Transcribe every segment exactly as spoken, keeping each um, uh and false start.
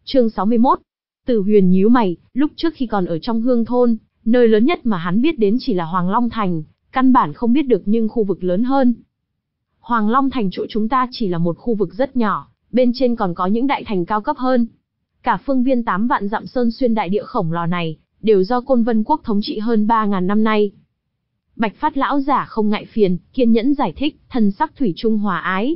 Chương sáu mươi mốt. Từ Huyền nhíu mày, lúc trước khi còn ở trong Hương thôn, nơi lớn nhất mà hắn biết đến chỉ là Hoàng Long Thành, căn bản không biết được nhưng khu vực lớn hơn. Hoàng Long Thành chỗ chúng ta chỉ là một khu vực rất nhỏ, bên trên còn có những đại thành cao cấp hơn. Cả phương viên tám vạn dặm sơn xuyên đại địa khổng lồ này, đều do Côn Vân Quốc thống trị hơn ba ngàn năm nay. Bạch Phát lão giả không ngại phiền, kiên nhẫn giải thích, thần sắc thủy chung hòa ái.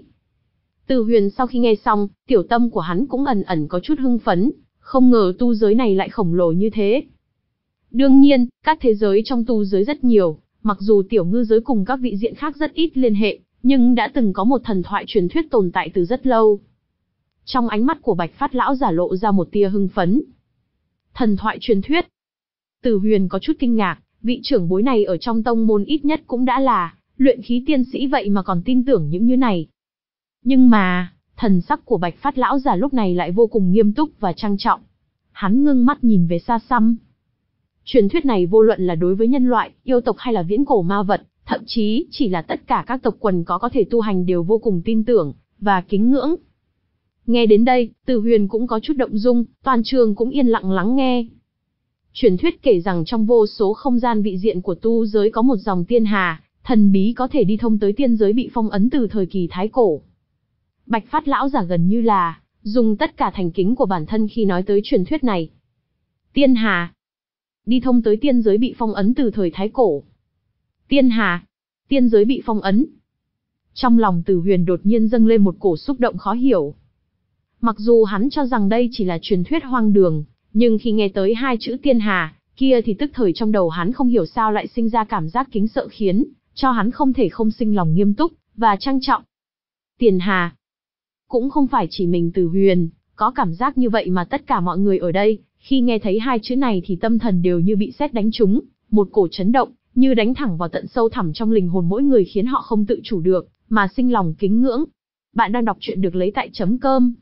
Từ Huyền sau khi nghe xong, tiểu tâm của hắn cũng ẩn ẩn có chút hưng phấn, không ngờ tu giới này lại khổng lồ như thế. Đương nhiên, các thế giới trong tu giới rất nhiều, mặc dù tiểu ngư giới cùng các vị diện khác rất ít liên hệ, nhưng đã từng có một thần thoại truyền thuyết tồn tại từ rất lâu. Trong ánh mắt của Bạch Phát lão giả lộ ra một tia hưng phấn. Thần thoại truyền thuyết. Từ Huyền có chút kinh ngạc, vị trưởng bối này ở trong tông môn ít nhất cũng đã là luyện khí tiên sĩ, vậy mà còn tin tưởng những như này. Nhưng mà, thần sắc của Bạch Phát lão giả lúc này lại vô cùng nghiêm túc và trang trọng. Hắn ngưng mắt nhìn về xa xăm. Truyền thuyết này vô luận là đối với nhân loại, yêu tộc hay là viễn cổ ma vật, thậm chí chỉ là tất cả các tộc quần có có thể tu hành đều vô cùng tin tưởng và kính ngưỡng. Nghe đến đây, Từ Huyền cũng có chút động dung, toàn trường cũng yên lặng lắng nghe. Truyền thuyết kể rằng trong vô số không gian vị diện của tu giới có một dòng tiên hà, thần bí có thể đi thông tới tiên giới bị phong ấn từ thời kỳ thái cổ. Bạch Phát lão giả gần như là dùng tất cả thành kính của bản thân khi nói tới truyền thuyết này. Tiên hà, đi thông tới tiên giới bị phong ấn từ thời thái cổ. Tiên hà, tiên giới bị phong ấn. Trong lòng Từ Huyền đột nhiên dâng lên một cổ xúc động khó hiểu. Mặc dù hắn cho rằng đây chỉ là truyền thuyết hoang đường, nhưng khi nghe tới hai chữ tiên hà, kia thì tức thời trong đầu hắn không hiểu sao lại sinh ra cảm giác kính sợ khiến cho hắn không thể không sinh lòng nghiêm túc và trang trọng. Tiền hà. Cũng không phải chỉ mình Từ Huyền có cảm giác như vậy mà tất cả mọi người ở đây, khi nghe thấy hai chữ này thì tâm thần đều như bị sét đánh trúng, một cổ chấn động, như đánh thẳng vào tận sâu thẳm trong linh hồn mỗi người khiến họ không tự chủ được, mà sinh lòng kính ngưỡng. Bạn đang đọc truyện được lấy tại chấm cơm.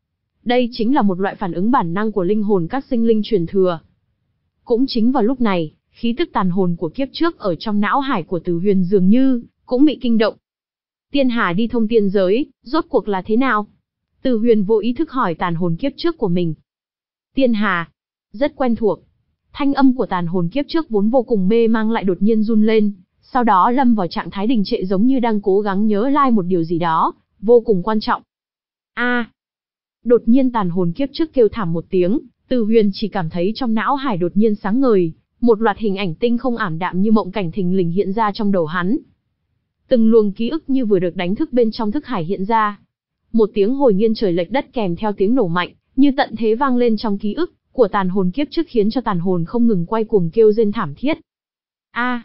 Đây chính là một loại phản ứng bản năng của linh hồn các sinh linh truyền thừa. Cũng chính vào lúc này, khí tức tàn hồn của kiếp trước ở trong não hải của Từ Huyền dường như cũng bị kinh động. Tiên hà đi thông tiên giới, rốt cuộc là thế nào? Từ Huyền vô ý thức hỏi tàn hồn kiếp trước của mình. Tiên hà, rất quen thuộc. Thanh âm của tàn hồn kiếp trước vốn vô cùng mê mang lại đột nhiên run lên, sau đó lâm vào trạng thái đình trệ giống như đang cố gắng nhớ lại một điều gì đó, vô cùng quan trọng. A! À, đột nhiên tàn hồn kiếp trước kêu thảm một tiếng, Từ Huyền chỉ cảm thấy trong não hải đột nhiên sáng ngời, một loạt hình ảnh tinh không ảm đạm như mộng cảnh thình lình hiện ra trong đầu hắn. Từng luồng ký ức như vừa được đánh thức bên trong thức hải hiện ra. Một tiếng hồi nghiêng trời lệch đất kèm theo tiếng nổ mạnh, như tận thế vang lên trong ký ức của tàn hồn kiếp trước khiến cho tàn hồn không ngừng quay cuồng kêu rên thảm thiết. A! À,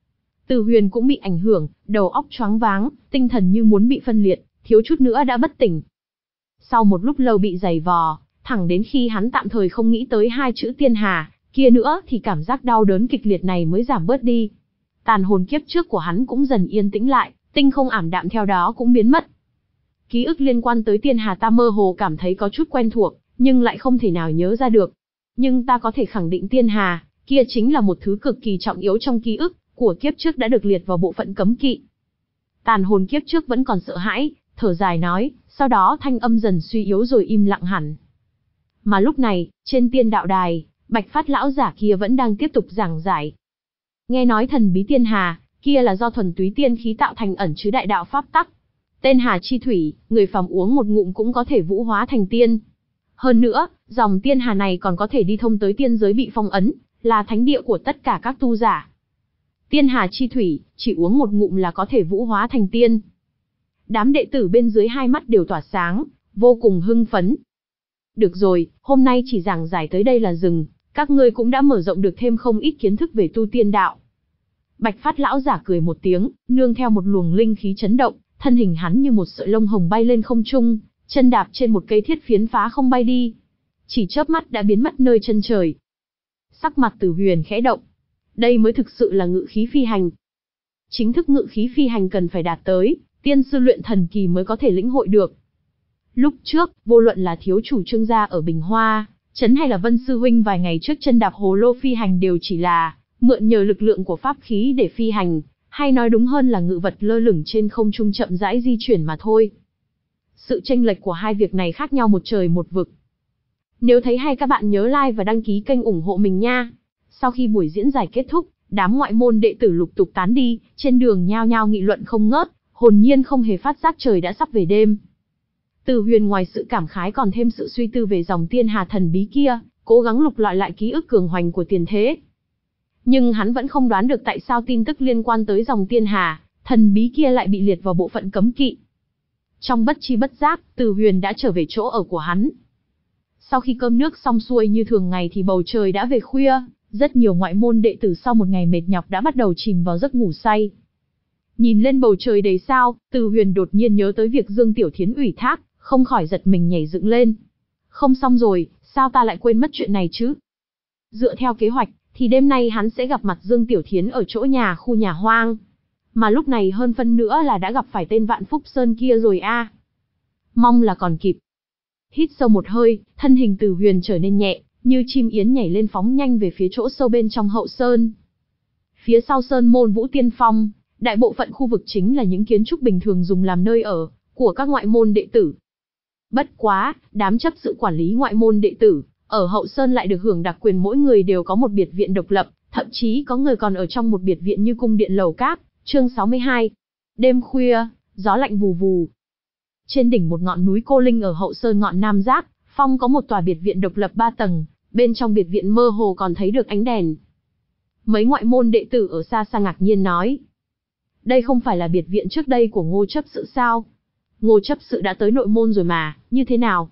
Từ Huyền cũng bị ảnh hưởng, đầu óc choáng váng, tinh thần như muốn bị phân liệt, thiếu chút nữa đã bất tỉnh. Sau một lúc lâu bị giày vò, thẳng đến khi hắn tạm thời không nghĩ tới hai chữ tiên hà kia nữa thì cảm giác đau đớn kịch liệt này mới giảm bớt đi. Tàn hồn kiếp trước của hắn cũng dần yên tĩnh lại, tinh không ảm đạm theo đó cũng biến mất. Ký ức liên quan tới tiên hà ta mơ hồ cảm thấy có chút quen thuộc, nhưng lại không thể nào nhớ ra được. Nhưng ta có thể khẳng định tiên hà kia chính là một thứ cực kỳ trọng yếu trong ký ức của kiếp trước đã được liệt vào bộ phận cấm kỵ. Tàn hồn kiếp trước vẫn còn sợ hãi, thở dài nói, sau đó thanh âm dần suy yếu rồi im lặng hẳn. Mà lúc này, trên tiên đạo đài, Bạch Phát lão giả kia vẫn đang tiếp tục giảng giải. Nghe nói thần bí tiên hà, kia là do thuần túy tiên khí tạo thành ẩn chứa đại đạo pháp tắc. Tên hà chi thủy, người phàm uống một ngụm cũng có thể vũ hóa thành tiên. Hơn nữa, dòng tiên hà này còn có thể đi thông tới tiên giới bị phong ấn, là thánh địa của tất cả các tu giả. Tiên hà chi thủy, chỉ uống một ngụm là có thể vũ hóa thành tiên. Đám đệ tử bên dưới hai mắt đều tỏa sáng, vô cùng hưng phấn. Được rồi, hôm nay chỉ giảng giải tới đây là dừng, các ngươi cũng đã mở rộng được thêm không ít kiến thức về tu tiên đạo. Bạch Phát lão giả cười một tiếng, nương theo một luồng linh khí chấn động, thân hình hắn như một sợi lông hồng bay lên không trung, chân đạp trên một cây thiết phiến phá không bay đi. Chỉ chớp mắt đã biến mất nơi chân trời. Sắc mặt Từ Huyền khẽ động. Đây mới thực sự là ngự khí phi hành. Chính thức ngự khí phi hành cần phải đạt tới tiên sư luyện thần kỳ mới có thể lĩnh hội được. Lúc trước, vô luận là thiếu chủ Trương gia ở Bình Hoa trấn hay là Vân sư huynh vài ngày trước chân đạp hồ lô phi hành đều chỉ là mượn nhờ lực lượng của pháp khí để phi hành, hay nói đúng hơn là ngự vật lơ lửng trên không trung chậm rãi di chuyển mà thôi. Sự chênh lệch của hai việc này khác nhau một trời một vực. Nếu thấy hay các bạn nhớ like và đăng ký kênh ủng hộ mình nha. Sau khi buổi diễn giải kết thúc, đám ngoại môn đệ tử lục tục tán đi, trên đường nhao nhao nghị luận không ngớt, hồn nhiên không hề phát giác trời đã sắp về đêm. Từ Huyền ngoài sự cảm khái còn thêm sự suy tư về dòng tiên hà thần bí kia, cố gắng lục lọi lại ký ức cường hoành của tiền thế. Nhưng hắn vẫn không đoán được tại sao tin tức liên quan tới dòng tiên hà thần bí kia lại bị liệt vào bộ phận cấm kỵ. Trong bất chi bất giác, Từ Huyền đã trở về chỗ ở của hắn. Sau khi cơm nước xong xuôi như thường ngày thì bầu trời đã về khuya, rất nhiều ngoại môn đệ tử sau một ngày mệt nhọc đã bắt đầu chìm vào giấc ngủ say. Nhìn lên bầu trời đầy sao, Từ Huyền đột nhiên nhớ tới việc Dương Tiểu Thiến ủy thác, không khỏi giật mình nhảy dựng lên. Không xong rồi, sao ta lại quên mất chuyện này chứ? Dựa theo kế hoạch, thì đêm nay hắn sẽ gặp mặt Dương Tiểu Thiến ở chỗ nhà khu nhà hoang. Mà lúc này hơn phân nữa là đã gặp phải tên Vạn Phúc Sơn kia rồi a. À. Mong là còn kịp. Hít sâu một hơi, thân hình Từ Huyền trở nên nhẹ, như chim yến nhảy lên phóng nhanh về phía chỗ sâu bên trong hậu sơn. Phía sau sơn môn Vũ Tiên Phong, đại bộ phận khu vực chính là những kiến trúc bình thường dùng làm nơi ở của các ngoại môn đệ tử. Bất quá, đám chấp sự quản lý ngoại môn đệ tử ở hậu sơn lại được hưởng đặc quyền mỗi người đều có một biệt viện độc lập, thậm chí có người còn ở trong một biệt viện như cung điện lầu cát. Chương sáu mươi hai. Đêm khuya, gió lạnh vù vù. Trên đỉnh một ngọn núi cô linh ở hậu sơn ngọn Nam Giác, Phong có một tòa biệt viện độc lập ba tầng, bên trong biệt viện mơ hồ còn thấy được ánh đèn. Mấy ngoại môn đệ tử ở xa xa ngạc nhiên nói: đây không phải là biệt viện trước đây của Ngô chấp sự sao? Ngô chấp sự đã tới nội môn rồi mà, như thế nào?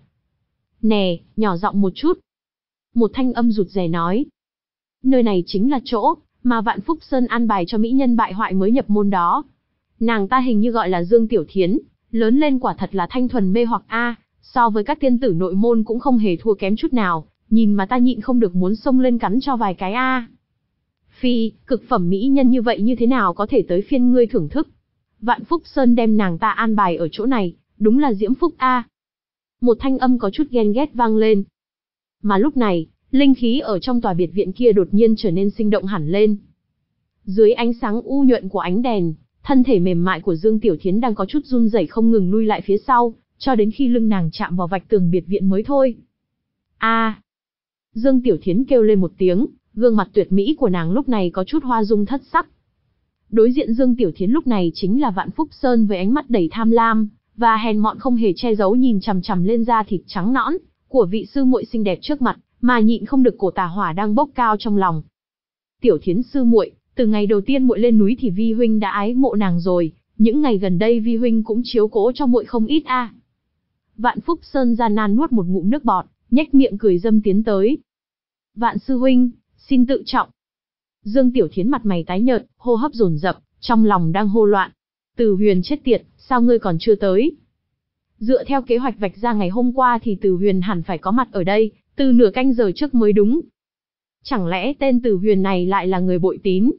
Nè, nhỏ giọng một chút. Một thanh âm rụt rè nói: nơi này chính là chỗ mà Vạn Phúc Sơn an bài cho mỹ nhân bại hoại mới nhập môn đó. Nàng ta hình như gọi là Dương Tiểu Thiến, lớn lên quả thật là thanh thuần mê hoặc a, so với các tiên tử nội môn cũng không hề thua kém chút nào, nhìn mà ta nhịn không được muốn xông lên cắn cho vài cái a. Phi, cực phẩm mỹ nhân như vậy như thế nào có thể tới phiên ngươi thưởng thức? Vạn Phúc Sơn đem nàng ta an bài ở chỗ này, đúng là diễm phúc a. Một thanh âm có chút ghen ghét vang lên. Mà lúc này, linh khí ở trong tòa biệt viện kia đột nhiên trở nên sinh động hẳn lên. Dưới ánh sáng u nhuận của ánh đèn, thân thể mềm mại của Dương Tiểu Thiến đang có chút run rẩy không ngừng lui lại phía sau, cho đến khi lưng nàng chạm vào vách tường biệt viện mới thôi. A! À. Dương Tiểu Thiến kêu lên một tiếng, gương mặt tuyệt mỹ của nàng lúc này có chút hoa dung thất sắc. Đối diện Dương Tiểu Thiến lúc này chính là Vạn Phúc Sơn với ánh mắt đầy tham lam và hèn mọn không hề che giấu nhìn chằm chằm lên da thịt trắng nõn của vị sư muội xinh đẹp trước mặt, mà nhịn không được cổ tà hỏa đang bốc cao trong lòng. Tiểu Thiến sư muội, từ ngày đầu tiên muội lên núi thì vi huynh đã ái mộ nàng rồi, những ngày gần đây vi huynh cũng chiếu cố cho muội không ít a. À. Vạn Phúc Sơn gian nan nuốt một ngụm nước bọt, nhếch miệng cười dâm tiến tới. Vạn sư huynh, xin tự trọng. Dương Tiểu Thiến mặt mày tái nhợt, hô hấp dồn dập, trong lòng đang hô loạn. Từ Huyền chết tiệt, sao ngươi còn chưa tới? Dựa theo kế hoạch vạch ra ngày hôm qua thì Từ Huyền hẳn phải có mặt ở đây, từ nửa canh giờ trước mới đúng. Chẳng lẽ tên Từ Huyền này lại là người bội tín?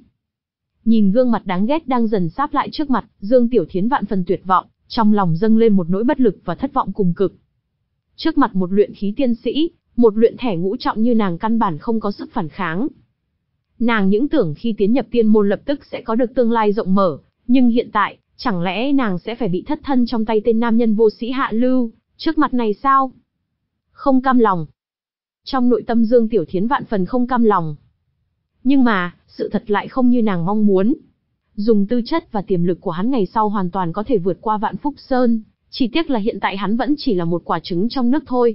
Nhìn gương mặt đáng ghét đang dần sáp lại trước mặt, Dương Tiểu Thiến vạn phần tuyệt vọng, trong lòng dâng lên một nỗi bất lực và thất vọng cùng cực. Trước mặt một luyện khí tiên sĩ, một luyện thể ngũ trọng như nàng căn bản không có sức phản kháng. Nàng những tưởng khi tiến nhập tiên môn lập tức sẽ có được tương lai rộng mở, nhưng hiện tại, chẳng lẽ nàng sẽ phải bị thất thân trong tay tên nam nhân vô sĩ hạ lưu, trước mặt này sao? Không cam lòng. Trong nội tâm Dương Tiểu Thiến vạn phần không cam lòng. Nhưng mà, sự thật lại không như nàng mong muốn. Dùng tư chất và tiềm lực của hắn ngày sau hoàn toàn có thể vượt qua Vạn Phúc Sơn, chỉ tiếc là hiện tại hắn vẫn chỉ là một quả trứng trong nước thôi.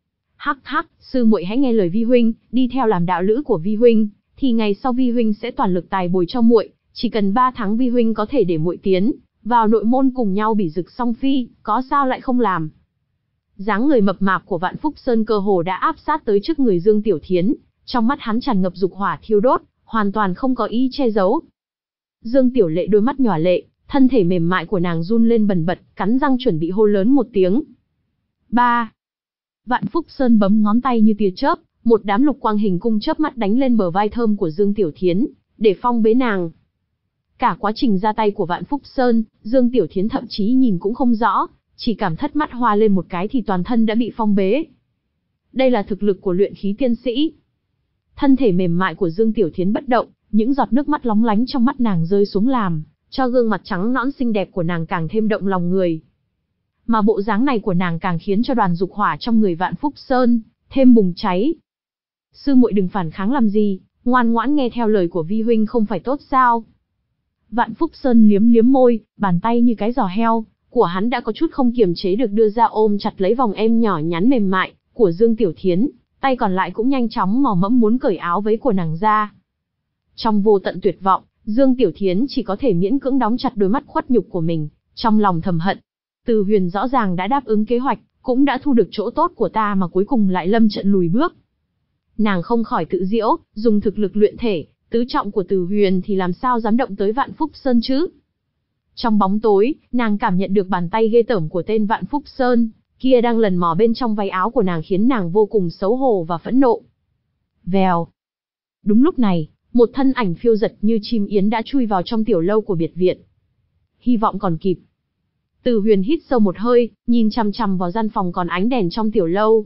Hắc hắc, sư muội hãy nghe lời vi huynh, đi theo làm đạo lữ của vi huynh, thì ngày sau vi huynh sẽ toàn lực tài bồi cho muội, chỉ cần ba tháng vi huynh có thể để muội tiến vào nội môn cùng nhau bỉ dực song phi, có sao lại không làm. Dáng người mập mạp của Vạn Phúc Sơn cơ hồ đã áp sát tới trước người Dương Tiểu Thiến, trong mắt hắn tràn ngập dục hỏa thiêu đốt, hoàn toàn không có ý che giấu. Dương Tiểu Lệ đôi mắt nhỏ lệ, thân thể mềm mại của nàng run lên bần bật, cắn răng chuẩn bị hô lớn một tiếng. Ba. Vạn Phúc Sơn bấm ngón tay như tia chớp, một đám lục quang hình cung chớp mắt đánh lên bờ vai thơm của Dương Tiểu Thiến, để phong bế nàng. Cả quá trình ra tay của Vạn Phúc Sơn, Dương Tiểu Thiến thậm chí nhìn cũng không rõ, chỉ cảm thất mắt hoa lên một cái thì toàn thân đã bị phong bế. Đây là thực lực của luyện khí tiên sĩ. Thân thể mềm mại của Dương Tiểu Thiến bất động, những giọt nước mắt lóng lánh trong mắt nàng rơi xuống làm cho gương mặt trắng nõn xinh đẹp của nàng càng thêm động lòng người. Mà bộ dáng này của nàng càng khiến cho đoàn dục hỏa trong người Vạn Phúc Sơn thêm bùng cháy. Sư muội đừng phản kháng làm gì, ngoan ngoãn nghe theo lời của vi huynh không phải tốt sao? Vạn Phúc Sơn liếm liếm môi, bàn tay như cái giò heo của hắn đã có chút không kiềm chế được đưa ra ôm chặt lấy vòng êm nhỏ nhắn mềm mại của Dương Tiểu Thiến, tay còn lại cũng nhanh chóng mò mẫm muốn cởi áo váy của nàng ra. Trong vô tận tuyệt vọng, Dương Tiểu Thiến chỉ có thể miễn cưỡng đóng chặt đôi mắt khuất nhục của mình, trong lòng thầm hận. Từ Huyền rõ ràng đã đáp ứng kế hoạch, cũng đã thu được chỗ tốt của ta mà cuối cùng lại lâm trận lùi bước. Nàng không khỏi tự giễu, dùng thực lực luyện thể, tứ trọng của Từ Huyền thì làm sao dám động tới Vạn Phúc Sơn chứ? Trong bóng tối, nàng cảm nhận được bàn tay ghê tởm của tên Vạn Phúc Sơn kia đang lần mò bên trong váy áo của nàng, khiến nàng vô cùng xấu hổ và phẫn nộ. Vèo. Đúng lúc này, một thân ảnh phiêu giật như chim yến đã chui vào trong tiểu lâu của biệt viện. Hy vọng còn kịp. Từ Huyền hít sâu một hơi, nhìn chằm chằm vào gian phòng còn ánh đèn trong tiểu lâu.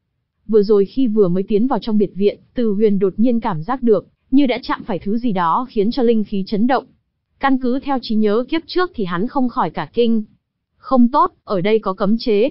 Vừa rồi khi vừa mới tiến vào trong biệt viện, Từ Huyền đột nhiên cảm giác được, như đã chạm phải thứ gì đó khiến cho linh khí chấn động. Căn cứ theo trí nhớ kiếp trước thì hắn không khỏi cả kinh. Không tốt, ở đây có cấm chế.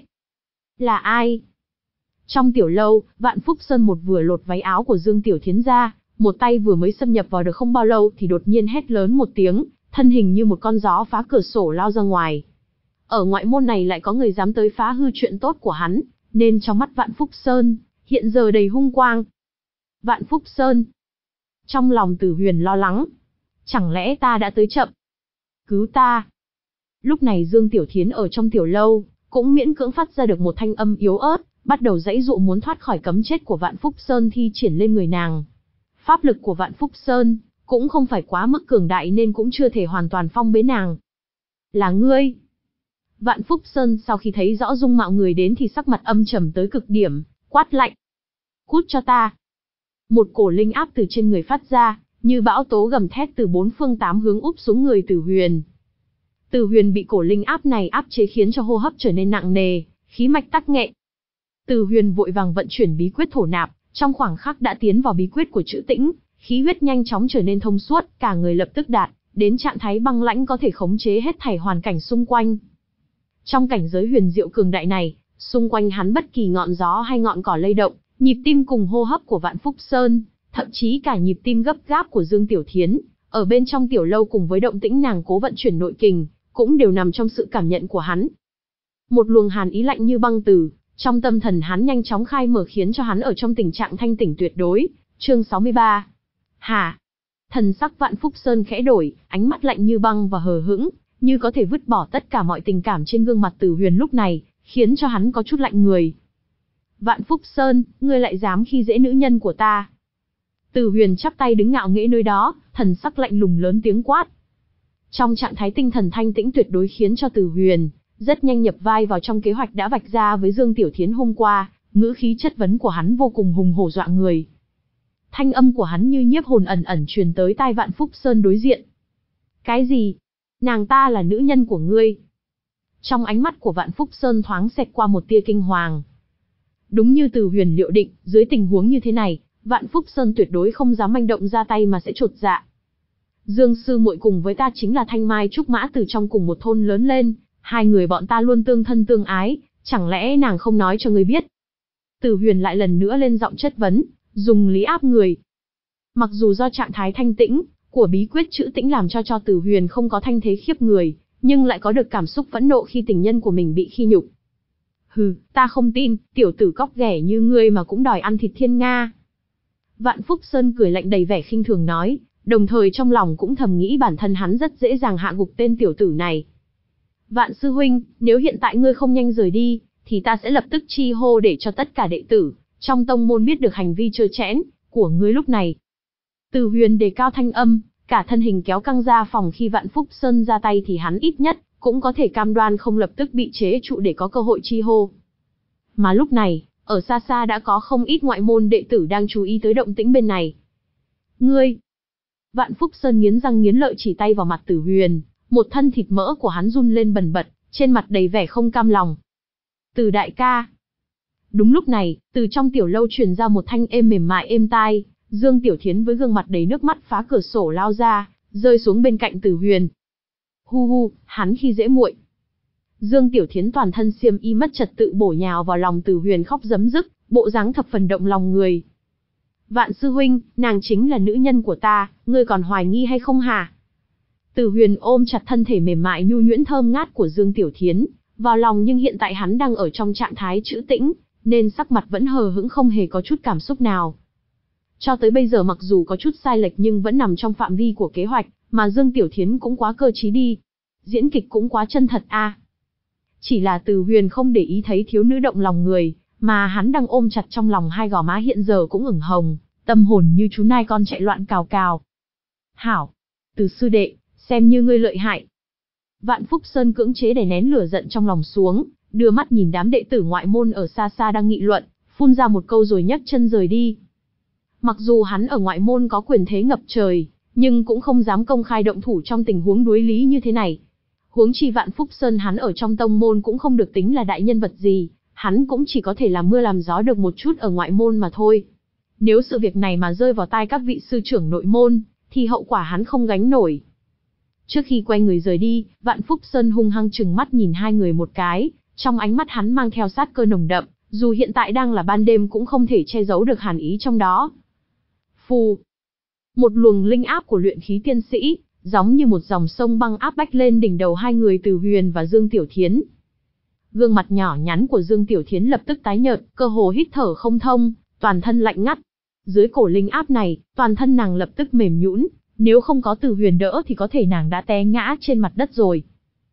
Là ai? Trong tiểu lâu, Vạn Phúc Sơn một vừa lột váy áo của Dương Tiểu Thiến ra, một tay vừa mới xâm nhập vào được không bao lâu thì đột nhiên hét lớn một tiếng, thân hình như một con gió phá cửa sổ lao ra ngoài. Ở ngoại môn này lại có người dám tới phá hư chuyện tốt của hắn, nên trong mắt Vạn Phúc Sơn, hiện giờ đầy hung quang. Vạn Phúc Sơn. Trong lòng Từ Huyền lo lắng. Chẳng lẽ ta đã tới chậm? Cứu ta. Lúc này Dương Tiểu Thiến ở trong tiểu lâu, cũng miễn cưỡng phát ra được một thanh âm yếu ớt, bắt đầu giãy dụ muốn thoát khỏi cấm chết của Vạn Phúc Sơn thi triển lên người nàng. Pháp lực của Vạn Phúc Sơn cũng không phải quá mức cường đại nên cũng chưa thể hoàn toàn phong bế nàng. Là ngươi. Vạn Phúc Sơn sau khi thấy rõ dung mạo người đến thì sắc mặt âm trầm tới cực điểm, quát lạnh. Cút cho ta. Một cổ linh áp từ trên người phát ra, như bão tố gầm thét từ bốn phương tám hướng úp xuống người Từ Huyền. Từ Huyền bị cổ linh áp này áp chế khiến cho hô hấp trở nên nặng nề, khí mạch tắc nghẹn. Từ Huyền vội vàng vận chuyển bí quyết thổ nạp, trong khoảng khắc đã tiến vào bí quyết của Trữ Tĩnh, khí huyết nhanh chóng trở nên thông suốt, cả người lập tức đạt đến trạng thái băng lãnh có thể khống chế hết thảy hoàn cảnh xung quanh. Trong cảnh giới huyền diệu cường đại này, xung quanh hắn bất kỳ ngọn gió hay ngọn cỏ lay động, nhịp tim cùng hô hấp của Vạn Phúc Sơn, thậm chí cả nhịp tim gấp gáp của Dương Tiểu Thiến, ở bên trong tiểu lâu cùng với động tĩnh nàng cố vận chuyển nội kình, cũng đều nằm trong sự cảm nhận của hắn. Một luồng hàn ý lạnh như băng từ trong tâm thần hắn nhanh chóng khai mở khiến cho hắn ở trong tình trạng thanh tỉnh tuyệt đối. Chương sáu mươi ba. Hả? Thần sắc Vạn Phúc Sơn khẽ đổi, ánh mắt lạnh như băng và hờ hững, như có thể vứt bỏ tất cả mọi tình cảm trên gương mặt Từ Huyền lúc này, khiến cho hắn có chút lạnh người. Vạn Phúc Sơn, ngươi lại dám khi dễ nữ nhân của ta? Từ Huyền chắp tay đứng ngạo nghễ nơi đó, thần sắc lạnh lùng lớn tiếng quát. Trong trạng thái tinh thần thanh tĩnh tuyệt đối khiến cho Từ Huyền rất nhanh nhập vai vào trong kế hoạch đã vạch ra với Dương Tiểu Thiến hôm qua, ngữ khí chất vấn của hắn vô cùng hùng hổ dọa người. Thanh âm của hắn như nhiếp hồn ẩn ẩn truyền tới tai Vạn Phúc Sơn đối diện. Cái gì? Nàng ta là nữ nhân của ngươi? Trong ánh mắt của Vạn Phúc Sơn thoáng xẹt qua một tia kinh hoàng. Đúng như Từ Huyền liệu định, dưới tình huống như thế này, Vạn Phúc Sơn tuyệt đối không dám manh động ra tay mà sẽ chột dạ. Dương sư muội cùng với ta chính là Thanh Mai Trúc Mã từ trong cùng một thôn lớn lên, hai người bọn ta luôn tương thân tương ái, chẳng lẽ nàng không nói cho ngươi biết? Từ Huyền lại lần nữa lên giọng chất vấn, dùng lý áp người. Mặc dù do trạng thái thanh tĩnh của bí quyết Trữ Tĩnh làm cho cho Từ Huyền không có thanh thế khiếp người, nhưng lại có được cảm xúc phẫn nộ khi tình nhân của mình bị khi nhục. Hừ, ta không tin, tiểu tử cóc ghẻ như ngươi mà cũng đòi ăn thịt thiên nga. Vạn Phúc Sơn cười lạnh đầy vẻ khinh thường nói, đồng thời trong lòng cũng thầm nghĩ bản thân hắn rất dễ dàng hạ gục tên tiểu tử này. Vạn sư huynh, nếu hiện tại ngươi không nhanh rời đi, thì ta sẽ lập tức chi hô để cho tất cả đệ tử trong tông môn biết được hành vi trơ trẽn của ngươi lúc này. Từ Huyền đề cao thanh âm, cả thân hình kéo căng ra phòng khi Vạn Phúc Sơn ra tay thì hắn ít nhất cũng có thể cam đoan không lập tức bị chế trụ để có cơ hội chi hô. Mà lúc này, ở xa xa đã có không ít ngoại môn đệ tử đang chú ý tới động tĩnh bên này. Ngươi! Vạn Phúc Sơn nghiến răng nghiến lợi chỉ tay vào mặt Từ Huyền, một thân thịt mỡ của hắn run lên bần bật, trên mặt đầy vẻ không cam lòng. Từ đại ca! Đúng lúc này, từ trong tiểu lâu truyền ra một thanh êm mềm mại êm tai, Dương Tiểu Thiến với gương mặt đầy nước mắt phá cửa sổ lao ra, rơi xuống bên cạnh Từ Huyền. Hu hu, hắn khi dễ muội. Dương Tiểu Thiến toàn thân xiêm y mất trật tự bổ nhào vào lòng Từ Huyền khóc rấm rức, bộ dáng thập phần động lòng người. Vạn sư huynh, nàng chính là nữ nhân của ta, ngươi còn hoài nghi hay không hả? Từ Huyền ôm chặt thân thể mềm mại nhu nhuyễn thơm ngát của Dương Tiểu Thiến vào lòng, nhưng hiện tại hắn đang ở trong trạng thái trữ tĩnh, nên sắc mặt vẫn hờ hững không hề có chút cảm xúc nào. Cho tới bây giờ mặc dù có chút sai lệch nhưng vẫn nằm trong phạm vi của kế hoạch, mà Dương Tiểu Thiến cũng quá cơ trí đi. Diễn kịch cũng quá chân thật a. À. Chỉ là Từ Huyền không để ý thấy thiếu nữ động lòng người, mà hắn đang ôm chặt trong lòng hai gò má hiện giờ cũng ửng hồng, tâm hồn như chú nai con chạy loạn cào cào. Hảo, Từ sư đệ, xem như ngươi lợi hại. Vạn Phúc Sơn cưỡng chế đè nén lửa giận trong lòng xuống, đưa mắt nhìn đám đệ tử ngoại môn ở xa xa đang nghị luận, phun ra một câu rồi nhấc chân rời đi. Mặc dù hắn ở ngoại môn có quyền thế ngập trời, nhưng cũng không dám công khai động thủ trong tình huống đối lý như thế này. Huống chi Vạn Phúc Sơn hắn ở trong tông môn cũng không được tính là đại nhân vật gì, hắn cũng chỉ có thể làm mưa làm gió được một chút ở ngoại môn mà thôi. Nếu sự việc này mà rơi vào tai các vị sư trưởng nội môn, thì hậu quả hắn không gánh nổi. Trước khi quay người rời đi, Vạn Phúc Sơn hung hăng trừng mắt nhìn hai người một cái, trong ánh mắt hắn mang theo sát cơ nồng đậm, dù hiện tại đang là ban đêm cũng không thể che giấu được hàn ý trong đó. Phù! Một luồng linh áp của luyện khí tiên sĩ, giống như một dòng sông băng áp bách lên đỉnh đầu hai người Từ Huyền và Dương Tiểu Thiến. Gương mặt nhỏ nhắn của Dương Tiểu Thiến lập tức tái nhợt, cơ hồ hít thở không thông, toàn thân lạnh ngắt. Dưới cổ linh áp này, toàn thân nàng lập tức mềm nhũn, nếu không có Từ Huyền đỡ thì có thể nàng đã té ngã trên mặt đất rồi.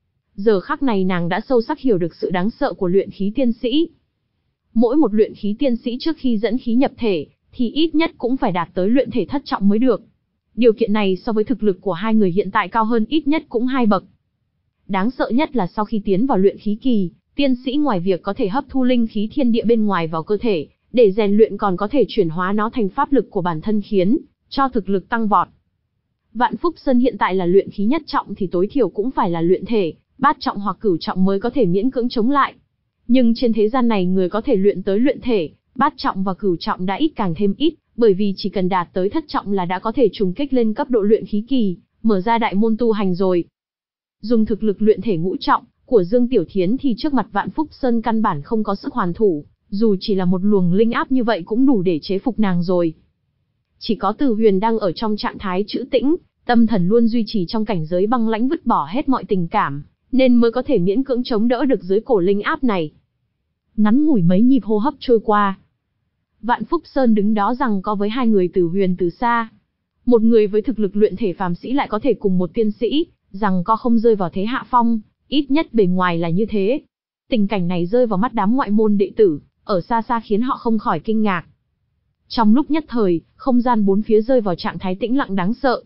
Giờ khắc này nàng đã sâu sắc hiểu được sự đáng sợ của luyện khí tiên sĩ. Mỗi một luyện khí tiên sĩ trước khi dẫn khí nhập thể, thì ít nhất cũng phải đạt tới luyện thể thất trọng mới được. Điều kiện này so với thực lực của hai người hiện tại cao hơn ít nhất cũng hai bậc. Đáng sợ nhất là sau khi tiến vào luyện khí kỳ, tiên sĩ ngoài việc có thể hấp thu linh khí thiên địa bên ngoài vào cơ thể, để rèn luyện còn có thể chuyển hóa nó thành pháp lực của bản thân khiến cho thực lực tăng vọt. Vạn Phúc Sơn hiện tại là luyện khí nhất trọng thì tối thiểu cũng phải là luyện thể, bát trọng hoặc cửu trọng mới có thể miễn cưỡng chống lại. Nhưng trên thế gian này người có thể luyện tới luyện thể, bát trọng và cửu trọng đã ít càng thêm ít, bởi vì chỉ cần đạt tới thất trọng là đã có thể trùng kích lên cấp độ luyện khí kỳ, mở ra đại môn tu hành rồi. Dùng thực lực luyện thể ngũ trọng của Dương Tiểu Thiến thì trước mặt Vạn Phúc Sơn căn bản không có sức hoàn thủ, dù chỉ là một luồng linh áp như vậy cũng đủ để chế phục nàng rồi. Chỉ có Từ Huyền đang ở trong trạng thái trữ tĩnh, tâm thần luôn duy trì trong cảnh giới băng lãnh vứt bỏ hết mọi tình cảm, nên mới có thể miễn cưỡng chống đỡ được dưới cổ linh áp này. Ngắn ngủi mấy nhịp hô hấp trôi qua, Vạn Phúc Sơn đứng đó giằng co với hai người Từ Huyền từ xa. Một người với thực lực luyện thể phàm sĩ lại có thể cùng một tiên sĩ, giằng co không rơi vào thế hạ phong, ít nhất bề ngoài là như thế. Tình cảnh này rơi vào mắt đám ngoại môn đệ tử, ở xa xa khiến họ không khỏi kinh ngạc. Trong lúc nhất thời, không gian bốn phía rơi vào trạng thái tĩnh lặng đáng sợ.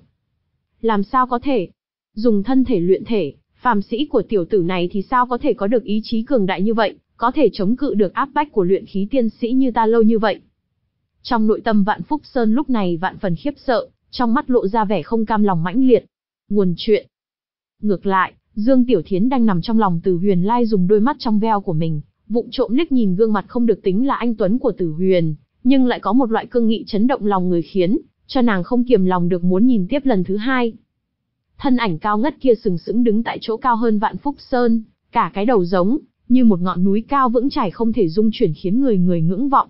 Làm sao có thể? Dùng thân thể luyện thể, phàm sĩ của tiểu tử này thì sao có thể có được ý chí cường đại như vậy, có thể chống cự được áp bách của luyện khí tiên sĩ như ta lâu như vậy. Trong nội tâm Vạn Phúc Sơn lúc này vạn phần khiếp sợ, trong mắt lộ ra vẻ không cam lòng mãnh liệt. Nguồn chuyện. Ngược lại, Dương Tiểu Thiến đang nằm trong lòng Từ Huyền Lai dùng đôi mắt trong veo của mình, vụng trộm liếc nhìn gương mặt không được tính là anh tuấn của Từ Huyền, nhưng lại có một loại cương nghị chấn động lòng người khiến cho nàng không kiềm lòng được muốn nhìn tiếp lần thứ hai. Thân ảnh cao ngất kia sừng sững đứng tại chỗ cao hơn Vạn Phúc Sơn, cả cái đầu giống như một ngọn núi cao vững chãi không thể dung chuyển khiến người người ngưỡng vọng.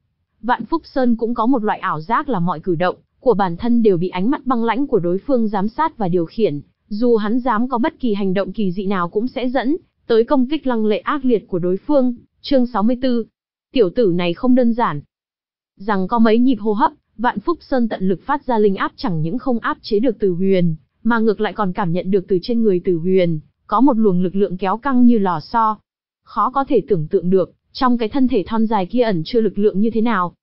Vạn Phúc Sơn cũng có một loại ảo giác là mọi cử động của bản thân đều bị ánh mắt băng lãnh của đối phương giám sát và điều khiển, dù hắn dám có bất kỳ hành động kỳ dị nào cũng sẽ dẫn tới công kích lăng lệ ác liệt của đối phương. Chương sáu mươi tư. Tiểu tử này không đơn giản. Rằng có mấy nhịp hô hấp, Vạn Phúc Sơn tận lực phát ra linh áp chẳng những không áp chế được Từ Huyền, mà ngược lại còn cảm nhận được từ trên người Từ Huyền có một luồng lực lượng kéo căng như lò xo. Khó có thể tưởng tượng được, trong cái thân thể thon dài kia ẩn chứa lực lượng như thế nào.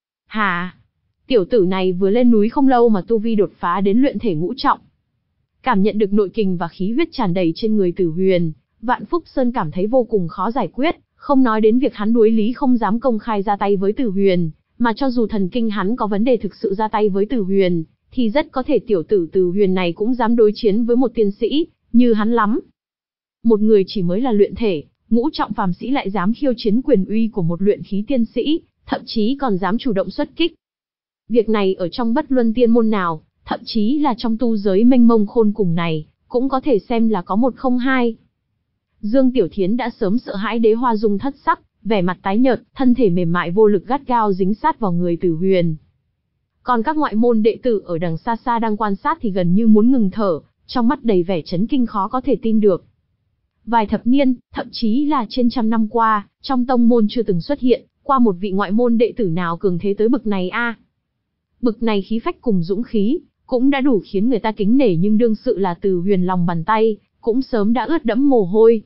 Hà, tiểu tử này vừa lên núi không lâu mà tu vi đột phá đến luyện thể ngũ trọng. Cảm nhận được nội kình và khí huyết tràn đầy trên người Từ Huyền, Vạn Phúc Sơn cảm thấy vô cùng khó giải quyết, không nói đến việc hắn đối lý không dám công khai ra tay với Từ Huyền, mà cho dù thần kinh hắn có vấn đề thực sự ra tay với Từ Huyền, thì rất có thể tiểu tử Từ Huyền này cũng dám đối chiến với một tiên sĩ như hắn lắm. Một người chỉ mới là luyện thể ngũ trọng phàm sĩ lại dám khiêu chiến quyền uy của một luyện khí tiên sĩ, thậm chí còn dám chủ động xuất kích. Việc này ở trong bất luân tiên môn nào, thậm chí là trong tu giới mênh mông khôn cùng này, cũng có thể xem là có một không hai. Dương Tiểu Thiến đã sớm sợ hãi đế hoa dung thất sắc, vẻ mặt tái nhợt, thân thể mềm mại vô lực gắt gao dính sát vào người Tử Huyền. Còn các ngoại môn đệ tử ở đằng xa xa đang quan sát thì gần như muốn ngừng thở, trong mắt đầy vẻ chấn kinh khó có thể tin được. Vài thập niên, thậm chí là trên trăm năm qua, trong tông môn chưa từng xuất hiện qua một vị ngoại môn đệ tử nào cường thế tới bực này a. À. Bực này khí phách cùng dũng khí, cũng đã đủ khiến người ta kính nể, nhưng đương sự là Tử Huyền lòng bàn tay cũng sớm đã ướt đẫm mồ hôi.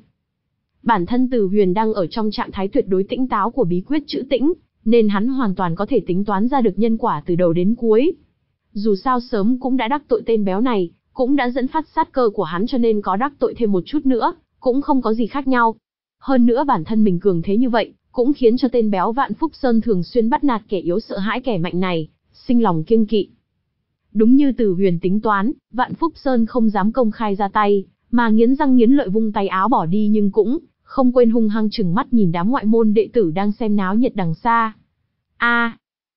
Bản thân Tử Huyền đang ở trong trạng thái tuyệt đối tĩnh táo của bí quyết trữ tĩnh, nên hắn hoàn toàn có thể tính toán ra được nhân quả từ đầu đến cuối. Dù sao sớm cũng đã đắc tội tên béo này, cũng đã dẫn phát sát cơ của hắn, cho nên có đắc tội thêm một chút nữa, cũng không có gì khác nhau. Hơn nữa bản thân mình cường thế như vậy, cũng khiến cho tên béo Vạn Phúc Sơn thường xuyên bắt nạt kẻ yếu sợ hãi kẻ mạnh này, sinh lòng kiêng kỵ. Đúng như Tử Huyền tính toán, Vạn Phúc Sơn không dám công khai ra tay, mà nghiến răng nghiến lợi vung tay áo bỏ đi, nhưng cũng không quên hung hăng trừng mắt nhìn đám ngoại môn đệ tử đang xem náo nhiệt đằng xa. A, à,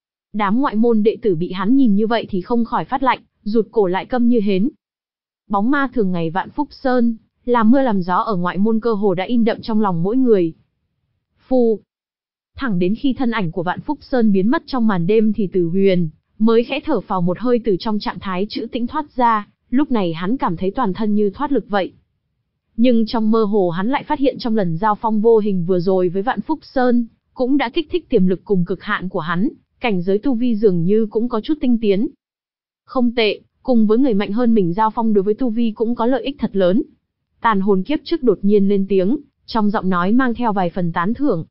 đám ngoại môn đệ tử bị hắn nhìn như vậy thì không khỏi phát lạnh, rụt cổ lại câm như hến. Bóng ma thường ngày Vạn Phúc Sơn, làm mưa làm gió ở ngoại môn cơ hồ đã in đậm trong lòng mỗi người. Phù. Thẳng đến khi thân ảnh của Vạn Phúc Sơn biến mất trong màn đêm thì Tử Huyền mới khẽ thở phào một hơi từ trong trạng thái trữ tĩnh thoát ra, lúc này hắn cảm thấy toàn thân như thoát lực vậy. Nhưng trong mơ hồ hắn lại phát hiện trong lần giao phong vô hình vừa rồi với Vạn Phúc Sơn, cũng đã kích thích tiềm lực cùng cực hạn của hắn, cảnh giới tu vi dường như cũng có chút tinh tiến. Không tệ, cùng với người mạnh hơn mình giao phong đối với tu vi cũng có lợi ích thật lớn. Tàn hồn kiếp trước đột nhiên lên tiếng, trong giọng nói mang theo vài phần tán thưởng.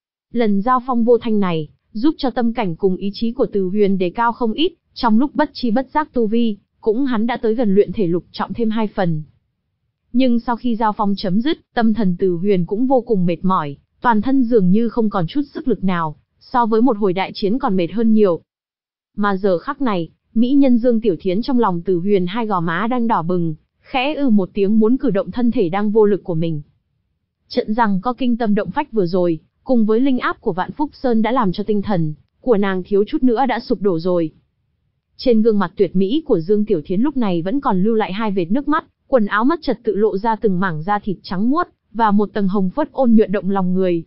Lần giao phong vô thanh này, giúp cho tâm cảnh cùng ý chí của Tử Huyền đề cao không ít, trong lúc bất chi bất giác tu vi, cũng hắn đã tới gần luyện thể lục trọng thêm hai phần. Nhưng sau khi giao phong chấm dứt, tâm thần Tử Huyền cũng vô cùng mệt mỏi, toàn thân dường như không còn chút sức lực nào, so với một hồi đại chiến còn mệt hơn nhiều. Mà giờ khắc này, mỹ nhân Dương Tiểu Thiến trong lòng Tử Huyền hai gò má đang đỏ bừng, khẽ ư một tiếng muốn cử động thân thể đang vô lực của mình. Trận rằng có kinh tâm động phách vừa rồi, cùng với linh áp của Vạn Phúc Sơn đã làm cho tinh thần của nàng thiếu chút nữa đã sụp đổ rồi. Trên gương mặt tuyệt mỹ của Dương Tiểu Thiến lúc này vẫn còn lưu lại hai vệt nước mắt, quần áo mất trật tự lộ ra từng mảng da thịt trắng muốt, và một tầng hồng phớt ôn nhuận động lòng người.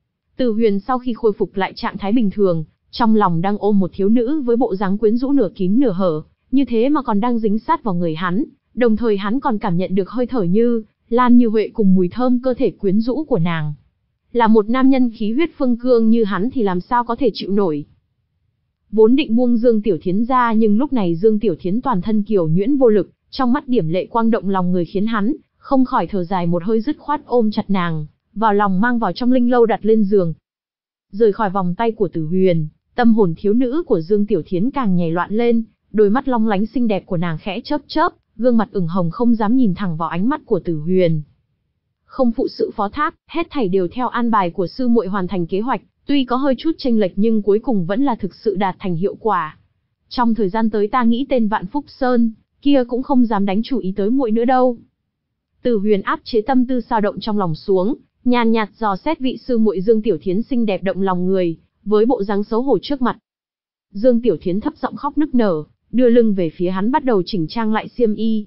Tử Huyền sau khi khôi phục lại trạng thái bình thường, trong lòng đang ôm một thiếu nữ với bộ dáng quyến rũ nửa kín nửa hở, như thế mà còn đang dính sát vào người hắn, đồng thời hắn còn cảm nhận được hơi thở như lan như huệ cùng mùi thơm cơ thể quyến rũ của nàng. Là một nam nhân khí huyết phương cương như hắn thì làm sao có thể chịu nổi. Vốn định buông Dương Tiểu Thiến ra, nhưng lúc này Dương Tiểu Thiến toàn thân kiều nhuyễn vô lực, trong mắt điểm lệ quang động lòng người khiến hắn không khỏi thở dài một hơi, dứt khoát ôm chặt nàng vào lòng, mang vào trong linh lâu đặt lên giường. Rời khỏi vòng tay của Tử Huyền, tâm hồn thiếu nữ của Dương Tiểu Thiến càng nhảy loạn lên, đôi mắt long lánh xinh đẹp của nàng khẽ chớp chớp, gương mặt ửng hồng không dám nhìn thẳng vào ánh mắt của Tử Huyền. Không phụ sự phó thác, hết thảy đều theo an bài của sư muội hoàn thành kế hoạch, tuy có hơi chút chênh lệch nhưng cuối cùng vẫn là thực sự đạt thành hiệu quả. Trong thời gian tới ta nghĩ tên Vạn Phúc Sơn kia cũng không dám đánh chủ ý tới muội nữa đâu. Tử Huyền áp chế tâm tư dao động trong lòng xuống, nhàn nhạt dò xét vị sư muội Dương Tiểu Thiến xinh đẹp động lòng người, với bộ dáng xấu hổ trước mặt. Dương Tiểu Thiến thấp giọng khóc nức nở, đưa lưng về phía hắn bắt đầu chỉnh trang lại xiêm y.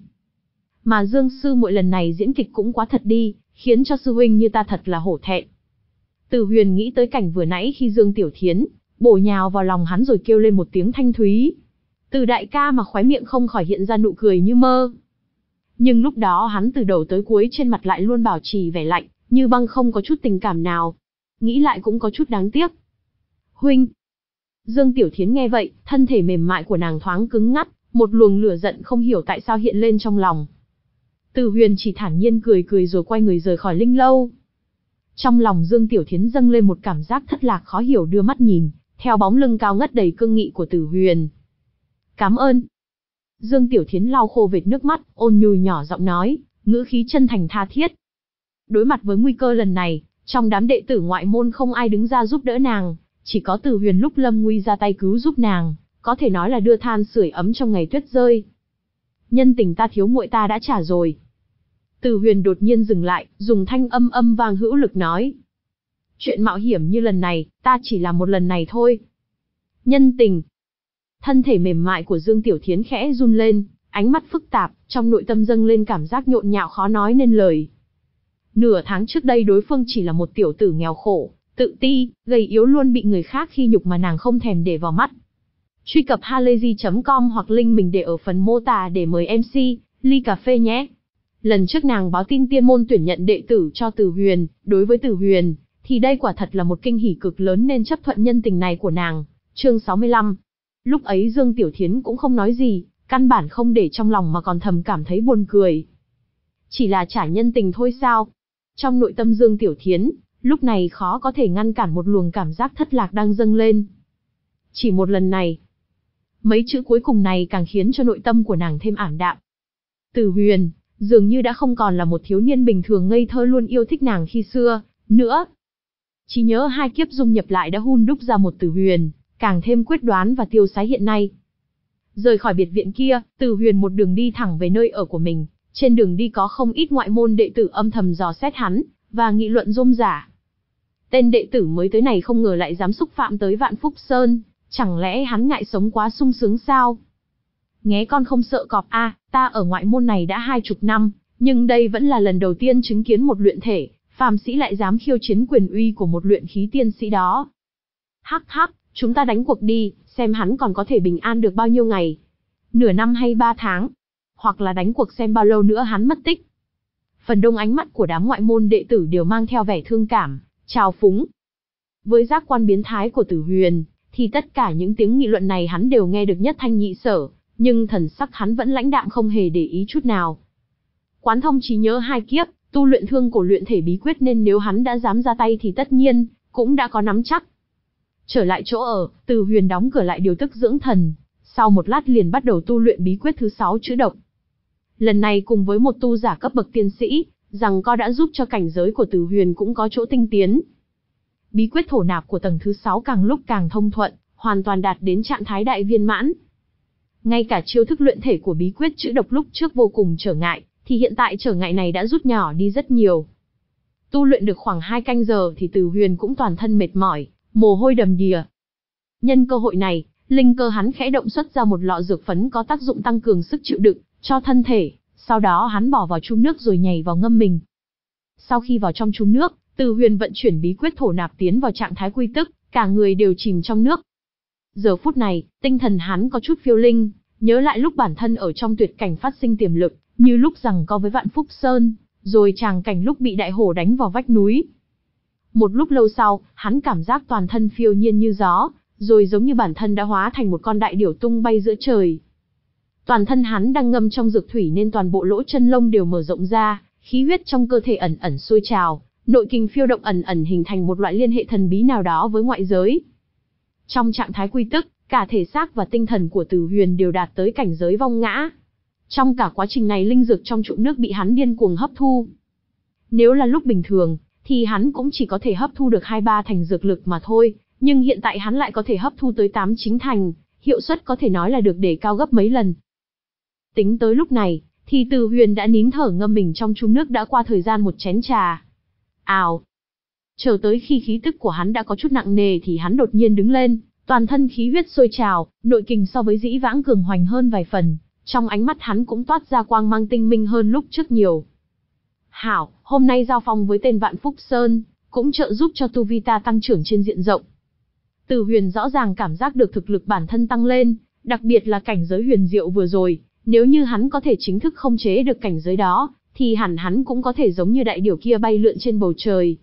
Mà Dương sư muội lần này diễn kịch cũng quá thật đi, khiến cho sư huynh như ta thật là hổ thẹn. Tử Huyền nghĩ tới cảnh vừa nãy khi Dương Tiểu Thiến bổ nhào vào lòng hắn rồi kêu lên một tiếng thanh thúy. Từ đại ca mà khóe miệng không khỏi hiện ra nụ cười như mơ. Nhưng lúc đó hắn từ đầu tới cuối trên mặt lại luôn bảo trì vẻ lạnh, như băng, không có chút tình cảm nào. Nghĩ lại cũng có chút đáng tiếc. Huynh. Dương Tiểu Thiến nghe vậy, thân thể mềm mại của nàng thoáng cứng ngắt, một luồng lửa giận không hiểu tại sao hiện lên trong lòng. Tử Huyền chỉ thản nhiên cười cười rồi quay người rời khỏi linh lâu. Trong lòng Dương Tiểu Thiến dâng lên một cảm giác thất lạc khó hiểu, đưa mắt nhìn theo bóng lưng cao ngất đầy cương nghị của Tử Huyền. Cảm ơn. Dương Tiểu Thiến lau khô vệt nước mắt, ôn nhu nhỏ giọng nói, ngữ khí chân thành tha thiết. Đối mặt với nguy cơ lần này, trong đám đệ tử ngoại môn không ai đứng ra giúp đỡ nàng, chỉ có Tử Huyền lúc lâm nguy ra tay cứu giúp nàng, có thể nói là đưa than sưởi ấm trong ngày tuyết rơi. Nhân tình ta thiếu muội ta đã trả rồi. Tử Huyền đột nhiên dừng lại, dùng thanh âm âm vang hữu lực nói. Chuyện mạo hiểm như lần này, ta chỉ làm một lần này thôi. Nhân tình. Thân thể mềm mại của Dương Tiểu Thiến khẽ run lên, ánh mắt phức tạp, trong nội tâm dâng lên cảm giác nhộn nhạo khó nói nên lời. Nửa tháng trước đây đối phương chỉ là một tiểu tử nghèo khổ, tự ti, gầy yếu luôn bị người khác khi nhục mà nàng không thèm để vào mắt. Truy cập halayzi chấm com hoặc link mình để ở phần mô tả để mời em xê, ly cà phê nhé. Lần trước nàng báo tin tiên môn tuyển nhận đệ tử cho Từ Huyền, đối với Từ Huyền, thì đây quả thật là một kinh hỉ cực lớn nên chấp thuận nhân tình này của nàng. Chương sáu mươi lăm. Lúc ấy Dương Tiểu Thiến cũng không nói gì, căn bản không để trong lòng mà còn thầm cảm thấy buồn cười. Chỉ là trả nhân tình thôi sao? Trong nội tâm Dương Tiểu Thiến, lúc này khó có thể ngăn cản một luồng cảm giác thất lạc đang dâng lên. Chỉ một lần này. Mấy chữ cuối cùng này càng khiến cho nội tâm của nàng thêm ảm đạm. Từ Huyền, dường như đã không còn là một thiếu niên bình thường ngây thơ luôn yêu thích nàng khi xưa, nữa. Chỉ nhớ hai kiếp dung nhập lại đã hun đúc ra một Từ Huyền, càng thêm quyết đoán và tiêu sái hiện nay. Rời khỏi biệt viện kia, Từ Huyền một đường đi thẳng về nơi ở của mình, trên đường đi có không ít ngoại môn đệ tử âm thầm dò xét hắn, và nghị luận rôm rả. Tên đệ tử mới tới này không ngờ lại dám xúc phạm tới Vạn Phúc Sơn, chẳng lẽ hắn ngại sống quá sung sướng sao? Nghé con không sợ cọp a, à, ta ở ngoại môn này đã hai chục năm, nhưng đây vẫn là lần đầu tiên chứng kiến một luyện thể, phàm sĩ lại dám khiêu chiến quyền uy của một luyện khí tiên sĩ đó. Hắc hắc, chúng ta đánh cuộc đi, xem hắn còn có thể bình an được bao nhiêu ngày. Nửa năm hay ba tháng. Hoặc là đánh cuộc xem bao lâu nữa hắn mất tích. Phần đông ánh mắt của đám ngoại môn đệ tử đều mang theo vẻ thương cảm, trào phúng. Với giác quan biến thái của Từ Huyền, thì tất cả những tiếng nghị luận này hắn đều nghe được nhất thanh nhị sở, nhưng thần sắc hắn vẫn lãnh đạm không hề để ý chút nào. Quán thông trí nhớ hai kiếp, tu luyện thương cổ luyện thể bí quyết nên nếu hắn đã dám ra tay thì tất nhiên, cũng đã có nắm chắc. Trở lại chỗ ở, Từ Huyền đóng cửa lại điều tức dưỡng thần, sau một lát liền bắt đầu tu luyện bí quyết thứ sáu chữ độc. Lần này cùng với một tu giả cấp bậc tiên sĩ, rằng co đã giúp cho cảnh giới của Từ Huyền cũng có chỗ tinh tiến. Bí quyết thổ nạp của tầng thứ sáu càng lúc càng thông thuận, hoàn toàn đạt đến trạng thái đại viên mãn. Ngay cả chiêu thức luyện thể của bí quyết chữ độc lúc trước vô cùng trở ngại, thì hiện tại trở ngại này đã rút nhỏ đi rất nhiều. Tu luyện được khoảng hai canh giờ thì Từ Huyền cũng toàn thân mệt mỏi, mồ hôi đầm đìa. Nhân cơ hội này, linh cơ hắn khẽ động xuất ra một lọ dược phấn có tác dụng tăng cường sức chịu đựng cho thân thể, sau đó hắn bỏ vào chung nước rồi nhảy vào ngâm mình. Sau khi vào trong chung nước, Từ Huyền vận chuyển bí quyết thổ nạp tiến vào trạng thái quy tức, cả người đều chìm trong nước. Giờ phút này, tinh thần hắn có chút phiêu linh, nhớ lại lúc bản thân ở trong tuyệt cảnh phát sinh tiềm lực, như lúc giằng co với Vạn Phúc Sơn, rồi tràng cảnh lúc bị đại hổ đánh vào vách núi. Một lúc lâu sau, hắn cảm giác toàn thân phiêu nhiên như gió, rồi giống như bản thân đã hóa thành một con đại điểu tung bay giữa trời. Toàn thân hắn đang ngâm trong dược thủy nên toàn bộ lỗ chân lông đều mở rộng ra, khí huyết trong cơ thể ẩn ẩn sôi trào, nội kình phiêu động ẩn ẩn hình thành một loại liên hệ thần bí nào đó với ngoại giới. Trong trạng thái quy tức, cả thể xác và tinh thần của Từ Huyền đều đạt tới cảnh giới vong ngã. Trong cả quá trình này linh dược trong trụ nước bị hắn điên cuồng hấp thu. Nếu là lúc bình thường, thì hắn cũng chỉ có thể hấp thu được hai ba thành dược lực mà thôi, nhưng hiện tại hắn lại có thể hấp thu tới tám chín thành, hiệu suất có thể nói là được đề cao gấp mấy lần. Tính tới lúc này, thì Từ Huyền đã nín thở ngâm mình trong chung nước đã qua thời gian một chén trà. Ào! Chờ tới khi khí tức của hắn đã có chút nặng nề thì hắn đột nhiên đứng lên, toàn thân khí huyết sôi trào, nội kình so với dĩ vãng cường hoành hơn vài phần, trong ánh mắt hắn cũng toát ra quang mang tinh minh hơn lúc trước nhiều. Hảo, hôm nay giao phong với tên Vạn Phúc Sơn, cũng trợ giúp cho tu vi ta tăng trưởng trên diện rộng. Từ Huyền rõ ràng cảm giác được thực lực bản thân tăng lên, đặc biệt là cảnh giới huyền diệu vừa rồi, nếu như hắn có thể chính thức khống chế được cảnh giới đó, thì hẳn hắn cũng có thể giống như đại điểu kia bay lượn trên bầu trời.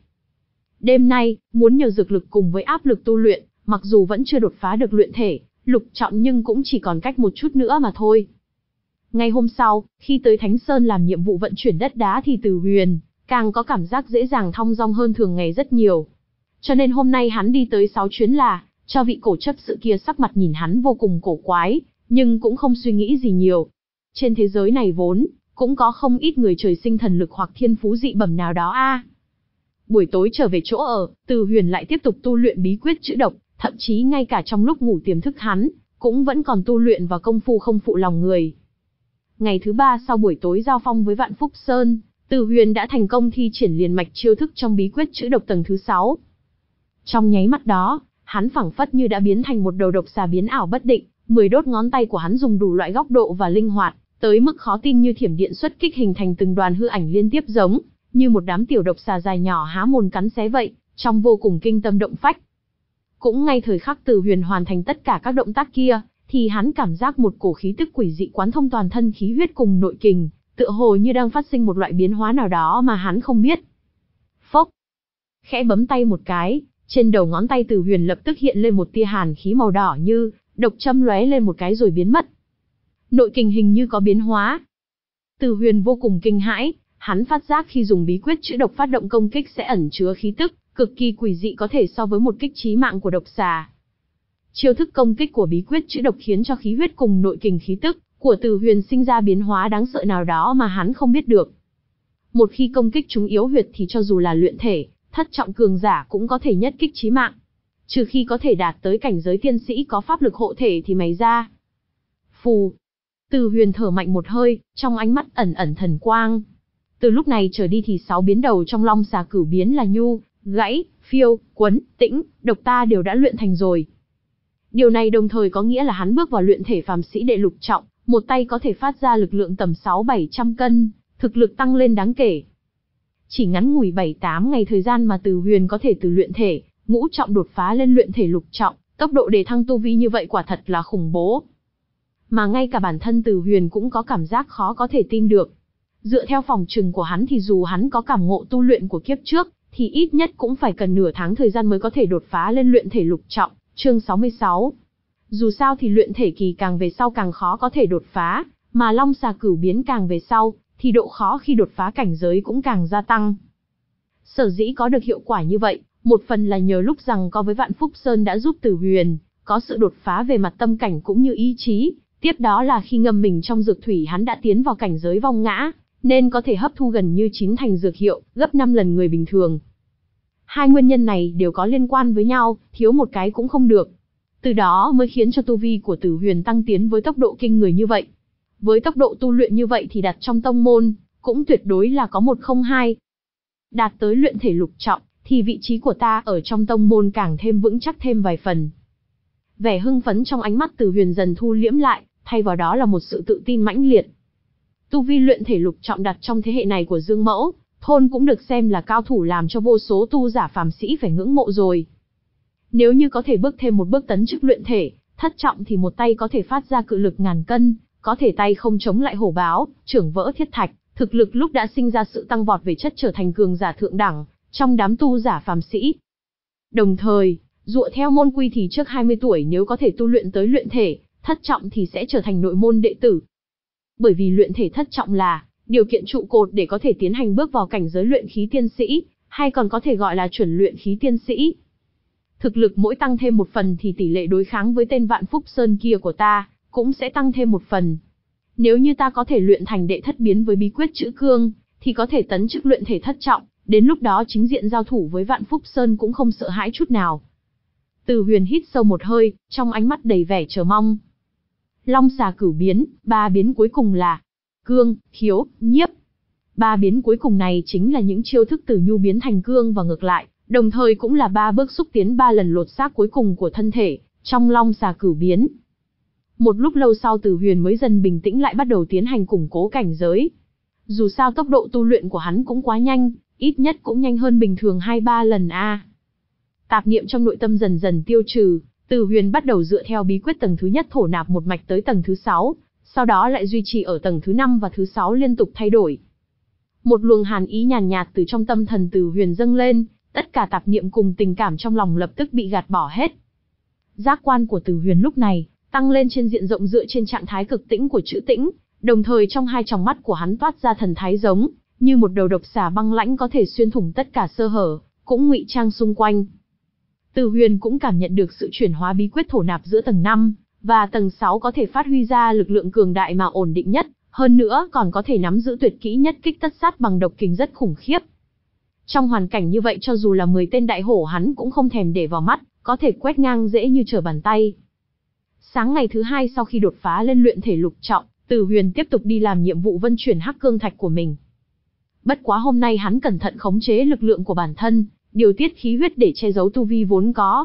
Đêm nay, muốn nhờ dược lực cùng với áp lực tu luyện, mặc dù vẫn chưa đột phá được luyện thể, lục trọng nhưng cũng chỉ còn cách một chút nữa mà thôi. Ngày hôm sau, khi tới Thánh Sơn làm nhiệm vụ vận chuyển đất đá thì Từ Huyền càng có cảm giác dễ dàng thong dong hơn thường ngày rất nhiều. Cho nên hôm nay hắn đi tới sáu chuyến là, cho vị cổ chấp sự kia sắc mặt nhìn hắn vô cùng cổ quái, nhưng cũng không suy nghĩ gì nhiều. Trên thế giới này vốn, cũng có không ít người trời sinh thần lực hoặc thiên phú dị bẩm nào đó a. À. Buổi tối trở về chỗ ở, Từ Huyền lại tiếp tục tu luyện bí quyết chữ độc, thậm chí ngay cả trong lúc ngủ tiềm thức hắn, cũng vẫn còn tu luyện vào công phu không phụ lòng người. Ngày thứ ba sau buổi tối giao phong với Vạn Phúc Sơn, Từ Huyền đã thành công thi triển liền mạch chiêu thức trong bí quyết chữ độc tầng thứ sáu. Trong nháy mắt đó, hắn phảng phất như đã biến thành một đầu độc xà biến ảo bất định, mười đốt ngón tay của hắn dùng đủ loại góc độ và linh hoạt, tới mức khó tin như thiểm điện xuất kích hình thành từng đoàn hư ảnh liên tiếp giống như một đám tiểu độc xà dài nhỏ há mồm cắn xé vậy, trong vô cùng kinh tâm động phách. Cũng ngay thời khắc Từ Huyền hoàn thành tất cả các động tác kia, thì hắn cảm giác một cổ khí tức quỷ dị quán thông toàn thân khí huyết cùng nội kình, tựa hồ như đang phát sinh một loại biến hóa nào đó mà hắn không biết. Phốc. Khẽ bấm tay một cái, trên đầu ngón tay Từ Huyền lập tức hiện lên một tia hàn khí màu đỏ như độc châm lóe lên một cái rồi biến mất. Nội kình hình như có biến hóa. Từ Huyền vô cùng kinh hãi, hắn phát giác khi dùng bí quyết chữa độc phát động công kích sẽ ẩn chứa khí tức cực kỳ quỷ dị có thể so với một kích chí mạng của độc xà. Chiêu thức công kích của bí quyết chữa độc khiến cho khí huyết cùng nội kình khí tức của Từ Huyền sinh ra biến hóa đáng sợ nào đó mà hắn không biết được. Một khi công kích trúng yếu huyệt thì cho dù là luyện thể, thất trọng cường giả cũng có thể nhất kích chí mạng. Trừ khi có thể đạt tới cảnh giới tiên sĩ có pháp lực hộ thể thì mày ra. Phù. Từ Huyền thở mạnh một hơi, trong ánh mắt ẩn ẩn thần quang. Từ lúc này trở đi thì sáu biến đầu trong Long Xà Cửu biến là nhu, gãy, phiêu, quấn, tĩnh, độc ta đều đã luyện thành rồi. Điều này đồng thời có nghĩa là hắn bước vào luyện thể phàm sĩ đệ lục trọng, một tay có thể phát ra lực lượng tầm sáu bảy trăm cân, thực lực tăng lên đáng kể. Chỉ ngắn ngủi bảy tám ngày thời gian mà Từ Huyền có thể từ luyện thể ngũ trọng đột phá lên luyện thể lục trọng, tốc độ đề thăng tu vi như vậy quả thật là khủng bố. Mà ngay cả bản thân Từ Huyền cũng có cảm giác khó có thể tin được. Dựa theo phỏng chừng của hắn thì dù hắn có cảm ngộ tu luyện của kiếp trước, thì ít nhất cũng phải cần nửa tháng thời gian mới có thể đột phá lên luyện thể lục trọng, chương sáu mươi sáu. Dù sao thì luyện thể kỳ càng về sau càng khó có thể đột phá, mà Long Xà Cửu biến càng về sau, thì độ khó khi đột phá cảnh giới cũng càng gia tăng. Sở dĩ có được hiệu quả như vậy, một phần là nhờ lúc rằng có với Vạn Phúc Sơn đã giúp Từ Huyền có sự đột phá về mặt tâm cảnh cũng như ý chí, tiếp đó là khi ngâm mình trong dược thủy hắn đã tiến vào cảnh giới vong ngã, nên có thể hấp thu gần như chín thành dược hiệu, gấp năm lần người bình thường. Hai nguyên nhân này đều có liên quan với nhau, thiếu một cái cũng không được. Từ đó mới khiến cho tu vi của Từ Huyền tăng tiến với tốc độ kinh người như vậy. Với tốc độ tu luyện như vậy thì đặt trong tông môn, cũng tuyệt đối là có một không hai. Đạt tới luyện thể lục trọng, thì vị trí của ta ở trong tông môn càng thêm vững chắc thêm vài phần. Vẻ hưng phấn trong ánh mắt Từ Huyền dần thu liễm lại, thay vào đó là một sự tự tin mãnh liệt. Tu vi luyện thể lục trọng đặt trong thế hệ này của Dương Mẫu Thôn cũng được xem là cao thủ làm cho vô số tu giả phàm sĩ phải ngưỡng mộ rồi. Nếu như có thể bước thêm một bước tấn chức luyện thể thất trọng thì một tay có thể phát ra cự lực ngàn cân, có thể tay không chống lại hổ báo, trưởng vỡ thiết thạch, thực lực lúc đã sinh ra sự tăng vọt về chất trở thành cường giả thượng đẳng trong đám tu giả phàm sĩ. Đồng thời, dựa theo môn quy thì trước hai mươi tuổi nếu có thể tu luyện tới luyện thể thất trọng thì sẽ trở thành nội môn đệ tử. Bởi vì luyện thể thất trọng là điều kiện trụ cột để có thể tiến hành bước vào cảnh giới luyện khí tiên sĩ, hay còn có thể gọi là chuẩn luyện khí tiên sĩ. Thực lực mỗi tăng thêm một phần thì tỷ lệ đối kháng với tên Vạn Phúc Sơn kia của ta cũng sẽ tăng thêm một phần. Nếu như ta có thể luyện thành đệ thất biến với bí quyết chữ cương, thì có thể tấn chức luyện thể thất trọng, đến lúc đó chính diện giao thủ với Vạn Phúc Sơn cũng không sợ hãi chút nào. Từ Huyền hít sâu một hơi, trong ánh mắt đầy vẻ chờ mong. Long Xà Cửu biến, ba biến cuối cùng là cương, khiếu, nhiếp. Ba biến cuối cùng này chính là những chiêu thức từ nhu biến thành cương và ngược lại, đồng thời cũng là ba bước xúc tiến ba lần lột xác cuối cùng của thân thể trong Long Xà Cửu biến. Một lúc lâu sau Từ Huyền mới dần bình tĩnh lại bắt đầu tiến hành củng cố cảnh giới. Dù sao tốc độ tu luyện của hắn cũng quá nhanh, ít nhất cũng nhanh hơn bình thường hai ba lần a. Tạp niệm trong nội tâm dần dần tiêu trừ, Từ Huyền bắt đầu dựa theo bí quyết tầng thứ nhất thổ nạp một mạch tới tầng thứ sáu, sau đó lại duy trì ở tầng thứ năm và thứ sáu liên tục thay đổi. Một luồng hàn ý nhàn nhạt từ trong tâm thần Từ Huyền dâng lên, tất cả tạp niệm cùng tình cảm trong lòng lập tức bị gạt bỏ hết. Giác quan của Từ Huyền lúc này tăng lên trên diện rộng dựa trên trạng thái cực tĩnh của chữ tĩnh, đồng thời trong hai tròng mắt của hắn toát ra thần thái giống như một đầu độc xà băng lãnh có thể xuyên thủng tất cả sơ hở, cũng ngụy trang xung quanh. Từ Huyền cũng cảm nhận được sự chuyển hóa bí quyết thổ nạp giữa tầng năm và tầng sáu có thể phát huy ra lực lượng cường đại mà ổn định nhất, hơn nữa còn có thể nắm giữ tuyệt kỹ nhất kích tất sát bằng độc kình rất khủng khiếp. Trong hoàn cảnh như vậy cho dù là mười tên đại hổ hắn cũng không thèm để vào mắt, có thể quét ngang dễ như trở bàn tay. Sáng ngày thứ hai sau khi đột phá lên luyện thể lục trọng, Từ Huyền tiếp tục đi làm nhiệm vụ vân chuyển hắc cương thạch của mình. Bất quá hôm nay hắn cẩn thận khống chế lực lượng của bản thân, điều tiết khí huyết để che giấu tu vi vốn có.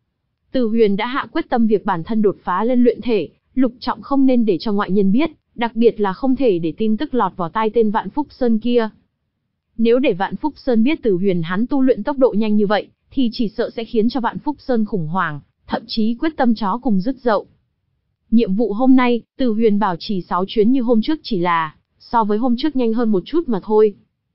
Từ Huyền đã hạ quyết tâm việc bản thân đột phá lên luyện thể lục trọng không nên để cho ngoại nhân biết, đặc biệt là không thể để tin tức lọt vào tai tên Vạn Phúc Sơn kia. Nếu để Vạn Phúc Sơn biết Từ Huyền hắn tu luyện tốc độ nhanh như vậy, thì chỉ sợ sẽ khiến cho Vạn Phúc Sơn khủng hoảng, thậm chí quyết tâm chó cùng dứt dậu. Nhiệm vụ hôm nay, Từ Huyền bảo trì sáu chuyến như hôm trước, chỉ là so với hôm trước nhanh hơn một chút mà thôi.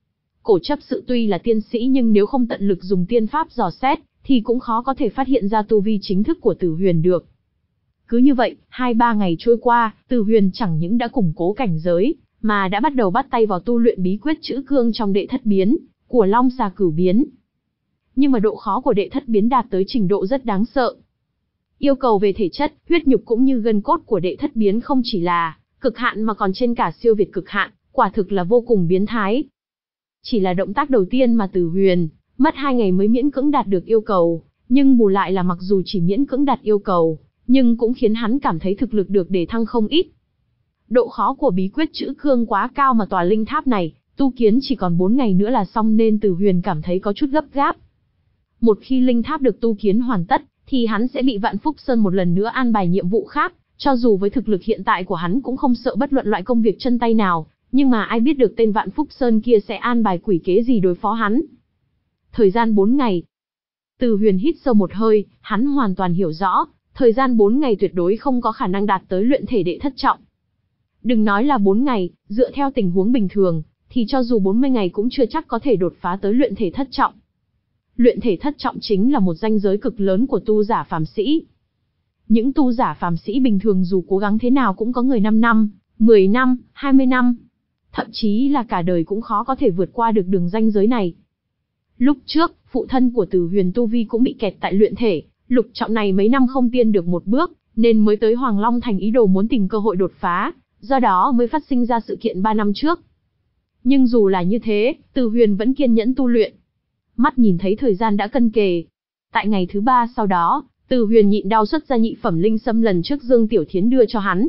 Cổ chấp sự tuy là tiên sĩ nhưng nếu không tận lực dùng tiên pháp dò xét, thì cũng khó có thể phát hiện ra tu vi chính thức của Từ Huyền được. Cứ như vậy, hai ba ngày trôi qua, Từ Huyền chẳng những đã củng cố cảnh giới, mà đã bắt đầu bắt tay vào tu luyện bí quyết chữ cương trong đệ thất biến của Long Xà Cửu biến. Nhưng mà độ khó của đệ thất biến đạt tới trình độ rất đáng sợ. Yêu cầu về thể chất, huyết nhục cũng như gân cốt của đệ thất biến không chỉ là cực hạn mà còn trên cả siêu việt cực hạn, quả thực là vô cùng biến thái. Chỉ là động tác đầu tiên mà Từ Huyền mất hai ngày mới miễn cưỡng đạt được yêu cầu, nhưng bù lại là mặc dù chỉ miễn cưỡng đạt yêu cầu, nhưng cũng khiến hắn cảm thấy thực lực được đề thăng không ít. Độ khó của bí quyết chữ cương quá cao mà tòa linh tháp này, tu kiến chỉ còn bốn ngày nữa là xong nên Từ Huyền cảm thấy có chút gấp gáp. Một khi linh tháp được tu kiến hoàn tất, thì hắn sẽ bị Vạn Phúc Sơn một lần nữa an bài nhiệm vụ khác, cho dù với thực lực hiện tại của hắn cũng không sợ bất luận loại công việc chân tay nào, nhưng mà ai biết được tên Vạn Phúc Sơn kia sẽ an bài quỷ kế gì đối phó hắn. Thời gian bốn ngày. Từ Huyền hít sâu một hơi, hắn hoàn toàn hiểu rõ, thời gian bốn ngày tuyệt đối không có khả năng đạt tới luyện thể đệ thất trọng. Đừng nói là bốn ngày, dựa theo tình huống bình thường, thì cho dù bốn mươi ngày cũng chưa chắc có thể đột phá tới luyện thể thất trọng. Luyện thể thất trọng chính là một ranh giới cực lớn của tu giả phàm sĩ. Những tu giả phàm sĩ bình thường dù cố gắng thế nào cũng có người năm năm, mười năm, hai mươi năm, thậm chí là cả đời cũng khó có thể vượt qua được đường ranh giới này. Lúc trước, phụ thân của Từ Huyền tu vi cũng bị kẹt tại luyện thể lục trọng này mấy năm không tiên được một bước, nên mới tới Hoàng Long Thành ý đồ muốn tìm cơ hội đột phá, do đó mới phát sinh ra sự kiện ba năm trước. Nhưng dù là như thế, Từ Huyền vẫn kiên nhẫn tu luyện. Mắt nhìn thấy thời gian đã cận kề. Tại ngày thứ ba sau đó, Từ Huyền nhịn đau xuất ra nhị phẩm linh sâm lần trước Dương Tiểu Thiến đưa cho hắn.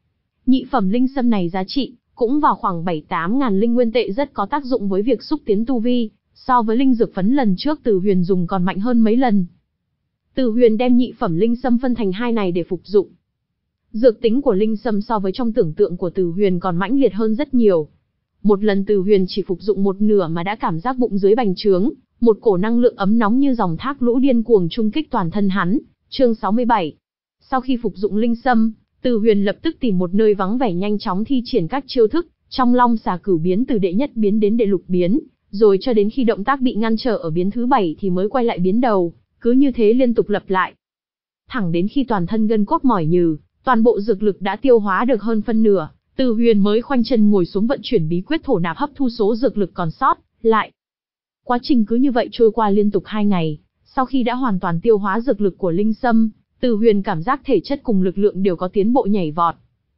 Nhị phẩm linh sâm này giá trị cũng vào khoảng bảy tám ngàn linh nguyên tệ, rất có tác dụng với việc xúc tiến tu vi, so với linh dược phấn lần trước Từ Huyền dùng còn mạnh hơn mấy lần. Từ Huyền đem nhị phẩm linh sâm phân thành hai này để phục dụng. Dược tính của linh sâm so với trong tưởng tượng của Từ Huyền còn mãnh liệt hơn rất nhiều. Một lần Từ Huyền chỉ phục dụng một nửa mà đã cảm giác bụng dưới bành trướng, một cổ năng lượng ấm nóng như dòng thác lũ điên cuồng trung kích toàn thân hắn. Chương sáu mươi bảy. Sau khi phục dụng linh sâm, Từ Huyền lập tức tìm một nơi vắng vẻ nhanh chóng thi triển các chiêu thức trong Long Xà Cửu biến từ đệ nhất biến đến đệ lục biến, rồi cho đến khi động tác bị ngăn trở ở biến thứ bảy thì mới quay lại biến đầu, cứ như thế liên tục lặp lại. Thẳng đến khi toàn thân gân cốt mỏi nhừ, toàn bộ dược lực đã tiêu hóa được hơn phân nửa, Từ Huyền mới khoanh chân ngồi xuống vận chuyển bí quyết thổ nạp hấp thu số dược lực còn sót lại. Quá trình cứ như vậy trôi qua liên tục hai ngày, sau khi đã hoàn toàn tiêu hóa dược lực của linh sâm, Từ Huyền cảm giác thể chất cùng lực lượng đều có tiến bộ nhảy vọt.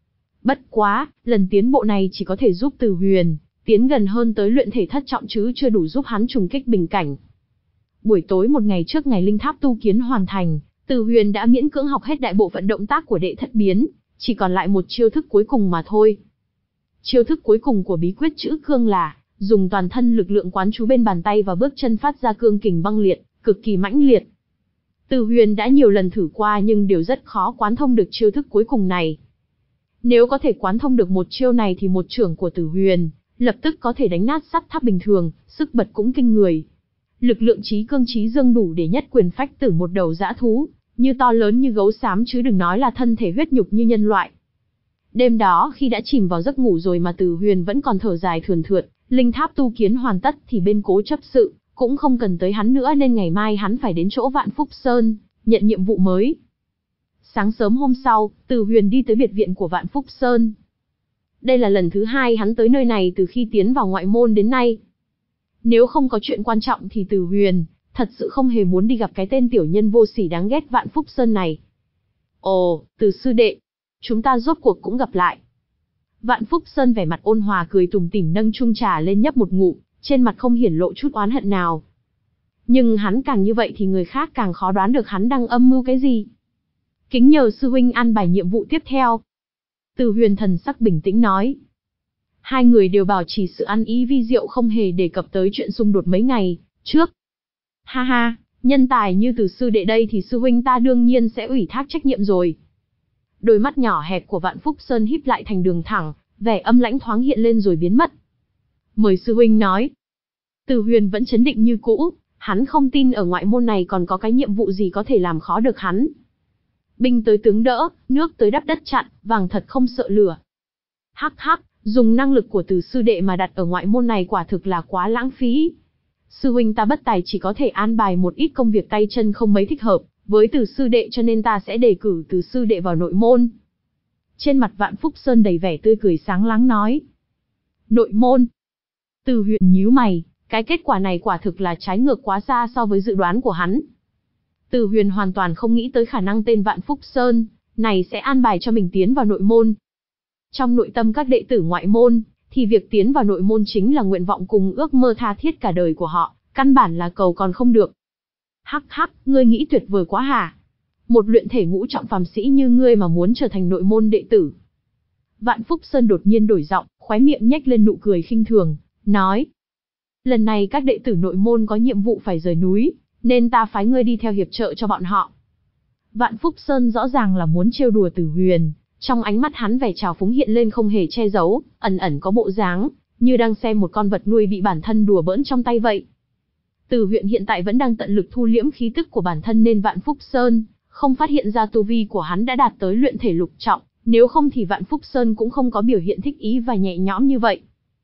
Bất quá, lần tiến bộ này chỉ có thể giúp Từ Huyền tiến gần hơn tới luyện thể thất trọng chứ chưa đủ giúp hắn trùng kích bình cảnh. Buổi tối một ngày trước ngày linh tháp tu kiến hoàn thành, Từ Huyền đã miễn cưỡng học hết đại bộ phận động tác của đệ thất biến, chỉ còn lại một chiêu thức cuối cùng mà thôi. Chiêu thức cuối cùng của bí quyết chữ cương là dùng toàn thân lực lượng quán chú bên bàn tay và bước chân phát ra cương kình băng liệt, cực kỳ mãnh liệt. Từ Huyền đã nhiều lần thử qua nhưng đều rất khó quán thông được chiêu thức cuối cùng này. Nếu có thể quán thông được một chiêu này thì một chưởng của Từ Huyền lập tức có thể đánh nát sắt tháp bình thường, sức bật cũng kinh người. Lực lượng trí cương trí dương đủ để nhất quyền phách tử một đầu dã thú, như to lớn như gấu xám chứ đừng nói là thân thể huyết nhục như nhân loại. Đêm đó khi đã chìm vào giấc ngủ rồi mà Từ Huyền vẫn còn thở dài thườn thượt, linh tháp tu kiến hoàn tất thì bên Cố chấp sự cũng không cần tới hắn nữa nên ngày mai hắn phải đến chỗ Vạn Phúc Sơn, nhận nhiệm vụ mới. Sáng sớm hôm sau, Từ Huyền đi tới biệt viện của Vạn Phúc Sơn. Đây là lần thứ hai hắn tới nơi này từ khi tiến vào ngoại môn đến nay. Nếu không có chuyện quan trọng thì Từ Huyền thật sự không hề muốn đi gặp cái tên tiểu nhân vô sỉ đáng ghét Vạn Phúc Sơn này. Ồ, Từ sư đệ, chúng ta rốt cuộc cũng gặp lại. Vạn Phúc Sơn vẻ mặt ôn hòa cười tủm tỉm nâng chung trà lên nhấp một ngụm, trên mặt không hiển lộ chút oán hận nào. Nhưng hắn càng như vậy thì người khác càng khó đoán được hắn đang âm mưu cái gì. Kính nhờ sư huynh an bài nhiệm vụ tiếp theo. Từ Huyền thần sắc bình tĩnh nói. Hai người đều bảo trì sự ăn ý vi diệu không hề đề cập tới chuyện xung đột mấy ngày trước. Ha ha, nhân tài như Từ sư đệ đây thì sư huynh ta đương nhiên sẽ ủy thác trách nhiệm rồi. Đôi mắt nhỏ hẹp của Vạn Phúc Sơn híp lại thành đường thẳng, vẻ âm lãnh thoáng hiện lên rồi biến mất. Mời sư huynh nói. Từ Huyền vẫn chấn định như cũ, Hắn không tin ở ngoại môn này còn có cái nhiệm vụ gì có thể làm khó được hắn. Binh tới tướng đỡ, nước tới đắp đất chặn, vàng thật không sợ lửa. Hắc hắc, dùng năng lực của Từ sư đệ mà đặt ở ngoại môn này quả thực là quá lãng phí. Sư huynh ta bất tài chỉ có thể an bài một ít công việc tay chân không mấy thích hợp với Từ sư đệ, cho nên ta sẽ đề cử Từ sư đệ vào nội môn. Trên mặt Vạn Phúc Sơn đầy vẻ tươi cười sáng láng nói. Nội môn. Từ Huyền nhíu mày, cái kết quả này quả thực là trái ngược quá xa so với dự đoán của hắn. Từ Huyền hoàn toàn không nghĩ tới khả năng tên Vạn Phúc Sơn này sẽ an bài cho mình tiến vào nội môn. Trong nội tâm các đệ tử ngoại môn, thì việc tiến vào nội môn chính là nguyện vọng cùng ước mơ tha thiết cả đời của họ, căn bản là cầu còn không được. Hắc hắc, ngươi nghĩ tuyệt vời quá hả? Một luyện thể ngũ trọng phàm sĩ như ngươi mà muốn trở thành nội môn đệ tử. Vạn Phúc Sơn đột nhiên đổi giọng, khóe miệng nhếch lên nụ cười khinh thường, nói. Lần này các đệ tử nội môn có nhiệm vụ phải rời núi, nên ta phái ngươi đi theo hiệp trợ cho bọn họ. Vạn Phúc Sơn rõ ràng là muốn trêu đùa Từ Huyền, trong ánh mắt hắn vẻ trào phúng hiện lên không hề che giấu, ẩn ẩn có bộ dáng như đang xem một con vật nuôi bị bản thân đùa bỡn trong tay vậy. Từ Huyền hiện tại vẫn đang tận lực thu liễm khí tức của bản thân nên Vạn Phúc Sơn không phát hiện ra tu vi của hắn đã đạt tới luyện thể lục trọng, nếu không thì Vạn Phúc Sơn cũng không có biểu hiện thích ý và nhẹ nhõm như vậy.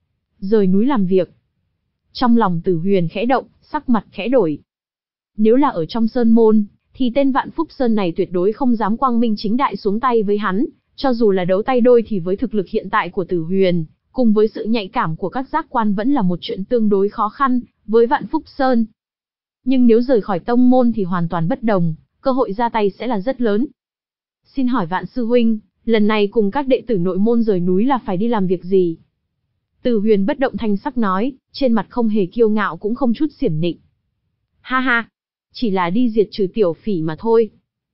Rời núi làm việc. Trong lòng Từ Huyền khẽ động, sắc mặt khẽ đổi. Nếu là ở trong sơn môn, thì tên Vạn Phúc Sơn này tuyệt đối không dám quang minh chính đại xuống tay với hắn, cho dù là đấu tay đôi thì với thực lực hiện tại của Từ Huyền, cùng với sự nhạy cảm của các giác quan vẫn là một chuyện tương đối khó khăn với Vạn Phúc Sơn. Nhưng nếu rời khỏi tông môn thì hoàn toàn bất đồng, cơ hội ra tay sẽ là rất lớn. Xin hỏi Vạn sư huynh, lần này cùng các đệ tử nội môn rời núi là phải đi làm việc gì? Từ Huyền bất động thanh sắc nói, trên mặt không hề kiêu ngạo cũng không chút xiểm nịnh. Ha ha, chỉ là đi diệt trừ tiểu phỉ mà thôi.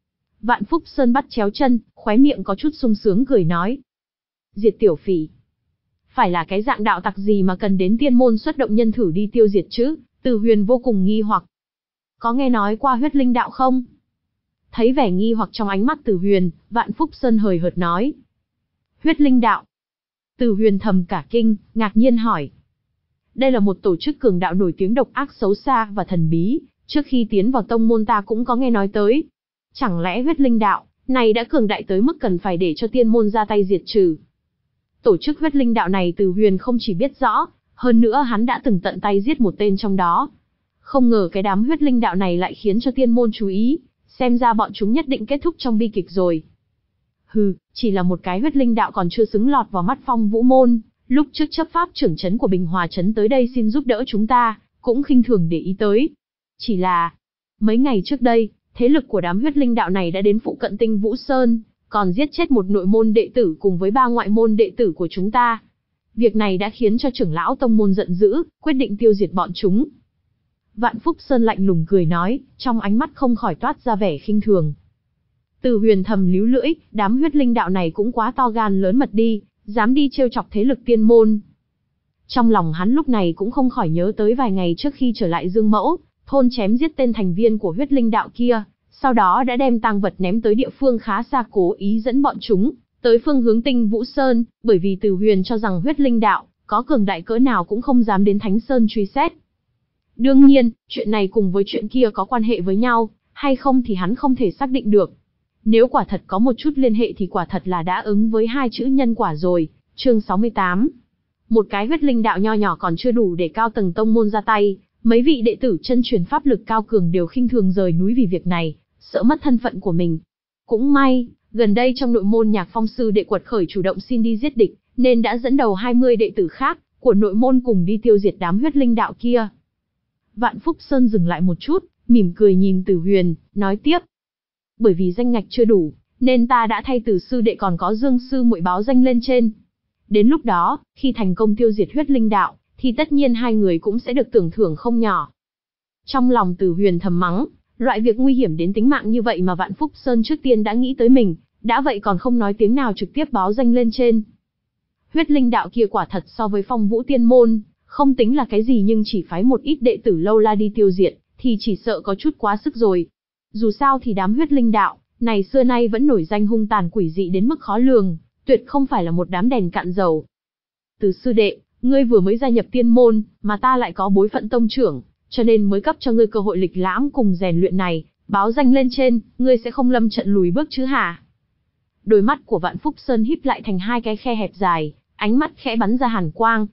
Vạn Phúc Sơn bắt chéo chân, khóe miệng có chút sung sướng cười nói. Diệt tiểu phỉ? Phải là cái dạng đạo tặc gì mà cần đến tiên môn xuất động nhân thử đi tiêu diệt chứ? Từ Huyền vô cùng nghi hoặc. Có nghe nói qua huyết linh đạo không? Thấy vẻ nghi hoặc trong ánh mắt Từ Huyền, Vạn Phúc Sơn hời hợt nói. Huyết linh đạo? Từ Huyền thầm cả kinh, ngạc nhiên hỏi. Đây là một tổ chức cường đạo nổi tiếng độc ác xấu xa và thần bí, trước khi tiến vào tông môn ta cũng có nghe nói tới. Chẳng lẽ huyết linh đạo này đã cường đại tới mức cần phải để cho tiên môn ra tay diệt trừ? Tổ chức huyết linh đạo này Từ Huyền không chỉ biết rõ, hơn nữa hắn đã từng tận tay giết một tên trong đó. Không ngờ cái đám huyết linh đạo này lại khiến cho tiên môn chú ý, xem ra bọn chúng nhất định kết thúc trong bi kịch rồi. Hừ, chỉ là một cái huyết linh đạo còn chưa xứng lọt vào mắt Phong Vũ môn, lúc trước chấp pháp trưởng trấn của Bình Hòa trấn tới đây xin giúp đỡ chúng ta, cũng khinh thường để ý tới. Chỉ là, mấy ngày trước đây, thế lực của đám huyết linh đạo này đã đến phụ cận Tinh Vũ Sơn, còn giết chết một nội môn đệ tử cùng với ba ngoại môn đệ tử của chúng ta. Việc này đã khiến cho trưởng lão tông môn giận dữ, quyết định tiêu diệt bọn chúng. Vạn Phúc Sơn lạnh lùng cười nói, trong ánh mắt không khỏi toát ra vẻ khinh thường. Từ Huyền thầm líu lưỡi, đám huyết linh đạo này cũng quá to gan lớn mật đi, dám đi trêu chọc thế lực tiên môn. Trong lòng hắn lúc này cũng không khỏi nhớ tới vài ngày trước khi trở lại Dương Mẫu, thôn chém giết tên thành viên của huyết linh đạo kia, sau đó đã đem tang vật ném tới địa phương khá xa cố ý dẫn bọn chúng tới phương hướng Tinh Vũ Sơn, bởi vì Từ Huyền cho rằng huyết linh đạo có cường đại cỡ nào cũng không dám đến Thánh Sơn truy xét. Đương nhiên, chuyện này cùng với chuyện kia có quan hệ với nhau, hay không thì hắn không thể xác định được. Nếu quả thật có một chút liên hệ thì quả thật là đã ứng với hai chữ nhân quả rồi. Chương sáu mươi tám. Một cái huyết linh đạo nho nhỏ còn chưa đủ để cao tầng tông môn ra tay, mấy vị đệ tử chân truyền pháp lực cao cường đều khinh thường rời núi vì việc này, sợ mất thân phận của mình. Cũng may, gần đây trong nội môn Nhạc Phong sư đệ quật khởi chủ động xin đi giết địch, nên đã dẫn đầu hai mươi đệ tử khác của nội môn cùng đi tiêu diệt đám huyết linh đạo kia. Vạn Phúc Sơn dừng lại một chút, mỉm cười nhìn Từ Huyền, nói tiếp. Bởi vì danh ngạch chưa đủ, nên ta đã thay Từ sư đệ còn có Dương sư muội báo danh lên trên. Đến lúc đó, khi thành công tiêu diệt huyết linh đạo, thì tất nhiên hai người cũng sẽ được tưởng thưởng không nhỏ. Trong lòng Từ Huyền thầm mắng, loại việc nguy hiểm đến tính mạng như vậy mà Vạn Phúc Sơn trước tiên đã nghĩ tới mình, đã vậy còn không nói tiếng nào trực tiếp báo danh lên trên. Huyết linh đạo kia quả thật so với Phong Vũ tiên môn, không tính là cái gì, nhưng chỉ phái một ít đệ tử lâu la đi tiêu diệt, thì chỉ sợ có chút quá sức rồi. Dù sao thì đám huyết linh đạo này xưa nay vẫn nổi danh hung tàn quỷ dị đến mức khó lường, tuyệt không phải là một đám đèn cạn dầu. Từ sư đệ, ngươi vừa mới gia nhập tiên môn, mà ta lại có bối phận tông trưởng, cho nên mới cấp cho ngươi cơ hội lịch lãm cùng rèn luyện này, báo danh lên trên, ngươi sẽ không lâm trận lùi bước chứ hả? Đôi mắt của Vạn Phúc Sơn híp lại thành hai cái khe hẹp dài, ánh mắt khẽ bắn ra hàn quang.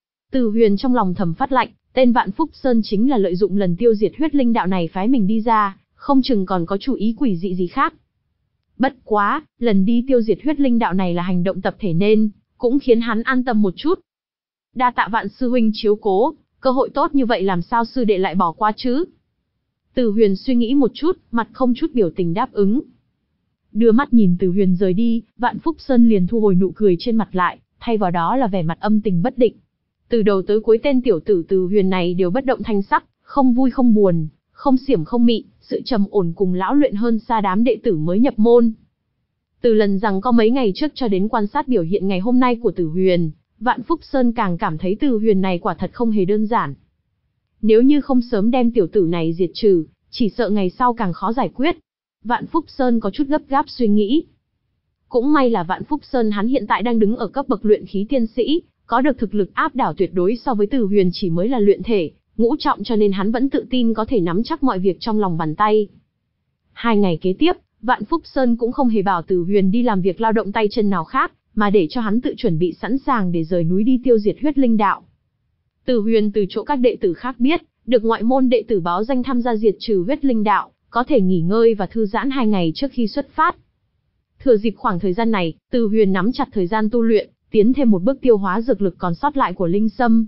Từ Huyền trong lòng thầm phát lạnh, tên Vạn Phúc Sơn chính là lợi dụng lần tiêu diệt huyết linh đạo này phái mình đi ra, không chừng còn có chủ ý quỷ dị gì khác. Bất quá, lần đi tiêu diệt huyết linh đạo này là hành động tập thể nên, cũng khiến hắn an tâm một chút. Đa tạ Vạn sư huynh chiếu cố, cơ hội tốt như vậy làm sao sư đệ lại bỏ qua chứ? Từ Huyền suy nghĩ một chút, mặt không chút biểu tình đáp ứng. Đưa mắt nhìn Từ Huyền rời đi, Vạn Phúc Sơn liền thu hồi nụ cười trên mặt lại, thay vào đó là vẻ mặt âm tình bất định. Từ đầu tới cuối tên tiểu tử Từ Huyền này đều bất động thanh sắc, không vui không buồn, không xiểm không mị, sự trầm ổn cùng lão luyện hơn xa đám đệ tử mới nhập môn. Từ lần rằng có mấy ngày trước cho đến quan sát biểu hiện ngày hôm nay của Từ Huyền, Vạn Phúc Sơn càng cảm thấy Từ Huyền này quả thật không hề đơn giản. Nếu như không sớm đem tiểu tử này diệt trừ, chỉ sợ ngày sau càng khó giải quyết. Vạn Phúc Sơn có chút gấp gáp suy nghĩ. Cũng may là Vạn Phúc Sơn hắn hiện tại đang đứng ở cấp bậc luyện khí tiên sĩ, có được thực lực áp đảo tuyệt đối so với Từ Huyền chỉ mới là luyện thể, ngũ trọng, cho nên hắn vẫn tự tin có thể nắm chắc mọi việc trong lòng bàn tay. Hai ngày kế tiếp, Vạn Phúc Sơn cũng không hề bảo Từ Huyền đi làm việc lao động tay chân nào khác, mà để cho hắn tự chuẩn bị sẵn sàng để rời núi đi tiêu diệt huyết linh đạo. Từ Huyền từ chỗ các đệ tử khác biết, được ngoại môn đệ tử báo danh tham gia diệt trừ huyết linh đạo, có thể nghỉ ngơi và thư giãn hai ngày trước khi xuất phát. Thừa dịp khoảng thời gian này, Từ Huyền nắm chặt thời gian tu luyện, tiến thêm một bước tiêu hóa dược lực còn sót lại của linh sâm.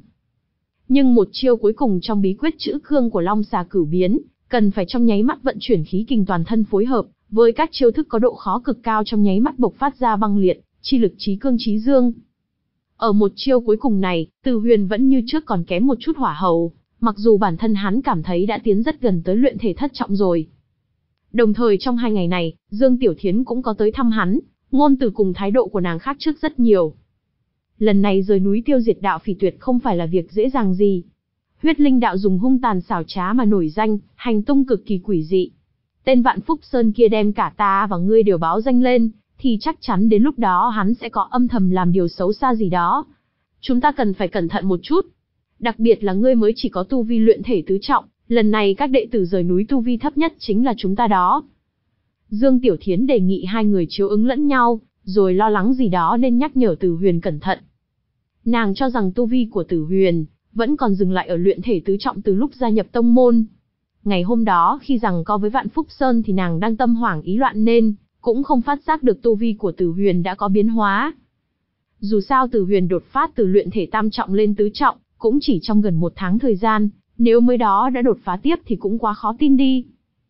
Nhưng một chiêu cuối cùng trong bí quyết chữ cương của Long Xà Cửu Biến, cần phải trong nháy mắt vận chuyển khí kình toàn thân phối hợp với các chiêu thức có độ khó cực cao, trong nháy mắt bộc phát ra băng liệt, chi lực chí cương chí dương. Ở một chiêu cuối cùng này, Từ Huyền vẫn như trước còn kém một chút hỏa hầu, mặc dù bản thân hắn cảm thấy đã tiến rất gần tới luyện thể thất trọng rồi. Đồng thời trong hai ngày này, Dương Tiểu Thiến cũng có tới thăm hắn, ngôn từ cùng thái độ của nàng khác trước rất nhiều. Lần này rời núi tiêu diệt đạo phỉ tuyệt không phải là việc dễ dàng gì. Huyết linh đạo dùng hung tàn xảo trá mà nổi danh, hành tung cực kỳ quỷ dị. Tên Vạn Phúc Sơn kia đem cả ta và ngươi đều báo danh lên, thì chắc chắn đến lúc đó hắn sẽ có âm thầm làm điều xấu xa gì đó. Chúng ta cần phải cẩn thận một chút. Đặc biệt là ngươi mới chỉ có tu vi luyện thể tứ trọng, lần này các đệ tử rời núi tu vi thấp nhất chính là chúng ta đó. Dương Tiểu Thiến đề nghị hai người chiếu ứng lẫn nhau, rồi lo lắng gì đó nên nhắc nhở Từ Huyền cẩn thận. Nàng cho rằng tu vi của Từ Huyền vẫn còn dừng lại ở luyện thể tứ trọng từ lúc gia nhập tông môn. Ngày hôm đó khi giằng co với Vạn Phúc Sơn thì nàng đang tâm hoảng ý loạn nên cũng không phát giác được tu vi của Từ Huyền đã có biến hóa. Dù sao Từ Huyền đột phát từ luyện thể tam trọng lên tứ trọng, cũng chỉ trong gần một tháng thời gian, nếu mới đó đã đột phá tiếp thì cũng quá khó tin đi.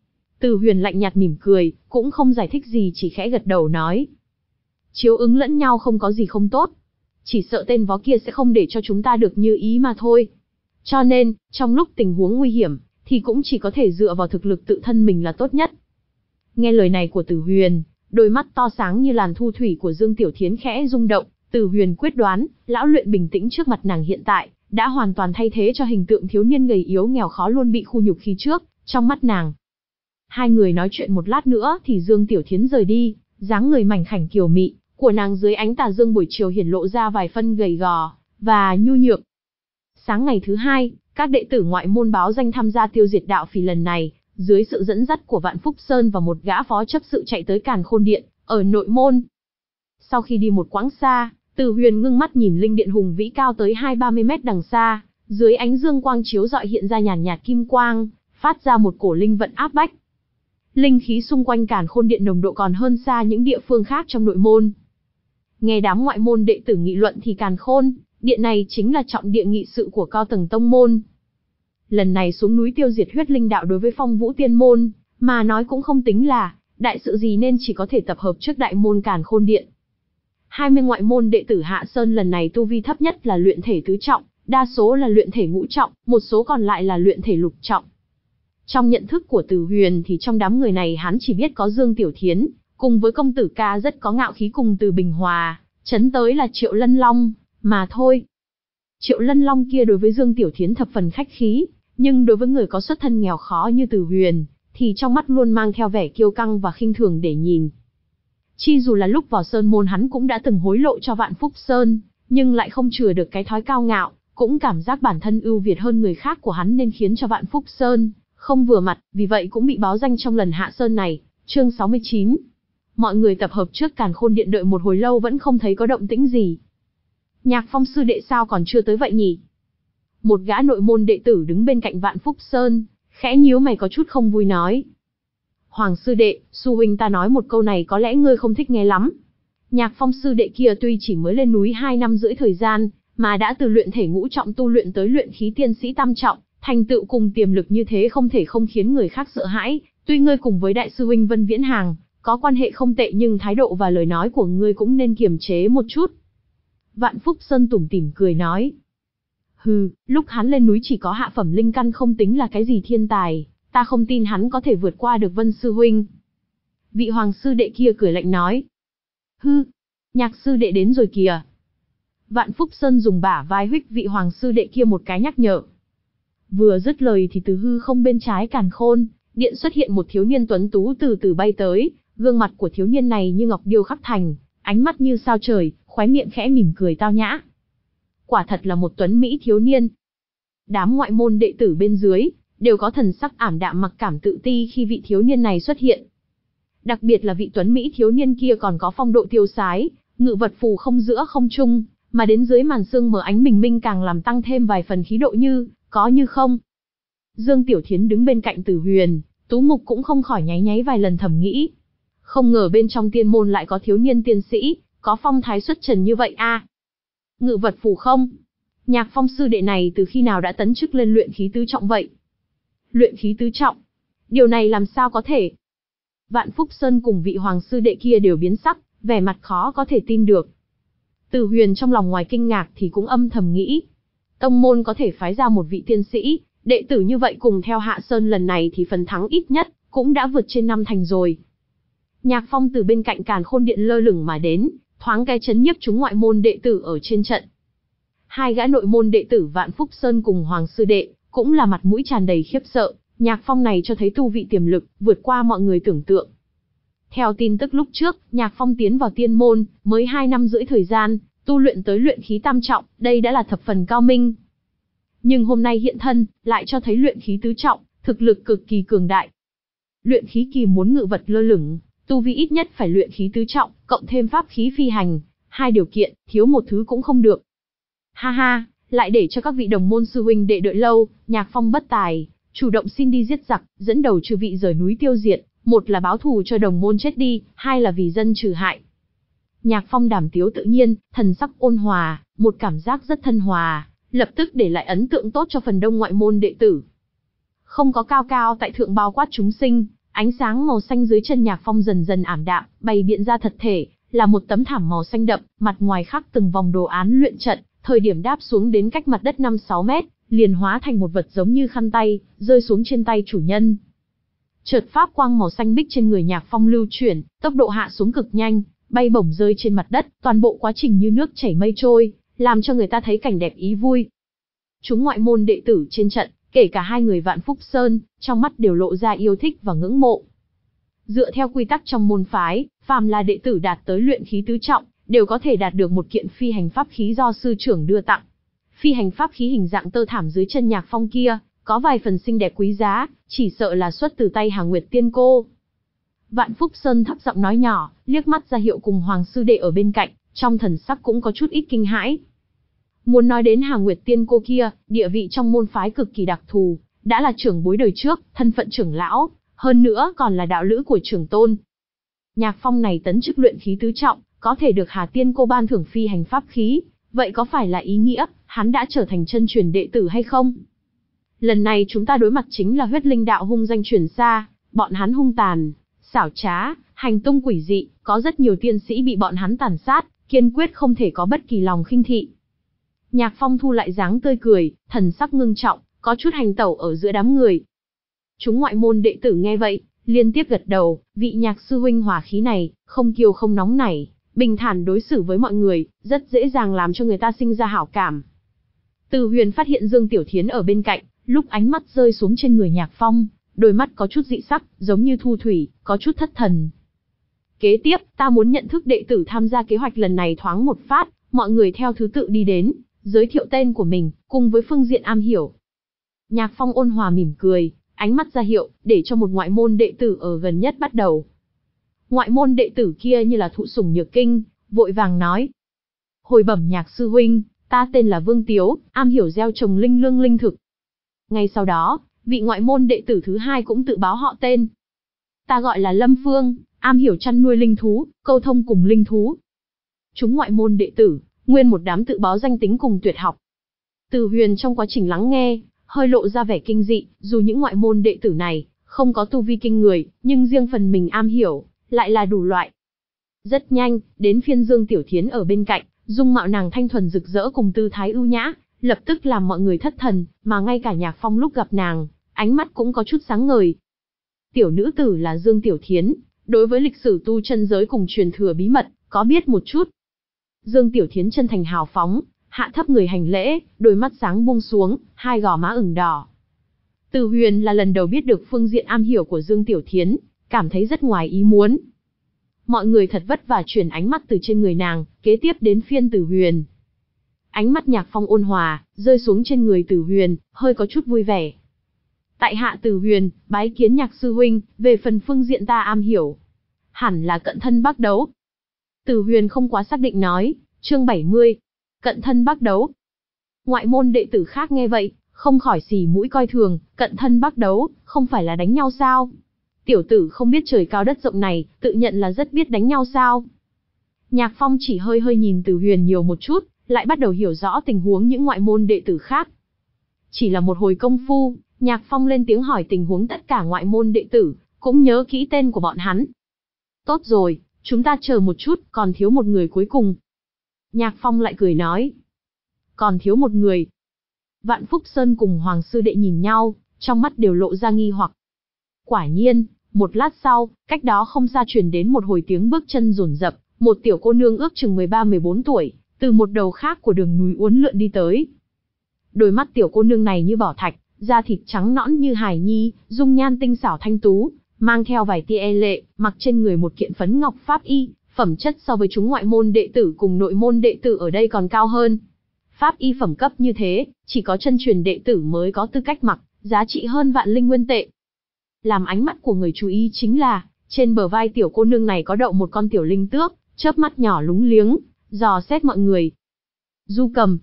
Từ Huyền lạnh nhạt mỉm cười, cũng không giải thích gì, chỉ khẽ gật đầu nói. Chiếu ứng lẫn nhau không có gì không tốt. Chỉ sợ tên vó kia sẽ không để cho chúng ta được như ý mà thôi. Cho nên, trong lúc tình huống nguy hiểm, thì cũng chỉ có thể dựa vào thực lực tự thân mình là tốt nhất. Nghe lời này của Từ Huyền, đôi mắt to sáng như làn thu thủy của Dương Tiểu Thiến khẽ rung động. Từ Huyền quyết đoán, lão luyện bình tĩnh trước mặt nàng hiện tại đã hoàn toàn thay thế cho hình tượng thiếu niên gầy yếu nghèo khó luôn bị khu nhục khi trước, trong mắt nàng. Hai người nói chuyện một lát nữa thì Dương Tiểu Thiến rời đi, dáng người mảnh khảnh kiều mị của nàng dưới ánh tà dương buổi chiều hiển lộ ra vài phân gầy gò và nhu nhược. Sáng ngày thứ hai, các đệ tử ngoại môn báo danh tham gia tiêu diệt đạo phỉ lần này, dưới sự dẫn dắt của Vạn Phúc Sơn và một gã phó chấp sự chạy tới Càn Khôn Điện ở nội môn. Sau khi đi một quãng xa, Từ Huyền ngưng mắt nhìn linh điện hùng vĩ cao tới hai ba mươi mét đằng xa, dưới ánh dương quang chiếu rọi hiện ra nhàn nhạt kim quang, phát ra một cổ linh vận áp bách. Linh khí xung quanh Càn Khôn Điện nồng độ còn hơn xa những địa phương khác trong nội môn. Nghe đám ngoại môn đệ tử nghị luận thì Càn Khôn Điện này chính là trọng địa nghị sự của cao tầng tông môn. Lần này xuống núi tiêu diệt huyết linh đạo đối với Phong Vũ Tiên môn mà nói cũng không tính là đại sự gì, nên chỉ có thể tập hợp trước đại môn Càn Khôn Điện. hai mươi ngoại môn đệ tử Hạ Sơn lần này tu vi thấp nhất là luyện thể tứ trọng, đa số là luyện thể ngũ trọng, một số còn lại là luyện thể lục trọng. Trong nhận thức của Từ Huyền thì trong đám người này hắn chỉ biết có Dương Tiểu Thiến, cùng với công tử ca rất có ngạo khí cùng Từ Bình Hòa, chấn tới là Triệu Lân Long, mà thôi. Triệu Lân Long kia đối với Dương Tiểu Thiến thập phần khách khí, nhưng đối với người có xuất thân nghèo khó như Từ Huyền, thì trong mắt luôn mang theo vẻ kiêu căng và khinh thường để nhìn. Chi dù là lúc vào Sơn môn hắn cũng đã từng hối lộ cho Vạn Phúc Sơn, nhưng lại không chừa được cái thói cao ngạo, cũng cảm giác bản thân ưu việt hơn người khác của hắn nên khiến cho Vạn Phúc Sơn không vừa mặt, vì vậy cũng bị báo danh trong lần hạ sơn này. Chương sáu mươi chín. Mọi người tập hợp trước Càn Khôn Điện đợi một hồi lâu vẫn không thấy có động tĩnh gì. Nhạc Phong sư đệ sao còn chưa tới vậy nhỉ? Một gã nội môn đệ tử đứng bên cạnh Vạn Phúc Sơn, khẽ nhíu mày có chút không vui nói. Hoàng sư đệ, sư huynh ta nói một câu này có lẽ ngươi không thích nghe lắm. Nhạc Phong sư đệ kia tuy chỉ mới lên núi hai năm rưỡi thời gian, mà đã từ luyện thể ngũ trọng tu luyện tới luyện khí tiên sĩ tam trọng, thành tựu cùng tiềm lực như thế không thể không khiến người khác sợ hãi. Tuy ngươi cùng với đại sư huynh Vân Viễn Hàng có quan hệ không tệ nhưng thái độ và lời nói của ngươi cũng nên kiềm chế một chút. Vạn Phúc Sơn tủm tỉm cười nói. Hừ, lúc hắn lên núi chỉ có hạ phẩm linh căn không tính là cái gì thiên tài, ta không tin hắn có thể vượt qua được Vân sư huynh. Vị hoàng sư đệ kia cười lạnh nói. Hừ, Nhạc sư đệ đến rồi kìa. Vạn Phúc Sơn dùng bả vai huých vị hoàng sư đệ kia một cái nhắc nhở. Vừa dứt lời thì từ hư không bên trái Càn Khôn Điện xuất hiện một thiếu niên tuấn tú từ từ bay tới, gương mặt của thiếu niên này như ngọc điêu khắc thành, ánh mắt như sao trời, khóe miệng khẽ mỉm cười tao nhã. Quả thật là một tuấn mỹ thiếu niên. Đám ngoại môn đệ tử bên dưới đều có thần sắc ảm đạm mặc cảm tự ti khi vị thiếu niên này xuất hiện. Đặc biệt là vị tuấn mỹ thiếu niên kia còn có phong độ tiêu sái, ngự vật phù không giữa không trung, mà đến dưới màn sương mờ ánh bình minh càng làm tăng thêm vài phần khí độ như có như không. Dương Tiểu Thiến đứng bên cạnh Tử Huyền, Tú Mục cũng không khỏi nháy nháy vài lần thầm nghĩ. Không ngờ bên trong tiên môn lại có thiếu niên tiên sĩ, có phong thái xuất trần như vậy a. À. Ngự vật phù không? Nhạc Phong sư đệ này từ khi nào đã tấn chức lên luyện khí tứ trọng vậy? Luyện khí tứ trọng? Điều này làm sao có thể? Vạn Phúc Sơn cùng vị hoàng sư đệ kia đều biến sắc, vẻ mặt khó có thể tin được. Tử Huyền trong lòng ngoài kinh ngạc thì cũng âm thầm nghĩ. Tông môn có thể phái ra một vị tiên sĩ, đệ tử như vậy cùng theo hạ sơn lần này thì phần thắng ít nhất cũng đã vượt trên năm thành rồi. Nhạc Phong từ bên cạnh Càn Khôn Điện lơ lửng mà đến, thoáng cái chấn nhiếp chúng ngoại môn đệ tử ở trên trận. Hai gã nội môn đệ tử Vạn Phúc Sơn cùng hoàng sư đệ cũng là mặt mũi tràn đầy khiếp sợ, Nhạc Phong này cho thấy tu vị tiềm lực vượt qua mọi người tưởng tượng. Theo tin tức lúc trước, Nhạc Phong tiến vào tiên môn mới hai năm rưỡi thời gian, tu luyện tới luyện khí tam trọng, đây đã là thập phần cao minh. Nhưng hôm nay hiện thân, lại cho thấy luyện khí tứ trọng, thực lực cực kỳ cường đại. Luyện khí kỳ muốn ngự vật lơ lửng, tu vi ít nhất phải luyện khí tứ trọng, cộng thêm pháp khí phi hành, hai điều kiện, thiếu một thứ cũng không được. Ha ha, lại để cho các vị đồng môn sư huynh đệ đợi lâu, Nhạc Phong bất tài, chủ động xin đi giết giặc, dẫn đầu chư vị rời núi tiêu diệt, một là báo thù cho đồng môn chết đi, hai là vì dân trừ hại. Nhạc Phong đàm tiếu tự nhiên, thần sắc ôn hòa, một cảm giác rất thân hòa, lập tức để lại ấn tượng tốt cho phần đông ngoại môn đệ tử. Không có cao cao tại thượng bao quát chúng sinh, ánh sáng màu xanh dưới chân Nhạc Phong dần dần ảm đạm, bày biện ra thật thể, là một tấm thảm màu xanh đậm, mặt ngoài khắc từng vòng đồ án luyện trận, thời điểm đáp xuống đến cách mặt đất năm sáu mét, liền hóa thành một vật giống như khăn tay, rơi xuống trên tay chủ nhân. Chợt pháp quang màu xanh bích trên người Nhạc Phong lưu chuyển, tốc độ hạ xuống cực nhanh, bay bổng rơi trên mặt đất, toàn bộ quá trình như nước chảy mây trôi, làm cho người ta thấy cảnh đẹp ý vui. Chúng ngoại môn đệ tử trên trận, kể cả hai người Vạn Phúc Sơn, trong mắt đều lộ ra yêu thích và ngưỡng mộ. Dựa theo quy tắc trong môn phái, phàm là đệ tử đạt tới luyện khí tứ trọng, đều có thể đạt được một kiện phi hành pháp khí do sư trưởng đưa tặng. Phi hành pháp khí hình dạng tơ thảm dưới chân Nhạc Phong kia, có vài phần xinh đẹp quý giá, chỉ sợ là xuất từ tay Hà Nguyệt Tiên Cô. Vạn Phúc Sơn thấp giọng nói nhỏ, liếc mắt ra hiệu cùng hoàng sư đệ ở bên cạnh, trong thần sắc cũng có chút ít kinh hãi. Muốn nói đến Hà Nguyệt Tiên Cô kia, địa vị trong môn phái cực kỳ đặc thù, đã là trưởng bối đời trước, thân phận trưởng lão, hơn nữa còn là đạo lữ của trưởng tôn. Nhạc Phong này tấn chức luyện khí tứ trọng, có thể được Hà Tiên Cô ban thưởng phi hành pháp khí, vậy có phải là ý nghĩa, hắn đã trở thành chân truyền đệ tử hay không? Lần này chúng ta đối mặt chính là huyết linh đạo hung danh truyền xa, bọn hắn hung tàn, xảo trá, hành tung quỷ dị, có rất nhiều tiên sĩ bị bọn hắn tàn sát, kiên quyết không thể có bất kỳ lòng khinh thị. Nhạc Phong thu lại dáng tươi cười, thần sắc ngưng trọng, có chút hành tẩu ở giữa đám người. Chúng ngoại môn đệ tử nghe vậy, liên tiếp gật đầu, vị Nhạc sư huynh hỏa khí này, không kiêu không nóng nảy, bình thản đối xử với mọi người, rất dễ dàng làm cho người ta sinh ra hảo cảm. Từ Huyền phát hiện Dương Tiểu Thiến ở bên cạnh, lúc ánh mắt rơi xuống trên người Nhạc Phong, đôi mắt có chút dị sắc, giống như thu thủy, có chút thất thần. Kế tiếp, ta muốn nhận thức đệ tử tham gia kế hoạch lần này thoáng một phát, mọi người theo thứ tự đi đến, giới thiệu tên của mình, cùng với phương diện am hiểu. Nhạc Phong ôn hòa mỉm cười, ánh mắt ra hiệu, để cho một ngoại môn đệ tử ở gần nhất bắt đầu. Ngoại môn đệ tử kia như là thụ sủng nhược kinh, vội vàng nói. Hồi bẩm Nhạc sư huynh, ta tên là Vương Tiếu, am hiểu gieo trồng linh lương linh thực. Ngay sau đó, vị ngoại môn đệ tử thứ hai cũng tự báo họ tên. Ta gọi là Lâm Phương, am hiểu chăn nuôi linh thú, câu thông cùng linh thú. Chúng ngoại môn đệ tử, nguyên một đám tự báo danh tính cùng tuyệt học. Từ Huyền trong quá trình lắng nghe, hơi lộ ra vẻ kinh dị, dù những ngoại môn đệ tử này không có tu vi kinh người, nhưng riêng phần mình am hiểu, lại là đủ loại. Rất nhanh, đến phiên Dương Tiểu Thiến ở bên cạnh, dung mạo nàng thanh thuần rực rỡ cùng tư thái ưu nhã, lập tức làm mọi người thất thần, mà ngay cả Nhạc Phong lúc gặp nàng, ánh mắt cũng có chút sáng ngời. Tiểu nữ tử là Dương Tiểu Thiến, đối với lịch sử tu chân giới cùng truyền thừa bí mật, có biết một chút. Dương Tiểu Thiến chân thành hào phóng, hạ thấp người hành lễ, đôi mắt sáng buông xuống, hai gò má ửng đỏ. Từ Huyền là lần đầu biết được phương diện am hiểu của Dương Tiểu Thiến, cảm thấy rất ngoài ý muốn. Mọi người thật vất vả chuyển ánh mắt từ trên người nàng, kế tiếp đến phiên Từ Huyền. Ánh mắt Nhạc Phong ôn hòa, rơi xuống trên người Từ Huyền, hơi có chút vui vẻ. Tại hạ Từ Huyền, bái kiến Nhạc sư huynh, về phần phương diện ta am hiểu. Hẳn là cận thân bác đấu. Từ Huyền không quá xác định nói, chương bảy mươi, cận thân bác đấu. Ngoại môn đệ tử khác nghe vậy, không khỏi xì mũi coi thường, cận thân bác đấu, không phải là đánh nhau sao? Tiểu tử không biết trời cao đất rộng này, tự nhận là rất biết đánh nhau sao? Nhạc Phong chỉ hơi hơi nhìn Từ Huyền nhiều một chút, lại bắt đầu hiểu rõ tình huống những ngoại môn đệ tử khác. Chỉ là một hồi công phu, Nhạc Phong lên tiếng hỏi tình huống tất cả ngoại môn đệ tử, cũng nhớ kỹ tên của bọn hắn. Tốt rồi, chúng ta chờ một chút, còn thiếu một người cuối cùng. Nhạc Phong lại cười nói. Còn thiếu một người. Vạn Phúc Sơn cùng Hoàng sư đệ nhìn nhau, trong mắt đều lộ ra nghi hoặc. Quả nhiên, một lát sau, cách đó không xa truyền đến một hồi tiếng bước chân rồn rập, một tiểu cô nương ước chừng mười ba mười bốn tuổi, từ một đầu khác của đường núi uốn lượn đi tới. Đôi mắt tiểu cô nương này như bảo thạch, da thịt trắng nõn như hài nhi, dung nhan tinh xảo thanh tú, mang theo vài tia e lệ, mặc trên người một kiện phấn ngọc pháp y, phẩm chất so với chúng ngoại môn đệ tử cùng nội môn đệ tử ở đây còn cao hơn. Pháp y phẩm cấp như thế, chỉ có chân truyền đệ tử mới có tư cách mặc, giá trị hơn vạn linh nguyên tệ. Làm ánh mắt của người chú ý chính là, trên bờ vai tiểu cô nương này có đậu một con tiểu linh tước, chớp mắt nhỏ lúng liếng, dò xét mọi người. Du Cầm.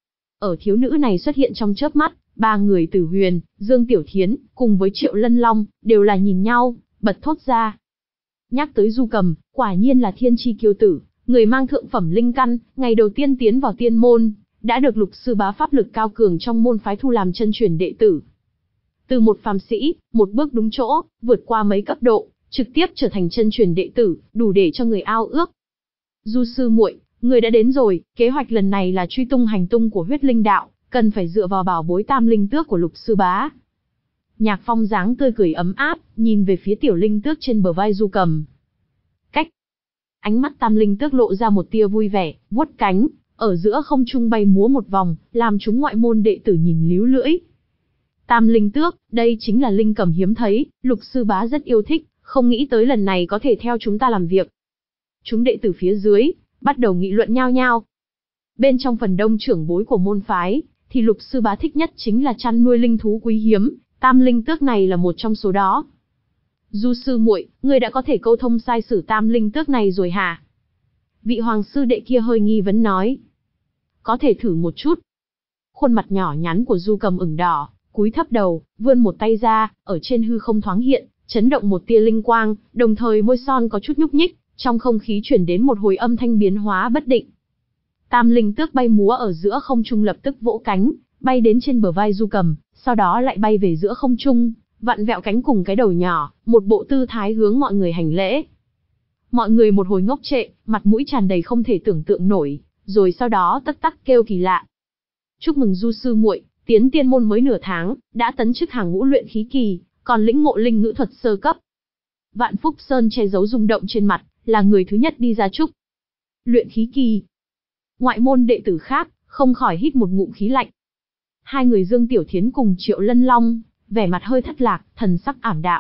Ở thiếu nữ này xuất hiện trong chớp mắt, ba người Từ Huyền, Dương Tiểu Thiến, cùng với Triệu Lân Long, đều là nhìn nhau, bật thốt ra. Nhắc tới Du Cầm, quả nhiên là thiên chi kiêu tử, người mang thượng phẩm linh căn, ngày đầu tiên tiến vào tiên môn, đã được Lục sư bá pháp lực cao cường trong môn phái thu làm chân truyền đệ tử. Từ một phàm sĩ, một bước đúng chỗ, vượt qua mấy cấp độ, trực tiếp trở thành chân truyền đệ tử, đủ để cho người ao ước. Du sư muội, người đã đến rồi, kế hoạch lần này là truy tung hành tung của huyết linh đạo, cần phải dựa vào bảo bối tam linh tước của Lục sư bá. Nhạc Phong dáng tươi cười ấm áp, nhìn về phía tiểu linh tước trên bờ vai Du Cầm. Cách. Ánh mắt tam linh tước lộ ra một tia vui vẻ, vuốt cánh, ở giữa không trung bay múa một vòng, làm chúng ngoại môn đệ tử nhìn líu lưỡi. Tam linh tước, đây chính là linh cầm hiếm thấy, Lục sư bá rất yêu thích, không nghĩ tới lần này có thể theo chúng ta làm việc. Chúng đệ tử phía dưới, bắt đầu nghị luận nhao nhao. Bên trong phần đông trưởng bối của môn phái, thì Lục sư bá thích nhất chính là chăn nuôi linh thú quý hiếm, tam linh tước này là một trong số đó. Du sư muội, ngươi đã có thể câu thông sai sử tam linh tước này rồi hả? Vị hoàng sư đệ kia hơi nghi vấn nói. Có thể thử một chút. Khuôn mặt nhỏ nhắn của Du Cầm ửng đỏ, cúi thấp đầu, vươn một tay ra, ở trên hư không thoáng hiện, chấn động một tia linh quang, đồng thời môi son có chút nhúc nhích, trong không khí chuyển đến một hồi âm thanh biến hóa bất định. Tam linh tước bay múa ở giữa không trung lập tức vỗ cánh, bay đến trên bờ vai Du Cầm, sau đó lại bay về giữa không trung, vặn vẹo cánh cùng cái đầu nhỏ, một bộ tư thái hướng mọi người hành lễ. Mọi người một hồi ngốc trệ, mặt mũi tràn đầy không thể tưởng tượng nổi, rồi sau đó tất tắc kêu kỳ lạ. Chúc mừng Du sư muội, tiến tiên môn mới nửa tháng, đã tấn chức hàng ngũ luyện khí kỳ, còn lĩnh ngộ linh ngữ thuật sơ cấp. Vạn Phúc Sơn che giấu rung động trên mặt, là người thứ nhất đi ra chúc. Luyện khí kỳ. Ngoại môn đệ tử khác, không khỏi hít một ngụm khí lạnh. Hai người Dương Tiểu Thiến cùng Triệu Lân Long, vẻ mặt hơi thất lạc, thần sắc ảm đạm.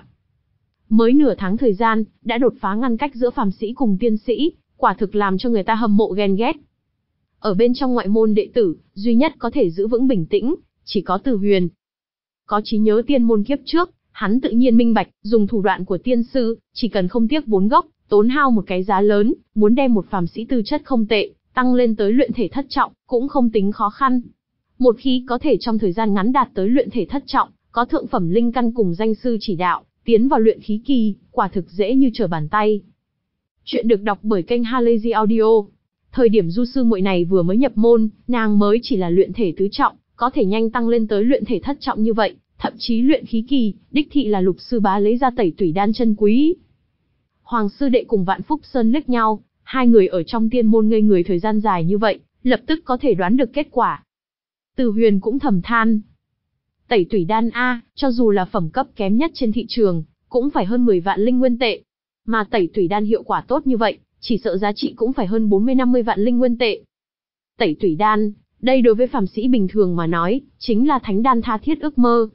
Mới nửa tháng thời gian, đã đột phá ngăn cách giữa phàm sĩ cùng tiên sĩ, quả thực làm cho người ta hâm mộ ghen ghét. Ở bên trong ngoại môn đệ tử, duy nhất có thể giữ vững bình tĩnh, chỉ có Từ Huyền. Có trí nhớ tiên môn kiếp trước, hắn tự nhiên minh bạch, dùng thủ đoạn của tiên sư, chỉ cần không tiếc vốn gốc, tốn hao một cái giá lớn, muốn đem một phàm sĩ tư chất không tệ, tăng lên tới luyện thể thất trọng, cũng không tính khó khăn. Một khi có thể trong thời gian ngắn đạt tới luyện thể thất trọng, có thượng phẩm linh căn cùng danh sư chỉ đạo, tiến vào luyện khí kỳ, quả thực dễ như trở bàn tay. Chuyện được đọc bởi kênh Halazy Audio. Thời điểm Du sư muội này vừa mới nhập môn, nàng mới chỉ là luyện thể tứ trọng, có thể nhanh tăng lên tới luyện thể thất trọng như vậy, thậm chí luyện khí kỳ, đích thị là Lục sư bá lấy ra Tẩy Tủy đan chân quý. Hoàng sư đệ cùng Vạn Phúc Sơn liếc nhau, hai người ở trong tiên môn ngây người thời gian dài như vậy, lập tức có thể đoán được kết quả. Từ Huyền cũng thầm than. Tẩy Tủy đan a, cho dù là phẩm cấp kém nhất trên thị trường, cũng phải hơn mười vạn linh nguyên tệ. Mà Tẩy Tủy đan hiệu quả tốt như vậy, chỉ sợ giá trị cũng phải hơn bốn mươi năm mươi vạn linh nguyên tệ. Tẩy Tủy đan, đây đối với phàm sĩ bình thường mà nói, chính là thánh đan tha thiết ước mơ.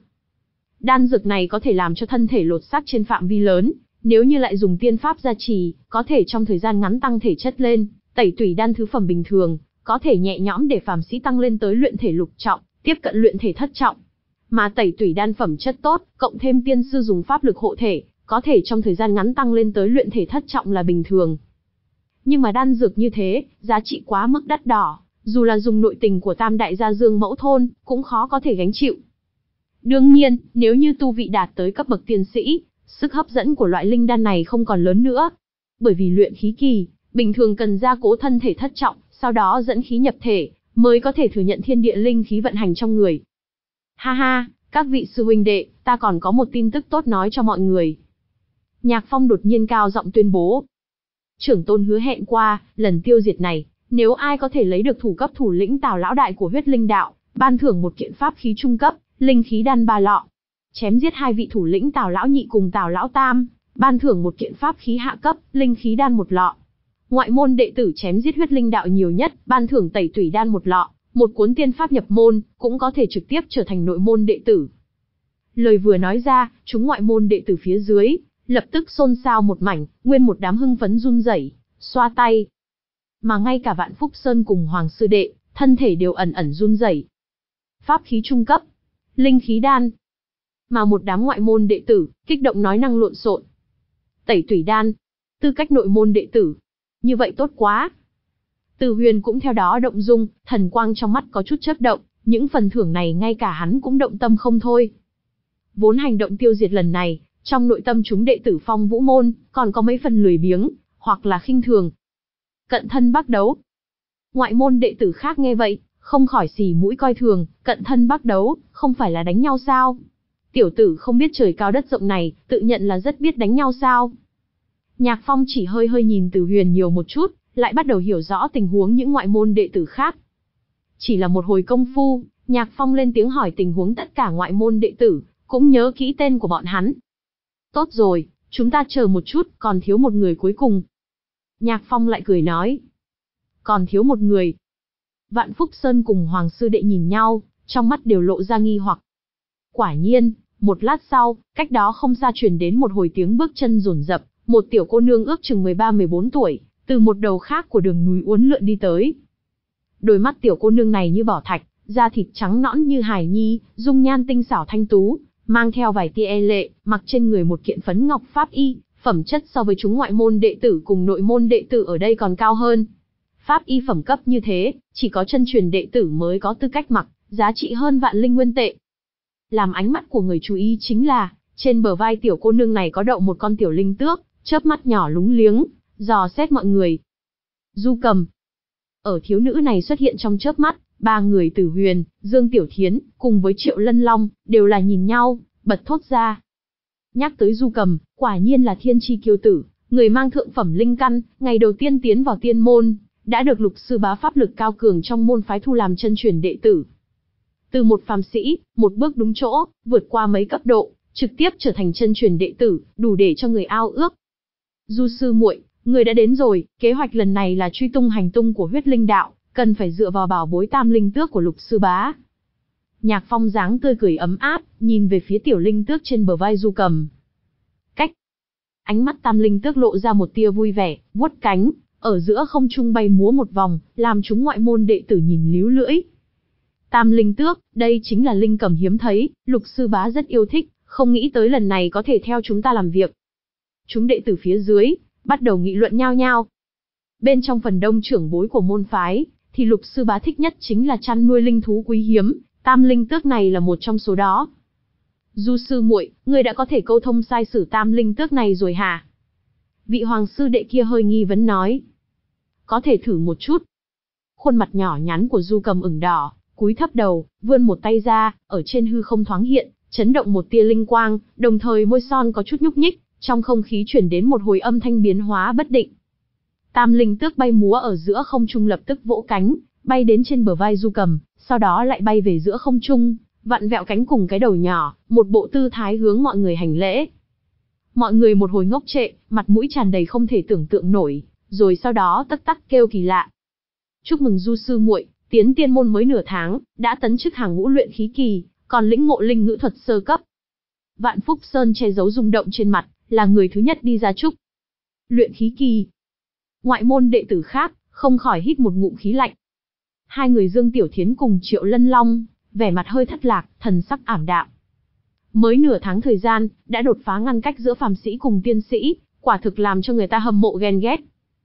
Đan dược này có thể làm cho thân thể lột xác trên phạm vi lớn, nếu như lại dùng tiên pháp gia trì, có thể trong thời gian ngắn tăng thể chất lên. Tẩy Tủy đan thứ phẩm bình thường, có thể nhẹ nhõm để phàm sĩ tăng lên tới luyện thể lục trọng, tiếp cận luyện thể thất trọng. Mà Tẩy Tủy đan phẩm chất tốt, cộng thêm tiên sư dùng pháp lực hộ thể, có thể trong thời gian ngắn tăng lên tới luyện thể thất trọng là bình thường. Nhưng mà đan dược như thế, giá trị quá mức đắt đỏ, dù là dùng nội tình của Tam đại gia Dương mẫu thôn, cũng khó có thể gánh chịu. Đương nhiên, nếu như tu vị đạt tới cấp bậc tiên sĩ, sức hấp dẫn của loại linh đan này không còn lớn nữa. Bởi vì luyện khí kỳ, bình thường cần gia cố thân thể thất trọng, sau đó dẫn khí nhập thể, mới có thể thừa nhận thiên địa linh khí vận hành trong người. Ha ha, các vị sư huynh đệ, ta còn có một tin tức tốt nói cho mọi người. Nhạc Phong đột nhiên cao giọng tuyên bố. Trưởng tôn hứa hẹn qua, lần tiêu diệt này, nếu ai có thể lấy được thủ cấp thủ lĩnh Tào lão đại của huyết linh đạo, ban thưởng một kiện pháp khí trung cấp, linh khí đan ba lọ. Chém giết hai vị thủ lĩnh Tào lão nhị cùng Tào lão tam, ban thưởng một kiện pháp khí hạ cấp, linh khí đan một lọ. Ngoại môn đệ tử chém giết huyết linh đạo nhiều nhất, ban thưởng Tẩy Tủy đan một lọ, một cuốn tiên pháp nhập môn, cũng có thể trực tiếp trở thành nội môn đệ tử. Lời vừa nói ra, chúng ngoại môn đệ tử phía dưới, lập tức xôn xao một mảnh, nguyên một đám hưng phấn run rẩy, xoa tay. Mà ngay cả Vạn Phúc Sơn cùng Hoàng sư đệ, thân thể đều ẩn ẩn run rẩy. Pháp khí trung cấp, linh khí đan. Mà một đám ngoại môn đệ tử, kích động nói năng lộn xộn. Tẩy Tủy đan, tư cách nội môn đệ tử. Như vậy tốt quá. Từ Huyền cũng theo đó động dung, thần quang trong mắt có chút chớp động, những phần thưởng này ngay cả hắn cũng động tâm không thôi. Vốn hành động tiêu diệt lần này, trong nội tâm chúng đệ tử Phong Vũ môn, còn có mấy phần lười biếng, hoặc là khinh thường. Cận thân bắc đấu. Ngoại môn đệ tử khác nghe vậy, không khỏi xì mũi coi thường, cận thân bắc đấu, không phải là đánh nhau sao? Tiểu tử không biết trời cao đất rộng này, tự nhận là rất biết đánh nhau sao? Nhạc Phong chỉ hơi hơi nhìn Từ Huyền nhiều một chút, lại bắt đầu hiểu rõ tình huống những ngoại môn đệ tử khác. Chỉ là một hồi công phu, Nhạc Phong lên tiếng hỏi tình huống tất cả ngoại môn đệ tử, cũng nhớ kỹ tên của bọn hắn. Tốt rồi, chúng ta chờ một chút, còn thiếu một người cuối cùng. Nhạc Phong lại cười nói. Còn thiếu một người. Vạn Phúc Sơn cùng Hoàng sư đệ nhìn nhau, trong mắt đều lộ ra nghi hoặc. Quả nhiên, một lát sau, cách đó không xa truyền đến một hồi tiếng bước chân rồn rập, một tiểu cô nương ước chừng mười ba mười bốn tuổi, từ một đầu khác của đường núi uốn lượn đi tới. Đôi mắt tiểu cô nương này như bảo thạch, da thịt trắng nõn như hài nhi, dung nhan tinh xảo thanh tú, mang theo vài tia e lệ, mặc trên người một kiện phấn ngọc pháp y, phẩm chất so với chúng ngoại môn đệ tử cùng nội môn đệ tử ở đây còn cao hơn. Pháp y phẩm cấp như thế, chỉ có chân truyền đệ tử mới có tư cách mặc, giá trị hơn vạn linh nguyên tệ. Làm ánh mắt của người chú ý chính là, trên bờ vai tiểu cô nương này có đậu một con tiểu linh tước, chớp mắt nhỏ lúng liếng, dò xét mọi người. Du Cầm. Ở thiếu nữ này xuất hiện trong chớp mắt, ba người Từ Huyền, Dương Tiểu Thiến, cùng với Triệu Lân Long, đều là nhìn nhau, bật thốt ra. Nhắc tới Du Cầm, quả nhiên là thiên chi kiêu tử, người mang thượng phẩm linh căn, ngày đầu tiên tiến vào tiên môn, đã được Lục sư bá pháp lực cao cường trong môn phái thu làm chân truyền đệ tử. Từ một phàm sĩ, một bước đúng chỗ, vượt qua mấy cấp độ, trực tiếp trở thành chân truyền đệ tử, đủ để cho người ao ước. Du sư muội, người đã đến rồi, kế hoạch lần này là truy tung hành tung của huyết linh đạo, cần phải dựa vào bảo bối tam linh tước của Lục sư bá. Nhạc Phong dáng tươi cười ấm áp, nhìn về phía tiểu linh tước trên bờ vai Du Cầm. Cách. Ánh mắt tam linh tước lộ ra một tia vui vẻ, vuốt cánh, ở giữa không trung bay múa một vòng, làm chúng ngoại môn đệ tử nhìn líu lưỡi. Tam linh tước, đây chính là linh cầm hiếm thấy, Lục sư bá rất yêu thích, không nghĩ tới lần này có thể theo chúng ta làm việc. Chúng đệ tử phía dưới, bắt đầu nghị luận nhao nhao. Bên trong phần đông trưởng bối của môn phái, thì Lục sư bá thích nhất chính là chăn nuôi linh thú quý hiếm, tam linh tước này là một trong số đó. Du sư muội, ngươi đã có thể câu thông sai sử tam linh tước này rồi hả? Vị hoàng sư đệ kia hơi nghi vấn nói. Có thể thử một chút. Khuôn mặt nhỏ nhắn của Du Cầm ửng đỏ, cúi thấp đầu, vươn một tay ra, ở trên hư không thoáng hiện, chấn động một tia linh quang, đồng thời môi son có chút nhúc nhích, trong không khí chuyển đến một hồi âm thanh biến hóa bất định. Tam linh tước bay múa ở giữa không trung lập tức vỗ cánh, bay đến trên bờ vai Du Cầm, sau đó lại bay về giữa không trung, vặn vẹo cánh cùng cái đầu nhỏ, một bộ tư thái hướng mọi người hành lễ. Mọi người một hồi ngốc trệ, mặt mũi tràn đầy không thể tưởng tượng nổi, rồi sau đó tắc tắc kêu kỳ lạ. Chúc mừng Du sư muội, tiến tiên môn mới nửa tháng, đã tấn chức hàng ngũ luyện khí kỳ, còn lĩnh ngộ linh ngữ thuật sơ cấp. Vạn Phúc Sơn che giấu rung động trên mặt, là người thứ nhất đi ra chúc. Luyện khí kỳ. Ngoại môn đệ tử khác, không khỏi hít một ngụm khí lạnh. Hai người Dương Tiểu Thiến cùng Triệu Lân Long, vẻ mặt hơi thất lạc, thần sắc ảm đạm. Mới nửa tháng thời gian, đã đột phá ngăn cách giữa phàm sĩ cùng tiên sĩ, quả thực làm cho người ta hâm mộ ghen ghét.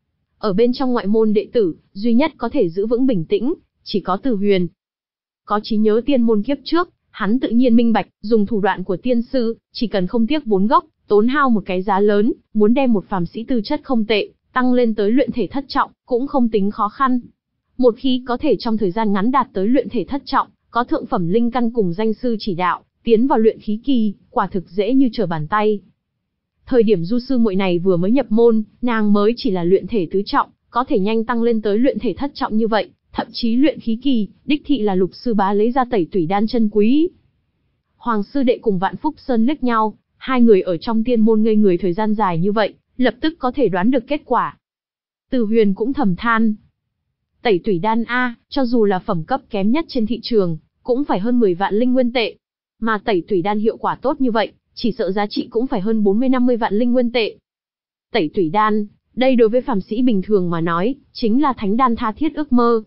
Ở bên trong ngoại môn đệ tử, duy nhất có thể giữ vững bình tĩnh, chỉ có Từ Huyền. Có trí nhớ tiên môn kiếp trước, hắn tự nhiên minh bạch, dùng thủ đoạn của tiên sư, chỉ cần không tiếc vốn gốc, tốn hao một cái giá lớn, muốn đem một phàm sĩ tư chất không tệ, tăng lên tới luyện thể thất trọng, cũng không tính khó khăn. Một khi có thể trong thời gian ngắn đạt tới luyện thể thất trọng, có thượng phẩm linh căn cùng danh sư chỉ đạo, tiến vào luyện khí kỳ, quả thực dễ như trở bàn tay. Thời điểm Du sư muội này vừa mới nhập môn, nàng mới chỉ là luyện thể tứ trọng, có thể nhanh tăng lên tới luyện thể thất trọng như vậy, thậm chí luyện khí kỳ, đích thị là Lục sư bá lấy ra tẩy tủy đan chân quý. Hoàng sư đệ cùng Vạn Phúc Sơn liếc nhau, hai người ở trong tiên môn ngây người thời gian dài như vậy, lập tức có thể đoán được kết quả. Từ Huyền cũng thầm than. Tẩy tủy đan A, cho dù là phẩm cấp kém nhất trên thị trường, cũng phải hơn mười vạn linh nguyên tệ. Mà tẩy tủy đan hiệu quả tốt như vậy, chỉ sợ giá trị cũng phải hơn bốn mươi năm mươi vạn linh nguyên tệ. Tẩy tủy đan, đây đối với phàm sĩ bình thường mà nói, chính là thánh đan tha thiết ước mơ.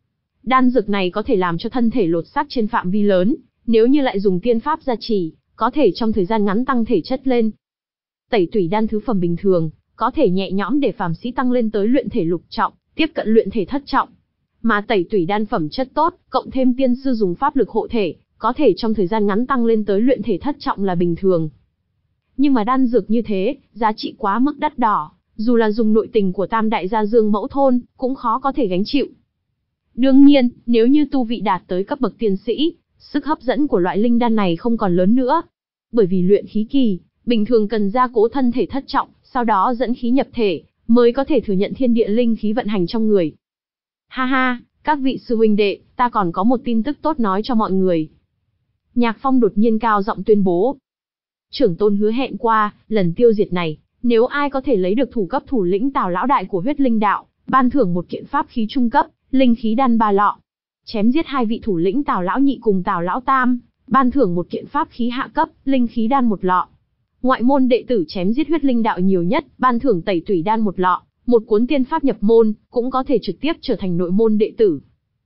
Đan dược này có thể làm cho thân thể lột xác trên phạm vi lớn, nếu như lại dùng tiên pháp gia trì, có thể trong thời gian ngắn tăng thể chất lên. Tẩy tủy đan thứ phẩm bình thường, có thể nhẹ nhõm để phàm sĩ tăng lên tới luyện thể lục trọng, tiếp cận luyện thể thất trọng. Mà tẩy tủy đan phẩm chất tốt, cộng thêm tiên sư dùng pháp lực hộ thể, có thể trong thời gian ngắn tăng lên tới luyện thể thất trọng là bình thường. Nhưng mà đan dược như thế, giá trị quá mức đắt đỏ, dù là dùng nội tình của tam đại gia Dương mẫu thôn, cũng khó có thể gánh chịu. Đương nhiên, nếu như tu vị đạt tới cấp bậc tiên sĩ, sức hấp dẫn của loại linh đan này không còn lớn nữa. Bởi vì luyện khí kỳ, bình thường cần gia cố thân thể thất trọng, sau đó dẫn khí nhập thể, mới có thể thừa nhận thiên địa linh khí vận hành trong người. Ha ha, các vị sư huynh đệ, ta còn có một tin tức tốt nói cho mọi người. Nhạc Phong đột nhiên cao giọng tuyên bố. Trưởng tôn hứa hẹn qua, lần tiêu diệt này, nếu ai có thể lấy được thủ cấp thủ lĩnh Tào lão đại của huyết linh đạo, ban thưởng một kiện pháp khí trung cấp, linh khí đan ba lọ. Chém giết hai vị thủ lĩnh Tào lão nhị cùng Tào lão tam, ban thưởng một kiện pháp khí hạ cấp, linh khí đan một lọ. Ngoại môn đệ tử chém giết huyết linh đạo nhiều nhất, ban thưởng tẩy tủy đan một lọ, một cuốn tiên pháp nhập môn, cũng có thể trực tiếp trở thành nội môn đệ tử.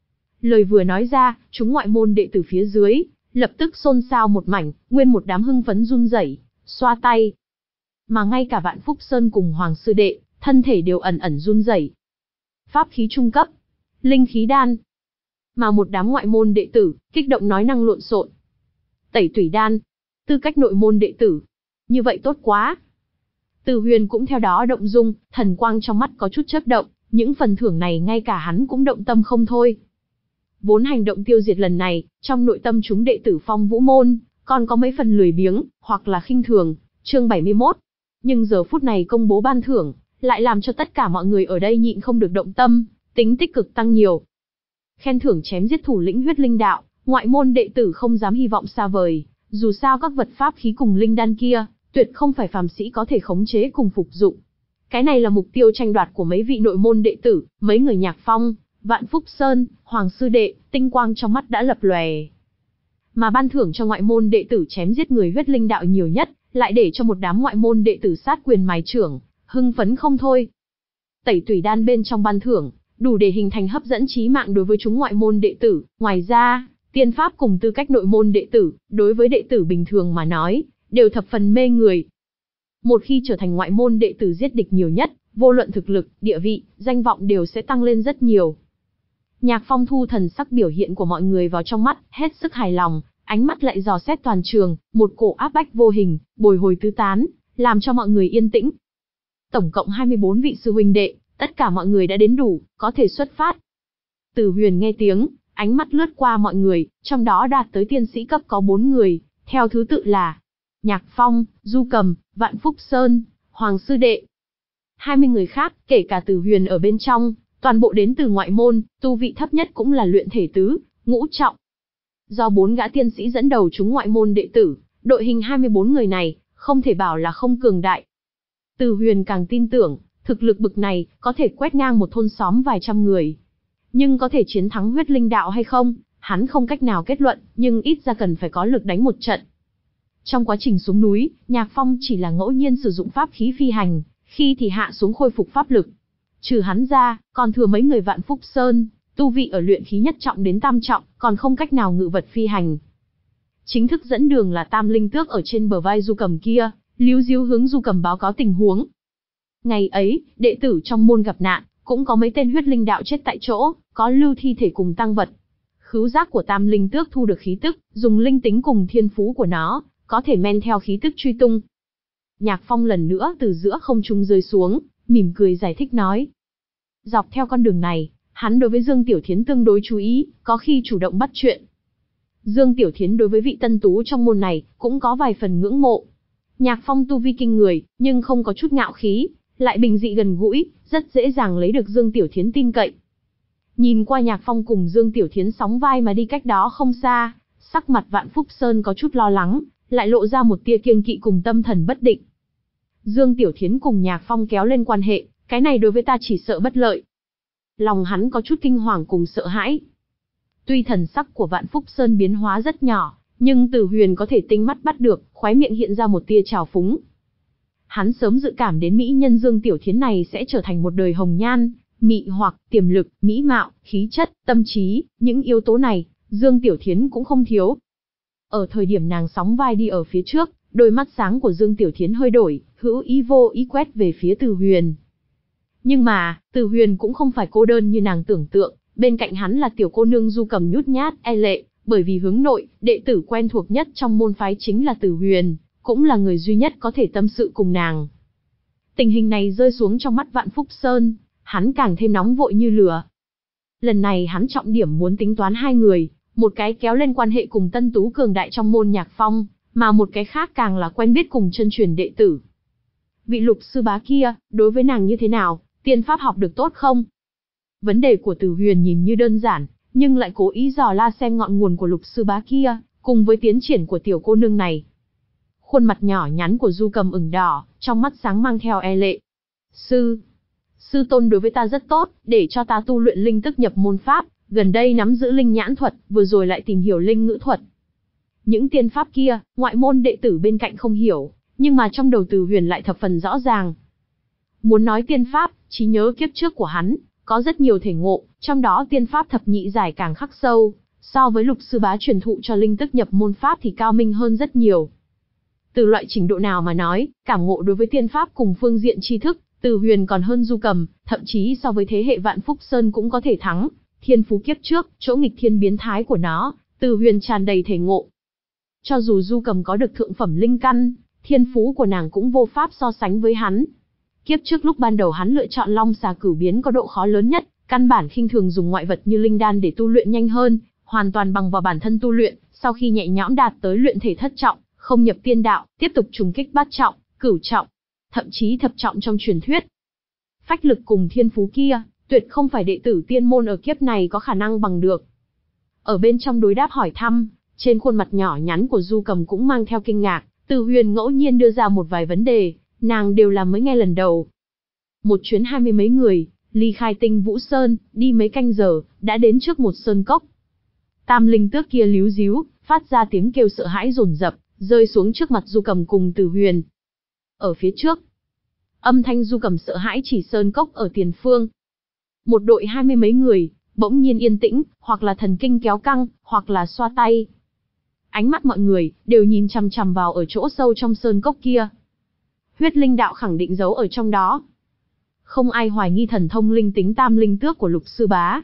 Lời vừa nói ra, chúng ngoại môn đệ tử phía dưới, lập tức xôn xao một mảnh, nguyên một đám hưng phấn run rẩy, xoa tay. Mà ngay cả Vạn Phúc Sơn cùng Hoàng sư đệ, thân thể đều ẩn ẩn run rẩy. Pháp khí trung cấp, linh khí đan. Mà một đám ngoại môn đệ tử, kích động nói năng lộn xộn. Tẩy tủy đan, tư cách nội môn đệ tử. Như vậy tốt quá. Từ Huyền cũng theo đó động dung, thần quang trong mắt có chút chớp động, những phần thưởng này ngay cả hắn cũng động tâm không thôi. Vốn hành động tiêu diệt lần này, trong nội tâm chúng đệ tử Phong Vũ môn, còn có mấy phần lười biếng, hoặc là khinh thường, chương bảy mươi mốt. Nhưng giờ phút này công bố ban thưởng, lại làm cho tất cả mọi người ở đây nhịn không được động tâm, tính tích cực tăng nhiều. Khen thưởng chém giết thủ lĩnh huyết linh đạo, ngoại môn đệ tử không dám hy vọng xa vời, dù sao các vật pháp khí cùng linh đan kia, tuyệt không phải phàm sĩ có thể khống chế cùng phục dụng. Cái này là mục tiêu tranh đoạt của mấy vị nội môn đệ tử, mấy người Nhạc Phong, Vạn Phúc Sơn, Hoàng sư đệ, tinh quang trong mắt đã lập lòe. Mà ban thưởng cho ngoại môn đệ tử chém giết người huyết linh đạo nhiều nhất, lại để cho một đám ngoại môn đệ tử sát quyền mài trưởng, hưng phấn không thôi. tẩy tủy đan bên trong ban thưởng, đủ để hình thành hấp dẫn chí mạng đối với chúng ngoại môn đệ tử. Ngoài ra, tiên pháp cùng tư cách nội môn đệ tử, đối với đệ tử bình thường mà nói, đều thập phần mê người. Một khi trở thành ngoại môn đệ tử giết địch nhiều nhất, vô luận thực lực, địa vị, danh vọng đều sẽ tăng lên rất nhiều. Nhạc Phong thu thần sắc biểu hiện của mọi người vào trong mắt, hết sức hài lòng, ánh mắt lại dò xét toàn trường, một cổ áp bách vô hình, bồi hồi tứ tán, làm cho mọi người yên tĩnh. Tổng cộng hai mươi bốn vị sư huynh đệ, tất cả mọi người đã đến đủ, có thể xuất phát. Từ Huyền nghe tiếng, ánh mắt lướt qua mọi người, trong đó đạt tới tiên sĩ cấp có bốn người, theo thứ tự là Nhạc Phong, Du Cầm, Vạn Phúc Sơn, Hoàng Sư Đệ. hai mươi người khác, kể cả Từ Huyền ở bên trong, toàn bộ đến từ ngoại môn, tu vị thấp nhất cũng là luyện thể tứ, ngũ trọng. Do bốn gã tiên sĩ dẫn đầu chúng ngoại môn đệ tử, đội hình hai mươi bốn người này, không thể bảo là không cường đại. Từ Huyền càng tin tưởng, thực lực bực này, có thể quét ngang một thôn xóm vài trăm người. Nhưng có thể chiến thắng huyết linh đạo hay không, hắn không cách nào kết luận, nhưng ít ra cần phải có lực đánh một trận. Trong quá trình xuống núi, Nhạc Phong chỉ là ngẫu nhiên sử dụng pháp khí phi hành, khi thì hạ xuống khôi phục pháp lực. Trừ hắn ra, còn thừa mấy người Vạn Phúc Sơn, tu vị ở luyện khí nhất trọng đến tam trọng, còn không cách nào ngự vật phi hành. Chính thức dẫn đường là Tam Linh Tước ở trên bờ vai Du Cầm kia, líu díu hướng Du Cầm báo cáo tình huống. Ngày ấy, đệ tử trong môn gặp nạn, cũng có mấy tên huyết linh đạo chết tại chỗ, có lưu thi thể cùng tang vật. Khứu giác của Tam Linh Tước thu được khí tức, dùng linh tính cùng thiên phú của nó, có thể men theo khí tức truy tung. Nhạc Phong lần nữa từ giữa không trung rơi xuống, mỉm cười giải thích nói. Dọc theo con đường này, hắn đối với Dương Tiểu Thiến tương đối chú ý, có khi chủ động bắt chuyện. Dương Tiểu Thiến đối với vị tân tú trong môn này, cũng có vài phần ngưỡng mộ. Nhạc Phong tu vi kinh người, nhưng không có chút ngạo khí, lại bình dị gần gũi, rất dễ dàng lấy được Dương Tiểu Thiến tin cậy. Nhìn qua Nhạc Phong cùng Dương Tiểu Thiến sóng vai mà đi cách đó không xa, sắc mặt Vạn Phúc Sơn có chút lo lắng, lại lộ ra một tia kiêng kỵ cùng tâm thần bất định. Dương Tiểu Thiến cùng Nhạc Phong kéo lên quan hệ, cái này đối với ta chỉ sợ bất lợi. Lòng hắn có chút kinh hoàng cùng sợ hãi. Tuy thần sắc của Vạn Phúc Sơn biến hóa rất nhỏ, nhưng Từ Huyền có thể tinh mắt bắt được, khóe miệng hiện ra một tia trào phúng. Hắn sớm dự cảm đến mỹ nhân Dương Tiểu Thiến này sẽ trở thành một đời hồng nhan, mị hoặc, tiềm lực, mỹ mạo, khí chất, tâm trí, những yếu tố này, Dương Tiểu Thiến cũng không thiếu. Ở thời điểm nàng sóng vai đi ở phía trước, đôi mắt sáng của Dương Tiểu Thiến hơi đổi, hữu ý vô ý quét về phía Từ Huyền. Nhưng mà, Từ Huyền cũng không phải cô đơn như nàng tưởng tượng, bên cạnh hắn là tiểu cô nương Du Cầm nhút nhát, e lệ, bởi vì hướng nội, đệ tử quen thuộc nhất trong môn phái chính là Từ Huyền, cũng là người duy nhất có thể tâm sự cùng nàng. Tình hình này rơi xuống trong mắt Vạn Phúc Sơn, hắn càng thêm nóng vội như lửa. Lần này hắn trọng điểm muốn tính toán hai người, một cái kéo lên quan hệ cùng tân tú cường đại trong môn Nhạc Phong, mà một cái khác càng là quen biết cùng chân truyền đệ tử. Vị Lục sư bá kia, đối với nàng như thế nào, tiên pháp học được tốt không? Vấn đề của Từ Huyền nhìn như đơn giản, nhưng lại cố ý dò la xem ngọn nguồn của Lục sư bá kia, cùng với tiến triển của tiểu cô nương này. Khuôn mặt nhỏ nhắn của Du Cầm ửng đỏ, trong mắt sáng mang theo e lệ. Sư, sư tôn đối với ta rất tốt, để cho ta tu luyện linh tức nhập môn pháp, gần đây nắm giữ linh nhãn thuật, vừa rồi lại tìm hiểu linh ngữ thuật. Những tiên pháp kia, ngoại môn đệ tử bên cạnh không hiểu, nhưng mà trong đầu Từ Huyền lại thập phần rõ ràng. Muốn nói tiên pháp, trí nhớ kiếp trước của hắn, có rất nhiều thể ngộ, trong đó tiên pháp thập nhị giải càng khắc sâu, so với Lục sư bá truyền thụ cho linh tức nhập môn pháp thì cao minh hơn rất nhiều. Từ loại trình độ nào mà nói, cảm ngộ đối với tiên pháp cùng phương diện tri thức, Từ Huyền còn hơn Du Cầm, thậm chí so với thế hệ Vạn Phúc Sơn cũng có thể thắng. Thiên phú kiếp trước, chỗ nghịch thiên biến thái của nó, Từ Huyền tràn đầy thể ngộ. Cho dù Du Cầm có được thượng phẩm linh căn, thiên phú của nàng cũng vô pháp so sánh với hắn. Kiếp trước lúc ban đầu hắn lựa chọn Long Xà Cửu Biến có độ khó lớn nhất, căn bản khinh thường dùng ngoại vật như linh đan để tu luyện nhanh hơn, hoàn toàn bằng vào bản thân tu luyện, sau khi nhẹ nhõm đạt tới luyện thể thất trọng, không nhập tiên đạo, tiếp tục trùng kích bát trọng, cửu trọng, thậm chí thập trọng trong truyền thuyết. Phách lực cùng thiên phú kia, tuyệt không phải đệ tử tiên môn ở kiếp này có khả năng bằng được. Ở bên trong đối đáp hỏi thăm, trên khuôn mặt nhỏ nhắn của Du Cầm cũng mang theo kinh ngạc, Từ Huyền ngẫu nhiên đưa ra một vài vấn đề, nàng đều là mới nghe lần đầu. Một chuyến hai mươi mấy người, ly khai Tinh Vũ Sơn, đi mấy canh giờ, đã đến trước một sơn cốc. Tam Linh Tước kia líu díu, phát ra tiếng kêu sợ hãi dồn dập, rơi xuống trước mặt Du Cầm cùng Từ Huyền. Ở phía trước, Âm thanh du cầm sợ hãi chỉ sơn cốc ở tiền phương. Một đội hai mươi mấy người, bỗng nhiên yên tĩnh, hoặc là thần kinh kéo căng, hoặc là xoa tay. Ánh mắt mọi người đều nhìn chằm chằm vào ở chỗ sâu trong sơn cốc kia. Huyết linh đạo khẳng định giấu ở trong đó. Không ai hoài nghi thần thông linh tính tam linh tước của Lục sư bá.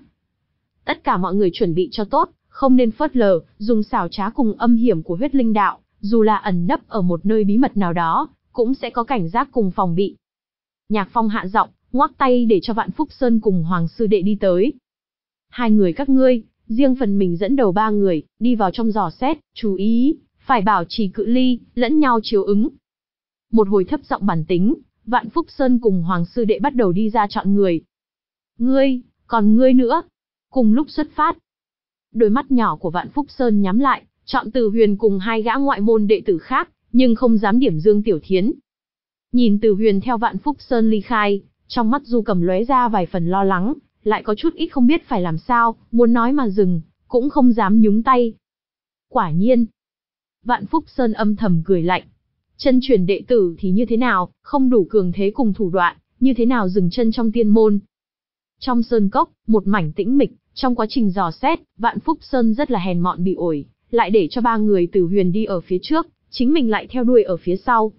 Tất cả mọi người chuẩn bị cho tốt, không nên phớt lờ, dùng xảo trá cùng âm hiểm của huyết linh đạo, dù là ẩn nấp ở một nơi bí mật nào đó, cũng sẽ có cảnh giác cùng phòng bị. Nhạc Phong hạ giọng, ngoắc tay để cho Vạn Phúc Sơn cùng Hoàng sư đệ đi tới. Hai người các ngươi, riêng phần mình dẫn đầu ba người, đi vào trong dò xét, chú ý, phải bảo trì cự ly, lẫn nhau chiếu ứng. Một hồi thấp giọng bản tính, Vạn Phúc Sơn cùng Hoàng sư đệ bắt đầu đi ra chọn người. Ngươi, còn ngươi nữa. Cùng lúc xuất phát, đôi mắt nhỏ của Vạn Phúc Sơn nhắm lại, chọn Từ Huyền cùng hai gã ngoại môn đệ tử khác, nhưng không dám điểm Dương Tiểu Thiến. Nhìn Từ Huyền theo Vạn Phúc Sơn ly khai, trong mắt Du Cầm lóe ra vài phần lo lắng, lại có chút ít không biết phải làm sao, muốn nói mà dừng, cũng không dám nhúng tay. Quả nhiên, Vạn Phúc Sơn âm thầm cười lạnh. Chân truyền đệ tử thì như thế nào, không đủ cường thế cùng thủ đoạn, như thế nào dừng chân trong tiên môn. Trong sơn cốc, một mảnh tĩnh mịch, trong quá trình dò xét, Vạn Phúc Sơn rất là hèn mọn bị ổi, lại để cho ba người Từ Huyền đi ở phía trước, chính mình lại theo đuôi ở phía sau.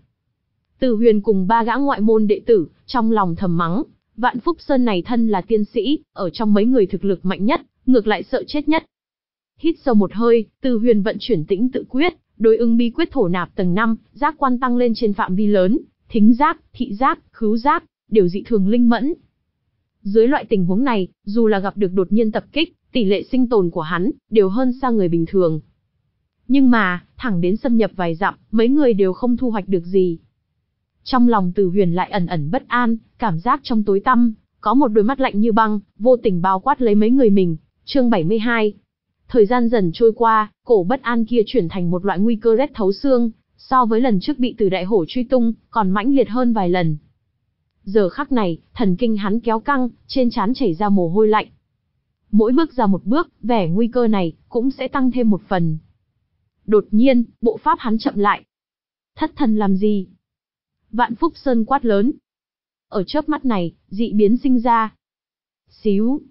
Từ Huyền cùng ba gã ngoại môn đệ tử, trong lòng thầm mắng, Vạn Phúc Sơn này thân là tiên sĩ, ở trong mấy người thực lực mạnh nhất, ngược lại sợ chết nhất. Hít sâu một hơi, Từ Huyền vận chuyển tĩnh tự quyết, đối ứng bí quyết thổ nạp tầng năm, giác quan tăng lên trên phạm vi lớn, thính giác, thị giác, khứu giác, đều dị thường linh mẫn. Dưới loại tình huống này, dù là gặp được đột nhiên tập kích, tỷ lệ sinh tồn của hắn đều hơn xa người bình thường. Nhưng mà, thẳng đến xâm nhập vài dặm, mấy người đều không thu hoạch được gì. Trong lòng Từ Huyền lại ẩn ẩn bất an, cảm giác trong tối tăm, có một đôi mắt lạnh như băng, vô tình bao quát lấy mấy người mình. Chương bảy mươi hai. Thời gian dần trôi qua, cổ bất an kia chuyển thành một loại nguy cơ rét thấu xương, so với lần trước bị Từ Đại Hổ truy tung, còn mãnh liệt hơn vài lần. Giờ khắc này, thần kinh hắn kéo căng, trên trán chảy ra mồ hôi lạnh. Mỗi bước ra một bước, vẻ nguy cơ này cũng sẽ tăng thêm một phần. Đột nhiên, bộ pháp hắn chậm lại. Thất thần làm gì? Vạn Phúc Sơn quát lớn. Ở chớp mắt này, dị biến sinh ra. Xíu.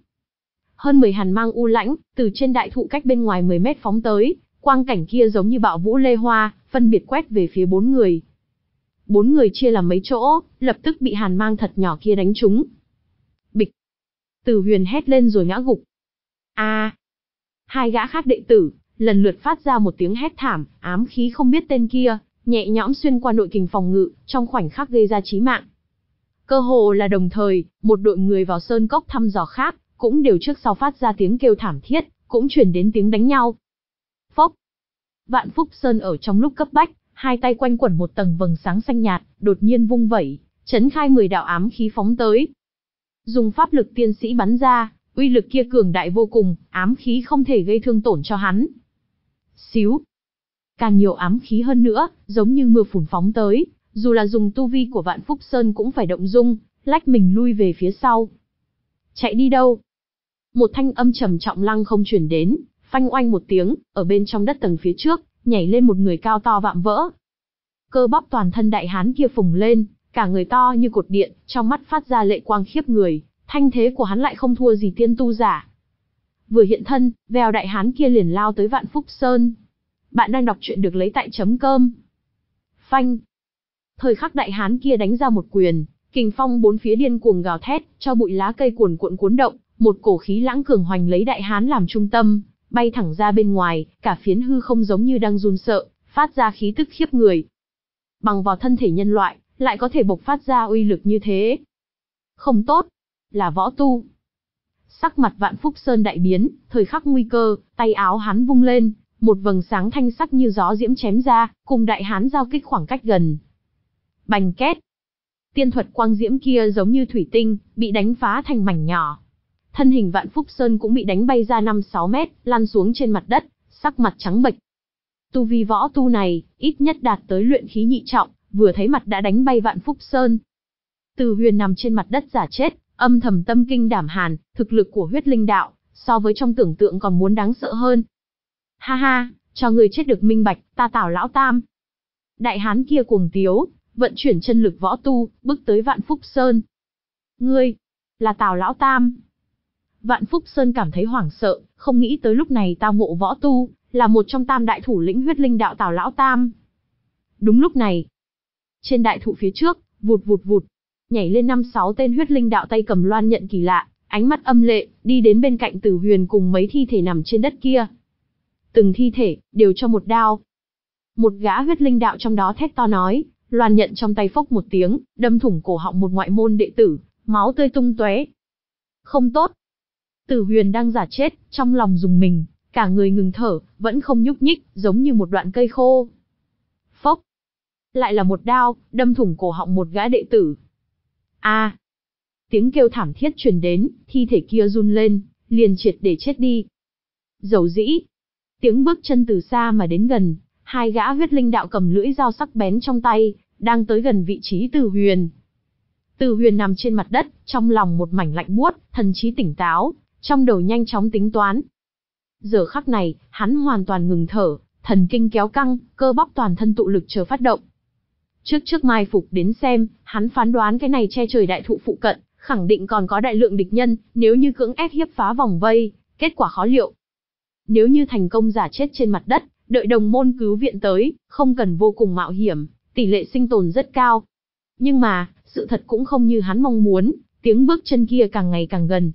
Hơn mười hàn mang u lãnh, từ trên đại thụ cách bên ngoài mười mét phóng tới, quang cảnh kia giống như bạo vũ lê hoa, phân biệt quét về phía bốn người. Bốn người chia làm mấy chỗ, lập tức bị hàn mang thật nhỏ kia đánh trúng. Bịch. Từ Huyền hét lên rồi ngã gục. A. À. Hai gã khác đệ tử, lần lượt phát ra một tiếng hét thảm, ám khí không biết tên kia, nhẹ nhõm xuyên qua nội kình phòng ngự, trong khoảnh khắc gây ra chí mạng. Cơ hồ là đồng thời, một đội người vào sơn cốc thăm dò khác, cũng đều trước sau phát ra tiếng kêu thảm thiết, cũng truyền đến tiếng đánh nhau. Phốc. Vạn Phúc Sơn ở trong lúc cấp bách, hai tay quanh quẩn một tầng vầng sáng xanh nhạt, đột nhiên vung vẩy, chấn khai mười đạo ám khí phóng tới. Dùng pháp lực tiên sĩ bắn ra, uy lực kia cường đại vô cùng, ám khí không thể gây thương tổn cho hắn. Xíu. Càng nhiều ám khí hơn nữa, giống như mưa phùn phóng tới, dù là dùng tu vi của Vạn Phúc Sơn cũng phải động dung, lách mình lui về phía sau. Chạy đi đâu? Một thanh âm trầm trọng lăng không truyền đến, phanh oanh một tiếng, ở bên trong đất tầng phía trước, nhảy lên một người cao to vạm vỡ. Cơ bắp toàn thân đại hán kia phồng lên, cả người to như cột điện, trong mắt phát ra lệ quang khiếp người, thanh thế của hắn lại không thua gì tiên tu giả. Vừa hiện thân, vèo đại hán kia liền lao tới Vạn Phúc Sơn. Bạn đang đọc truyện được lấy tại chấm cơm. Phanh. Thời khắc đại hán kia đánh ra một quyền, kình phong bốn phía điên cuồng gào thét, cho bụi lá cây cuồn cuộn cuốn động, một cổ khí lãng cường hoành lấy đại hán làm trung tâm, bay thẳng ra bên ngoài, cả phiến hư không giống như đang run sợ, phát ra khí tức khiếp người. Bằng vào thân thể nhân loại, lại có thể bộc phát ra uy lực như thế. Không tốt, là võ tu. Sắc mặt Vạn Phúc Sơn đại biến, thời khắc nguy cơ, tay áo hắn vung lên, một vầng sáng thanh sắc như gió diễm chém ra, cùng đại hán giao kích khoảng cách gần. Bành két. Tiên thuật quang diễm kia giống như thủy tinh, bị đánh phá thành mảnh nhỏ. Thân hình Vạn Phúc Sơn cũng bị đánh bay ra năm sáu mét, lăn xuống trên mặt đất, sắc mặt trắng bệch. Tu vi võ tu này, ít nhất đạt tới luyện khí nhị trọng, vừa thấy mặt đã đánh bay Vạn Phúc Sơn. Từ Huyền nằm trên mặt đất giả chết, âm thầm tâm kinh đảm hàn, thực lực của huyết linh đạo, so với trong tưởng tượng còn muốn đáng sợ hơn. Ha ha, cho người chết được minh bạch, ta Tào lão tam. Đại hán kia cuồng tiếu, vận chuyển chân lực võ tu, bước tới Vạn Phúc Sơn. Ngươi, là Tào Lão Tam. Vạn Phúc Sơn cảm thấy hoảng sợ, không nghĩ tới lúc này tao ngộ võ tu, là một trong tam đại thủ lĩnh huyết linh đạo Tào Lão Tam. Đúng lúc này, trên đại thụ phía trước, vụt vụt vụt, nhảy lên năm sáu tên huyết linh đạo tay cầm loan nhận kỳ lạ, ánh mắt âm lệ, đi đến bên cạnh Tử Huyền cùng mấy thi thể nằm trên đất kia. Từng thi thể, đều cho một đao. Một gã huyết linh đạo trong đó thét to nói, loan nhận trong tay phốc một tiếng, đâm thủng cổ họng một ngoại môn đệ tử, máu tươi tung tóe. Không tốt. Tử Huyền đang giả chết, trong lòng rùng mình, cả người ngừng thở, vẫn không nhúc nhích, giống như một đoạn cây khô. Phốc. Lại là một đao, đâm thủng cổ họng một gã đệ tử. A! À. Tiếng kêu thảm thiết truyền đến, thi thể kia run lên, liền triệt để chết đi. Dầu dĩ. Tiếng bước chân từ xa mà đến gần, hai gã huyết linh đạo cầm lưỡi dao sắc bén trong tay, đang tới gần vị trí Tử Huyền. Tử Huyền nằm trên mặt đất, trong lòng một mảnh lạnh buốt, thần trí tỉnh táo, trong đầu nhanh chóng tính toán. Giờ khắc này, hắn hoàn toàn ngừng thở, thần kinh kéo căng, cơ bắp toàn thân tụ lực chờ phát động. Trước trước mai phục đến xem, hắn phán đoán cái này che trời đại thụ phụ cận, khẳng định còn có đại lượng địch nhân, nếu như cưỡng ép hiếp phá vòng vây, kết quả khó liệu. Nếu như thành công giả chết trên mặt đất, đợi đồng môn cứu viện tới, không cần vô cùng mạo hiểm, tỷ lệ sinh tồn rất cao. Nhưng mà, sự thật cũng không như hắn mong muốn, tiếng bước chân kia càng ngày càng gần.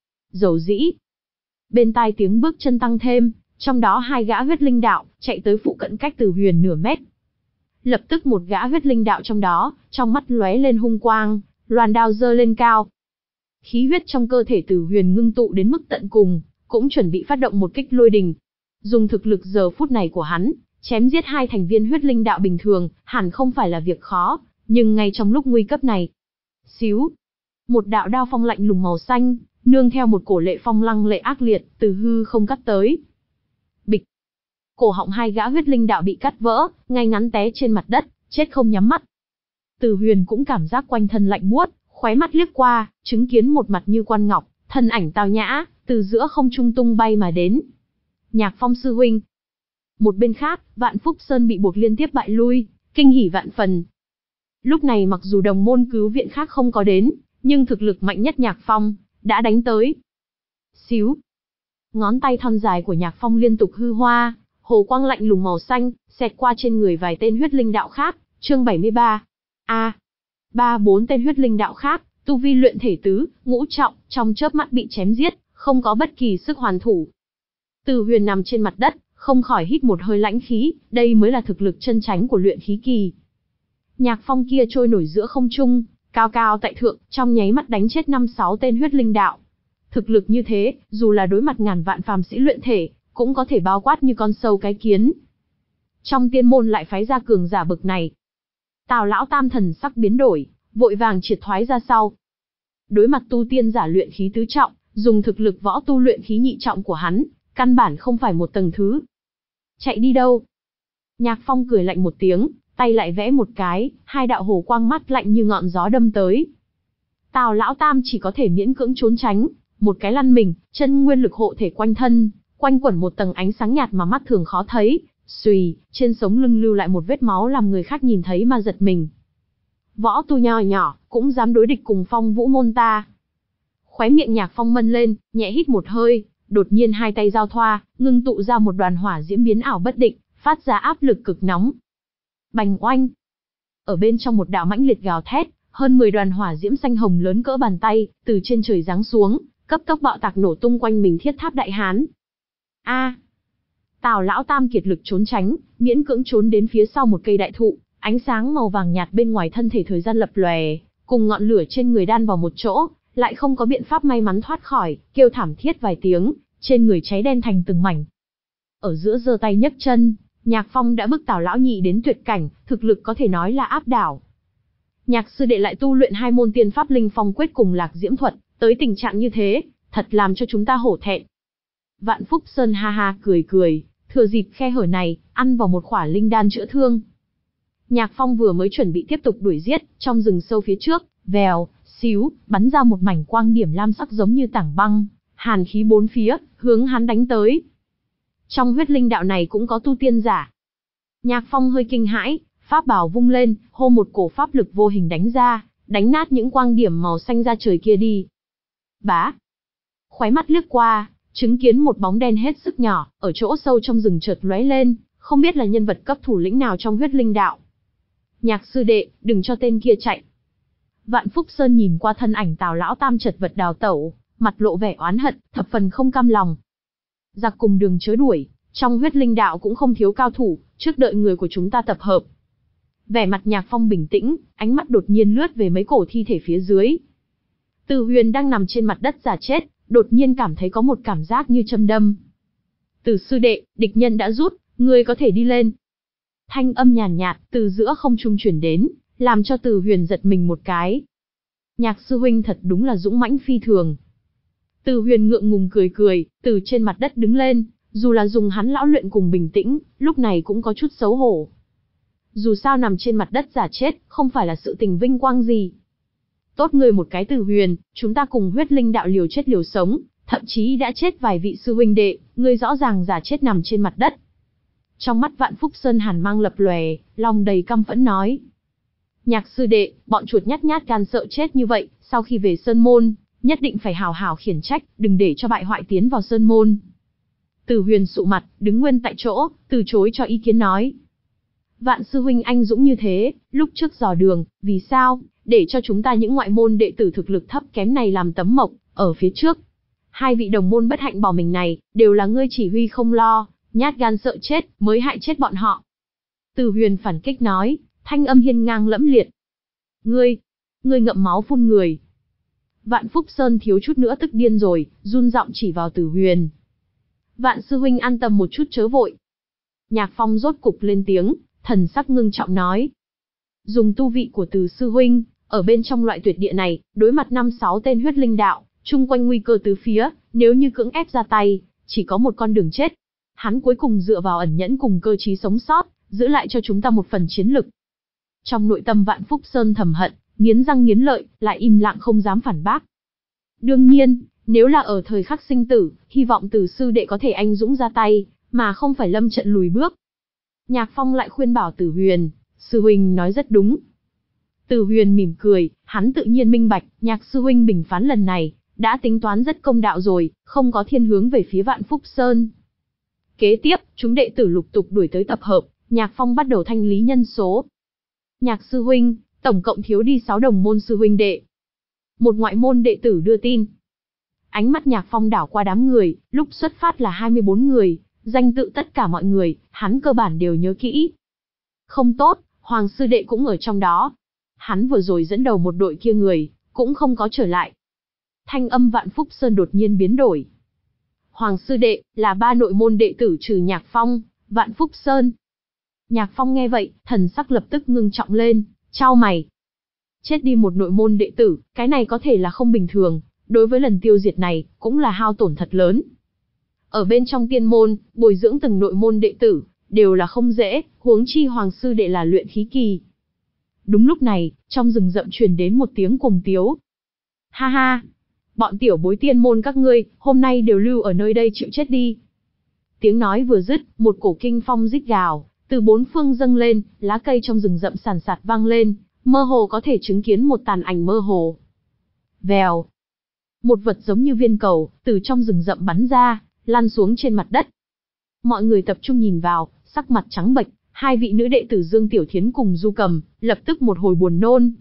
Dầu dĩ. Bên tai tiếng bước chân tăng thêm, trong đó hai gã huyết linh đạo, chạy tới phụ cận cách Tử Huyền nửa mét. Lập tức một gã huyết linh đạo trong đó, trong mắt lóe lên hung quang, loan đao giơ lên cao. Khí huyết trong cơ thể Tử Huyền ngưng tụ đến mức tận cùng, cũng chuẩn bị phát động một kích lôi đình. Dùng thực lực giờ phút này của hắn, chém giết hai thành viên huyết linh đạo bình thường, hẳn không phải là việc khó, nhưng ngay trong lúc nguy cấp này, xíu, một đạo đao phong lạnh lùng màu xanh, nương theo một cổ lệ phong lăng lệ ác liệt, từ hư không cắt tới. Bịch. Cổ họng hai gã huyết linh đạo bị cắt vỡ, ngay ngắn té trên mặt đất, chết không nhắm mắt. Tử Huyền cũng cảm giác quanh thân lạnh buốt, khóe mắt liếc qua, chứng kiến một mặt như quan ngọc, thân ảnh tao nhã, từ giữa không trung tung bay mà đến. Nhạc Phong sư huynh. Một bên khác, Vạn Phúc Sơn bị buộc liên tiếp bại lui, kinh hỉ vạn phần. Lúc này mặc dù đồng môn cứu viện khác không có đến, nhưng thực lực mạnh nhất Nhạc Phong đã đánh tới. Xíu. Ngón tay thon dài của Nhạc Phong liên tục hư hoa, hồ quang lạnh lùng màu xanh, xẹt qua trên người vài tên huyết linh đạo khác, chương bảy mươi ba. A. Ba bốn tên huyết linh đạo khác, tu vi luyện thể tứ, ngũ trọng, trong chớp mắt bị chém giết, không có bất kỳ sức hoàn thủ. Tử Huyền nằm trên mặt đất, không khỏi hít một hơi lãnh khí, đây mới là thực lực chân chánh của luyện khí kỳ. Nhạc Phong kia trôi nổi giữa không trung, cao cao tại thượng, trong nháy mắt đánh chết năm sáu tên huyết linh đạo. Thực lực như thế, dù là đối mặt ngàn vạn phàm sĩ luyện thể, cũng có thể bao quát như con sâu cái kiến. Trong tiên môn lại phái ra cường giả bực này. Tào Lão Tam thần sắc biến đổi, vội vàng triệt thoái ra sau. Đối mặt tu tiên giả luyện khí tứ trọng, dùng thực lực võ tu luyện khí nhị trọng của hắn, căn bản không phải một tầng thứ. Chạy đi đâu? Nhạc Phong cười lạnh một tiếng, tay lại vẽ một cái, hai đạo hồ quang mắt lạnh như ngọn gió đâm tới. Tào Lão Tam chỉ có thể miễn cưỡng trốn tránh, một cái lăn mình, chân nguyên lực hộ thể quanh thân, quanh quẩn một tầng ánh sáng nhạt mà mắt thường khó thấy, xùy, trên sống lưng lưu lại một vết máu làm người khác nhìn thấy mà giật mình. Võ tu nho nhỏ, cũng dám đối địch cùng Phong Vũ môn ta. Khóe miệng Nhạc Phong mân lên, nhẹ hít một hơi, đột nhiên hai tay giao thoa, ngưng tụ ra một đoàn hỏa diễm biến ảo bất định, phát ra áp lực cực nóng. Bành oanh! Ở bên trong một đạo mãnh liệt gào thét, hơn mười đoàn hỏa diễm xanh hồng lớn cỡ bàn tay, từ trên trời giáng xuống, cấp tốc bạo tạc nổ tung quanh mình Thiết Tháp Đại Hán. A! À, Tào Lão Tam kiệt lực trốn tránh, miễn cưỡng trốn đến phía sau một cây đại thụ, ánh sáng màu vàng nhạt bên ngoài thân thể thời gian lập lòe, cùng ngọn lửa trên người đan vào một chỗ, lại không có biện pháp may mắn thoát khỏi, kêu thảm thiết vài tiếng, trên người cháy đen thành từng mảnh. Ở giữa giơ tay nhấc chân, Nhạc Phong đã bức Tào Lão Nhị đến tuyệt cảnh, thực lực có thể nói là áp đảo. Nhạc sư đệ lại tu luyện hai môn tiên pháp Linh Phong quyết cùng Lạc Diễm thuật, tới tình trạng như thế, thật làm cho chúng ta hổ thẹn. Vạn Phúc Sơn ha ha cười cười, thừa dịp khe hở này, ăn vào một khỏa linh đan chữa thương. Nhạc Phong vừa mới chuẩn bị tiếp tục đuổi giết, trong rừng sâu phía trước, vèo, xíu, bắn ra một mảnh quang điểm lam sắc giống như tảng băng, hàn khí bốn phía, hướng hắn đánh tới. Trong huyết linh đạo này cũng có tu tiên giả. Nhạc Phong hơi kinh hãi, Pháp bảo vung lên, hô một cổ pháp lực vô hình đánh ra, đánh nát những quang điểm màu xanh ra trời kia đi. Bá. Khóe mắt lướt qua, chứng kiến một bóng đen hết sức nhỏ, ở chỗ sâu trong rừng chợt lóe lên, không biết là nhân vật cấp thủ lĩnh nào trong huyết linh đạo. Nhạc sư đệ, đừng cho tên kia chạy. Vạn Phúc Sơn nhìn qua thân ảnh Tào lão tam chật vật đào tẩu, mặt lộ vẻ oán hận, thập phần không cam lòng. Giặc cùng đường chớ đuổi, trong huyết linh đạo cũng không thiếu cao thủ, trước đợi người của chúng ta tập hợp. Vẻ mặt Nhạc Phong bình tĩnh, ánh mắt đột nhiên lướt về mấy cổ thi thể phía dưới. Từ Huyền đang nằm trên mặt đất giả chết, đột nhiên cảm thấy có một cảm giác như châm đâm. Từ sư đệ, địch nhân đã rút, ngươi có thể đi lên. Thanh âm nhàn nhạt, nhạt từ giữa không trung truyền đến, làm cho Từ Huyền giật mình một cái. Nhạc sư huynh thật đúng là dũng mãnh phi thường. Từ Huyền ngượng ngùng cười cười, từ trên mặt đất đứng lên, dù là dùng hắn lão luyện cùng bình tĩnh, lúc này cũng có chút xấu hổ. Dù sao nằm trên mặt đất giả chết, không phải là sự tình vinh quang gì. Tốt ngươi một cái Từ Huyền, chúng ta cùng huyết linh đạo liều chết liều sống, thậm chí đã chết vài vị sư huynh đệ, ngươi rõ ràng giả chết nằm trên mặt đất. Trong mắt Vạn Phúc Sơn hàn mang lập lòe, lòng đầy căm phẫn nói. Nhạc sư đệ, bọn chuột nhát nhát gan sợ chết như vậy, sau khi về Sơn Môn, nhất định phải hào hào khiển trách, đừng để cho bại hoại tiến vào Sơn Môn. Từ Huyền sụ mặt, đứng nguyên tại chỗ, từ chối cho ý kiến nói. Vạn sư huynh anh dũng như thế, lúc trước dò đường, vì sao, để cho chúng ta những ngoại môn đệ tử thực lực thấp kém này làm tấm mộc, ở phía trước. Hai vị đồng môn bất hạnh bỏ mình này, đều là ngươi chỉ huy không lo, nhát gan sợ chết, mới hại chết bọn họ. Từ Huyền phản kích nói, thanh âm hiên ngang lẫm liệt. Ngươi, ngươi ngậm máu phun người. Vạn Phúc Sơn thiếu chút nữa tức điên rồi, run giọng chỉ vào Từ Huyền. Vạn sư huynh an tâm một chút chớ vội. Nhạc Phong rốt cục lên tiếng, thần sắc ngưng trọng nói. Dùng tu vị của Từ sư huynh, ở bên trong loại tuyệt địa này, đối mặt năm sáu tên huyết linh đạo, chung quanh nguy cơ tứ phía, nếu như cưỡng ép ra tay, chỉ có một con đường chết. Hắn cuối cùng dựa vào ẩn nhẫn cùng cơ trí sống sót, giữ lại cho chúng ta một phần chiến lực. Trong nội tâm Vạn Phúc Sơn thầm hận, nghiến răng nghiến lợi, lại im lặng không dám phản bác. Đương nhiên, nếu là ở thời khắc sinh tử, hy vọng Từ sư đệ có thể anh dũng ra tay, mà không phải lâm trận lùi bước. Nhạc Phong lại khuyên bảo Từ Huyền, sư huynh nói rất đúng. Từ Huyền mỉm cười, hắn tự nhiên minh bạch, Nhạc sư huynh bình phán lần này, đã tính toán rất công đạo rồi, không có thiên hướng về phía Vạn Phúc Sơn. Kế tiếp, chúng đệ tử lục tục đuổi tới tập hợp, Nhạc Phong bắt đầu thanh lý nhân số. Nhạc sư huynh, tổng cộng thiếu đi sáu đồng môn sư huynh đệ. Một ngoại môn đệ tử đưa tin. Ánh mắt Nhạc Phong đảo qua đám người, lúc xuất phát là hai mươi bốn người, danh tự tất cả mọi người, hắn cơ bản đều nhớ kỹ. Không tốt, Hoàng sư đệ cũng ở trong đó. Hắn vừa rồi dẫn đầu một đội kia người, cũng không có trở lại. Thanh âm Vạn Phúc Sơn đột nhiên biến đổi. Hoàng sư đệ, là ba nội môn đệ tử trừ Nhạc Phong, Vạn Phúc Sơn. Nhạc Phong nghe vậy, thần sắc lập tức ngưng trọng lên, chau mày. Chết đi một nội môn đệ tử, cái này có thể là không bình thường, đối với lần tiêu diệt này, cũng là hao tổn thật lớn. Ở bên trong tiên môn, bồi dưỡng từng nội môn đệ tử, đều là không dễ, huống chi Hoàng sư đệ là luyện khí kỳ. Đúng lúc này, trong rừng rậm truyền đến một tiếng cùng tiếu. Ha ha! Bọn tiểu bối tiên môn các ngươi, hôm nay đều lưu ở nơi đây chịu chết đi. Tiếng nói vừa dứt, một cổ kinh phong rít gào, từ bốn phương dâng lên, lá cây trong rừng rậm sàn sạt vang lên, mơ hồ có thể chứng kiến một tàn ảnh mơ hồ. Vèo. Một vật giống như viên cầu, từ trong rừng rậm bắn ra, lăn xuống trên mặt đất. Mọi người tập trung nhìn vào, sắc mặt trắng bệch, hai vị nữ đệ tử Dương Tiểu Thiến cùng Du Cầm, lập tức một hồi buồn nôn.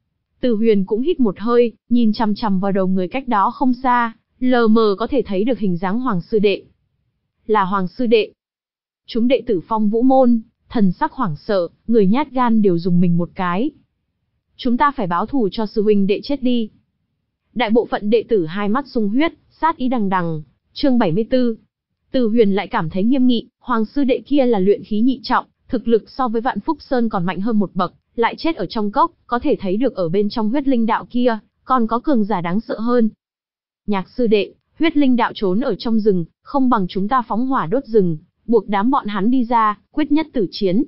Từ Huyền cũng hít một hơi, nhìn chằm chằm vào đầu người cách đó không xa, lờ mờ có thể thấy được hình dáng Hoàng sư đệ. Là Hoàng sư đệ. Chúng đệ tử Phong Vũ môn, thần sắc hoảng sợ, người nhát gan đều dùng mình một cái. Chúng ta phải báo thù cho sư huynh đệ chết đi. Đại bộ phận đệ tử hai mắt sung huyết, sát ý đằng đằng. Chương bảy mươi tư. Từ Huyền lại cảm thấy nghiêm nghị, Hoàng sư đệ kia là luyện khí nhị trọng, thực lực so với Vạn Phúc Sơn còn mạnh hơn một bậc, lại chết ở trong cốc, có thể thấy được ở bên trong huyết linh đạo kia, còn có cường giả đáng sợ hơn. Nhạc sư đệ, huyết linh đạo trốn ở trong rừng, không bằng chúng ta phóng hỏa đốt rừng, buộc đám bọn hắn đi ra, quyết nhất tử chiến.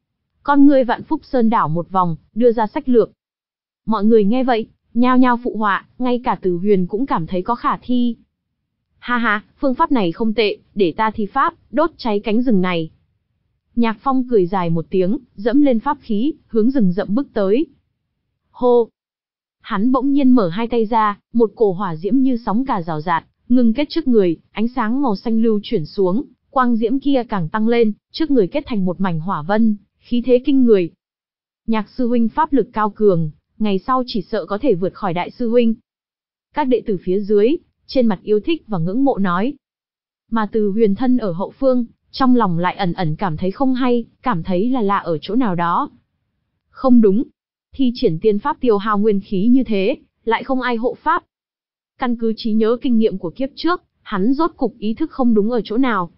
Con ngươi Vạn Phúc Sơn đảo một vòng, đưa ra sách lược. Mọi người nghe vậy, nhao nhao phụ họa, ngay cả Từ Huyền cũng cảm thấy có khả thi. Ha ha, phương pháp này không tệ, để ta thi pháp, đốt cháy cánh rừng này. Nhạc Phong cười dài một tiếng, dẫm lên pháp khí, hướng rừng rậm bước tới. Hô! Hắn bỗng nhiên mở hai tay ra, một cổ hỏa diễm như sóng cả rào rạt, ngưng kết trước người, ánh sáng màu xanh lưu chuyển xuống, quang diễm kia càng tăng lên, trước người kết thành một mảnh hỏa vân, khí thế kinh người. Nhạc sư huynh pháp lực cao cường, ngày sau chỉ sợ có thể vượt khỏi đại sư huynh. Các đệ tử phía dưới, trên mặt yêu thích và ngưỡng mộ nói. Mà Từ Huyền thân ở hậu phương, trong lòng lại ẩn ẩn cảm thấy không hay, cảm thấy là lạ ở chỗ nào đó. Không đúng, thi triển tiên pháp tiêu hao nguyên khí như thế, lại không ai hộ pháp. Căn cứ trí nhớ kinh nghiệm của kiếp trước, hắn rốt cục ý thức không đúng ở chỗ nào.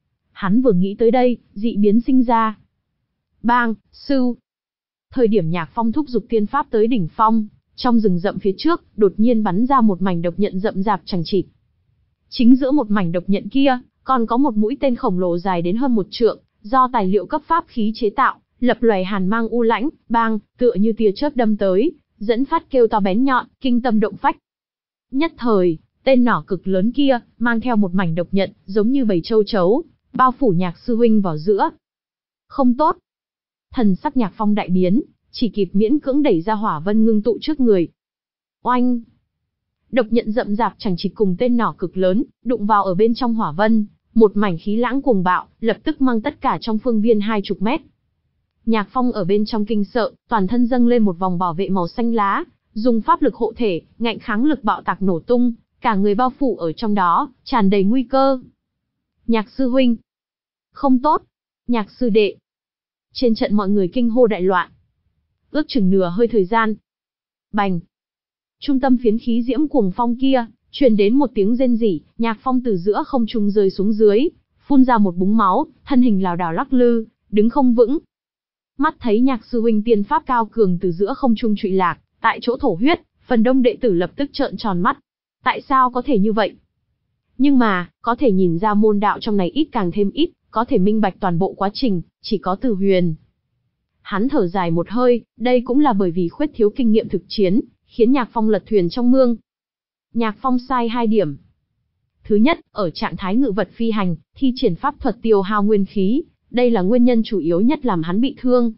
Hắn vừa nghĩ tới đây, dị biến sinh ra. Bang, sưu. Thời điểm Nhạc Phong thúc giục tiên pháp tới đỉnh phong, trong rừng rậm phía trước, đột nhiên bắn ra một mảnh độc nhận rậm rạp chằng chịt. Chính giữa một mảnh độc nhận kia, còn có một mũi tên khổng lồ dài đến hơn một trượng, do tài liệu cấp pháp khí chế tạo, lập lòe hàn mang u lãnh, bang, tựa như tia chớp đâm tới, dẫn phát kêu to bén nhọn, kinh tâm động phách. Nhất thời, tên nỏ cực lớn kia, mang theo một mảnh độc nhận, giống như bầy châu chấu, bao phủ Nhạc sư huynh vào giữa. Không tốt. Thần sắc Nhạc Phong đại biến, chỉ kịp miễn cưỡng đẩy ra hỏa vân ngưng tụ trước người. Oanh! Độc nhận rậm rạp chẳng chịt cùng tên nỏ cực lớn, đụng vào ở bên trong hỏa vân, một mảnh khí lãng cuồng bạo, lập tức mang tất cả trong phương viên hai chục mét. Nhạc Phong ở bên trong kinh sợ, toàn thân dâng lên một vòng bảo vệ màu xanh lá, dùng pháp lực hộ thể, ngạnh kháng lực bạo tạc nổ tung, cả người bao phủ ở trong đó, tràn đầy nguy cơ. Nhạc sư huynh! Không tốt! Nhạc sư đệ! Trên trận mọi người kinh hô đại loạn. Ước chừng nửa hơi thời gian. Bành! Trung tâm phiến khí diễm cuồng phong kia, truyền đến một tiếng rên rỉ, Nhạc Phong từ giữa không trung rơi xuống dưới, phun ra một búng máu, thân hình lảo đảo lắc lư, đứng không vững. Mắt thấy Nhạc sư huynh tiên pháp cao cường từ giữa không trung trụy lạc, tại chỗ thổ huyết, phần đông đệ tử lập tức trợn tròn mắt. Tại sao có thể như vậy? Nhưng mà, có thể nhìn ra môn đạo trong này ít càng thêm ít, có thể minh bạch toàn bộ quá trình, chỉ có Từ Huyền. Hắn thở dài một hơi, đây cũng là bởi vì khuyết thiếu kinh nghiệm thực chiến, khiến Nhạc Phong lật thuyền trong mương. Nhạc Phong sai hai điểm. Thứ nhất, ở trạng thái ngự vật phi hành, thi triển pháp thuật tiêu hao nguyên khí, đây là nguyên nhân chủ yếu nhất làm hắn bị thương.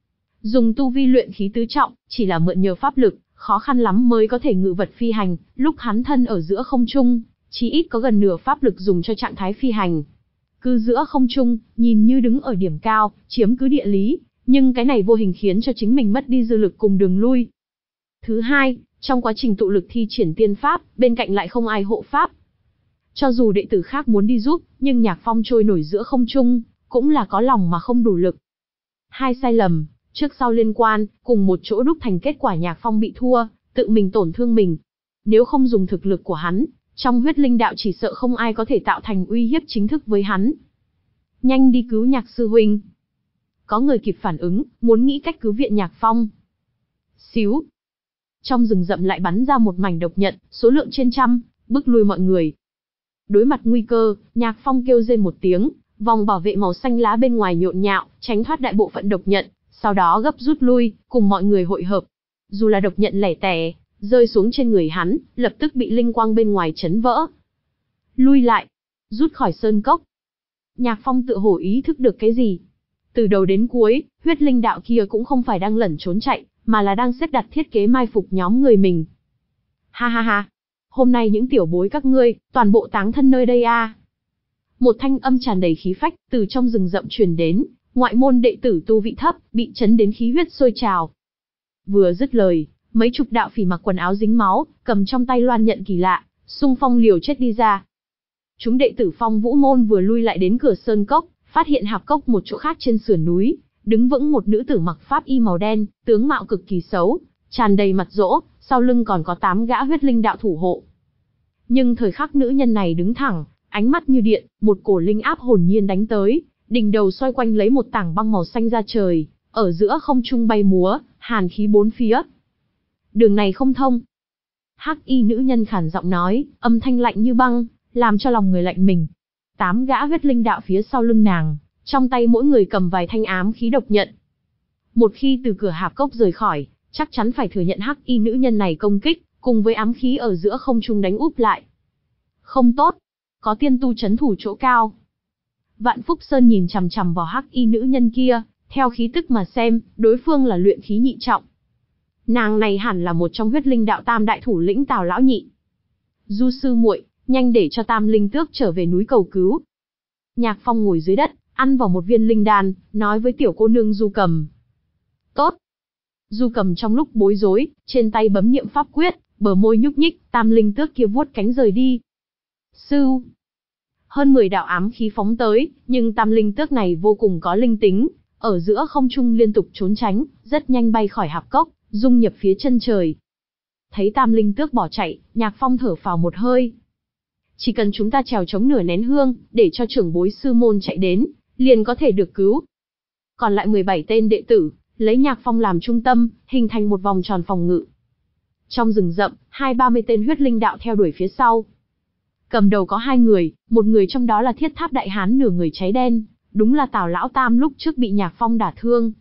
Dùng tu vi luyện khí tứ trọng, chỉ là mượn nhờ pháp lực, khó khăn lắm mới có thể ngự vật phi hành, lúc hắn thân ở giữa không trung, chỉ ít có gần nửa pháp lực dùng cho trạng thái phi hành. Cứ giữa không trung, nhìn như đứng ở điểm cao, chiếm cứ địa lý, nhưng cái này vô hình khiến cho chính mình mất đi dư lực cùng đường lui. Thứ hai, trong quá trình tụ lực thi triển tiên pháp, bên cạnh lại không ai hộ pháp. Cho dù đệ tử khác muốn đi giúp, nhưng Nhạc Phong trôi nổi giữa không trung, cũng là có lòng mà không đủ lực. Hai sai lầm, trước sau liên quan, cùng một chỗ đúc thành kết quả Nhạc Phong bị thua, tự mình tổn thương mình. Nếu không dùng thực lực của hắn, trong huyết linh đạo chỉ sợ không ai có thể tạo thành uy hiếp chính thức với hắn. Nhanh đi cứu Nhạc sư huynh. Có người kịp phản ứng, muốn nghĩ cách cứu viện Nhạc Phong. Xíu. Trong rừng rậm lại bắn ra một mảnh độc nhận, số lượng trên trăm, bức lui mọi người. Đối mặt nguy cơ, Nhạc Phong kêu rên một tiếng, vòng bảo vệ màu xanh lá bên ngoài nhộn nhạo, tránh thoát đại bộ phận độc nhận, sau đó gấp rút lui, cùng mọi người hội hợp. Dù là độc nhận lẻ tẻ, rơi xuống trên người hắn, lập tức bị linh quang bên ngoài chấn vỡ. Lui lại, rút khỏi sơn cốc. Nhạc Phong tựa hồ ý thức được cái gì. Từ đầu đến cuối, huyết linh đạo kia cũng không phải đang lẩn trốn chạy, mà là đang xếp đặt thiết kế mai phục nhóm người mình. Ha ha ha, hôm nay những tiểu bối các ngươi, toàn bộ táng thân nơi đây a. À. Một thanh âm tràn đầy khí phách, từ trong rừng rậm truyền đến, ngoại môn đệ tử tu vị thấp, bị chấn đến khí huyết sôi trào. Vừa dứt lời, mấy chục đạo phỉ mặc quần áo dính máu, cầm trong tay loan nhận kỳ lạ, xung phong liều chết đi ra. Chúng đệ tử Phong Vũ môn vừa lui lại đến cửa sơn cốc, phát hiện hạp cốc một chỗ khác trên sườn núi, đứng vững một nữ tử mặc pháp y màu đen, tướng mạo cực kỳ xấu, tràn đầy mặt dỗ, sau lưng còn có tám gã huyết linh đạo thủ hộ. Nhưng thời khắc nữ nhân này đứng thẳng, ánh mắt như điện, một cổ linh áp hồn nhiên đánh tới, đỉnh đầu xoay quanh lấy một tảng băng màu xanh ra trời, ở giữa không trung bay múa, hàn khí bốn phía. Đường này không thông. Hắc y nữ nhân khản giọng nói, âm thanh lạnh như băng, làm cho lòng người lạnh mình. Tám gã huyết linh đạo phía sau lưng nàng, trong tay mỗi người cầm vài thanh ám khí độc nhận. Một khi từ cửa hạp cốc rời khỏi, chắc chắn phải thừa nhận hắc y nữ nhân này công kích, cùng với ám khí ở giữa không trung đánh úp lại. Không tốt, có tiên tu trấn thủ chỗ cao. Vạn Phúc Sơn nhìn chằm chằm vào hắc y nữ nhân kia, theo khí tức mà xem, đối phương là luyện khí nhị trọng. Nàng này hẳn là một trong huyết linh đạo tam đại thủ lĩnh Tào lão nhị. Du sư muội, nhanh để cho Tam Linh Tước trở về núi cầu cứu. Nhạc Phong ngồi dưới đất, ăn vào một viên linh đan, nói với tiểu cô nương Du Cầm. Tốt. Du Cầm trong lúc bối rối, trên tay bấm niệm pháp quyết, bờ môi nhúc nhích, Tam Linh Tước kia vuốt cánh rời đi. Sưu. Hơn mười đạo ám khí phóng tới, nhưng Tam Linh Tước này vô cùng có linh tính, ở giữa không trung liên tục trốn tránh, rất nhanh bay khỏi hạp cốc, dung nhập phía chân trời. Thấy Tam Linh Tước bỏ chạy, Nhạc Phong thở phào một hơi. Chỉ cần chúng ta trèo chống nửa nén hương, để cho trưởng bối sư môn chạy đến, liền có thể được cứu. Còn lại mười bảy tên đệ tử, lấy Nhạc Phong làm trung tâm, hình thành một vòng tròn phòng ngự. Trong rừng rậm, hai ba mươi tên huyết linh đạo theo đuổi phía sau. Cầm đầu có hai người, một người trong đó là Thiết Tháp Đại Hán nửa người cháy đen, đúng là Tào lão tam lúc trước bị Nhạc Phong đả thương.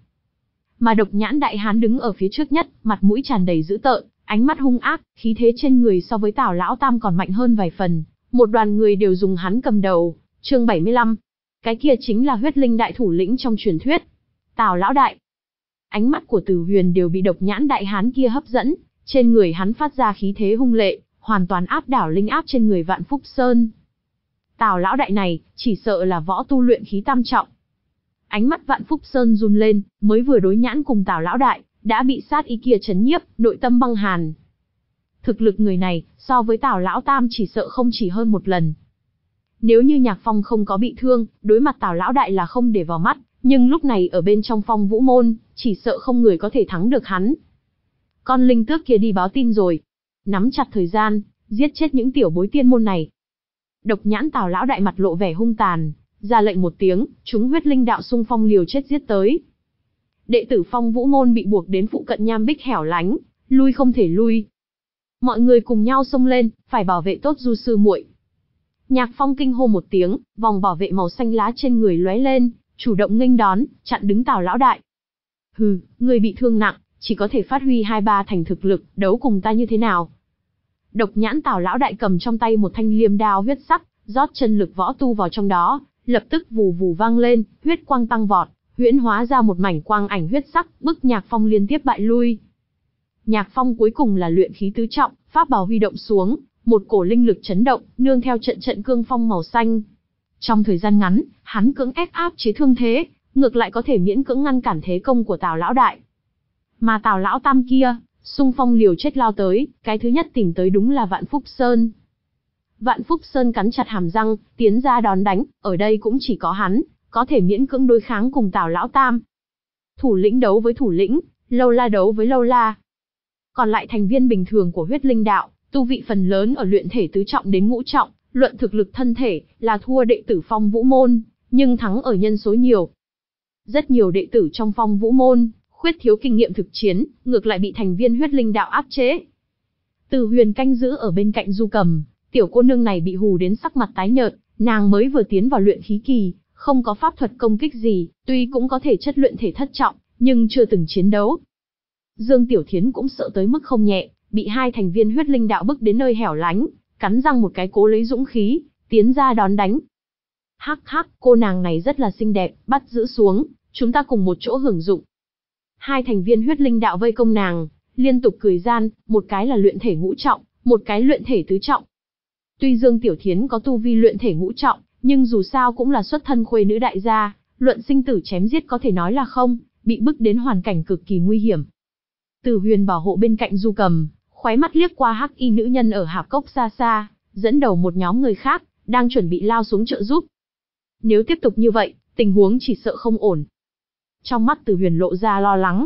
Mà Độc Nhãn Đại Hán đứng ở phía trước nhất, mặt mũi tràn đầy dữ tợn, ánh mắt hung ác, khí thế trên người so với Tào lão tam còn mạnh hơn vài phần. Một đoàn người đều dùng hắn cầm đầu. Chương bảy mươi lăm. Cái kia chính là huyết linh đại thủ lĩnh trong truyền thuyết, Tào lão đại. Ánh mắt của Từ Huyền đều bị Độc Nhãn Đại Hán kia hấp dẫn, trên người hắn phát ra khí thế hung lệ, hoàn toàn áp đảo linh áp trên người Vạn Phúc Sơn. Tào lão đại này, chỉ sợ là võ tu luyện khí tam trọng. Ánh mắt Vạn Phúc Sơn run lên, mới vừa đối nhãn cùng Tào lão đại, đã bị sát ý kia chấn nhiếp, nội tâm băng hàn. Thực lực người này, so với Tào lão tam chỉ sợ không chỉ hơn một lần. Nếu như Nhạc Phong không có bị thương, đối mặt Tào lão đại là không để vào mắt, nhưng lúc này ở bên trong Phong Vũ môn, chỉ sợ không người có thể thắng được hắn. Con linh tước kia đi báo tin rồi. Nắm chặt thời gian, giết chết những tiểu bối tiên môn này. Độc Nhãn Tào lão đại mặt lộ vẻ hung tàn, ra lệnh một tiếng, chúng huyết linh đạo xung phong liều chết giết tới. Đệ tử Phong Vũ môn bị buộc đến phụ cận nham bích hẻo lánh, lui không thể lui. Mọi người cùng nhau xông lên, phải bảo vệ tốt Du sư muội. Nhạc Phong kinh hô một tiếng, vòng bảo vệ màu xanh lá trên người lóe lên, chủ động nghênh đón, chặn đứng Tào lão đại. Hừ, người bị thương nặng, chỉ có thể phát huy hai ba thành thực lực, đấu cùng ta như thế nào? Độc Nhãn Tào lão đại cầm trong tay một thanh liêm đao huyết sắc, rót chân lực võ tu vào trong đó, lập tức vù vù vang lên, huyết quang tăng vọt, huyễn hóa ra một mảnh quang ảnh huyết sắc, bức Nhạc Phong liên tiếp bại lui. Nhạc Phong cuối cùng là luyện khí tứ trọng, pháp bảo huy động xuống, một cổ linh lực chấn động, nương theo trận trận cương phong màu xanh. Trong thời gian ngắn, hắn cưỡng ép áp chế thương thế, ngược lại có thể miễn cưỡng ngăn cản thế công của Tào lão đại. Mà Tào lão tam kia, xung phong liều chết lao tới, cái thứ nhất tìm tới đúng là Vạn Phúc Sơn. Vạn Phúc Sơn cắn chặt hàm răng, tiến ra đón đánh, ở đây cũng chỉ có hắn, có thể miễn cưỡng đối kháng cùng Tào lão tam. Thủ lĩnh đấu với thủ lĩnh, lâu la đấu với lâu la. Còn lại thành viên bình thường của huyết linh đạo, tu vị phần lớn ở luyện thể tứ trọng đến ngũ trọng, luận thực lực thân thể, là thua đệ tử Phong Vũ môn, nhưng thắng ở nhân số nhiều. Rất nhiều đệ tử trong Phong Vũ môn, khuyết thiếu kinh nghiệm thực chiến, ngược lại bị thành viên huyết linh đạo áp chế. Từ Huyền canh giữ ở bên cạnh Du Cầm, tiểu cô nương này bị hù đến sắc mặt tái nhợt, nàng mới vừa tiến vào luyện khí kỳ, không có pháp thuật công kích gì, tuy cũng có thể chất luyện thể thất trọng, nhưng chưa từng chiến đấu. Dương Tiểu Thiến cũng sợ tới mức không nhẹ, bị hai thành viên huyết linh đạo bức đến nơi hẻo lánh, cắn răng một cái cố lấy dũng khí, tiến ra đón đánh. Hắc hắc, cô nàng này rất là xinh đẹp, bắt giữ xuống, chúng ta cùng một chỗ hưởng dụng. Hai thành viên huyết linh đạo vây công nàng, liên tục cười gian, một cái là luyện thể ngũ trọng, một cái luyện thể tứ trọng. Tuy Dương Tiểu Thiến có tu vi luyện thể ngũ trọng, nhưng dù sao cũng là xuất thân khuê nữ đại gia, luận sinh tử chém giết có thể nói là không, bị bức đến hoàn cảnh cực kỳ nguy hiểm. Từ Huyền bảo hộ bên cạnh Du Cầm, khóe mắt liếc qua hắc y nữ nhân ở hạp cốc xa xa, dẫn đầu một nhóm người khác, đang chuẩn bị lao xuống trợ giúp. Nếu tiếp tục như vậy, tình huống chỉ sợ không ổn. Trong mắt Từ Huyền lộ ra lo lắng.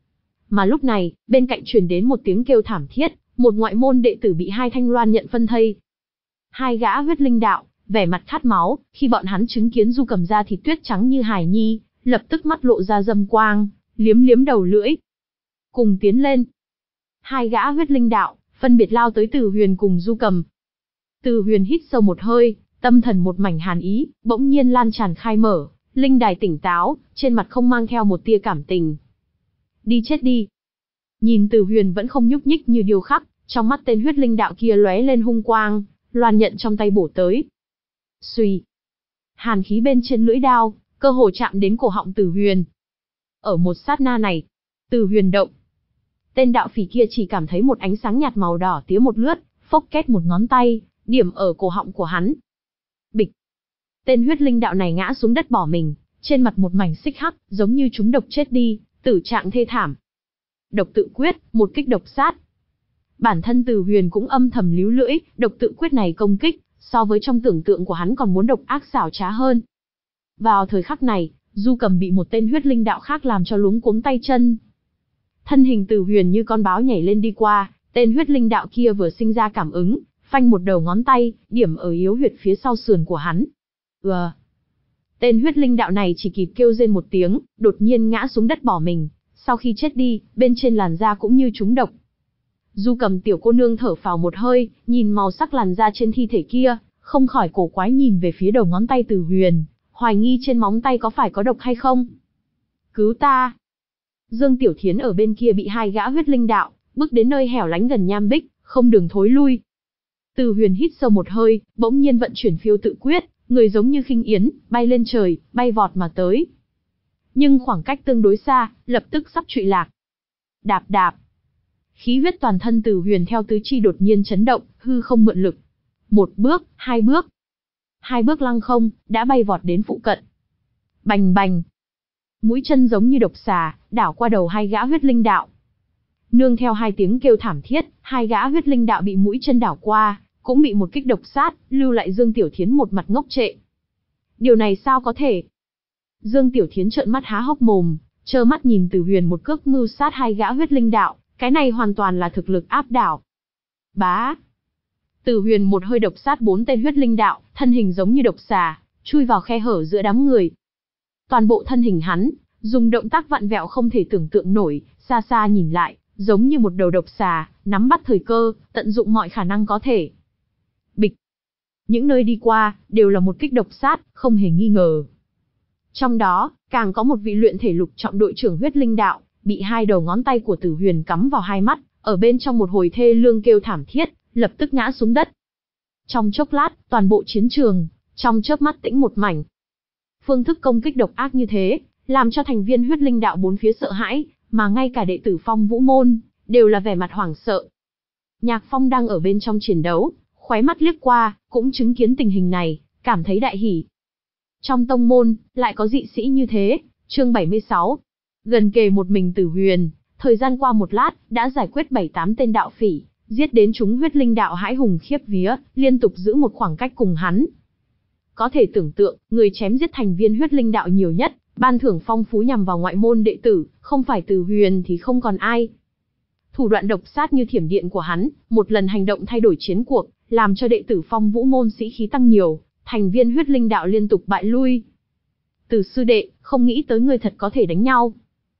Mà lúc này, bên cạnh truyền đến một tiếng kêu thảm thiết, một ngoại môn đệ tử bị hai thanh loan nhận phân thây. Hai gã huyết linh đạo, vẻ mặt khát máu, khi bọn hắn chứng kiến Du Cầm da thịt tuyết trắng như hải nhi, lập tức mắt lộ ra dâm quang, liếm liếm đầu lưỡi. Cùng tiến lên. Hai gã huyết linh đạo, phân biệt lao tới Từ Huyền cùng Du Cầm. Từ Huyền hít sâu một hơi, tâm thần một mảnh hàn ý, bỗng nhiên lan tràn khai mở, linh đài tỉnh táo, trên mặt không mang theo một tia cảm tình. Đi chết đi. Nhìn Từ Huyền vẫn không nhúc nhích như điêu khắc, trong mắt tên huyết linh đạo kia lóe lên hung quang, loan nhận trong tay bổ tới. Xuy. hàn khí bên trên lưỡi đao, cơ hồ chạm đến cổ họng Từ Huyền. Ở một sát na này, Từ Huyền động. Tên đạo phỉ kia chỉ cảm thấy một ánh sáng nhạt màu đỏ tía một lướt, phốc két một ngón tay, điểm ở cổ họng của hắn. Bịch. Tên huyết linh đạo này ngã xuống đất bỏ mình, trên mặt một mảnh xích hắc, giống như trúng độc chết đi, tử trạng thê thảm. Độc tự quyết, một kích độc sát. Bản thân Từ Huyền cũng âm thầm líu lưỡi, độc tự quyết này công kích, so với trong tưởng tượng của hắn còn muốn độc ác xảo trá hơn. Vào thời khắc này, Du Cầm bị một tên huyết linh đạo khác làm cho luống cuống tay chân. Thân hình Từ Huyền như con báo nhảy lên đi qua, tên huyết linh đạo kia vừa sinh ra cảm ứng, phanh một đầu ngón tay, điểm ở yếu huyệt phía sau sườn của hắn. Ờ. Tên huyết linh đạo này chỉ kịp kêu rên một tiếng, đột nhiên ngã xuống đất bỏ mình, sau khi chết đi, bên trên làn da cũng như trúng độc. Du Cầm tiểu cô nương thở phào một hơi, nhìn màu sắc làn da trên thi thể kia, không khỏi cổ quái nhìn về phía đầu ngón tay Từ Huyền, hoài nghi trên móng tay có phải có độc hay không. Cứu ta! Dương Tiểu Thiến ở bên kia bị hai gã huyết linh đạo bước đến nơi hẻo lánh gần nham bích, không đường thối lui. Từ Huyền hít sâu một hơi, bỗng nhiên vận chuyển phiêu tự quyết, người giống như khinh yến, bay lên trời, bay vọt mà tới. Nhưng khoảng cách tương đối xa, lập tức sắp trụy lạc. Đạp đạp. Khí huyết toàn thân Từ Huyền theo tứ chi đột nhiên chấn động, hư không mượn lực. Một bước, hai bước. Hai bước lăng không, đã bay vọt đến phụ cận. Bành bành. Mũi chân giống như độc xà, đảo qua đầu hai gã huyết linh đạo. Nương theo hai tiếng kêu thảm thiết, hai gã huyết linh đạo bị mũi chân đảo qua, cũng bị một kích độc sát, lưu lại Dương Tiểu Thiến một mặt ngốc trệ. Điều này sao có thể? Dương Tiểu Thiến trợn mắt há hốc mồm, trơ mắt nhìn Từ Huyền một cước mưu sát hai gã huyết linh đạo, cái này hoàn toàn là thực lực áp đảo. Bá. Từ Huyền một hơi độc sát bốn tên huyết linh đạo, thân hình giống như độc xà, chui vào khe hở giữa đám người. Toàn bộ thân hình hắn, dùng động tác vặn vẹo không thể tưởng tượng nổi, xa xa nhìn lại, giống như một đầu độc xà, nắm bắt thời cơ, tận dụng mọi khả năng có thể. Bịch. Những nơi đi qua, đều là một kích độc sát, không hề nghi ngờ. Trong đó, càng có một vị luyện thể lục trọng đội trưởng huyết linh đạo, bị hai đầu ngón tay của Từ Huyền cắm vào hai mắt, ở bên trong một hồi thê lương kêu thảm thiết, lập tức ngã xuống đất. Trong chốc lát, toàn bộ chiến trường, trong chớp mắt tĩnh một mảnh. Phương thức công kích độc ác như thế, làm cho thành viên huyết linh đạo bốn phía sợ hãi, mà ngay cả đệ tử Phong Vũ môn, đều là vẻ mặt hoảng sợ. Nhạc Phong đang ở bên trong chiến đấu, khóe mắt liếc qua, cũng chứng kiến tình hình này, cảm thấy đại hỉ. Trong tông môn, lại có dị sĩ như thế, chương bảy mươi sáu. Gần kề một mình Từ Huyền, thời gian qua một lát, đã giải quyết bảy tám tên đạo phỉ, giết đến chúng huyết linh đạo hãi hùng khiếp vía, liên tục giữ một khoảng cách cùng hắn. Có thể tưởng tượng, người chém giết thành viên huyết linh đạo nhiều nhất, ban thưởng phong phú nhằm vào ngoại môn đệ tử, không phải Từ Huyền thì không còn ai. Thủ đoạn độc sát như thiểm điện của hắn, một lần hành động thay đổi chiến cuộc, làm cho đệ tử Phong Vũ môn sĩ khí tăng nhiều, thành viên huyết linh đạo liên tục bại lui. Từ sư đệ, không nghĩ tới người thật có thể đánh nhau.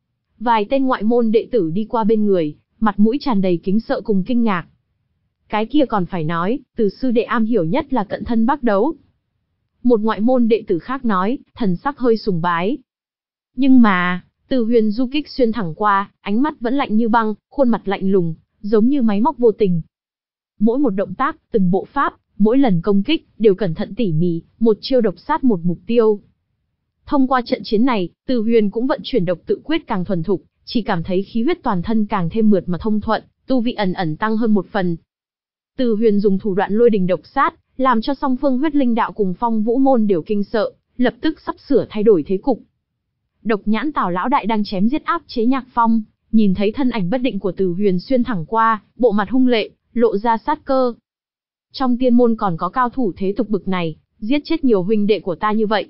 Vài tên ngoại môn đệ tử đi qua bên người, mặt mũi tràn đầy kính sợ cùng kinh ngạc. Cái kia còn phải nói, Từ sư đệ am hiểu nhất là cận thân bác đấu. Một ngoại môn đệ tử khác nói, thần sắc hơi sùng bái. Nhưng mà, Từ Huyền du kích xuyên thẳng qua, ánh mắt vẫn lạnh như băng, khuôn mặt lạnh lùng, giống như máy móc vô tình. Mỗi một động tác, từng bộ pháp, mỗi lần công kích, đều cẩn thận tỉ mỉ, một chiêu độc sát một mục tiêu. Thông qua trận chiến này, Từ Huyền cũng vận chuyển độc tự quyết càng thuần thục, chỉ cảm thấy khí huyết toàn thân càng thêm mượt mà thông thuận, tu vị ẩn ẩn tăng hơn một phần. Từ Huyền dùng thủ đoạn lôi đình độc sát, làm cho song phương huyết linh đạo cùng Phong Vũ môn đều kinh sợ, lập tức sắp sửa thay đổi thế cục. Độc nhãn Tào lão đại đang chém giết áp chế Nhạc Phong, nhìn thấy thân ảnh bất định của Từ Huyền xuyên thẳng qua, bộ mặt hung lệ, lộ ra sát cơ. Trong tiên môn còn có cao thủ thế tục bực này, giết chết nhiều huynh đệ của ta như vậy.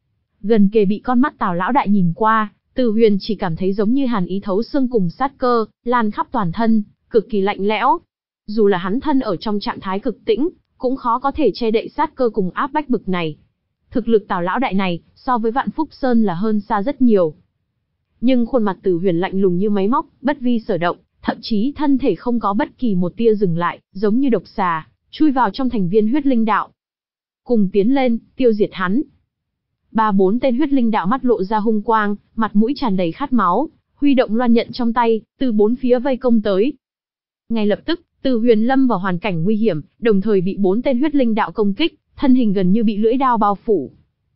Gần kề bị con mắt Tào lão đại nhìn qua, Từ Huyền chỉ cảm thấy giống như hàn ý thấu xương cùng sát cơ, lan khắp toàn thân, cực kỳ lạnh lẽo. Dù là hắn thân ở trong trạng thái cực tĩnh, cũng khó có thể che đậy sát cơ cùng áp bách bực này. Thực lực Tào lão đại này, so với Vạn Phúc Sơn là hơn xa rất nhiều. Nhưng khuôn mặt Từ Huyền lạnh lùng như máy móc, bất vi sở động, thậm chí thân thể không có bất kỳ một tia dừng lại, giống như độc xà, chui vào trong thành viên huyết linh đạo. Cùng tiến lên, tiêu diệt hắn. Ba bốn tên huyết linh đạo mắt lộ ra hung quang, mặt mũi tràn đầy khát máu, huy động loan nhận trong tay, từ bốn phía vây công tới. Ngay lập tức, Từ Huyền lâm vào hoàn cảnh nguy hiểm, đồng thời bị bốn tên huyết linh đạo công kích, thân hình gần như bị lưỡi đao bao phủ.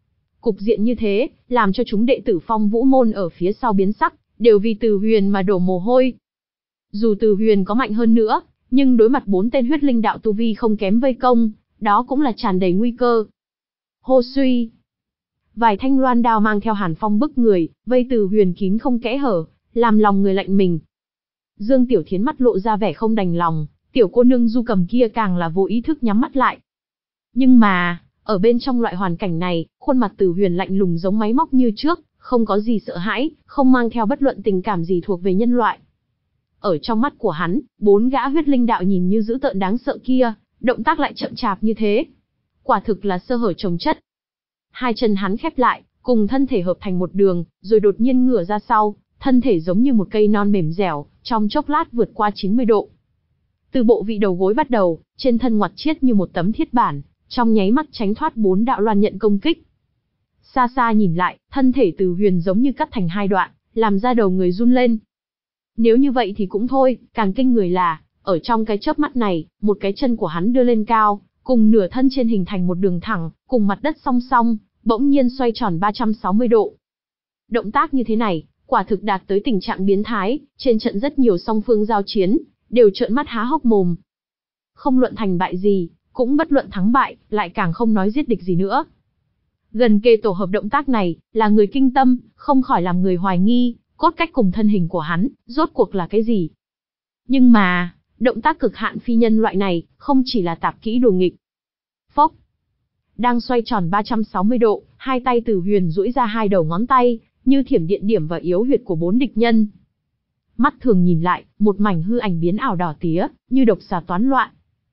Cục diện như thế, làm cho chúng đệ tử Phong Vũ môn ở phía sau biến sắc, đều vì Từ Huyền mà đổ mồ hôi. Dù Từ Huyền có mạnh hơn nữa, nhưng đối mặt bốn tên huyết linh đạo tu vi không kém vây công, đó cũng là tràn đầy nguy cơ. Hô suy, vài thanh loan đao mang theo hàn phong bức người, vây Từ Huyền kín không kẽ hở, làm lòng người lạnh mình. Dương Tiểu Thiến mắt lộ ra vẻ không đành lòng, tiểu cô nương Du Cầm kia càng là vô ý thức nhắm mắt lại. Nhưng mà, ở bên trong loại hoàn cảnh này, khuôn mặt Từ Huyền lạnh lùng giống máy móc như trước, không có gì sợ hãi, không mang theo bất luận tình cảm gì thuộc về nhân loại. Ở trong mắt của hắn, bốn gã huyết linh đạo nhìn như dữ tợn đáng sợ kia, động tác lại chậm chạp như thế. Quả thực là sơ hở chồng chất. Hai chân hắn khép lại, cùng thân thể hợp thành một đường, rồi đột nhiên ngửa ra sau, thân thể giống như một cây non mềm dẻo, trong chốc lát vượt qua chín mươi độ. Từ bộ vị đầu gối bắt đầu, trên thân ngoặt chiết như một tấm thiết bản, trong nháy mắt tránh thoát bốn đạo loan nhận công kích. Xa xa nhìn lại, thân thể Từ Huyền giống như cắt thành hai đoạn, làm ra đầu người run lên. Nếu như vậy thì cũng thôi, càng kinh người là, ở trong cái chớp mắt này, một cái chân của hắn đưa lên cao, cùng nửa thân trên hình thành một đường thẳng, cùng mặt đất song song, bỗng nhiên xoay tròn ba trăm sáu mươi độ. Động tác như thế này, quả thực đạt tới tình trạng biến thái, trên trận rất nhiều song phương giao chiến, đều trợn mắt há hốc mồm. Không luận thành bại gì, cũng bất luận thắng bại, lại càng không nói giết địch gì nữa. Gần kề tổ hợp động tác này, là người kinh tâm, không khỏi làm người hoài nghi, cốt cách cùng thân hình của hắn, rốt cuộc là cái gì. Nhưng mà, động tác cực hạn phi nhân loại này, không chỉ là tạp kỹ đồ nghịch. Phốc. Đang xoay tròn ba trăm sáu mươi độ, hai tay Từ Huyền duỗi ra hai đầu ngón tay, như thiểm điện điểm vào yếu huyệt của bốn địch nhân. Mắt thường nhìn lại, một mảnh hư ảnh biến ảo đỏ tía, như độc xà toán loạn.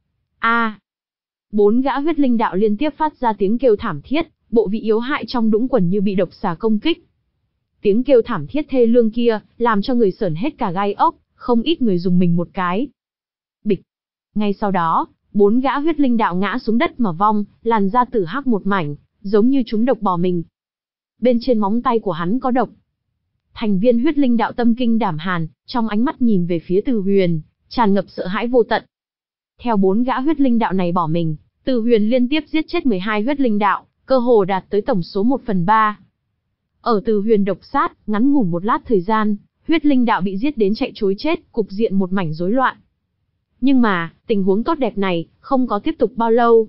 A! Bốn gã huyết linh đạo liên tiếp phát ra tiếng kêu thảm thiết, bộ vị yếu hại trong đũng quần như bị độc xà công kích. Tiếng kêu thảm thiết thê lương kia, làm cho người sởn hết cả gai ốc, không ít người dùng mình một cái. Bịch! Ngay sau đó, bốn gã huyết linh đạo ngã xuống đất mà vong, làn da tử hắc một mảnh, giống như chúng độc bỏ mình. Bên trên móng tay của hắn có độc. Thành viên huyết linh đạo tâm kinh đảm hàn, trong ánh mắt nhìn về phía Từ Huyền, tràn ngập sợ hãi vô tận. Theo bốn gã huyết linh đạo này bỏ mình, Từ Huyền liên tiếp giết chết mười hai huyết linh đạo, cơ hồ đạt tới tổng số một phần ba. Ở Từ Huyền độc sát, ngắn ngủn một lát thời gian, huyết linh đạo bị giết đến chạy trối chết, cục diện một mảnh rối loạn. Nhưng mà, tình huống tốt đẹp này, không có tiếp tục bao lâu.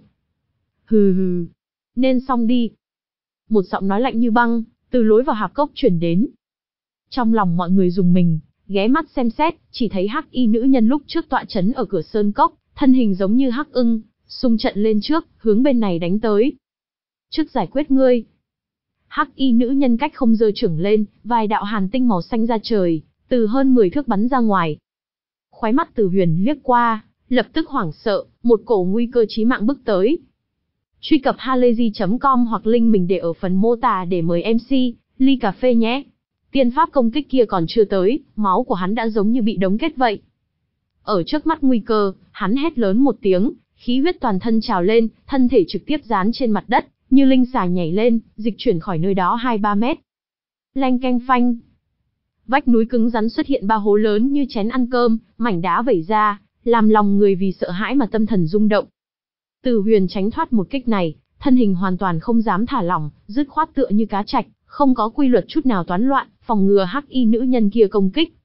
Hừ hừ, nên xong đi. Một giọng nói lạnh như băng, từ lối vào hạp cốc chuyển đến. Trong lòng mọi người rùng mình, ghé mắt xem xét, chỉ thấy hắc y nữ nhân lúc trước tọa chấn ở cửa sơn cốc, thân hình giống như hắc ưng, xung trận lên trước, hướng bên này đánh tới. Trước giải quyết ngươi. Hắc y nữ nhân cách không giơ chưởng lên, vài đạo hàn tinh màu xanh ra trời, từ hơn mười thước bắn ra ngoài. Khóe mắt Từ Huyền liếc qua, lập tức hoảng sợ, một cổ nguy cơ chí mạng bước tới. Truy cập halayzi chấm com hoặc link mình để ở phần mô tả để mời em xê, ly cà phê nhé. Tiên pháp công kích kia còn chưa tới, máu của hắn đã giống như bị đóng kết vậy. Ở trước mắt nguy cơ, hắn hét lớn một tiếng, khí huyết toàn thân trào lên, thân thể trực tiếp dán trên mặt đất, như linh xà nhảy lên, dịch chuyển khỏi nơi đó hai ba mét. Leng keng phanh. Vách núi cứng rắn xuất hiện ba hố lớn như chén ăn cơm, mảnh đá vẩy ra, làm lòng người vì sợ hãi mà tâm thần rung động. Từ Huyền tránh thoát một kích này, thân hình hoàn toàn không dám thả lỏng, dứt khoát tựa như cá trạch, không có quy luật chút nào toán loạn, phòng ngừa hắc y nữ nhân kia công kích.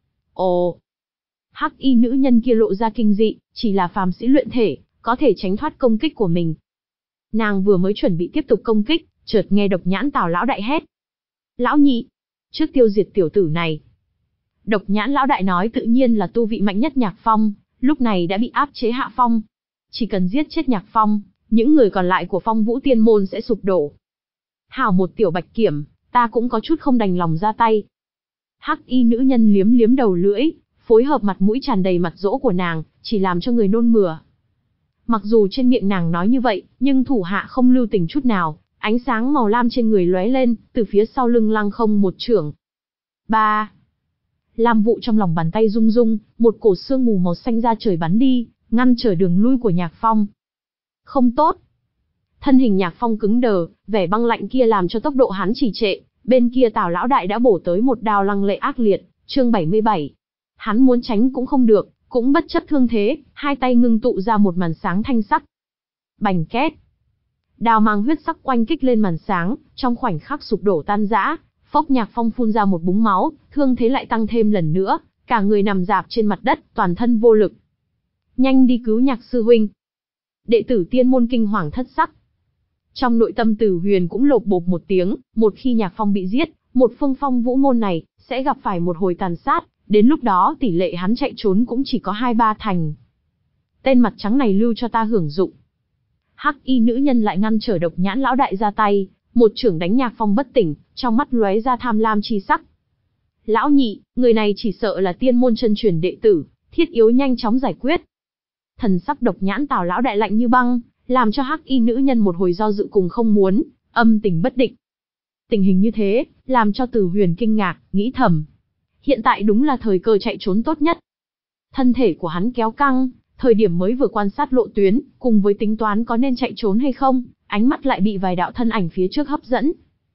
Ồ! Hắc y nữ nhân kia lộ ra kinh dị, chỉ là phàm sĩ luyện thể, có thể tránh thoát công kích của mình. Nàng vừa mới chuẩn bị tiếp tục công kích, chợt nghe Độc Nhãn Tào lão đại hét. Lão nhị! Trước tiêu diệt tiểu tử này. Độc Nhãn lão đại nói tự nhiên là tu vị mạnh nhất Nhạc Phong, lúc này đã bị áp chế hạ phong. Chỉ cần giết chết Nhạc Phong, những người còn lại của Phong Vũ Tiên Môn sẽ sụp đổ. Hảo một tiểu bạch kiểm, ta cũng có chút không đành lòng ra tay. Hắc y nữ nhân liếm liếm đầu lưỡi, phối hợp mặt mũi tràn đầy mặt dỗ của nàng, chỉ làm cho người nôn mửa. Mặc dù trên miệng nàng nói như vậy, nhưng thủ hạ không lưu tình chút nào, ánh sáng màu lam trên người lóe lên, từ phía sau lưng lăng không một chưởng. Ba. Lam vụ trong lòng bàn tay rung rung, một cổ sương mù màu xanh ra trời bắn đi, ngăn trở đường lui của Nhạc Phong. Không tốt. Thân hình Nhạc Phong cứng đờ, vẻ băng lạnh kia làm cho tốc độ hắn trì trệ, bên kia Tào lão đại đã bổ tới một đao lăng lệ ác liệt, chương bảy mươi bảy. Hắn muốn tránh cũng không được, cũng bất chấp thương thế, hai tay ngưng tụ ra một màn sáng thanh sắc. Bành két. đao mang huyết sắc oanh kích lên màn sáng, trong khoảnh khắc sụp đổ tan rã. Phốc, Nhạc Phong phun ra một búng máu, thương thế lại tăng thêm lần nữa, cả người nằm rạp trên mặt đất, toàn thân vô lực. Nhanh đi cứu Nhạc sư huynh. Đệ tử tiên môn kinh hoàng thất sắc. Trong nội tâm Tử Huyền cũng lột bột một tiếng, một khi Nhạc Phong bị giết, một phương Phong Vũ môn này sẽ gặp phải một hồi tàn sát, đến lúc đó tỷ lệ hắn chạy trốn cũng chỉ có hai ba thành. Tên mặt trắng này lưu cho ta hưởng dụng. Hắc y nữ nhân lại ngăn trở Độc Nhãn lão đại ra tay, một chưởng đánh Nhạc Phong bất tỉnh, trong mắt lóe ra tham lam chi sắc. Lão nhị, người này chỉ sợ là tiên môn chân truyền đệ tử, thiết yếu nhanh chóng giải quyết. Thần sắc Độc Nhãn Tào lão đại lạnh như băng, làm cho Hắc y nữ nhân một hồi do dự cùng không muốn, âm tình bất định. Tình hình như thế, làm cho Tử Huyền kinh ngạc, nghĩ thầm. Hiện tại đúng là thời cơ chạy trốn tốt nhất. Thân thể của hắn kéo căng, thời điểm mới vừa quan sát lộ tuyến, cùng với tính toán có nên chạy trốn hay không, ánh mắt lại bị vài đạo thân ảnh phía trước hấp dẫn.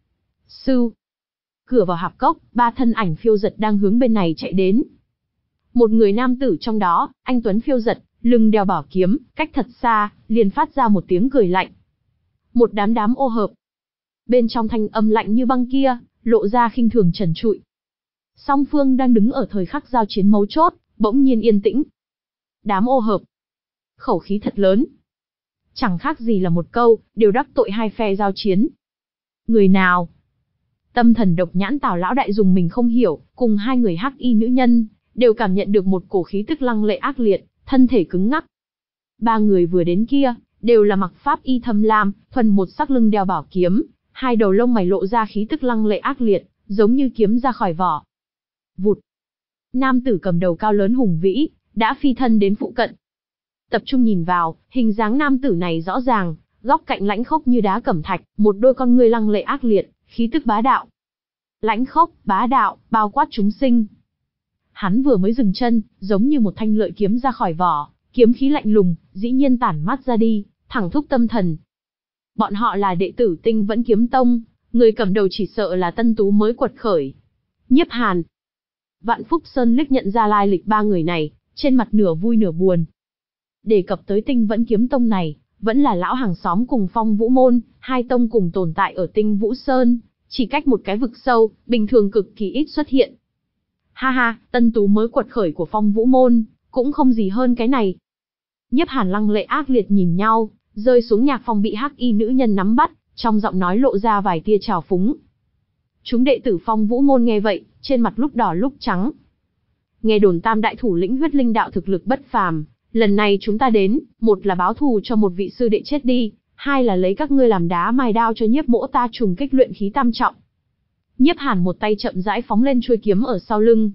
Sư. Cửa vào hạp cốc, ba thân ảnh phiêu giật đang hướng bên này chạy đến. Một người nam tử trong đó, anh tuấn phiêu giật, lưng đeo bảo kiếm, cách thật xa, liền phát ra một tiếng cười lạnh. Một đám đám ô hợp. Bên trong thanh âm lạnh như băng kia, lộ ra khinh thường trần trụi. Song phương đang đứng ở thời khắc giao chiến mấu chốt, bỗng nhiên yên tĩnh. Đám ô hợp. Khẩu khí thật lớn. Chẳng khác gì là một câu, đều đắc tội hai phe giao chiến. Người nào? Tâm thần Độc Nhãn Tào lão đại dùng mình không hiểu, cùng hai người hắc y nữ nhân, đều cảm nhận được một cổ khí tức lăng lệ ác liệt, thân thể cứng ngắc. Ba người vừa đến kia, đều là mặc pháp y thâm lam, thuần một sắc lưng đeo bảo kiếm, hai đầu lông mày lộ ra khí tức lăng lệ ác liệt, giống như kiếm ra khỏi vỏ. Vụt. Nam tử cầm đầu cao lớn hùng vĩ, đã phi thân đến phụ cận. Tập trung nhìn vào, hình dáng nam tử này rõ ràng, góc cạnh lãnh khốc như đá cẩm thạch, một đôi con ngươi lăng lệ ác liệt, khí tức bá đạo. Lãnh khốc, bá đạo, bao quát chúng sinh. Hắn vừa mới dừng chân, giống như một thanh lợi kiếm ra khỏi vỏ, kiếm khí lạnh lùng, dĩ nhiên tản mát ra đi, thẳng thúc tâm thần. Bọn họ là đệ tử Tinh Vẫn Kiếm Tông, người cầm đầu chỉ sợ là tân tú mới quật khởi. Nhiếp Hàn. Vạn Phúc Sơn liếc nhận ra lai lịch ba người này, trên mặt nửa vui nửa buồn. Đề cập tới Tinh Vẫn Kiếm Tông này, vẫn là lão hàng xóm cùng Phong Vũ môn, hai tông cùng tồn tại ở Tinh Vũ Sơn, chỉ cách một cái vực sâu, bình thường cực kỳ ít xuất hiện. Ha ha, tân tú mới quật khởi của Phong Vũ môn, cũng không gì hơn cái này. Nhiếp Hàn lăng lệ ác liệt nhìn nhau, rơi xuống Nhạc Phong bị hắc y nữ nhân nắm bắt, trong giọng nói lộ ra vài tia trào phúng. Chúng đệ tử Phong Vũ môn nghe vậy, trên mặt lúc đỏ lúc trắng. Nghe đồn tam đại thủ lĩnh huyết linh đạo thực lực bất phàm, lần này chúng ta đến, một là báo thù cho một vị sư đệ chết đi, hai là lấy các ngươi làm đá mài đao cho nhiếp mỗ ta trùng kích luyện khí tam trọng. Nhiếp Hàn một tay chậm rãi phóng lên chuôi kiếm ở sau lưng.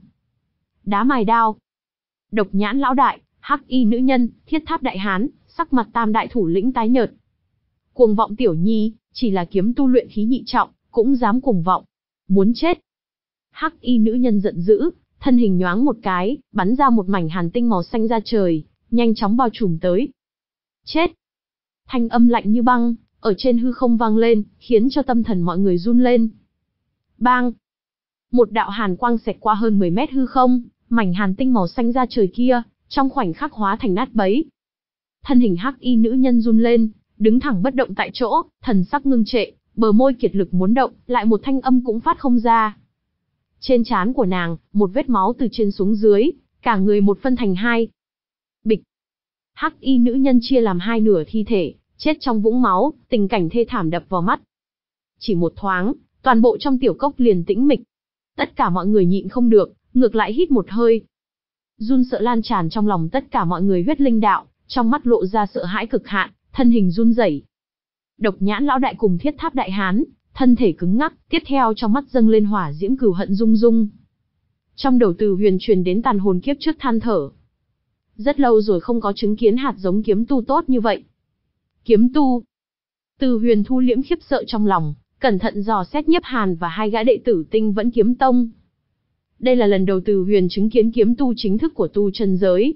Đá mài đao. Độc Nhãn lão đại, hắc y nữ nhân, Thiết Tháp đại hán, sắc mặt tam đại thủ lĩnh tái nhợt. Cuồng vọng tiểu nhi, chỉ là kiếm tu luyện khí nhị trọng, cũng dám cuồng vọng. Muốn chết. Hắc y nữ nhân giận dữ, thân hình nhoáng một cái, bắn ra một mảnh hàn tinh màu xanh ra trời, nhanh chóng bao trùm tới. Chết. Thanh âm lạnh như băng, ở trên hư không vang lên, khiến cho tâm thần mọi người run lên. Bang. Một đạo hàn quang xẹt qua hơn mười mét hư không, mảnh hàn tinh màu xanh ra trời kia, trong khoảnh khắc hóa thành nát bấy. Thân hình hắc y nữ nhân run lên, đứng thẳng bất động tại chỗ, thần sắc ngưng trệ, bờ môi kiệt lực muốn động, lại một thanh âm cũng phát không ra. Trên trán của nàng, một vết máu từ trên xuống dưới, cả người một phân thành hai. Bịch. Hắc y nữ nhân chia làm hai nửa thi thể, chết trong vũng máu, tình cảnh thê thảm đập vào mắt. Chỉ một thoáng, toàn bộ trong tiểu cốc liền tĩnh mịch. Tất cả mọi người nhịn không được, ngược lại hít một hơi. Run sợ lan tràn trong lòng tất cả mọi người huyết linh đạo, trong mắt lộ ra sợ hãi cực hạn, thân hình run rẩy. Độc Nhãn lão đại cùng Thiết Tháp đại hán, thân thể cứng ngắc, tiếp theo trong mắt dâng lên hỏa diễm cừu hận rung rung. Trong đầu Từ Huyền truyền đến tàn hồn kiếp trước than thở. Rất lâu rồi không có chứng kiến hạt giống kiếm tu tốt như vậy. Kiếm tu. Từ Huyền thu liễm khiếp sợ trong lòng, cẩn thận dò xét Nhiếp Hàn và hai gã đệ tử Tinh Vẫn Kiếm Tông. Đây là lần đầu Từ Huyền chứng kiến kiếm tu chính thức của tu chân giới.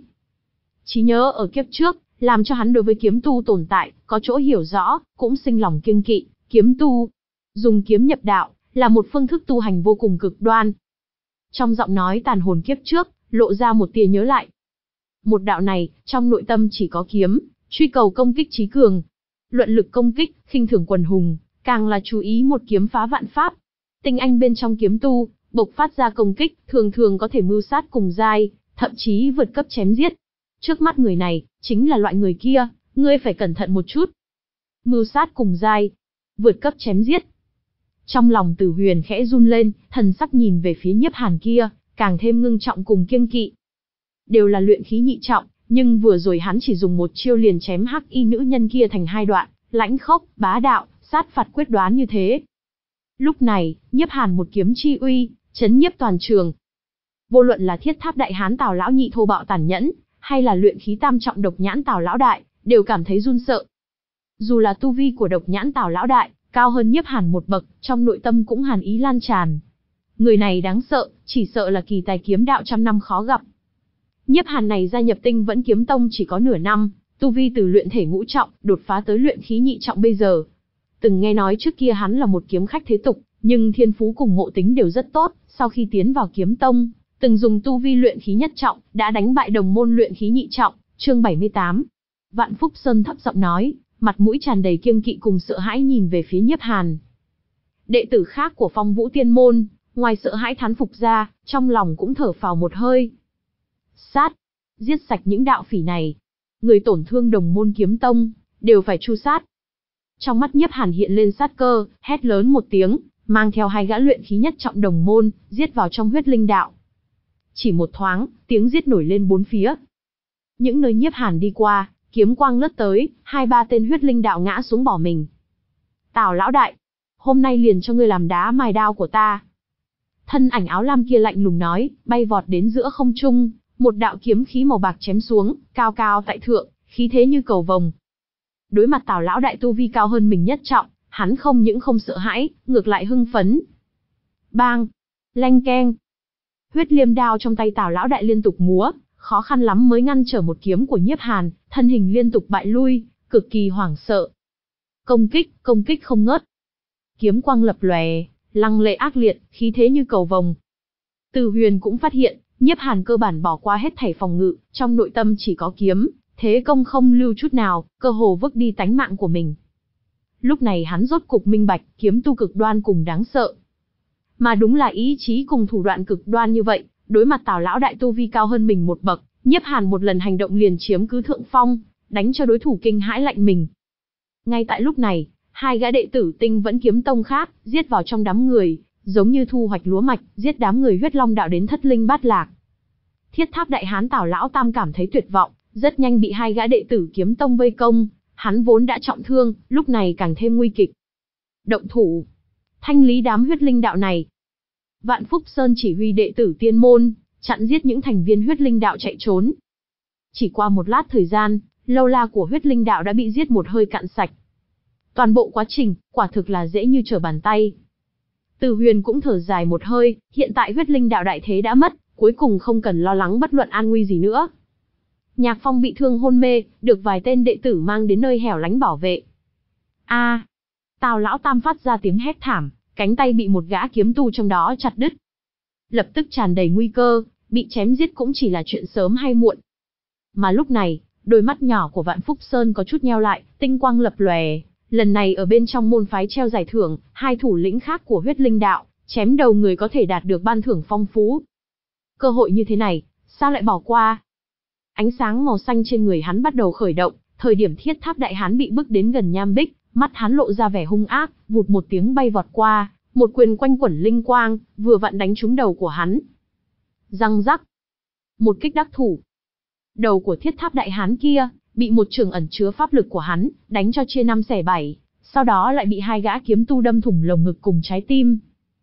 Trí nhớ ở kiếp trước, làm cho hắn đối với kiếm tu tồn tại, có chỗ hiểu rõ, cũng sinh lòng kiêng kỵ. Kiếm tu, dùng kiếm nhập đạo, là một phương thức tu hành vô cùng cực đoan. Trong giọng nói tàn hồn kiếp trước, lộ ra một tia nhớ lại. Một đạo này, trong nội tâm chỉ có kiếm, truy cầu công kích trí cường. Luận lực công kích, khinh thường quần hùng, càng là chú ý một kiếm phá vạn pháp. Tinh anh bên trong kiếm tu, bộc phát ra công kích, thường thường có thể mưu sát cùng giai, thậm chí vượt cấp chém giết. Trước mắt người này, chính là loại người kia, ngươi phải cẩn thận một chút. Mưu sát cùng giai, vượt cấp chém giết. Trong lòng Tử Huyền khẽ run lên, thần sắc nhìn về phía Nhiếp Hàn kia, càng thêm ngưng trọng cùng kiêng kỵ. Đều là luyện khí nhị trọng, nhưng vừa rồi hắn chỉ dùng một chiêu liền chém hắc y nữ nhân kia thành hai đoạn, lãnh khốc, bá đạo, sát phạt quyết đoán như thế. Lúc này, Nhiếp Hàn một kiếm chi uy, chấn nhiếp toàn trường. Vô luận là Thiết Tháp Đại Hán Tào lão nhị thô bạo tàn nhẫn, hay là luyện khí tam trọng Độc Nhãn Tào lão đại, đều cảm thấy run sợ. Dù là tu vi của Độc Nhãn Tào lão đại cao hơn Nhiếp Hàn một bậc, trong nội tâm cũng hàn ý lan tràn. Người này đáng sợ, chỉ sợ là kỳ tài kiếm đạo trăm năm khó gặp. Nhiếp Hàn này gia nhập Tinh Vẫn Kiếm Tông chỉ có nửa năm, tu vi từ luyện thể ngũ trọng đột phá tới luyện khí nhị trọng bây giờ. Từng nghe nói trước kia hắn là một kiếm khách thế tục, nhưng thiên phú cùng ngộ tính đều rất tốt, sau khi tiến vào kiếm tông, từng dùng tu vi luyện khí nhất trọng, đã đánh bại đồng môn luyện khí nhị trọng. Chương bảy mươi tám. Vạn Phúc Sơn thấp giọng nói, mặt mũi tràn đầy kiêng kỵ cùng sợ hãi nhìn về phía Nhiếp Hàn. Đệ tử khác của Phong Vũ Tiên môn, ngoài sợ hãi thán phục ra, trong lòng cũng thở phào một hơi. Sát, giết sạch những đạo phỉ này, người tổn thương đồng môn kiếm tông, đều phải tru sát. Trong mắt Nhiếp Hàn hiện lên sát cơ, hét lớn một tiếng, mang theo hai gã luyện khí nhất trọng đồng môn, giết vào trong huyết linh đạo. Chỉ một thoáng, tiếng giết nổi lên bốn phía. Những nơi Nhiếp Hàn đi qua, kiếm quang lướt tới, hai ba tên huyết linh đạo ngã xuống bỏ mình. Tào lão đại, hôm nay liền cho ngươi làm đá mài đao của ta. Thân ảnh áo lam kia lạnh lùng nói, bay vọt đến giữa không trung, một đạo kiếm khí màu bạc chém xuống, cao cao tại thượng, khí thế như cầu vồng. Đối mặt Tào lão đại tu vi cao hơn mình nhất trọng, hắn không những không sợ hãi, ngược lại hưng phấn. Bang, leng keng. Huyết liêm đao trong tay Tào lão đại liên tục múa, khó khăn lắm mới ngăn trở một kiếm của Nhiếp Hàn, thân hình liên tục bại lui, cực kỳ hoảng sợ. Công kích, công kích không ngớt. Kiếm quang lập lòe, lăng lệ ác liệt, khí thế như cầu vồng. Từ Huyền cũng phát hiện, Nhiếp Hàn cơ bản bỏ qua hết thảy phòng ngự, trong nội tâm chỉ có kiếm, thế công không lưu chút nào, cơ hồ vứt đi tánh mạng của mình. Lúc này hắn rốt cục minh bạch, kiếm tu cực đoan cùng đáng sợ. Mà đúng là ý chí cùng thủ đoạn cực đoan như vậy, đối mặt Tào lão đại tu vi cao hơn mình một bậc, Nhiếp Hàn một lần hành động liền chiếm cứ thượng phong, đánh cho đối thủ kinh hãi lạnh mình. Ngay tại lúc này, hai gã đệ tử Tinh Vẫn Kiếm Tông khác, giết vào trong đám người, giống như thu hoạch lúa mạch, giết đám người huyết long đạo đến thất linh bát lạc. Thiết Tháp Đại Hán Tào lão tam cảm thấy tuyệt vọng, rất nhanh bị hai gã đệ tử Kiếm Tông vây công, hắn vốn đã trọng thương, lúc này càng thêm nguy kịch. Động thủ, thanh lý đám huyết linh đạo này. Vạn Phúc Sơn chỉ huy đệ tử tiên môn, chặn giết những thành viên huyết linh đạo chạy trốn. Chỉ qua một lát thời gian, lâu la của huyết linh đạo đã bị giết một hơi cạn sạch. Toàn bộ quá trình, quả thực là dễ như trở bàn tay. Từ Huyền cũng thở dài một hơi, hiện tại huyết linh đạo đại thế đã mất, cuối cùng không cần lo lắng bất luận an nguy gì nữa. Nhạc Phong bị thương hôn mê, được vài tên đệ tử mang đến nơi hẻo lánh bảo vệ. A! À, Tào lão tam phát ra tiếng hét thảm, cánh tay bị một gã kiếm tu trong đó chặt đứt. Lập tức tràn đầy nguy cơ, bị chém giết cũng chỉ là chuyện sớm hay muộn. Mà lúc này, đôi mắt nhỏ của Vạn Phúc Sơn có chút nheo lại, tinh quang lập lòe. Lần này ở bên trong môn phái treo giải thưởng, hai thủ lĩnh khác của huyết linh đạo, chém đầu người có thể đạt được ban thưởng phong phú. Cơ hội như thế này, sao lại bỏ qua? Ánh sáng màu xanh trên người hắn bắt đầu khởi động, thời điểm Thiết Tháp Đại Hán bị bước đến gần nham bích, mắt hắn lộ ra vẻ hung ác, vụt một tiếng bay vọt qua, một quyền quanh quẩn linh quang, vừa vặn đánh trúng đầu của hắn. Răng rắc. Một kích đắc thủ. Đầu của Thiết Tháp Đại Hán kia, bị một trường ẩn chứa pháp lực của hắn, đánh cho chia năm xẻ bảy, sau đó lại bị hai gã kiếm tu đâm thủng lồng ngực cùng trái tim.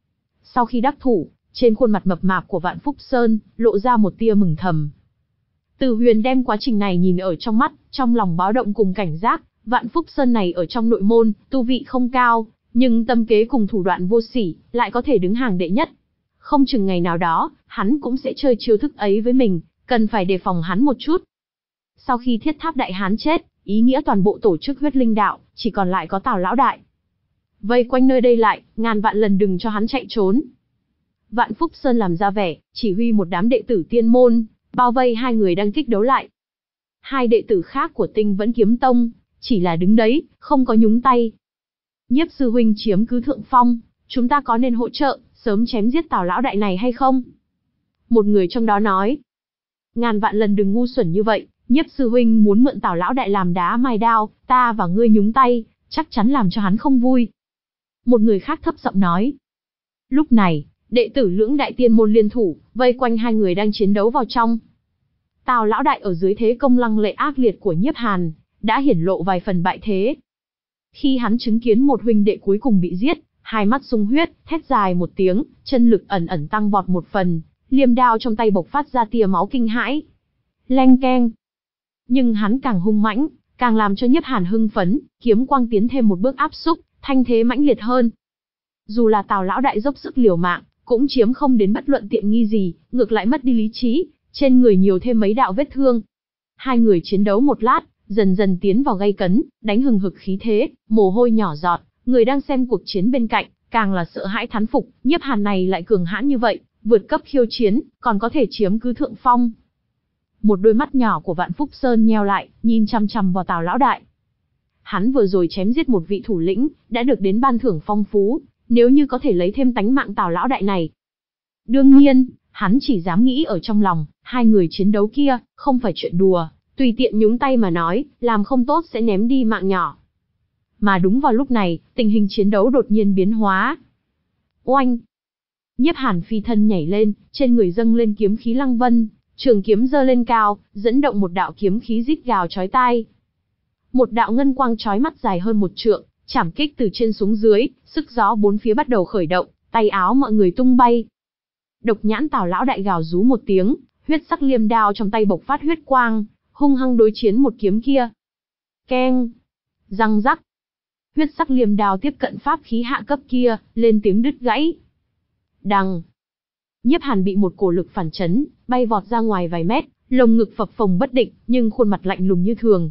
Sau khi đắc thủ, trên khuôn mặt mập mạp của Vạn Phúc Sơn, lộ ra một tia mừng thầm. Từ Huyền đem quá trình này nhìn ở trong mắt, trong lòng báo động cùng cảnh giác, Vạn Phúc Sơn này ở trong nội môn, tu vị không cao, nhưng tâm kế cùng thủ đoạn vô sỉ, lại có thể đứng hàng đệ nhất. Không chừng ngày nào đó, hắn cũng sẽ chơi chiêu thức ấy với mình, cần phải đề phòng hắn một chút. Sau khi Thiết Tháp Đại Hán chết, ý nghĩa toàn bộ tổ chức huyết linh đạo, chỉ còn lại có Tào lão đại. Vây quanh nơi đây lại, ngàn vạn lần đừng cho hắn chạy trốn. Vạn Phúc Sơn làm ra vẻ, chỉ huy một đám đệ tử tiên môn, bao vây hai người đang kích đấu lại. Hai đệ tử khác của Tinh Vẫn Kiếm Tông, chỉ là đứng đấy, không có nhúng tay. Nhiếp sư huynh chiếm cứ thượng phong, chúng ta có nên hỗ trợ, sớm chém giết Tào lão đại này hay không? Một người trong đó nói. Ngàn vạn lần đừng ngu xuẩn như vậy, Nhiếp sư huynh muốn mượn Tào lão đại làm đá mài đao, ta và ngươi nhúng tay, chắc chắn làm cho hắn không vui. Một người khác thấp giọng nói. Lúc này, đệ tử Lưỡng Đại Tiên môn liên thủ, vây quanh hai người đang chiến đấu vào trong. Tào lão đại ở dưới thế công lăng lệ ác liệt của Nhiếp Hàn, đã hiển lộ vài phần bại thế. Khi hắn chứng kiến một huynh đệ cuối cùng bị giết, hai mắt sung huyết, thét dài một tiếng, chân lực ẩn ẩn tăng vọt một phần, liềm đao trong tay bộc phát ra tia máu kinh hãi. Leng keng. Nhưng hắn càng hung mãnh, càng làm cho Nhiếp Hàn hưng phấn, kiếm quang tiến thêm một bước áp xúc, thanh thế mãnh liệt hơn. Dù là Tào lão đại dốc sức liều mạng, cũng chiếm không đến bất luận tiện nghi gì, ngược lại mất đi lý trí, trên người nhiều thêm mấy đạo vết thương. Hai người chiến đấu một lát, dần dần tiến vào gay cấn, đánh hừng hực khí thế, mồ hôi nhỏ giọt, người đang xem cuộc chiến bên cạnh, càng là sợ hãi thán phục, Nhiếp Hàn này lại cường hãn như vậy, vượt cấp khiêu chiến, còn có thể chiếm cứ thượng phong. Một đôi mắt nhỏ của Vạn Phúc Sơn nheo lại, nhìn chằm chằm vào Tào lão đại. Hắn vừa rồi chém giết một vị thủ lĩnh, đã được đến ban thưởng phong phú, nếu như có thể lấy thêm tánh mạng Tào lão đại này. Đương nhiên, hắn chỉ dám nghĩ ở trong lòng, hai người chiến đấu kia, không phải chuyện đùa, tùy tiện nhúng tay mà nói, làm không tốt sẽ ném đi mạng nhỏ. Mà đúng vào lúc này, tình hình chiến đấu đột nhiên biến hóa. Oanh! Nhiếp Hàn phi thân nhảy lên, trên người dâng lên kiếm khí lăng vân, trường kiếm giơ lên cao, dẫn động một đạo kiếm khí rít gào chói tai. Một đạo ngân quang chói mắt dài hơn một trượng, chảm kích từ trên xuống dưới, sức gió bốn phía bắt đầu khởi động, tay áo mọi người tung bay. Độc nhãn Tào lão đại gào rú một tiếng, huyết sắc liềm đao trong tay bộc phát huyết quang, hung hăng đối chiến một kiếm kia. Keng! Răng rắc! Huyết sắc liềm đao tiếp cận pháp khí hạ cấp kia, lên tiếng đứt gãy. Đằng! Nhiếp Hàn bị một cổ lực phản chấn, bay vọt ra ngoài vài mét, lồng ngực phập phồng bất định, nhưng khuôn mặt lạnh lùng như thường.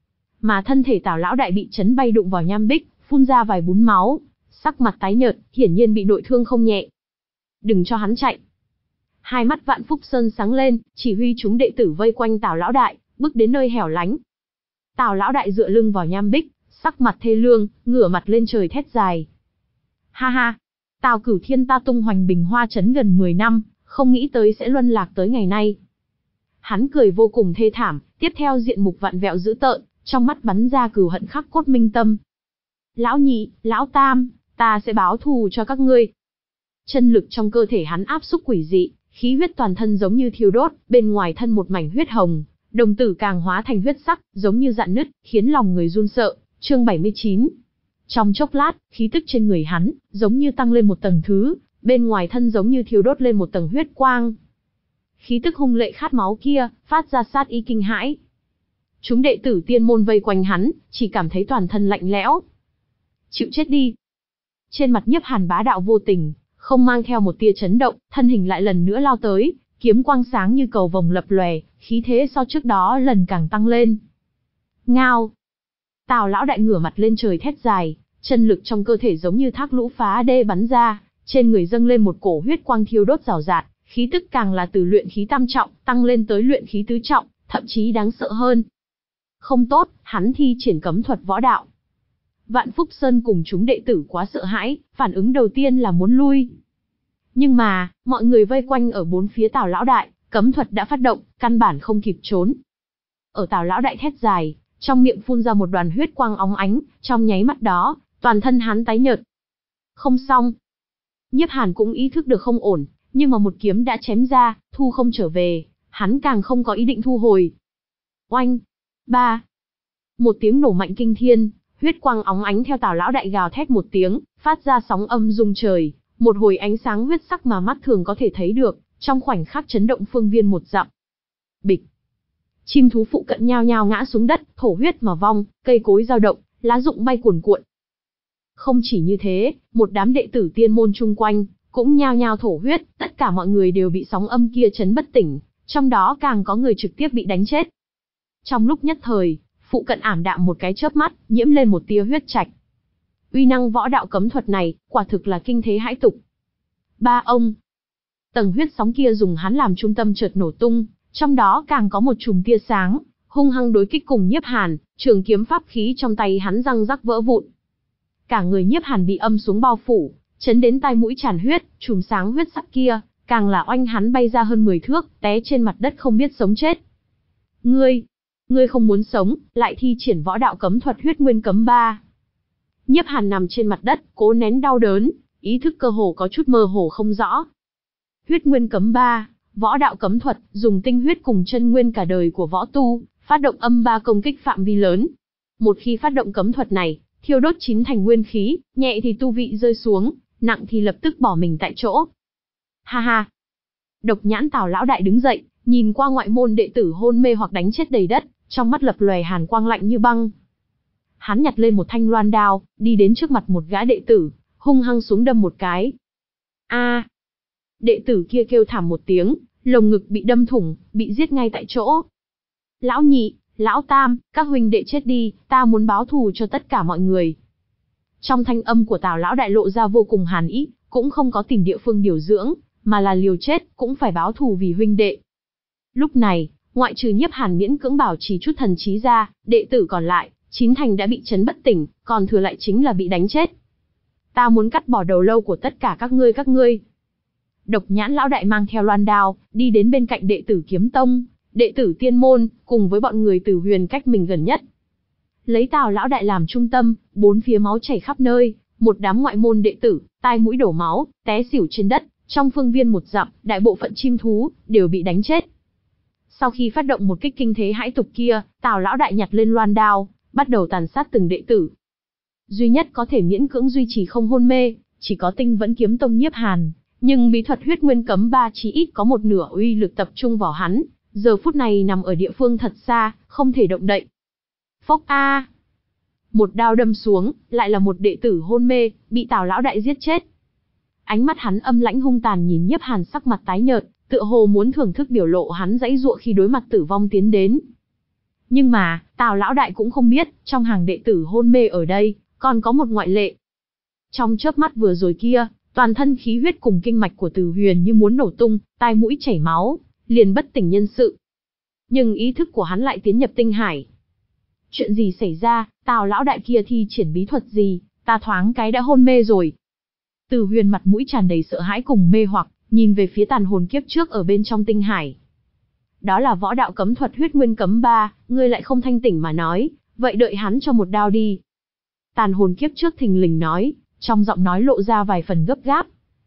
Mà thân thể Tào lão đại bị chấn bay đụng vào nham bích, phun ra vài bún máu, sắc mặt tái nhợt, hiển nhiên bị nội thương không nhẹ. Đừng cho hắn chạy. Hai mắt Vạn Phúc Sơn sáng lên, chỉ huy chúng đệ tử vây quanh Tào lão đại, bước đến nơi hẻo lánh. Tào lão đại dựa lưng vào nham bích, sắc mặt thê lương, ngửa mặt lên trời thét dài. Ha ha, Tào Cửu Thiên ta tung hoành Bình Hoa trấn gần mười năm, không nghĩ tới sẽ luân lạc tới ngày nay. Hắn cười vô cùng thê thảm, tiếp theo diện mục vặn vẹo dữ tợn, trong mắt bắn ra cừu hận khắc cốt minh tâm. Lão nhị, lão tam, ta sẽ báo thù cho các ngươi. Chân lực trong cơ thể hắn áp xúc quỷ dị, khí huyết toàn thân giống như thiêu đốt, bên ngoài thân một mảnh huyết hồng, đồng tử càng hóa thành huyết sắc, giống như rạn nứt, khiến lòng người run sợ. Chương bảy mươi chín. Trong chốc lát, khí tức trên người hắn, giống như tăng lên một tầng thứ, bên ngoài thân giống như thiêu đốt lên một tầng huyết quang. Khí tức hung lệ khát máu kia, phát ra sát ý kinh hãi. Chúng đệ tử tiên môn vây quanh hắn, chỉ cảm thấy toàn thân lạnh lẽo. Chịu chết đi. Trên mặt Nhiếp Hàn bá đạo vô tình, không mang theo một tia chấn động, thân hình lại lần nữa lao tới, kiếm quang sáng như cầu vồng lập lòe, khí thế so trước đó lần càng tăng lên. Ngao! Tào lão đại ngửa mặt lên trời thét dài, chân lực trong cơ thể giống như thác lũ phá đê bắn ra, trên người dâng lên một cổ huyết quang thiêu đốt rào rạt, khí tức càng là từ luyện khí tam trọng, tăng lên tới luyện khí tứ trọng, thậm chí đáng sợ hơn. Không tốt, hắn thi triển cấm thuật võ đạo. Vạn Phúc Sơn cùng chúng đệ tử quá sợ hãi, phản ứng đầu tiên là muốn lui. Nhưng mà, mọi người vây quanh ở bốn phía Tào lão đại, cấm thuật đã phát động, căn bản không kịp trốn. Ở Tào lão đại thét dài, trong miệng phun ra một đoàn huyết quang óng ánh, trong nháy mắt đó, toàn thân hắn tái nhợt. Không xong. Nhiếp Hàn cũng ý thức được không ổn, nhưng mà một kiếm đã chém ra, thu không trở về, hắn càng không có ý định thu hồi. Oanh! Ba! Một tiếng nổ mạnh kinh thiên, huyết quang óng ánh theo Tào lão đại gào thét một tiếng, phát ra sóng âm rung trời, một hồi ánh sáng huyết sắc mà mắt thường có thể thấy được, trong khoảnh khắc chấn động phương viên một dặm. Bịch! Chim thú phụ cận nhao nhao ngã xuống đất, thổ huyết mà vong, cây cối dao động, lá rụng bay cuồn cuộn. Không chỉ như thế, một đám đệ tử tiên môn chung quanh cũng nhao nhao thổ huyết, tất cả mọi người đều bị sóng âm kia chấn bất tỉnh, trong đó càng có người trực tiếp bị đánh chết. Trong lúc nhất thời, phụ cận ảm đạm một cái chớp mắt, nhiễm lên một tia huyết trạch. Uy năng võ đạo cấm thuật này, quả thực là kinh thế hãi tục. Ba ông. Tầng huyết sóng kia dùng hắn làm trung tâm chợt nổ tung, trong đó càng có một chùm tia sáng, hung hăng đối kích cùng Nhiếp Hàn, trường kiếm pháp khí trong tay hắn răng rắc vỡ vụn. Cả người Nhiếp Hàn bị âm xuống bao phủ, chấn đến tai mũi tràn huyết, chùm sáng huyết sắc kia, càng là oanh hắn bay ra hơn mười thước, té trên mặt đất không biết sống chết. Ngươi, ngươi không muốn sống, lại thi triển võ đạo cấm thuật Huyết Nguyên Cấm Ba. Nhiếp Hàn nằm trên mặt đất, cố nén đau đớn, ý thức cơ hồ có chút mơ hồ không rõ. Huyết Nguyên Cấm Ba, võ đạo cấm thuật, dùng tinh huyết cùng chân nguyên cả đời của võ tu, phát động âm ba công kích phạm vi lớn. Một khi phát động cấm thuật này, thiêu đốt chín thành nguyên khí, nhẹ thì tu vị rơi xuống, nặng thì lập tức bỏ mình tại chỗ. Ha ha. Độc Nhãn Tào lão đại đứng dậy, nhìn qua ngoại môn đệ tử hôn mê hoặc đánh chết đầy đất, trong mắt lập lòe hàn quang lạnh như băng. Hắn nhặt lên một thanh loan đao, đi đến trước mặt một gã đệ tử, hung hăng xuống đâm một cái. A! Đệ tử kia kêu thảm một tiếng, lồng ngực bị đâm thủng, bị giết ngay tại chỗ. Lão nhị, lão tam, các huynh đệ chết đi, ta muốn báo thù cho tất cả mọi người. Trong thanh âm của Tào lão đại lộ ra vô cùng hàn ý, cũng không có tìm địa phương điều dưỡng, mà là liều chết, cũng phải báo thù vì huynh đệ. Lúc này, ngoại trừ Nhiếp Hàn miễn cưỡng bảo trì chút thần trí ra, đệ tử còn lại, chín thành đã bị chấn bất tỉnh, còn thừa lại chính là bị đánh chết. Ta muốn cắt bỏ đầu lâu của tất cả các ngươi các ngươi. Độc Nhãn lão đại mang theo loan đao, đi đến bên cạnh đệ tử Kiếm Tông, đệ tử Tiên Môn, cùng với bọn người Tử Huyền cách mình gần nhất. Lấy Tào lão đại làm trung tâm, bốn phía máu chảy khắp nơi, một đám ngoại môn đệ tử, tai mũi đổ máu, té xỉu trên đất, trong phương viên một dặm, đại bộ phận chim thú đều bị đánh chết. Sau khi phát động một kích kinh thế hãi tục kia, Tào lão đại nhặt lên loan đao, bắt đầu tàn sát từng đệ tử. Duy nhất có thể miễn cưỡng duy trì không hôn mê, chỉ có Tinh Vẫn Kiếm Tông Nhiếp Hàn, nhưng bí thuật Huyết Nguyên Cấm Ba chỉ ít có một nửa uy lực tập trung vào hắn, giờ phút này nằm ở địa phương thật xa, không thể động đậy. Phốc a! Một đao đâm xuống, lại là một đệ tử hôn mê, bị Tào lão đại giết chết. Ánh mắt hắn âm lãnh hung tàn nhìn Nhiếp Hàn sắc mặt tái nhợt, tựa hồ muốn thưởng thức biểu lộ hắn dãy dụa khi đối mặt tử vong tiến đến. Nhưng mà, Tào lão đại cũng không biết, trong hàng đệ tử hôn mê ở đây, còn có một ngoại lệ. Trong chớp mắt vừa rồi kia, toàn thân khí huyết cùng kinh mạch của Từ Huyền như muốn nổ tung, tai mũi chảy máu, liền bất tỉnh nhân sự. Nhưng ý thức của hắn lại tiến nhập tinh hải. Chuyện gì xảy ra, Tào lão đại kia thi triển bí thuật gì, ta thoáng cái đã hôn mê rồi. Từ Huyền mặt mũi tràn đầy sợ hãi cùng mê hoặc, nhìn về phía tàn hồn kiếp trước ở bên trong tinh hải. Đó là võ đạo cấm thuật Huyết Nguyên Cấm Ba, ngươi lại không thanh tỉnh mà nói, vậy đợi hắn cho một đao đi. Tàn hồn kiếp trước thình lình nói, trong giọng nói lộ ra vài phần gấp gáp.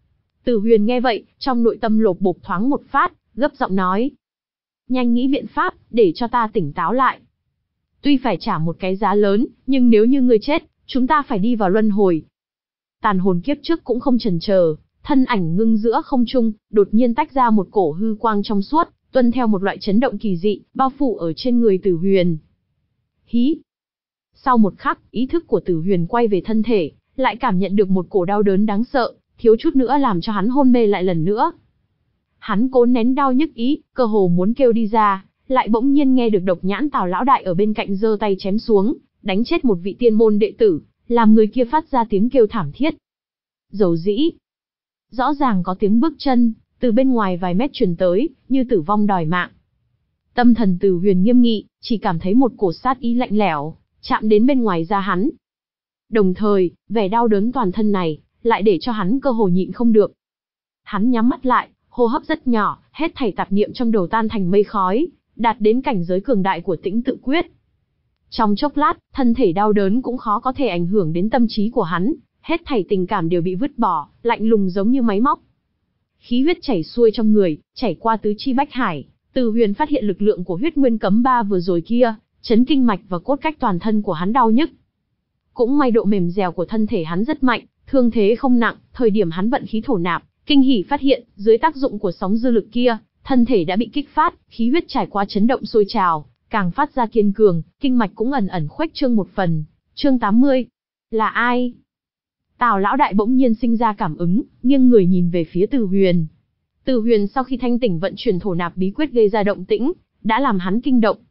Từ Huyền nghe vậy, trong nội tâm lột bột thoáng một phát, gấp giọng nói. Nhanh nghĩ biện pháp, để cho ta tỉnh táo lại. Tuy phải trả một cái giá lớn, nhưng nếu như ngươi chết, chúng ta phải đi vào luân hồi. Tàn hồn kiếp trước cũng không chần chờ, thân ảnh ngưng giữa không trung, đột nhiên tách ra một cổ hư quang trong suốt, tuân theo một loại chấn động kỳ dị, bao phủ ở trên người Tử Huyền. Hí! Sau một khắc, ý thức của Tử Huyền quay về thân thể, lại cảm nhận được một cổ đau đớn đáng sợ, thiếu chút nữa làm cho hắn hôn mê lại lần nữa. Hắn cố nén đau nhức ý, cơ hồ muốn kêu đi ra, lại bỗng nhiên nghe được Độc Nhãn Tào lão đại ở bên cạnh giơ tay chém xuống, đánh chết một vị tiên môn đệ tử, làm người kia phát ra tiếng kêu thảm thiết. Dầu dĩ! Rõ ràng có tiếng bước chân, từ bên ngoài vài mét truyền tới, như tử vong đòi mạng. Tâm thần Tử Huyền nghiêm nghị, chỉ cảm thấy một cổ sát ý lạnh lẽo, chạm đến bên ngoài da hắn. Đồng thời, vẻ đau đớn toàn thân này, lại để cho hắn cơ hồ nhịn không được. Hắn nhắm mắt lại, hô hấp rất nhỏ, hết thảy tạp niệm trong đầu tan thành mây khói, đạt đến cảnh giới cường đại của Tĩnh Tự Quyết. Trong chốc lát, thân thể đau đớn cũng khó có thể ảnh hưởng đến tâm trí của hắn, hết thảy tình cảm đều bị vứt bỏ, lạnh lùng giống như máy móc. Khí huyết chảy xuôi trong người, chảy qua tứ chi bách hải, Từ Huyền phát hiện lực lượng của Huyết Nguyên Cấm Ba vừa rồi kia, chấn kinh mạch và cốt cách toàn thân của hắn đau nhức. Cũng may độ mềm dẻo của thân thể hắn rất mạnh, thương thế không nặng, thời điểm hắn vận khí thổ nạp, kinh hỉ phát hiện, dưới tác dụng của sóng dư lực kia, thân thể đã bị kích phát, khí huyết trải qua chấn động sôi trào, càng phát ra kiên cường, kinh mạch cũng ẩn ẩn khuếch trương một phần. Chương tám mươi. Là ai? Tào lão đại bỗng nhiên sinh ra cảm ứng, nghiêng người nhìn về phía Từ Huyền. Từ Huyền sau khi thanh tỉnh vận chuyển thổ nạp bí quyết gây ra động tĩnh, đã làm hắn kinh động.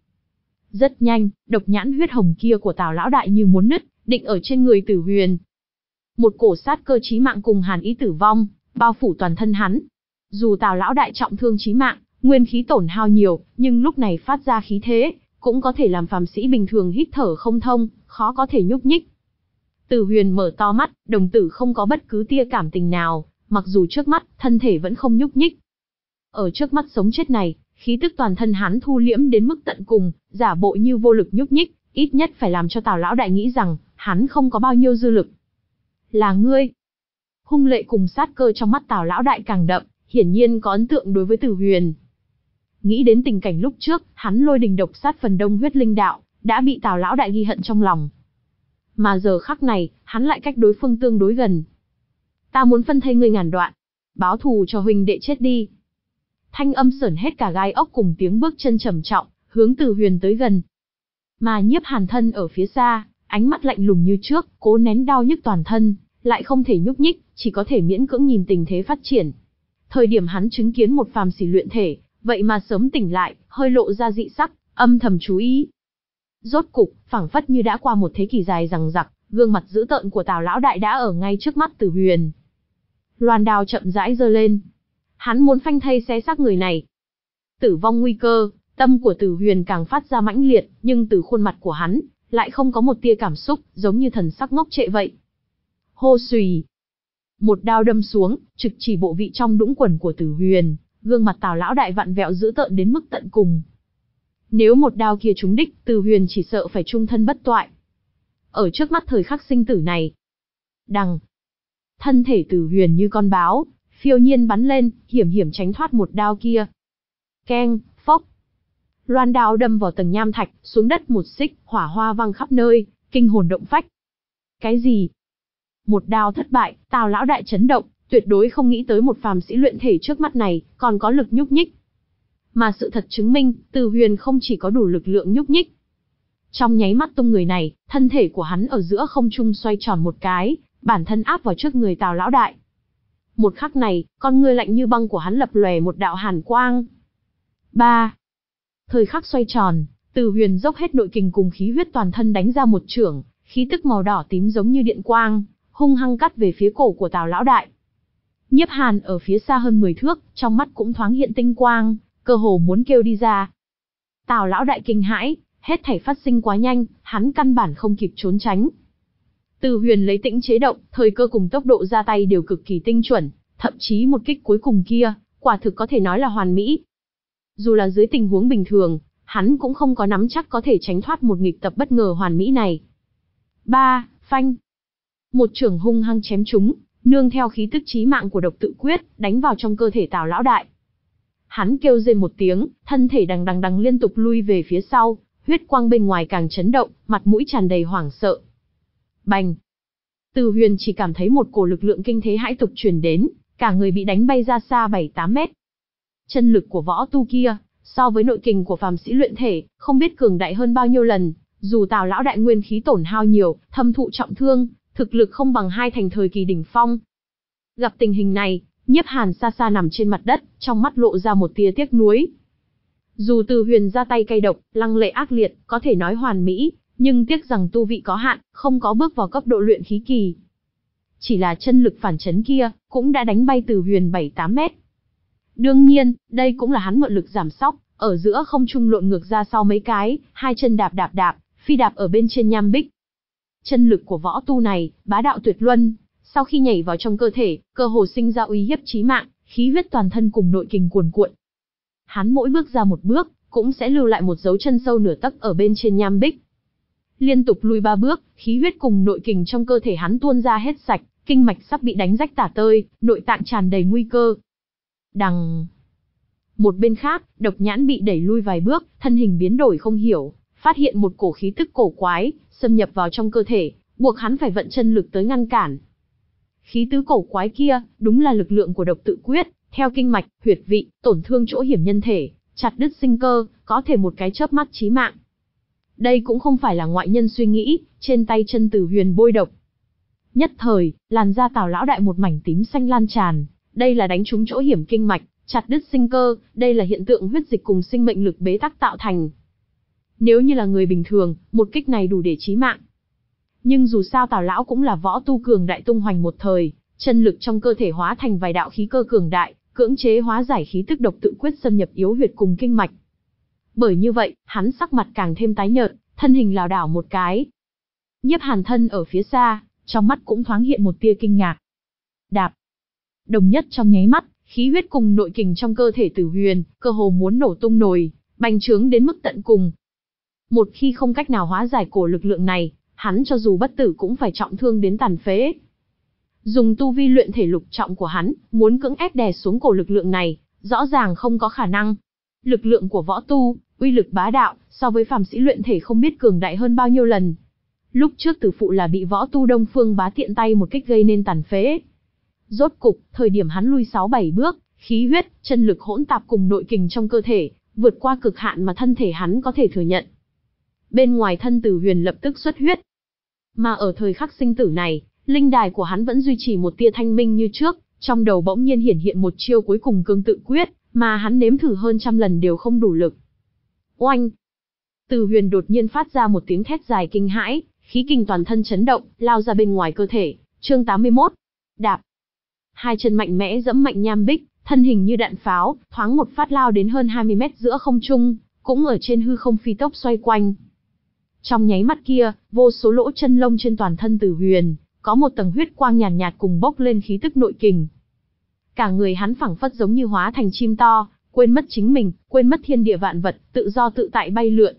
Rất nhanh, độc nhãn huyết hồng kia của Tào lão đại như muốn nứt, định ở trên người Từ Huyền. Một cổ sát cơ chí mạng cùng hàn ý tử vong, bao phủ toàn thân hắn. Dù Tào lão đại trọng thương chí mạng, nguyên khí tổn hao nhiều, nhưng lúc này phát ra khí thế, cũng có thể làm phàm sĩ bình thường hít thở không thông, khó có thể nhúc nhích. Tử Huyền mở to mắt, đồng tử không có bất cứ tia cảm tình nào, mặc dù trước mắt, thân thể vẫn không nhúc nhích. Ở trước mắt sống chết này, khí tức toàn thân hắn thu liễm đến mức tận cùng, giả bộ như vô lực nhúc nhích, ít nhất phải làm cho Tào lão đại nghĩ rằng, hắn không có bao nhiêu dư lực. Là ngươi. Hung lệ cùng sát cơ trong mắt Tào lão đại càng đậm, hiển nhiên có ấn tượng đối với Tử Huyền. Nghĩ đến tình cảnh lúc trước, hắn lôi đình độc sát phần đông huyết linh đạo, đã bị Tào lão đại ghi hận trong lòng. Mà giờ khắc này, hắn lại cách đối phương tương đối gần. Ta muốn phân thây ngươi ngàn đoạn, báo thù cho huynh đệ chết đi. Thanh âm sởn hết cả gai ốc cùng tiếng bước chân trầm trọng, hướng Tử Huyền tới gần. Mà Nhiếp Hàn thân ở phía xa, ánh mắt lạnh lùng như trước, cố nén đau nhức toàn thân, lại không thể nhúc nhích, chỉ có thể miễn cưỡng nhìn tình thế phát triển. Thời điểm hắn chứng kiến một phàm sĩ luyện thể, vậy mà sớm tỉnh lại, hơi lộ ra dị sắc, âm thầm chú ý. Rốt cục, phảng phất như đã qua một thế kỷ dài dằng dặc, gương mặt dữ tợn của Tào lão đại đã ở ngay trước mắt Tử Huyền. Loan đao chậm rãi giơ lên. Hắn muốn phanh thây xé xác người này. Tử vong nguy cơ, tâm của Tử Huyền càng phát ra mãnh liệt, nhưng từ khuôn mặt của hắn, lại không có một tia cảm xúc, giống như thần sắc ngốc trệ vậy. Hô xùy. Một đao đâm xuống, trực chỉ bộ vị trong đũng quần của Tử Huyền, gương mặt Tào lão đại vặn vẹo dữ tợn đến mức tận cùng. Nếu một đao kia trúng đích, Tử Huyền chỉ sợ phải chung thân bất toại. Ở trước mắt thời khắc sinh tử này, đằng, thân thể Tử Huyền như con báo, phiêu nhiên bắn lên, hiểm hiểm tránh thoát một đao kia. Keng, phốc. Loan đao đâm vào tầng nham thạch, xuống đất một xích, hỏa hoa văng khắp nơi, kinh hồn động phách. Cái gì? Một đao thất bại, Tào lão đại chấn động, tuyệt đối không nghĩ tới một phàm sĩ luyện thể trước mắt này, còn có lực nhúc nhích. Mà sự thật chứng minh, Tử Huyền không chỉ có đủ lực lượng nhúc nhích. Trong nháy mắt tung người này, thân thể của hắn ở giữa không trung xoay tròn một cái, bản thân áp vào trước người Tào lão đại. Một khắc này, con ngươi lạnh như băng của hắn lập lòe một đạo hàn quang. Ba. Thời khắc xoay tròn, Tử Huyền dốc hết nội kình cùng khí huyết toàn thân đánh ra một chưởng, khí tức màu đỏ tím giống như điện quang, hung hăng cắt về phía cổ của Tào lão đại. Nhiếp Hàn ở phía xa hơn mười thước, trong mắt cũng thoáng hiện tinh quang, cơ hồ muốn kêu đi ra. Tào lão đại kinh hãi, hết thảy phát sinh quá nhanh, hắn căn bản không kịp trốn tránh. Tử Huyền lấy tĩnh chế động, thời cơ cùng tốc độ ra tay đều cực kỳ tinh chuẩn, thậm chí một kích cuối cùng kia, quả thực có thể nói là hoàn mỹ. Dù là dưới tình huống bình thường, hắn cũng không có nắm chắc có thể tránh thoát một nghịch tập bất ngờ hoàn mỹ này. Ba, phanh. Một chưởng hung hăng chém trúng, nương theo khí tức chí mạng của độc tự quyết, đánh vào trong cơ thể Tào lão đại. Hắn kêu rên một tiếng, thân thể đằng đằng đằng liên tục lui về phía sau, huyết quang bên ngoài càng chấn động, mặt mũi tràn đầy hoảng sợ. Bành. Tử Huyền chỉ cảm thấy một cổ lực lượng kinh thế hãi tục truyền đến, cả người bị đánh bay ra xa bảy tám mét. Chân lực của võ tu kia, so với nội kình của phàm sĩ luyện thể, không biết cường đại hơn bao nhiêu lần, dù Tào lão đại nguyên khí tổn hao nhiều, thâm thụ trọng thương, thực lực không bằng hai thành thời kỳ đỉnh phong. Gặp tình hình này, Nhiếp Hàn xa xa nằm trên mặt đất, trong mắt lộ ra một tia tiếc nuối. Dù Tử Huyền ra tay cay độc, lăng lệ ác liệt, có thể nói hoàn mỹ, nhưng tiếc rằng tu vị có hạn, không có bước vào cấp độ luyện khí kỳ. Chỉ là chân lực phản chấn kia, cũng đã đánh bay Tử Huyền bảy tám mét. Đương nhiên, đây cũng là hắn mượn lực giảm sóc, ở giữa không trung lộn ngược ra sau mấy cái, hai chân đạp đạp đạp, phi đạp ở bên trên nham bích. Chân lực của võ tu này, bá đạo tuyệt luân, sau khi nhảy vào trong cơ thể, cơ hồ sinh ra uy hiếp chí mạng, khí huyết toàn thân cùng nội kình cuồn cuộn. Hắn mỗi bước ra một bước, cũng sẽ lưu lại một dấu chân sâu nửa tấc ở bên trên nham bích. Liên tục lùi ba bước, khí huyết cùng nội kình trong cơ thể hắn tuôn ra hết sạch, kinh mạch sắp bị đánh rách tả tơi, nội tạng tràn đầy nguy cơ. Đằng. Một bên khác, Độc Nhãn bị đẩy lui vài bước, thân hình biến đổi không hiểu, phát hiện một cổ khí tức cổ quái, xâm nhập vào trong cơ thể, buộc hắn phải vận chân lực tới ngăn cản. Khí tứ cổ quái kia, đúng là lực lượng của độc tự quyết, theo kinh mạch, huyệt vị, tổn thương chỗ hiểm nhân thể, chặt đứt sinh cơ, có thể một cái chớp mắt chí mạng. Đây cũng không phải là ngoại nhân suy nghĩ, trên tay chân Tử Huyền bôi độc. Nhất thời, làn da Tào lão đại một mảnh tím xanh lan tràn, đây là đánh trúng chỗ hiểm kinh mạch, chặt đứt sinh cơ, đây là hiện tượng huyết dịch cùng sinh mệnh lực bế tắc tạo thành. Nếu như là người bình thường, một kích này đủ để chí mạng. Nhưng dù sao Tào lão cũng là võ tu cường đại tung hoành một thời, chân lực trong cơ thể hóa thành vài đạo khí cơ cường đại, cưỡng chế hóa giải khí tức độc tự quyết xâm nhập yếu huyệt cùng kinh mạch. Bởi như vậy, hắn sắc mặt càng thêm tái nhợt, thân hình lảo đảo một cái. Nhiếp Hàn thân ở phía xa, trong mắt cũng thoáng hiện một tia kinh ngạc. Đạp. Đồng nhất trong nháy mắt, khí huyết cùng nội kình trong cơ thể Tử Huyền, cơ hồ muốn nổ tung nổi, bành trướng đến mức tận cùng. Một khi không cách nào hóa giải cổ lực lượng này, hắn cho dù bất tử cũng phải trọng thương đến tàn phế. Dùng tu vi luyện thể lục trọng của hắn, muốn cưỡng ép đè xuống cổ lực lượng này, rõ ràng không có khả năng. Lực lượng của võ tu, uy lực bá đạo, so với phàm sĩ luyện thể không biết cường đại hơn bao nhiêu lần. Lúc trước Tử Phụ là bị võ tu Đông Phương Bá tiện tay một kích gây nên tàn phế. Rốt cục, thời điểm hắn lui sáu bảy bước, khí huyết, chân lực hỗn tạp cùng nội kình trong cơ thể, vượt qua cực hạn mà thân thể hắn có thể thừa nhận. Bên ngoài thân Tử Huyền lập tức xuất huyết. Mà ở thời khắc sinh tử này, linh đài của hắn vẫn duy trì một tia thanh minh như trước, trong đầu bỗng nhiên hiển hiện một chiêu cuối cùng cương tự quyết, mà hắn nếm thử hơn trăm lần đều không đủ lực. Oanh! Tử Huyền đột nhiên phát ra một tiếng thét dài kinh hãi, khí kình toàn thân chấn động, lao ra bên ngoài cơ thể. Chương tám mươi mốt. Đạp. Hai chân mạnh mẽ giẫm mạnh nham bích, thân hình như đạn pháo, thoáng một phát lao đến hơn hai mươi mét giữa không trung, cũng ở trên hư không phi tốc xoay quanh. Trong nháy mắt kia, vô số lỗ chân lông trên toàn thân Tử Huyền, có một tầng huyết quang nhàn nhạt, nhạt cùng bốc lên khí tức nội kình. Cả người hắn phảng phất giống như hóa thành chim to, quên mất chính mình, quên mất thiên địa vạn vật, tự do tự tại bay lượn.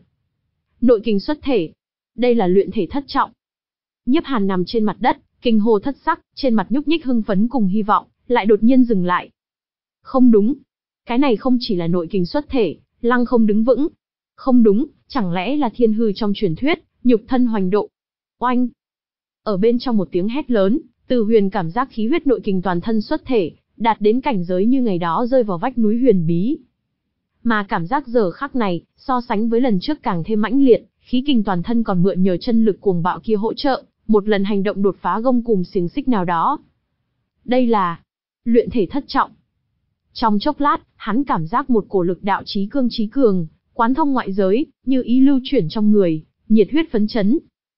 Nội kình xuất thể. Đây là luyện thể thất trọng. Nhiếp Hàn nằm trên mặt đất, kinh hô thất sắc, trên mặt nhúc nhích hưng phấn cùng hy vọng, lại đột nhiên dừng lại. Không đúng. Cái này không chỉ là nội kình xuất thể, lăng không đứng vững. Không đúng, chẳng lẽ là thiên hư trong truyền thuyết, nhục thân hoành độ. Oanh! Ở bên trong một tiếng hét lớn, Tử Huyền cảm giác khí huyết nội kình toàn thân xuất thể, đạt đến cảnh giới như ngày đó rơi vào vách núi huyền bí. Mà cảm giác giờ khắc này, so sánh với lần trước càng thêm mãnh liệt, khí kình toàn thân còn mượn nhờ chân lực cuồng bạo kia hỗ trợ, một lần hành động đột phá gông cùm xiềng xích nào đó. Đây là luyện thể thất trọng. Trong chốc lát, hắn cảm giác một cổ lực đạo chí cương chí cường, quán thông ngoại giới, như ý lưu chuyển trong người, nhiệt huyết phấn chấn.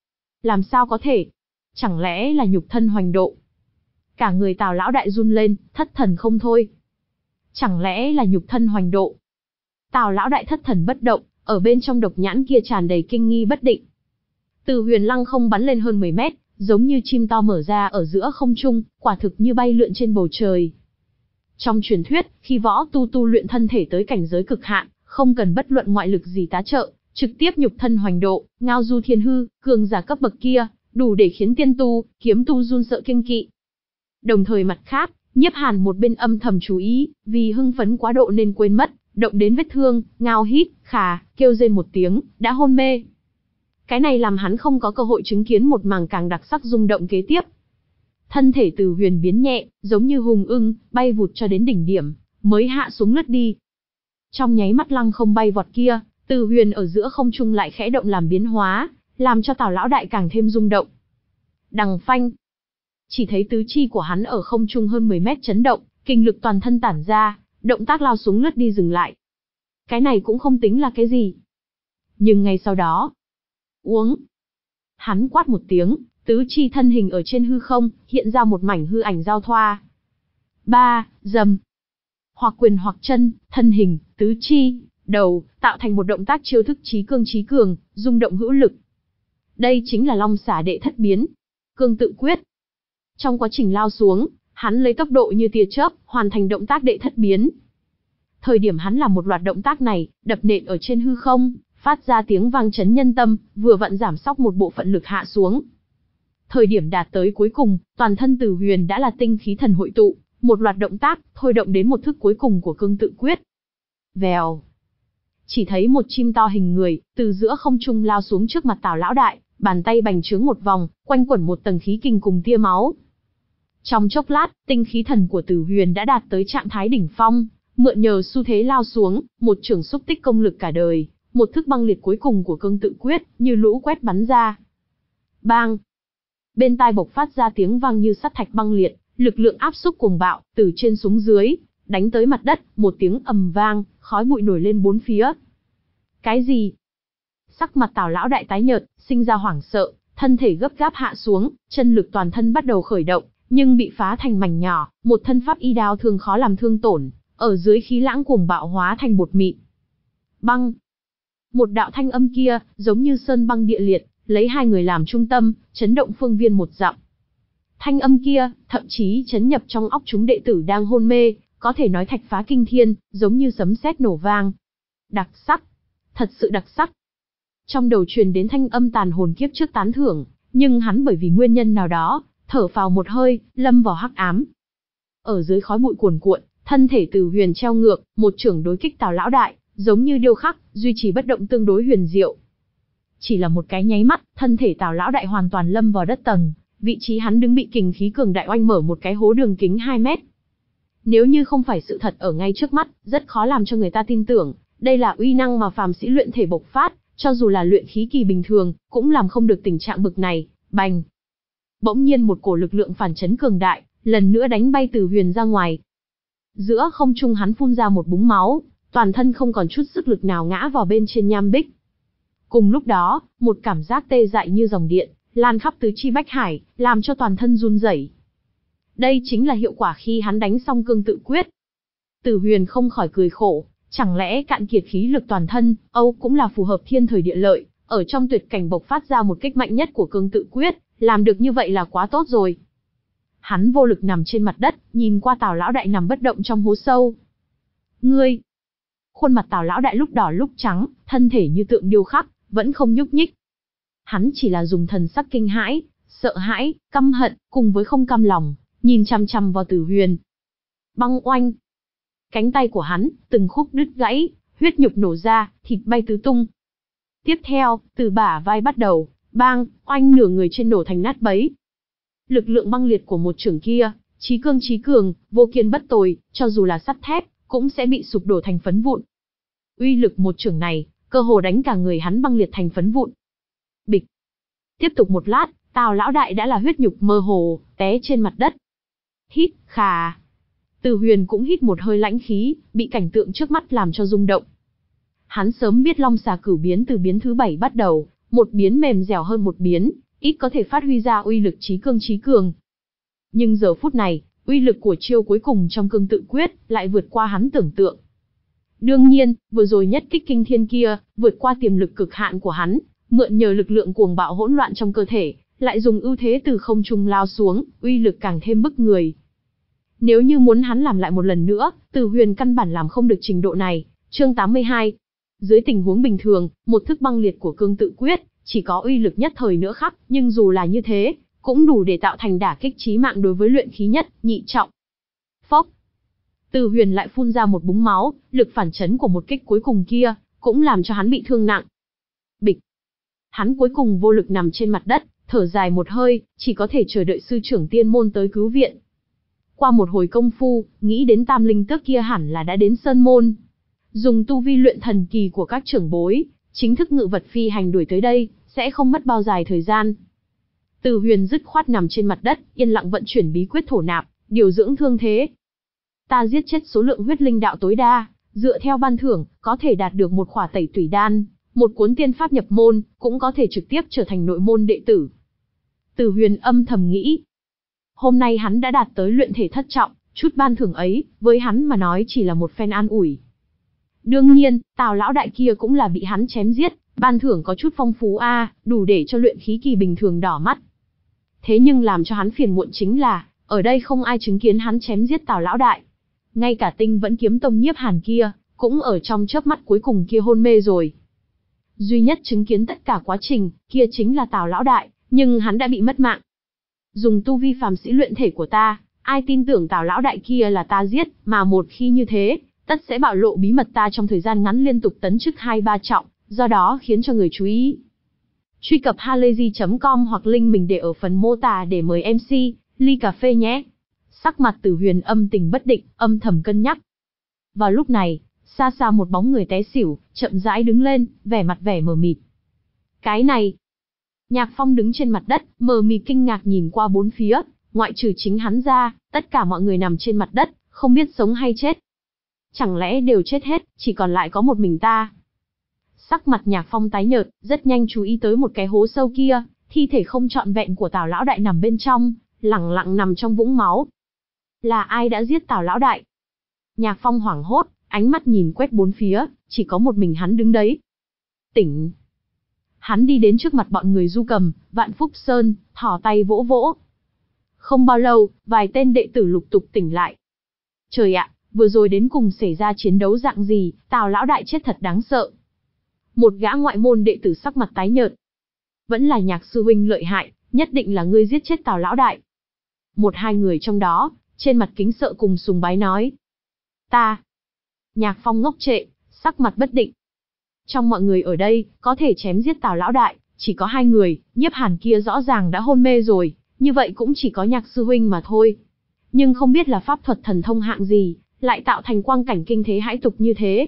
Làm sao có thể? Chẳng lẽ là nhục thân hoành độ? Cả người Tào lão đại run lên, thất thần không thôi. Chẳng lẽ là nhục thân hoành độ? Tào lão đại thất thần bất động, ở bên trong độc nhãn kia tràn đầy kinh nghi bất định. Tử Huyền lăng không bắn lên hơn mười mét, giống như chim to mở ra ở giữa không trung, quả thực như bay lượn trên bầu trời. Trong truyền thuyết, khi võ tu tu luyện thân thể tới cảnh giới cực hạn, không cần bất luận ngoại lực gì tá trợ, trực tiếp nhục thân hoành độ, ngao du thiên hư, cường giả cấp bậc kia, đủ để khiến tiên tu, kiếm tu run sợ kiêng kỵ. Đồng thời mặt khác, Nhiếp Hàn một bên âm thầm chú ý, vì hưng phấn quá độ nên quên mất, động đến vết thương, ngao hít, khà, kêu rên một tiếng, đã hôn mê. Cái này làm hắn không có cơ hội chứng kiến một màn càng đặc sắc rung động kế tiếp. Thân thể Tử Huyền biến nhẹ, giống như hùng ưng, bay vụt cho đến đỉnh điểm, mới hạ xuống lướt đi. Trong nháy mắt lăng không bay vọt kia, Tử Huyền ở giữa không trung lại khẽ động làm biến hóa, làm cho Tào lão đại càng thêm rung động. Đằng phanh. Chỉ thấy tứ chi của hắn ở không trung hơn mười mét chấn động, kinh lực toàn thân tản ra, động tác lao xuống lướt đi dừng lại. Cái này cũng không tính là cái gì. Nhưng ngay sau đó, uống. Hắn quát một tiếng, tứ chi thân hình ở trên hư không, hiện ra một mảnh hư ảnh giao thoa. Ba, dầm. Hoặc quyền hoặc chân, thân hình, tứ chi, đầu, tạo thành một động tác chiêu thức chí cương chí cường, rung động hữu lực. Đây chính là Long Xả đệ thất biến, cương tự quyết. Trong quá trình lao xuống, hắn lấy tốc độ như tia chớp, hoàn thành động tác đệ thất biến. Thời điểm hắn làm một loạt động tác này, đập nện ở trên hư không, phát ra tiếng vang chấn nhân tâm, vừa vặn giảm sóc một bộ phận lực hạ xuống. Thời điểm đạt tới cuối cùng, toàn thân Tử Huyền đã là tinh khí thần hội tụ, một loạt động tác, thôi động đến một thức cuối cùng của cương tự quyết. Vèo. Chỉ thấy một chim to hình người, từ giữa không trung lao xuống trước mặt Tào lão đại, bàn tay bành trướng một vòng, quanh quẩn một tầng khí kình cùng tia máu. Trong chốc lát, tinh khí thần của Tử Huyền đã đạt tới trạng thái đỉnh phong, mượn nhờ xu thế lao xuống, một trường xúc tích công lực cả đời, một thức băng liệt cuối cùng của cương tự quyết, như lũ quét bắn ra. Bang! Bên tai bộc phát ra tiếng vang như sắt thạch băng liệt, lực lượng áp xúc cuồng bạo, từ trên xuống dưới, đánh tới mặt đất, một tiếng ầm vang, khói bụi nổi lên bốn phía. Cái gì? Sắc mặt Tào lão đại tái nhợt, sinh ra hoảng sợ, thân thể gấp gáp hạ xuống, chân lực toàn thân bắt đầu khởi động, nhưng bị phá thành mảnh nhỏ, một thân pháp y đao thường khó làm thương tổn, ở dưới khí lãng cuồng bạo hóa thành bột mịn. Băng! Một đạo thanh âm kia, giống như sơn băng địa liệt, lấy hai người làm trung tâm, chấn động phương viên một dặm. Thanh âm kia, thậm chí chấn nhập trong óc chúng đệ tử đang hôn mê, có thể nói thạch phá kinh thiên, giống như sấm sét nổ vang. Đặc sắc, thật sự đặc sắc. Trong đầu truyền đến thanh âm tàn hồn kiếp trước tán thưởng, nhưng hắn bởi vì nguyên nhân nào đó, thở phào một hơi, lâm vào hắc ám. Ở dưới khói bụi cuồn cuộn, thân thể Từ Huyền treo ngược, một chưởng đối kích Tào lão đại, giống như điêu khắc, duy trì bất động tương đối huyền diệu. Chỉ là một cái nháy mắt, thân thể Tào lão đại hoàn toàn lâm vào đất tầng, vị trí hắn đứng bị kình khí cường đại oanh mở một cái hố đường kính hai mét. Nếu như không phải sự thật ở ngay trước mắt, rất khó làm cho người ta tin tưởng, đây là uy năng mà phàm sĩ luyện thể bộc phát, cho dù là luyện khí kỳ bình thường, cũng làm không được tình trạng bực này. Bành! Bỗng nhiên một cổ lực lượng phản chấn cường đại, lần nữa đánh bay Từ Huyền ra ngoài. Giữa không trung hắn phun ra một búng máu, toàn thân không còn chút sức lực nào ngã vào bên trên nham bích. Cùng lúc đó, một cảm giác tê dại như dòng điện, lan khắp tứ chi bách hải, làm cho toàn thân run rẩy. Đây chính là hiệu quả khi hắn đánh xong cương tự quyết. Từ Huyền không khỏi cười khổ, chẳng lẽ cạn kiệt khí lực toàn thân, Âu cũng là phù hợp thiên thời địa lợi, ở trong tuyệt cảnh bộc phát ra một kích mạnh nhất của cương tự quyết, làm được như vậy là quá tốt rồi. Hắn vô lực nằm trên mặt đất, nhìn qua Tào lão đại nằm bất động trong hố sâu. Ngươi! Khuôn mặt Tào lão đại lúc đỏ lúc trắng, thân thể như tượng điêu khắc, vẫn không nhúc nhích. Hắn chỉ là dùng thần sắc kinh hãi, sợ hãi, căm hận, cùng với không cam lòng, nhìn chằm chằm vào Từ Huyền. Băng oanh! Cánh tay của hắn, từng khúc đứt gãy, huyết nhục nổ ra, thịt bay tứ tung. Tiếp theo, từ bả vai bắt đầu, bang, oanh nửa người trên nổ thành nát bấy. Lực lượng băng liệt của một chưởng kia, chí cương chí cường, vô kiên bất tồi, cho dù là sắt thép, cũng sẽ bị sụp đổ thành phấn vụn. Uy lực một chưởng này, cơ hồ đánh cả người hắn băng liệt thành phấn vụn. Bịch. Tiếp tục một lát, Tào lão đại đã là huyết nhục mơ hồ, té trên mặt đất. Hít, khà. Từ Huyền cũng hít một hơi lãnh khí, bị cảnh tượng trước mắt làm cho rung động. Hắn sớm biết Long Xà Cửu biến từ biến thứ bảy bắt đầu, một biến mềm dẻo hơn một biến, ít có thể phát huy ra uy lực chí cương chí cường. Nhưng giờ phút này, uy lực của chiêu cuối cùng trong cương tự quyết lại vượt qua hắn tưởng tượng. Đương nhiên, vừa rồi nhất kích kinh thiên kia, vượt qua tiềm lực cực hạn của hắn, mượn nhờ lực lượng cuồng bạo hỗn loạn trong cơ thể, lại dùng ưu thế từ không trung lao xuống, uy lực càng thêm bức người. Nếu như muốn hắn làm lại một lần nữa, Từ Huyền căn bản làm không được trình độ này. Chương tám mươi hai. Dưới tình huống bình thường, một thức băng liệt của cương tự quyết, chỉ có uy lực nhất thời nữa khắc, nhưng dù là như thế, cũng đủ để tạo thành đả kích chí mạng đối với luyện khí nhất, nhị trọng. Phốc. Từ Huyền lại phun ra một búng máu, lực phản chấn của một kích cuối cùng kia, cũng làm cho hắn bị thương nặng. Bịch. Hắn cuối cùng vô lực nằm trên mặt đất, thở dài một hơi, chỉ có thể chờ đợi sư trưởng tiên môn tới cứu viện. Qua một hồi công phu, nghĩ đến tam linh tước kia hẳn là đã đến sơn môn. Dùng tu vi luyện thần kỳ của các trưởng bối, chính thức ngự vật phi hành đuổi tới đây, sẽ không mất bao dài thời gian. Từ Huyền dứt khoát nằm trên mặt đất, yên lặng vận chuyển bí quyết thổ nạp, điều dưỡng thương thế. Ta giết chết số lượng huyết linh đạo tối đa, dựa theo ban thưởng, có thể đạt được một khỏa tẩy tủy đan, một cuốn tiên pháp nhập môn, cũng có thể trực tiếp trở thành nội môn đệ tử. Từ Huyền âm thầm nghĩ. Hôm nay hắn đã đạt tới luyện thể thất trọng, chút ban thưởng ấy, với hắn mà nói chỉ là một phen an ủi. Đương nhiên, Tào lão đại kia cũng là bị hắn chém giết, ban thưởng có chút phong phú a, à, đủ để cho luyện khí kỳ bình thường đỏ mắt. Thế nhưng làm cho hắn phiền muộn chính là, ở đây không ai chứng kiến hắn chém giết Tào lão đại. Ngay cả Tinh Vẫn Kiếm Tông Nhiếp Hàn kia, cũng ở trong chớp mắt cuối cùng kia hôn mê rồi. Duy nhất chứng kiến tất cả quá trình, kia chính là Tào lão đại, nhưng hắn đã bị mất mạng. Dùng tu vi phàm sĩ luyện thể của ta, ai tin tưởng Tào lão đại kia là ta giết, mà một khi như thế, tất sẽ bạo lộ bí mật ta trong thời gian ngắn liên tục tấn chức hai ba trọng, do đó khiến cho người chú ý. Truy cập halayzi chấm com hoặc link mình để ở phần mô tả để mời em xê, ly cà phê nhé. Sắc mặt Từ Huyền âm tình bất định, âm thầm cân nhắc. Vào lúc này, xa xa một bóng người té xỉu, chậm rãi đứng lên, vẻ mặt vẻ mờ mịt. Cái này... Nhạc Phong đứng trên mặt đất, mờ mịt kinh ngạc nhìn qua bốn phía, ngoại trừ chính hắn ra, tất cả mọi người nằm trên mặt đất, không biết sống hay chết. Chẳng lẽ đều chết hết, chỉ còn lại có một mình ta? Sắc mặt Nhạc Phong tái nhợt, rất nhanh chú ý tới một cái hố sâu kia, thi thể không trọn vẹn của Tào lão đại nằm bên trong, lẳng lặng nằm trong vũng máu. Là ai đã giết Tào lão đại? Nhạc Phong hoảng hốt, ánh mắt nhìn quét bốn phía, chỉ có một mình hắn đứng đấy. Tỉnh. Hắn đi đến trước mặt bọn người Du Cầm, Vạn Phúc Sơn, thò tay vỗ vỗ. Không bao lâu, vài tên đệ tử lục tục tỉnh lại. Trời ạ, vừa rồi đến cùng xảy ra chiến đấu dạng gì, Tào lão đại chết thật đáng sợ. Một gã ngoại môn đệ tử sắc mặt tái nhợt. Vẫn là Nhạc sư huynh lợi hại, nhất định là ngươi giết chết Tào lão đại. Một hai người trong đó, trên mặt kính sợ cùng sùng bái nói. Ta. Nhạc Phong ngốc trệ, sắc mặt bất định. Trong mọi người ở đây, có thể chém giết Tào lão đại, chỉ có hai người, Nhiếp Hàn kia rõ ràng đã hôn mê rồi, như vậy cũng chỉ có Nhạc sư huynh mà thôi. Nhưng không biết là pháp thuật thần thông hạng gì, lại tạo thành quang cảnh kinh thế hãi tục như thế.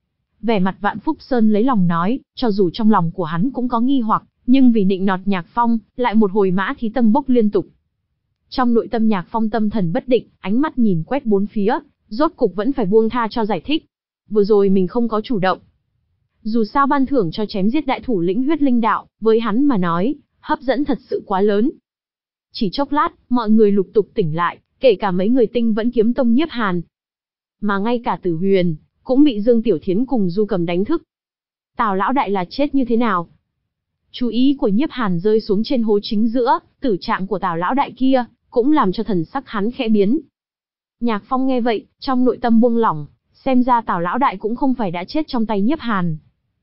Vẻ mặt Vạn Phúc Sơn lấy lòng nói, cho dù trong lòng của hắn cũng có nghi hoặc, nhưng vì nịnh nọt Nhạc Phong, lại một hồi mã thí tâm bốc liên tục. Trong nội tâm Nhạc Phong tâm thần bất định, ánh mắt nhìn quét bốn phía, rốt cục vẫn phải buông tha cho giải thích. Vừa rồi mình không có chủ động. Dù sao ban thưởng cho chém giết đại thủ lĩnh huyết linh đạo, với hắn mà nói, hấp dẫn thật sự quá lớn. Chỉ chốc lát, mọi người lục tục tỉnh lại, kể cả mấy người tinh vẫn kiếm tông Nhiếp Hàn. Mà ngay cả Tử Huyền, cũng bị Dương Tiểu Thiến cùng Du Cầm đánh thức. Tào lão đại là chết như thế nào? Chú ý của Nhiếp Hàn rơi xuống trên hố chính giữa, tử trạng của Tào lão đại kia, cũng làm cho thần sắc hắn khẽ biến. Nhạc Phong nghe vậy, trong nội tâm buông lỏng, xem ra Tào lão đại cũng không phải đã chết trong tay Nhiếp Hàn.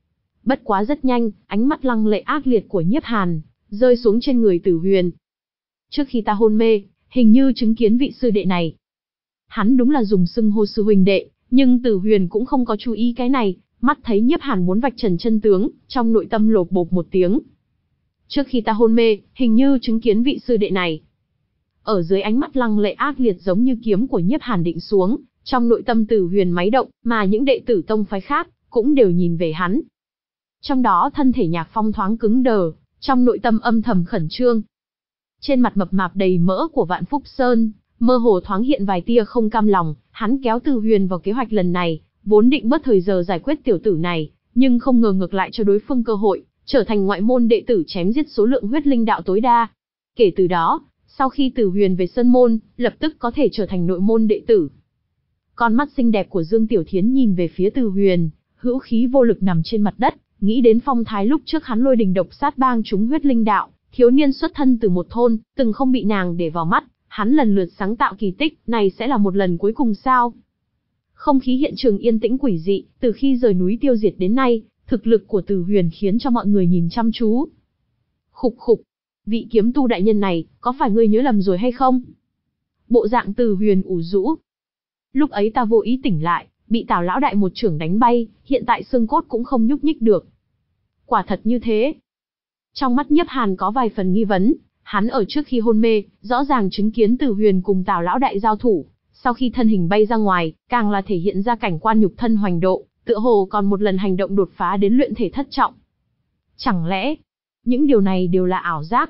Bất quá rất nhanh, ánh mắt lăng lệ ác liệt của Nhiếp Hàn, rơi xuống trên người Tử Huyền. Trước khi ta hôn mê, hình như chứng kiến vị sư đệ này. Hắn đúng là dùng xưng hô sư huynh đệ, nhưng Tử Huyền cũng không có chú ý cái này, mắt thấy Nhiếp Hàn muốn vạch trần chân tướng, trong nội tâm lột bột một tiếng. Trước khi ta hôn mê, hình như chứng kiến vị sư đệ này. Ở dưới ánh mắt lăng lệ ác liệt giống như kiếm của Nhiếp Hàn định xuống, trong nội tâm Tử Huyền máy động, mà những đệ tử tông phái khác, cũng đều nhìn về hắn. Trong đó thân thể Nhạc Phong thoáng cứng đờ, trong nội tâm âm thầm khẩn trương. Trên mặt mập mạp đầy mỡ của Vạn Phúc Sơn, mơ hồ thoáng hiện vài tia không cam lòng, hắn kéo Tử Huyền vào kế hoạch lần này, vốn định bớt thời giờ giải quyết tiểu tử này, nhưng không ngờ ngược lại cho đối phương cơ hội, trở thành ngoại môn đệ tử chém giết số lượng huyết linh đạo tối đa. Kể từ đó, sau khi Tử Huyền về Sơn Môn, lập tức có thể trở thành nội môn đệ tử. Con mắt xinh đẹp của Dương Tiểu Thiến nhìn về phía Tử Huyền, hữu khí vô lực nằm trên mặt đất, nghĩ đến phong thái lúc trước hắn lôi đình độc sát bang chúng huyết linh đạo, thiếu niên xuất thân từ một thôn, từng không bị nàng để vào mắt, hắn lần lượt sáng tạo kỳ tích, này sẽ là một lần cuối cùng sao? Không khí hiện trường yên tĩnh quỷ dị, từ khi rời núi tiêu diệt đến nay, thực lực của Tử Huyền khiến cho mọi người nhìn chăm chú. Khục khục, vị kiếm tu đại nhân này, có phải ngươi nhớ lầm rồi hay không? Bộ dạng Tử Huyền ủ rũ. Lúc ấy ta vô ý tỉnh lại, bị Tào lão đại một chưởng đánh bay, hiện tại xương cốt cũng không nhúc nhích được. Quả thật như thế. Trong mắt Nhiếp Hàn có vài phần nghi vấn, hắn ở trước khi hôn mê, rõ ràng chứng kiến Tử Huyền cùng Tào lão đại giao thủ, sau khi thân hình bay ra ngoài, càng là thể hiện ra cảnh quan nhục thân hoành độ, tựa hồ còn một lần hành động đột phá đến luyện thể thất trọng. Chẳng lẽ, những điều này đều là ảo giác?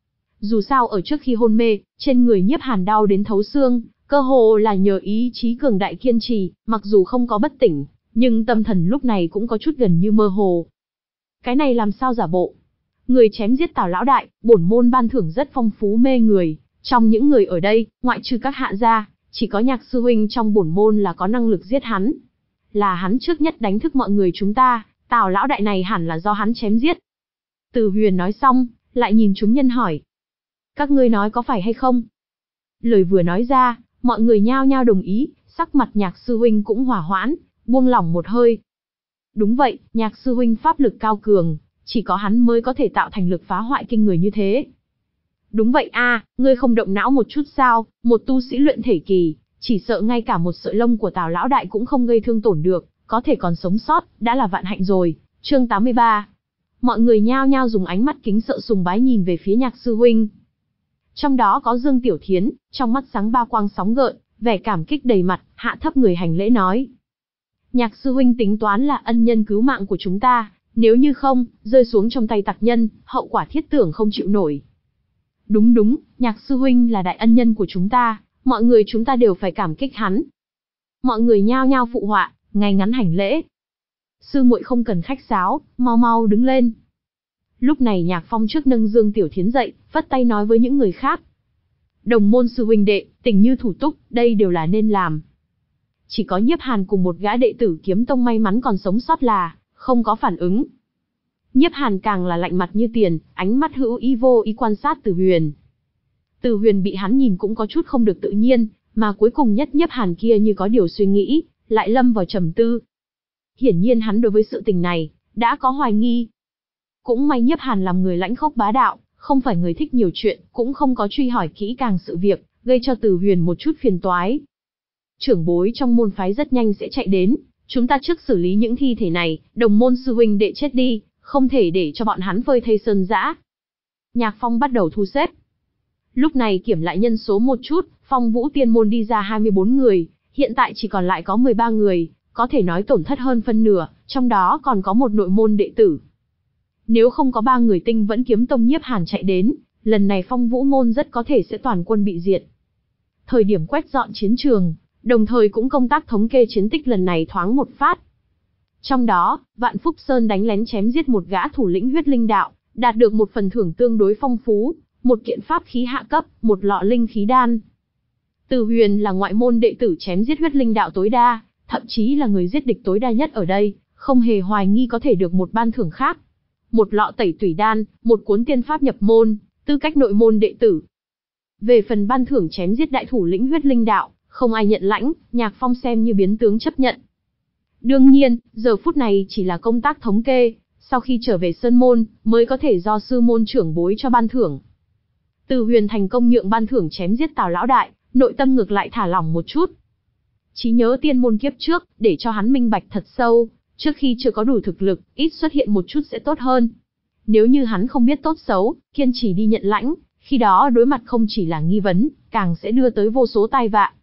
Dù sao ở trước khi hôn mê, trên người Nhiếp Hàn đau đến thấu xương, cơ hồ là nhờ ý chí cường đại kiên trì, mặc dù không có bất tỉnh, nhưng tâm thần lúc này cũng có chút gần như mơ hồ. Cái này làm sao giả bộ? Người chém giết Tào lão đại, bổn môn ban thưởng rất phong phú mê người, trong những người ở đây, ngoại trừ các hạ gia, chỉ có Nhạc sư huynh trong bổn môn là có năng lực giết hắn. Là hắn trước nhất đánh thức mọi người chúng ta, Tào lão đại này hẳn là do hắn chém giết. Tử Huyền nói xong, lại nhìn chúng nhân hỏi. Các ngươi nói có phải hay không? Lời vừa nói ra, mọi người nhao nhao đồng ý, sắc mặt Nhạc sư huynh cũng hòa hoãn, buông lỏng một hơi. Đúng vậy, Nhạc sư huynh pháp lực cao cường, chỉ có hắn mới có thể tạo thành lực phá hoại kinh người như thế. Đúng vậy a, à, ngươi không động não một chút sao, một tu sĩ luyện thể kỳ, chỉ sợ ngay cả một sợi lông của Tào lão đại cũng không gây thương tổn được, có thể còn sống sót, đã là vạn hạnh rồi. Chương tám mươi ba. Mọi người nhao nhao dùng ánh mắt kính sợ sùng bái nhìn về phía Nhạc sư huynh. Trong đó có Dương Tiểu Thiến, trong mắt sáng ba quang sóng gợn, vẻ cảm kích đầy mặt, hạ thấp người hành lễ nói. Nhạc sư huynh tính toán là ân nhân cứu mạng của chúng ta, nếu như không, rơi xuống trong tay tặc nhân, hậu quả thiết tưởng không chịu nổi. Đúng đúng, Nhạc sư huynh là đại ân nhân của chúng ta, mọi người chúng ta đều phải cảm kích hắn. Mọi người nhao nhao phụ họa, ngay ngắn hành lễ. Sư muội không cần khách sáo, mau mau đứng lên. Lúc này Nhạc Phong trước nâng Dương Tiểu Thiến dậy, vất tay nói với những người khác. Đồng môn sư huynh đệ, tình như thủ túc, đây đều là nên làm. Chỉ có Nhiếp Hàn cùng một gã đệ tử kiếm tông may mắn còn sống sót là, không có phản ứng. Nhiếp Hàn càng là lạnh mặt như tiền, ánh mắt hữu ý vô ý quan sát Từ Huyền. Từ Huyền bị hắn nhìn cũng có chút không được tự nhiên, mà cuối cùng nhất Nhiếp Hàn kia như có điều suy nghĩ, lại lâm vào trầm tư. Hiển nhiên hắn đối với sự tình này đã có hoài nghi. Cũng may Nhiếp Hàn làm người lãnh khốc bá đạo, không phải người thích nhiều chuyện, cũng không có truy hỏi kỹ càng sự việc, gây cho Từ Huyền một chút phiền toái. Trưởng bối trong môn phái rất nhanh sẽ chạy đến, chúng ta trước xử lý những thi thể này, đồng môn sư huynh đệ chết đi, không thể để cho bọn hắn phơi thây sơn dã. Nhạc Phong bắt đầu thu xếp. Lúc này kiểm lại nhân số một chút, Phong Vũ Tiên môn đi ra hai mươi bốn người, hiện tại chỉ còn lại có mười ba người, có thể nói tổn thất hơn phân nửa, trong đó còn có một nội môn đệ tử. Nếu không có ba người Tinh Vẫn Kiếm Tông Nhiếp Hàn chạy đến, lần này Phong Vũ môn rất có thể sẽ toàn quân bị diệt. Thời điểm quét dọn chiến trường, đồng thời cũng công tác thống kê chiến tích lần này thoáng một phát. Trong đó, Vạn Phúc Sơn đánh lén chém giết một gã thủ lĩnh huyết linh đạo, đạt được một phần thưởng tương đối phong phú, một kiện pháp khí hạ cấp, một lọ linh khí đan. Từ Huyền là ngoại môn đệ tử chém giết huyết linh đạo tối đa, thậm chí là người giết địch tối đa nhất ở đây, không hề hoài nghi có thể được một ban thưởng khác. Một lọ tẩy tủy đan, một cuốn tiên pháp nhập môn, tư cách nội môn đệ tử. Về phần ban thưởng chém giết đại thủ lĩnh huyết linh đạo, không ai nhận lãnh, Nhạc Phong xem như biến tướng chấp nhận. Đương nhiên, giờ phút này chỉ là công tác thống kê, sau khi trở về sơn môn, mới có thể do sư môn trưởng bối cho ban thưởng. Từ Huyền thành công nhượng ban thưởng chém giết Tào lão đại, nội tâm ngược lại thả lỏng một chút. Trí nhớ tiên môn kiếp trước, để cho hắn minh bạch thật sâu, trước khi chưa có đủ thực lực, ít xuất hiện một chút sẽ tốt hơn. Nếu như hắn không biết tốt xấu, kiên trì đi nhận lãnh, khi đó đối mặt không chỉ là nghi vấn, càng sẽ đưa tới vô số tai vạ.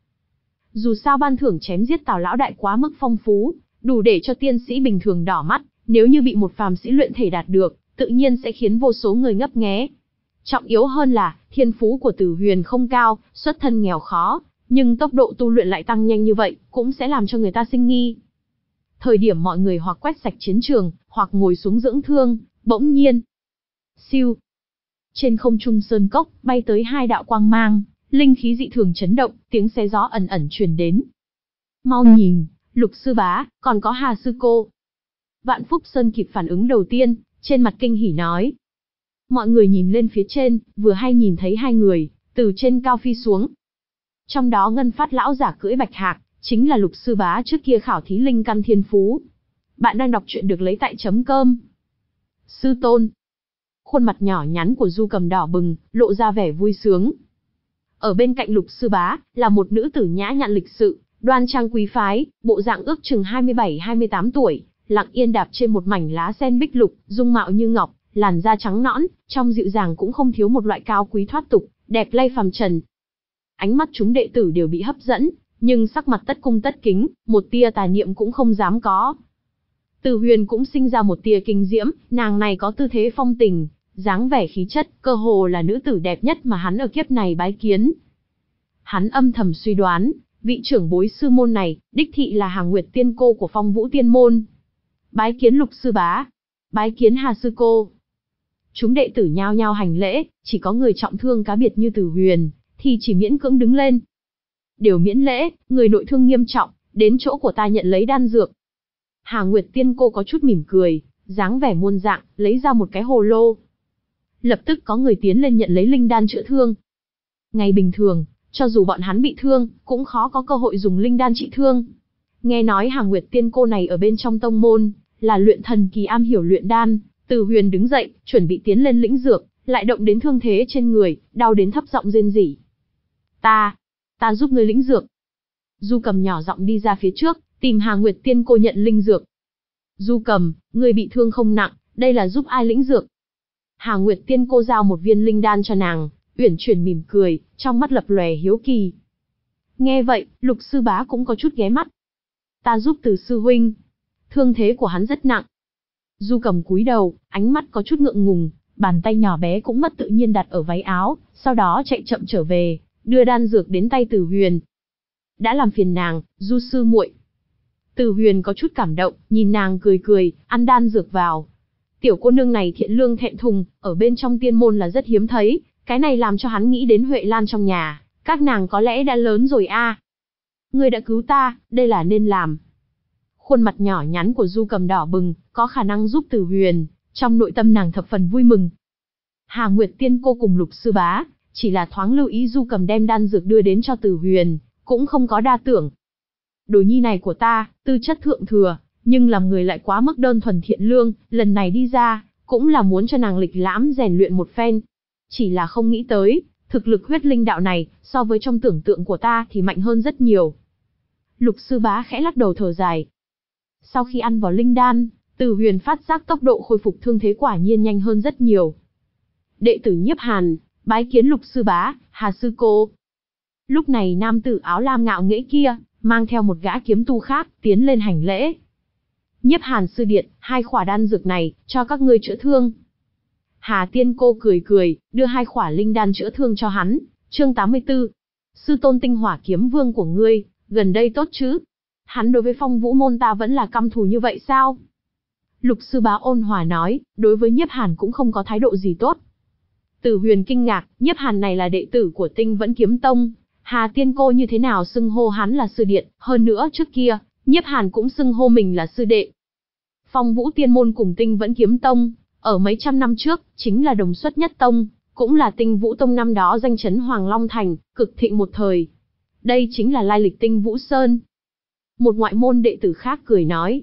Dù sao ban thưởng chém giết Tào lão đại quá mức phong phú, đủ để cho tiên sĩ bình thường đỏ mắt, nếu như bị một phàm sĩ luyện thể đạt được, tự nhiên sẽ khiến vô số người ngấp nghé. Trọng yếu hơn là, thiên phú của Từ Huyền không cao, xuất thân nghèo khó, nhưng tốc độ tu luyện lại tăng nhanh như vậy, cũng sẽ làm cho người ta sinh nghi. Thời điểm mọi người hoặc quét sạch chiến trường, hoặc ngồi xuống dưỡng thương, bỗng nhiên. Siêu. Trên không trung sơn cốc, bay tới hai đạo quang mang, linh khí dị thường chấn động, tiếng xé gió ẩn ẩn truyền đến. Mau nhìn, Lục sư bá, còn có Hà sư cô. Vạn Phúc Sơn kịp phản ứng đầu tiên, trên mặt kinh hỉ nói. Mọi người nhìn lên phía trên, vừa hay nhìn thấy hai người, từ trên cao phi xuống. Trong đó Ngân Phát lão giả cưỡi bạch hạc, chính là Lục sư bá trước kia khảo thí linh căn thiên phú. Bạn đang đọc truyện được lấy tại chấm cơm. Sư tôn. Khuôn mặt nhỏ nhắn của Du Cầm đỏ bừng, lộ ra vẻ vui sướng. Ở bên cạnh Lục sư bá, là một nữ tử nhã nhặn lịch sự, đoan trang quý phái, bộ dạng ước chừng hai mươi bảy hai mươi tám tuổi, lặng yên đạp trên một mảnh lá sen bích lục, dung mạo như ngọc, làn da trắng nõn, trong dịu dàng cũng không thiếu một loại cao quý thoát tục, đẹp lay phàm trần. Ánh mắt chúng đệ tử đều bị hấp dẫn, nhưng sắc mặt tất cung tất kính, một tia tà niệm cũng không dám có. Từ Huyền cũng sinh ra một tia kinh diễm, nàng này có tư thế phong tình, dáng vẻ khí chất, cơ hồ là nữ tử đẹp nhất mà hắn ở kiếp này bái kiến. Hắn âm thầm suy đoán, vị trưởng bối sư môn này, đích thị là Hàng Nguyệt tiên cô của Phong Vũ tiên môn. Bái kiến Lục sư bá, bái kiến Hà sư cô. Chúng đệ tử nhao nhao hành lễ, chỉ có người trọng thương cá biệt như Từ Huyền, thì chỉ miễn cưỡng đứng lên. Đều miễn lễ, người nội thương nghiêm trọng, đến chỗ của ta nhận lấy đan dược. Hà Nguyệt tiên cô có chút mỉm cười, dáng vẻ muôn dạng, lấy ra một cái hồ lô. Lập tức có người tiến lên nhận lấy linh đan chữa thương. Ngày bình thường, cho dù bọn hắn bị thương, cũng khó có cơ hội dùng linh đan trị thương. Nghe nói Hà Nguyệt tiên cô này ở bên trong tông môn, là luyện thần kỳ am hiểu luyện đan. Từ Huyền đứng dậy, chuẩn bị tiến lên lĩnh dược, lại động đến thương thế trên người, đau đến thấp giọng rên rỉ. Ta, ta giúp ngươi lĩnh dược. Du Cầm nhỏ giọng đi ra phía trước, tìm Hà Nguyệt tiên cô nhận linh dược. Du Cầm, ngươi bị thương không nặng, đây là giúp ai lĩnh dược? Hà Nguyệt tiên cô giao một viên linh đan cho nàng, uyển chuyển mỉm cười, trong mắt lập lòe hiếu kỳ. Nghe vậy, Lục sư bá cũng có chút ghé mắt. Ta giúp Từ sư huynh. Thương thế của hắn rất nặng. Du Cầm cúi đầu, ánh mắt có chút ngượng ngùng, bàn tay nhỏ bé cũng mất tự nhiên đặt ở váy áo, sau đó chạy chậm trở về, đưa đan dược đến tay Từ Huyền. Đã làm phiền nàng, Du sư muội. Từ Huyền có chút cảm động, nhìn nàng cười cười, ăn đan dược vào. Tiểu cô nương này thiện lương thẹn thùng, ở bên trong tiên môn là rất hiếm thấy, cái này làm cho hắn nghĩ đến Huệ Lan trong nhà, các nàng có lẽ đã lớn rồi a. À. Ngươi đã cứu ta, đây là nên làm. Khuôn mặt nhỏ nhắn của Du Cầm đỏ bừng, có khả năng giúp Từ Huyền, Trong nội tâm nàng thập phần vui mừng. Hà Nguyệt Tiên cô cùng Lục Sư Bá, chỉ là thoáng lưu ý Du Cầm đem đan dược đưa đến cho Tử Huyền, cũng không có đa tưởng. Đồ nhi này của ta, tư chất thượng thừa, nhưng làm người lại quá mức đơn thuần thiện lương, lần này đi ra, cũng là muốn cho nàng lịch lãm rèn luyện một phen. Chỉ là không nghĩ tới, thực lực huyết linh đạo này, so với trong tưởng tượng của ta thì mạnh hơn rất nhiều. Lục Sư Bá khẽ lắc đầu thở dài. Sau khi ăn vào linh đan, Tử Huyền phát giác tốc độ khôi phục thương thế quả nhiên nhanh hơn rất nhiều. Đệ tử Nhiếp Hàn, bái kiến Lục Sư Bá, Hà Sư Cô. Lúc này nam tử áo lam ngạo nghễ kia, mang theo một gã kiếm tu khác, tiến lên hành lễ. Nhiếp Hàn sư điện, hai khỏa đan dược này, cho các ngươi chữa thương. Hà Tiên cô cười cười, đưa hai khỏa linh đan chữa thương cho hắn. Chương tám mươi tư. Sư tôn tinh hỏa kiếm vương của ngươi, gần đây tốt chứ? Hắn đối với Phong Vũ môn ta vẫn là căm thù như vậy sao? Lục Sư Bá ôn hòa nói, đối với Nhiếp Hàn cũng không có thái độ gì tốt. Tử Huyền kinh ngạc, Nhiếp Hàn này là đệ tử của Tinh Vẫn Kiếm Tông, Hà Tiên cô như thế nào xưng hô hắn là sư điện, hơn nữa trước kia, Nhiếp Hàn cũng xưng hô mình là sư đệ. Phong Vũ Tiên môn cùng Tinh Vẫn Kiếm Tông, ở mấy trăm năm trước, chính là đồng xuất nhất tông, cũng là Tinh Vũ Tông năm đó danh chấn Hoàng Long Thành, cực thịnh một thời. Đây chính là lai lịch Tinh Vũ Sơn. Một ngoại môn đệ tử khác cười nói.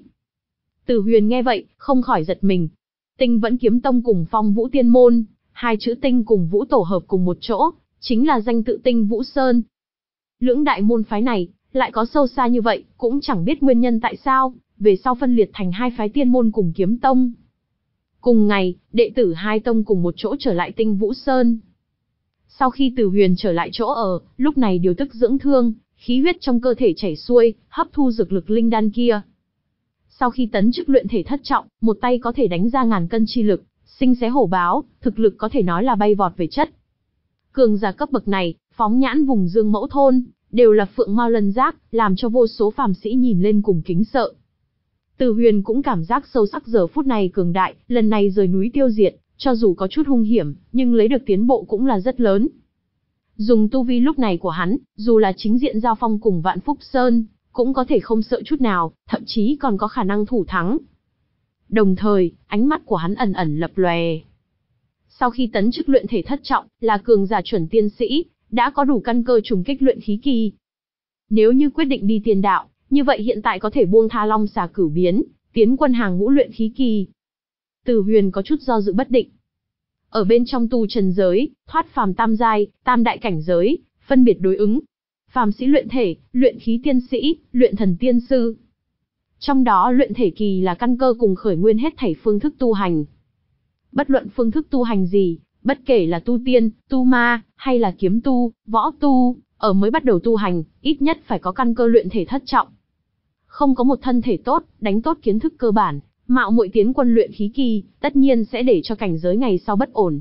Tử Huyền nghe vậy, không khỏi giật mình. Tinh Vẫn Kiếm Tông cùng Phong Vũ Tiên môn, hai chữ Tinh cùng Vũ tổ hợp cùng một chỗ, chính là danh tự Tinh Vũ Sơn. Lưỡng đại môn phái này, lại có sâu xa như vậy, cũng chẳng biết nguyên nhân tại sao, về sau phân liệt thành hai phái tiên môn cùng kiếm tông. Cùng ngày, đệ tử hai tông cùng một chỗ trở lại Tinh Vũ Sơn. Sau khi Tử Huyền trở lại chỗ ở, lúc này điều tức dưỡng thương, khí huyết trong cơ thể chảy xuôi, hấp thu dược lực linh đan kia. Sau khi tấn chức luyện thể thất trọng, một tay có thể đánh ra ngàn cân chi lực, sinh xé hổ báo, thực lực có thể nói là bay vọt về chất. Cường giả cấp bậc này, phóng nhãn vùng Dương Mẫu thôn, đều là phượng mao lân giác, làm cho vô số phàm sĩ nhìn lên cùng kính sợ. Tử Huyền cũng cảm giác sâu sắc giờ phút này cường đại, lần này rời núi tiêu diệt, cho dù có chút hung hiểm, nhưng lấy được tiến bộ cũng là rất lớn. Dùng tu vi lúc này của hắn, dù là chính diện giao phong cùng Vạn Phúc Sơn, cũng có thể không sợ chút nào, thậm chí còn có khả năng thủ thắng. Đồng thời, ánh mắt của hắn ẩn ẩn lập lòe. Sau khi tấn chức luyện thể thất trọng, là cường giả chuẩn tiên sĩ, đã có đủ căn cơ trùng kích luyện khí kỳ. Nếu như quyết định đi tiền đạo, như vậy hiện tại có thể buông tha Long Xà Cửu biến, tiến quân hàng ngũ luyện khí kỳ. Tử Huyền có chút do dự bất định. Ở bên trong tu trần giới, thoát phàm tam giai, tam đại cảnh giới, phân biệt đối ứng. Phàm sĩ luyện thể, luyện khí tiên sĩ, luyện thần tiên sư. Trong đó luyện thể kỳ là căn cơ cùng khởi nguyên hết thảy phương thức tu hành. Bất luận phương thức tu hành gì, bất kể là tu tiên, tu ma, hay là kiếm tu, võ tu, ở mới bắt đầu tu hành, ít nhất phải có căn cơ luyện thể thất trọng. Không có một thân thể tốt, đánh tốt kiến thức cơ bản, mạo muội tiến quân luyện khí kỳ, tất nhiên sẽ để cho cảnh giới ngày sau bất ổn.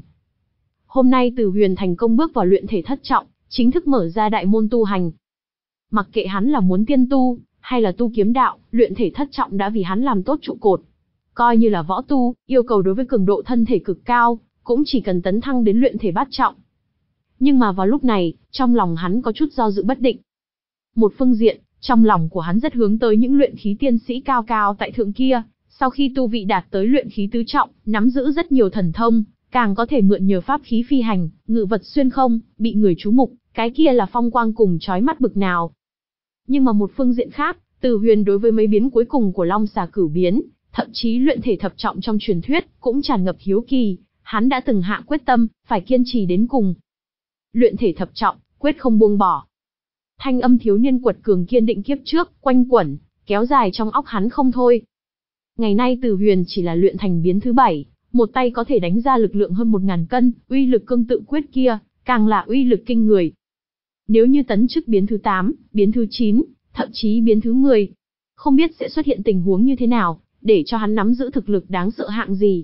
Hôm nay Tử Huyền thành công bước vào luyện thể thất trọng, chính thức mở ra đại môn tu hành. Mặc kệ hắn là muốn tiên tu, hay là tu kiếm đạo, luyện thể thất trọng đã vì hắn làm tốt trụ cột. Coi như là võ tu, yêu cầu đối với cường độ thân thể cực cao, cũng chỉ cần tấn thăng đến luyện thể bát trọng. Nhưng mà vào lúc này, trong lòng hắn có chút do dự bất định. Một phương diện, trong lòng của hắn rất hướng tới những luyện khí tiên sĩ cao cao tại thượng kia, sau khi tu vị đạt tới luyện khí tứ trọng, nắm giữ rất nhiều thần thông, càng có thể mượn nhờ pháp khí phi hành, ngự vật xuyên không, bị người chú mục, cái kia là phong quang cùng chói mắt bực nào. Nhưng mà một phương diện khác, Tử Huyền đối với mấy biến cuối cùng của Long Xà Cửu biến, thậm chí luyện thể thập trọng trong truyền thuyết, cũng tràn ngập hiếu kỳ, hắn đã từng hạ quyết tâm, phải kiên trì đến cùng. Luyện thể thập trọng, quyết không buông bỏ. Thanh âm thiếu niên quật cường kiên định kiếp trước, quanh quẩn, kéo dài trong óc hắn không thôi. Ngày nay Tử Huyền chỉ là luyện thành biến thứ bảy, một tay có thể đánh ra lực lượng hơn một ngàn cân, uy lực cương tự quyết kia, càng là uy lực kinh người. Nếu như tấn chức biến thứ tám, biến thứ chín, thậm chí biến thứ mười, không biết sẽ xuất hiện tình huống như thế nào, để cho hắn nắm giữ thực lực đáng sợ hạng gì.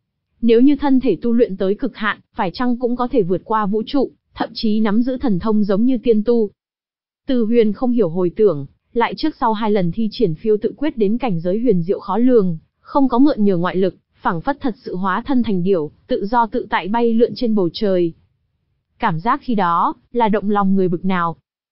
Nếu như thân thể tu luyện tới cực hạn, phải chăng cũng có thể vượt qua vũ trụ, thậm chí nắm giữ thần thông giống như tiên tu. Tử Huyền không hiểu hồi tưởng, lại trước sau hai lần thi triển phiêu tự quyết đến cảnh giới huyền diệu khó lường, không có mượn nhờ ngoại lực, phảng phất thật sự hóa thân thành điểu, tự do tự tại bay lượn trên bầu trời. Cảm giác khi đó, là động lòng người bực nào.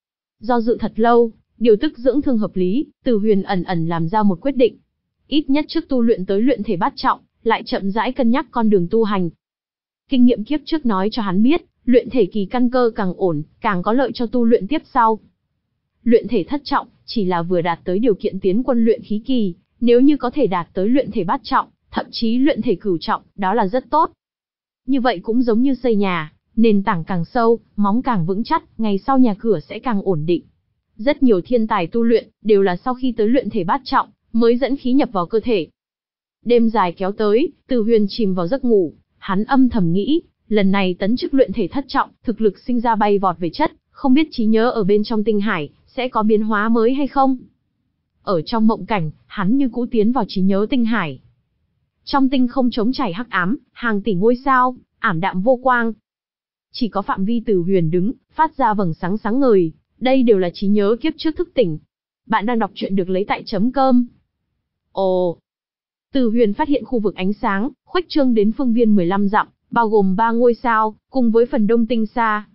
Do dự thật lâu, điều tức dưỡng thương hợp lý, Tử Huyền ẩn ẩn làm ra một quyết định. Ít nhất trước tu luyện tới luyện thể bát trọng, lại chậm rãi cân nhắc con đường tu hành. Kinh nghiệm kiếp trước nói cho hắn biết, luyện thể kỳ căn cơ càng ổn, càng có lợi cho tu luyện tiếp sau. Luyện thể thất trọng, chỉ là vừa đạt tới điều kiện tiến quân luyện khí kỳ, nếu như có thể đạt tới luyện thể bát trọng, thậm chí luyện thể cửu trọng, đó là rất tốt. Như vậy cũng giống như xây nhà, nền tảng càng sâu, móng càng vững chắc, ngày sau nhà cửa sẽ càng ổn định. Rất nhiều thiên tài tu luyện, đều là sau khi tới luyện thể bát trọng, mới dẫn khí nhập vào cơ thể. Đêm dài kéo tới, Từ Huyền chìm vào giấc ngủ, hắn âm thầm nghĩ, lần này tấn chức luyện thể thất trọng, thực lực sinh ra bay vọt về chất, không biết trí nhớ ở bên trong tinh hải, sẽ có biến hóa mới hay không? Ở trong mộng cảnh, hắn như cũ tiến vào trí nhớ tinh hải. Trong tinh không trống trải hắc ám, hàng tỷ ngôi sao, ảm đạm vô quang. Chỉ có phạm vi Từ Huyền đứng, phát ra vầng sáng sáng ngời, đây đều là trí nhớ kiếp trước thức tỉnh. Bạn đang đọc truyện được lấy tại chấm cơm. Ồ! Từ Huyền phát hiện khu vực ánh sáng, khuếch trương đến phương viên mười lăm dặm, bao gồm ba ngôi sao, cùng với phần đông tinh sa.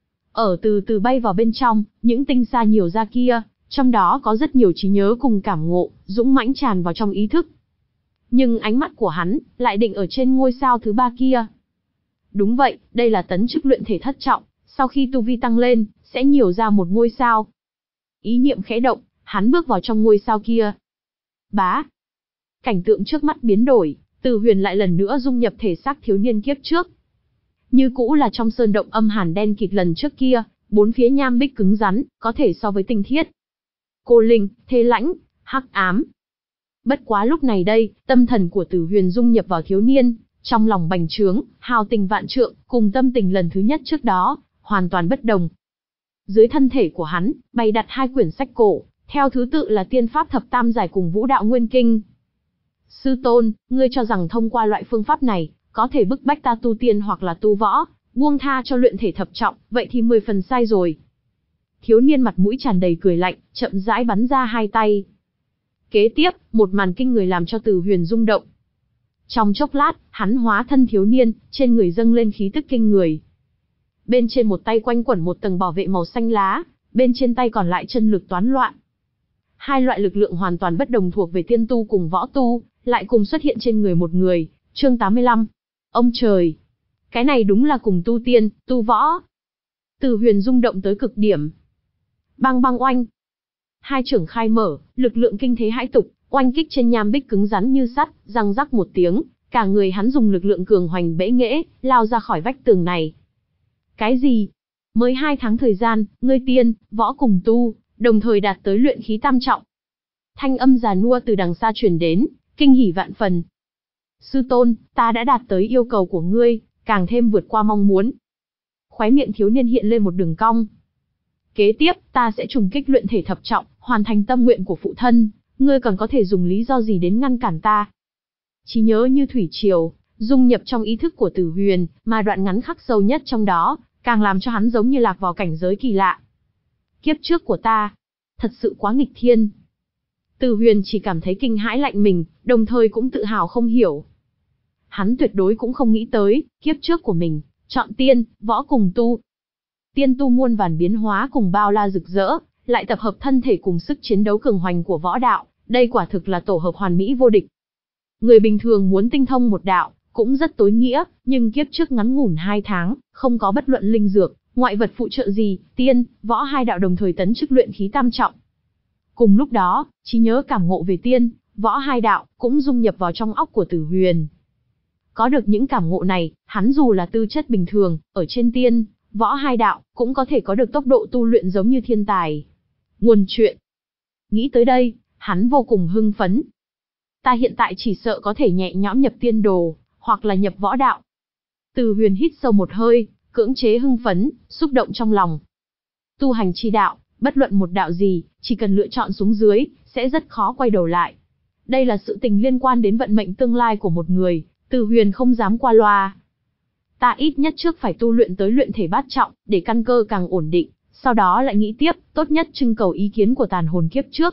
Ở từ từ bay vào bên trong, những tinh sa nhiều ra kia, trong đó có rất nhiều trí nhớ cùng cảm ngộ, dũng mãnh tràn vào trong ý thức. Nhưng ánh mắt của hắn, lại định ở trên ngôi sao thứ ba kia. Đúng vậy, đây là tấn chức luyện thể thất trọng, sau khi tu vi tăng lên, sẽ nhiều ra một ngôi sao. Ý niệm khẽ động, hắn bước vào trong ngôi sao kia. Bá! Cảnh tượng trước mắt biến đổi, Từ Huyền lại lần nữa dung nhập thể xác thiếu niên kiếp trước. Như cũ là trong sơn động âm hàn đen kịt lần trước kia, bốn phía nham bích cứng rắn, có thể so với tinh thiết. Cô linh, thê lãnh, hắc ám. Bất quá lúc này đây, tâm thần của Từ Huyền dung nhập vào thiếu niên, trong lòng bành trướng, hào tình vạn trượng, cùng tâm tình lần thứ nhất trước đó, hoàn toàn bất đồng. Dưới thân thể của hắn, bày đặt hai quyển sách cổ, theo thứ tự là Tiên Pháp Thập Tam Giải cùng Vũ Đạo Nguyên Kinh. Sư tôn, ngươi cho rằng thông qua loại phương pháp này, có thể bức bách ta tu tiên hoặc là tu võ, buông tha cho luyện thể thập trọng, vậy thì mười phần sai rồi. Thiếu niên mặt mũi tràn đầy cười lạnh, chậm rãi bắn ra hai tay. Kế tiếp, một màn kinh người làm cho Từ Huyền rung động. Trong chốc lát, hắn hóa thân thiếu niên, trên người dâng lên khí tức kinh người. Bên trên một tay quanh quẩn một tầng bảo vệ màu xanh lá, bên trên tay còn lại chân lực toán loạn. Hai loại lực lượng hoàn toàn bất đồng thuộc về tiên tu cùng võ tu, lại cùng xuất hiện trên người một người. Chương tám mươi lăm. Ông trời! Cái này đúng là cùng tu tiên, tu võ. Từ Huyền rung động tới cực điểm. Bang bang oanh! Hai trưởng khai mở, lực lượng kinh thế hãi tục, oanh kích trên nham bích cứng rắn như sắt, răng rắc một tiếng, cả người hắn dùng lực lượng cường hoành bẽ nghễ, lao ra khỏi vách tường này. Cái gì? Mới hai tháng thời gian, ngươi tiên, võ cùng tu, đồng thời đạt tới luyện khí tam trọng. Thanh âm già nua từ đằng xa truyền đến, kinh hỉ vạn phần. Sư tôn, ta đã đạt tới yêu cầu của ngươi, càng thêm vượt qua mong muốn. Khóe miệng thiếu niên hiện lên một đường cong. Kế tiếp, ta sẽ trùng kích luyện thể thập trọng, hoàn thành tâm nguyện của phụ thân, ngươi còn có thể dùng lý do gì đến ngăn cản ta? Trí nhớ như thủy triều, dung nhập trong ý thức của Từ Huyền, mà đoạn ngắn khắc sâu nhất trong đó, càng làm cho hắn giống như lạc vào cảnh giới kỳ lạ. Kiếp trước của ta, thật sự quá nghịch thiên. Từ Huyền chỉ cảm thấy kinh hãi lạnh mình, đồng thời cũng tự hào không hiểu. Hắn tuyệt đối cũng không nghĩ tới, kiếp trước của mình, chọn tiên, võ cùng tu. Tiên tu muôn vàn biến hóa cùng bao la rực rỡ, lại tập hợp thân thể cùng sức chiến đấu cường hoành của võ đạo, đây quả thực là tổ hợp hoàn mỹ vô địch. Người bình thường muốn tinh thông một đạo, cũng rất tối nghĩa, nhưng kiếp trước ngắn ngủn hai tháng, không có bất luận linh dược, ngoại vật phụ trợ gì, tiên, võ hai đạo đồng thời tấn chức luyện khí tam trọng. Cùng lúc đó, trí nhớ cảm ngộ về tiên, võ hai đạo, cũng dung nhập vào trong óc của Từ Huyền. Có được những cảm ngộ này, hắn dù là tư chất bình thường, ở trên tiên, võ hai đạo, cũng có thể có được tốc độ tu luyện giống như thiên tài. Nguồn chuyện. Nghĩ tới đây, hắn vô cùng hưng phấn. Ta hiện tại chỉ sợ có thể nhẹ nhõm nhập tiên đồ, hoặc là nhập võ đạo. Từ Huyền hít sâu một hơi, cưỡng chế hưng phấn, xúc động trong lòng. Tu hành chi đạo, bất luận một đạo gì, chỉ cần lựa chọn xuống dưới, sẽ rất khó quay đầu lại. Đây là sự tình liên quan đến vận mệnh tương lai của một người, Từ Huyền không dám qua loa. Ta ít nhất trước phải tu luyện tới luyện thể bát trọng, để căn cơ càng ổn định, sau đó lại nghĩ tiếp, tốt nhất trưng cầu ý kiến của tàn hồn kiếp trước.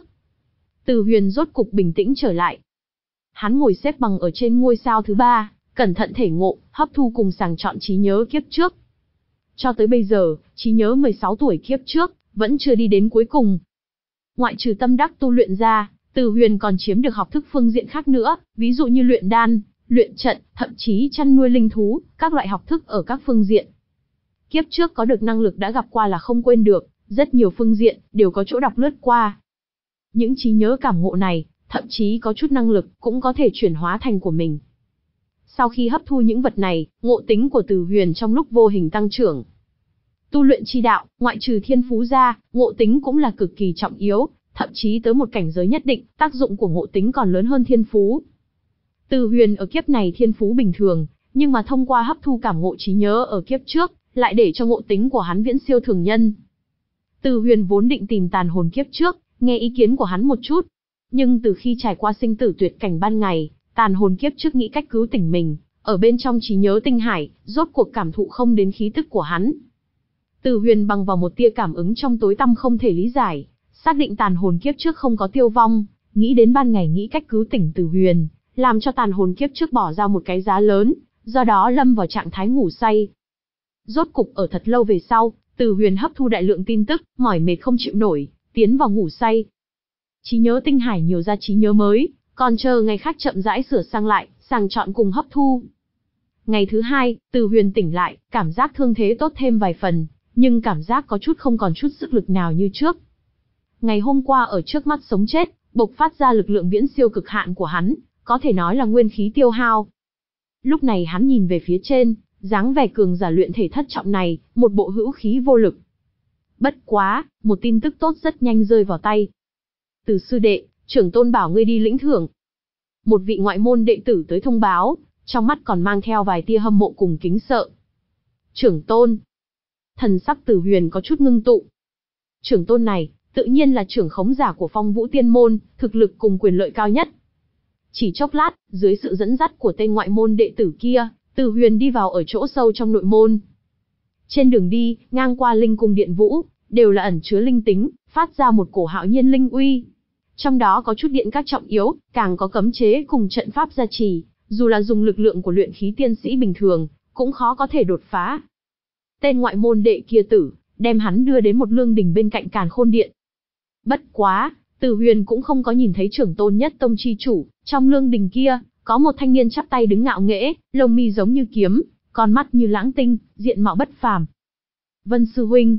Từ Huyền rốt cục bình tĩnh trở lại. Hắn ngồi xếp bằng ở trên ngôi sao thứ ba, cẩn thận thể ngộ, hấp thu cùng sàng chọn trí nhớ kiếp trước. Cho tới bây giờ, trí nhớ mười sáu tuổi kiếp trước, vẫn chưa đi đến cuối cùng. Ngoại trừ tâm đắc tu luyện ra, Từ Huyền còn chiếm được học thức phương diện khác nữa, ví dụ như luyện đan, luyện trận, thậm chí chăn nuôi linh thú, các loại học thức ở các phương diện. Kiếp trước có được năng lực đã gặp qua là không quên được, rất nhiều phương diện, đều có chỗ đọc lướt qua. Những trí nhớ cảm ngộ này, thậm chí có chút năng lực, cũng có thể chuyển hóa thành của mình. Sau khi hấp thu những vật này, ngộ tính của Từ Huyền trong lúc vô hình tăng trưởng. Tu luyện chi đạo, ngoại trừ thiên phú ra, ngộ tính cũng là cực kỳ trọng yếu, thậm chí tới một cảnh giới nhất định, tác dụng của ngộ tính còn lớn hơn thiên phú. Từ Huyền ở kiếp này thiên phú bình thường, nhưng mà thông qua hấp thu cảm ngộ trí nhớ ở kiếp trước, lại để cho ngộ tính của hắn viễn siêu thường nhân. Từ Huyền vốn định tìm tàn hồn kiếp trước, nghe ý kiến của hắn một chút. Nhưng từ khi trải qua sinh tử tuyệt cảnh ban ngày, tàn hồn kiếp trước nghĩ cách cứu tỉnh mình, ở bên trong trí nhớ tinh hải, rốt cuộc cảm thụ không đến khí tức của hắn. Từ Huyền bằng vào một tia cảm ứng trong tối tăm không thể lý giải, xác định tàn hồn kiếp trước không có tiêu vong, nghĩ đến ban ngày nghĩ cách cứu tỉnh Từ Huyền, làm cho tàn hồn kiếp trước bỏ ra một cái giá lớn, do đó lâm vào trạng thái ngủ say. Rốt cục ở thật lâu về sau, Từ Huyền hấp thu đại lượng tin tức, mỏi mệt không chịu nổi, tiến vào ngủ say. Trí nhớ tinh hải nhiều ra trí nhớ mới, còn chờ ngày khác chậm rãi sửa sang lại, sàng chọn cùng hấp thu. Ngày thứ hai, Từ Huyền tỉnh lại, cảm giác thương thế tốt thêm vài phần, nhưng cảm giác có chút không còn chút sức lực nào như trước. Ngày hôm qua ở trước mắt sống chết, bộc phát ra lực lượng viễn siêu cực hạn của hắn, có thể nói là nguyên khí tiêu hao. Lúc này hắn nhìn về phía trên, dáng vẻ cường giả luyện thể thất trọng này, một bộ hữu khí vô lực. Bất quá, một tin tức tốt rất nhanh rơi vào tay. Từ sư đệ, trưởng tôn bảo ngươi đi lĩnh thưởng. Một vị ngoại môn đệ tử tới thông báo, trong mắt còn mang theo vài tia hâm mộ cùng kính sợ. Trưởng tôn. Thần sắc Từ Huyền có chút ngưng tụ. Trưởng tôn này, tự nhiên là trưởng khống giả của Phong Vũ Tiên Môn, thực lực cùng quyền lợi cao nhất. Chỉ chốc lát, dưới sự dẫn dắt của tên ngoại môn đệ tử kia, Từ Huyền đi vào ở chỗ sâu trong nội môn. Trên đường đi, ngang qua linh cung điện vũ, đều là ẩn chứa linh tính, phát ra một cổ hạo nhiên linh uy. Trong đó có chút điện các trọng yếu, càng có cấm chế cùng trận pháp gia trì, dù là dùng lực lượng của luyện khí tiên sĩ bình thường, cũng khó có thể đột phá. Tên ngoại môn đệ kia tử, đem hắn đưa đến một lương đình bên cạnh Càn Khôn Điện. Bất quá, Từ Huyền cũng không có nhìn thấy trưởng tôn nhất tông chi chủ, trong lương đình kia, có một thanh niên chắp tay đứng ngạo nghễ, lông mi giống như kiếm, con mắt như lãng tinh, diện mạo bất phàm. Vân sư huynh.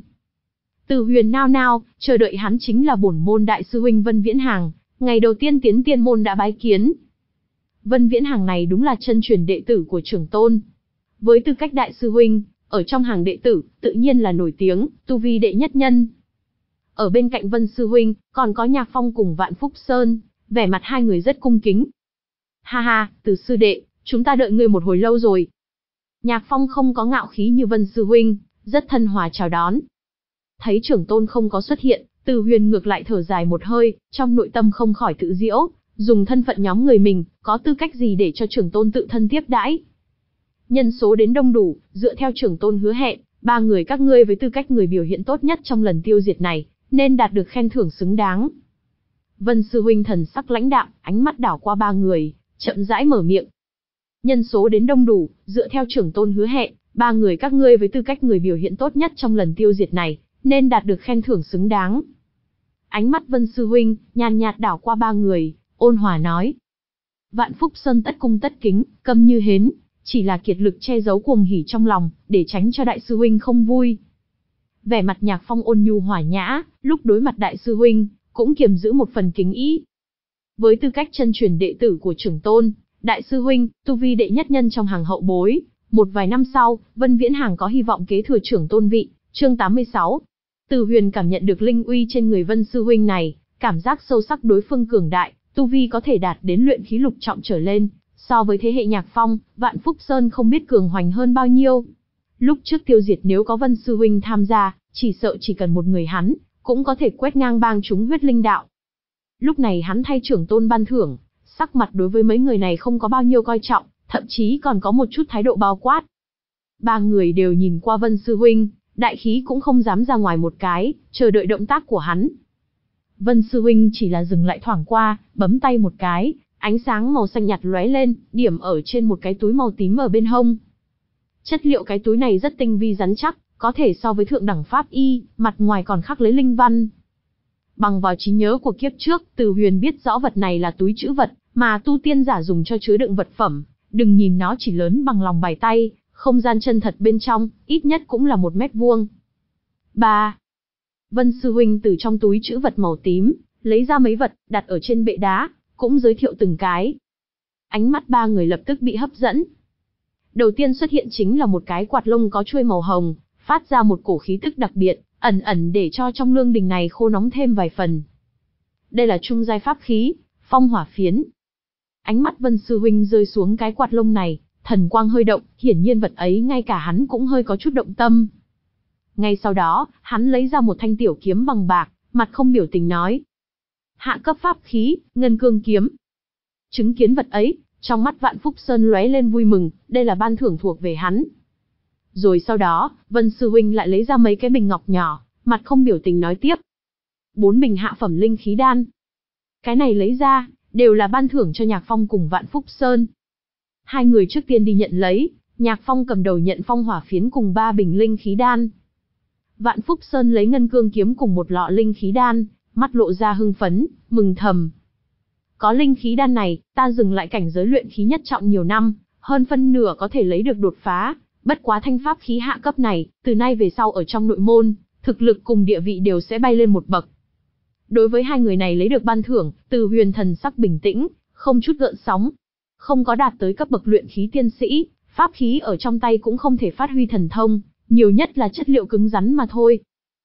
Từ Huyền nao nao, chờ đợi hắn chính là bổn môn đại sư huynh Vân Viễn Hàng, ngày đầu tiên tiến tiên môn đã bái kiến. Vân Viễn Hàng này đúng là chân truyền đệ tử của trưởng tôn. Với tư cách đại sư huynh, ở trong hàng đệ tử, tự nhiên là nổi tiếng, tu vi đệ nhất nhân. Ở bên cạnh Vân sư huynh, còn có Nhạc Phong cùng Vạn Phúc Sơn, vẻ mặt hai người rất cung kính. Ha ha, Từ sư đệ, chúng ta đợi ngươi một hồi lâu rồi. Nhạc Phong không có ngạo khí như Vân sư huynh, rất thân hòa chào đón. Thấy trưởng tôn không có xuất hiện, Từ Huyền ngược lại thở dài một hơi, trong nội tâm không khỏi tự giễu, dùng thân phận nhóm người mình, có tư cách gì để cho trưởng tôn tự thân tiếp đãi. Nhân số đến đông đủ, dựa theo trưởng tôn hứa hẹn, ba người các ngươi với tư cách người biểu hiện tốt nhất trong lần tiêu diệt này, nên đạt được khen thưởng xứng đáng. Vân sư huynh thần sắc lãnh đạm, ánh mắt đảo qua ba người, chậm rãi mở miệng. Nhân số đến đông đủ, dựa theo trưởng tôn hứa hẹn, ba người các ngươi với tư cách người biểu hiện tốt nhất trong lần tiêu diệt này, nên đạt được khen thưởng xứng đáng. Ánh mắt Vân sư huynh nhàn nhạt đảo qua ba người, ôn hòa nói. Vạn Phúc Sơn tất cung tất kính, câm như hến, chỉ là kiệt lực che giấu cuồng hỉ trong lòng, để tránh cho đại sư huynh không vui. Vẻ mặt Nhạc Phong ôn nhu hòa nhã, lúc đối mặt đại sư huynh, cũng kiềm giữ một phần kính ý. Với tư cách chân truyền đệ tử của trưởng tôn, đại sư huynh, tu vi đệ nhất nhân trong hàng hậu bối, một vài năm sau, Vân Viễn Hàng có hy vọng kế thừa trưởng tôn vị. Chương tám mươi sáu. Từ Huyền cảm nhận được linh uy trên người Vân sư huynh này, cảm giác sâu sắc đối phương cường đại, tu vi có thể đạt đến luyện khí lục trọng trở lên, so với thế hệ Nhạc Phong, Vạn Phúc Sơn không biết cường hoành hơn bao nhiêu. Lúc trước tiêu diệt nếu có Vân sư huynh tham gia, chỉ sợ chỉ cần một người hắn, cũng có thể quét ngang bang chúng huyết linh đạo. Lúc này hắn thay trưởng tôn ban thưởng, sắc mặt đối với mấy người này không có bao nhiêu coi trọng, thậm chí còn có một chút thái độ bao quát. Ba người đều nhìn qua Vân sư huynh, đại khí cũng không dám ra ngoài một cái, chờ đợi động tác của hắn. Vân sư huynh chỉ là dừng lại thoảng qua, bấm tay một cái, ánh sáng màu xanh nhạt lóe lên, điểm ở trên một cái túi màu tím ở bên hông. Chất liệu cái túi này rất tinh vi rắn chắc, có thể so với thượng đẳng pháp y, mặt ngoài còn khắc lấy linh văn. Bằng vào trí nhớ của kiếp trước, Từ Huyền biết rõ vật này là túi trữ vật, mà tu tiên giả dùng cho chứa đựng vật phẩm, Đừng nhìn nó chỉ lớn bằng lòng bàn tay, không gian chân thật bên trong, ít nhất cũng là một mét vuông. ba. Vân sư huynh từ trong túi trữ vật màu tím, lấy ra mấy vật, đặt ở trên bệ đá, cũng giới thiệu từng cái. Ánh mắt ba người lập tức bị hấp dẫn. Đầu tiên xuất hiện chính là một cái quạt lông có chuôi màu hồng, phát ra một cổ khí tức đặc biệt, ẩn ẩn để cho trong lương đình này khô nóng thêm vài phần. Đây là trung giai pháp khí, phong hỏa phiến. Ánh mắt Vân sư huynh rơi xuống cái quạt lông này, thần quang hơi động, hiển nhiên vật ấy ngay cả hắn cũng hơi có chút động tâm. Ngay sau đó, hắn lấy ra một thanh tiểu kiếm bằng bạc, mặt không biểu tình nói: hạ cấp pháp khí, ngân cương kiếm. Chứng kiến vật ấy, trong mắt Vạn Phúc Sơn lóe lên vui mừng, đây là ban thưởng thuộc về hắn. Rồi sau đó, Vân sư huynh lại lấy ra mấy cái bình ngọc nhỏ, mặt không biểu tình nói tiếp: bốn bình hạ phẩm linh khí đan. Cái này lấy ra, đều là ban thưởng cho Nhạc Phong cùng Vạn Phúc Sơn. Hai người trước tiên đi nhận lấy, Nhạc Phong cầm đầu nhận phong hỏa phiến cùng ba bình linh khí đan. Vạn Phúc Sơn lấy ngân cương kiếm cùng một lọ linh khí đan, mắt lộ ra hưng phấn, mừng thầm. Có linh khí đan này, ta dừng lại cảnh giới luyện khí nhất trọng nhiều năm, hơn phân nửa có thể lấy được đột phá, bất quá thanh pháp khí hạ cấp này, từ nay về sau ở trong nội môn, thực lực cùng địa vị đều sẽ bay lên một bậc. Đối với hai người này lấy được ban thưởng, Từ Huyền thần sắc bình tĩnh, không chút gợn sóng. Không có đạt tới cấp bậc luyện khí tiên sĩ, pháp khí ở trong tay cũng không thể phát huy thần thông, nhiều nhất là chất liệu cứng rắn mà thôi.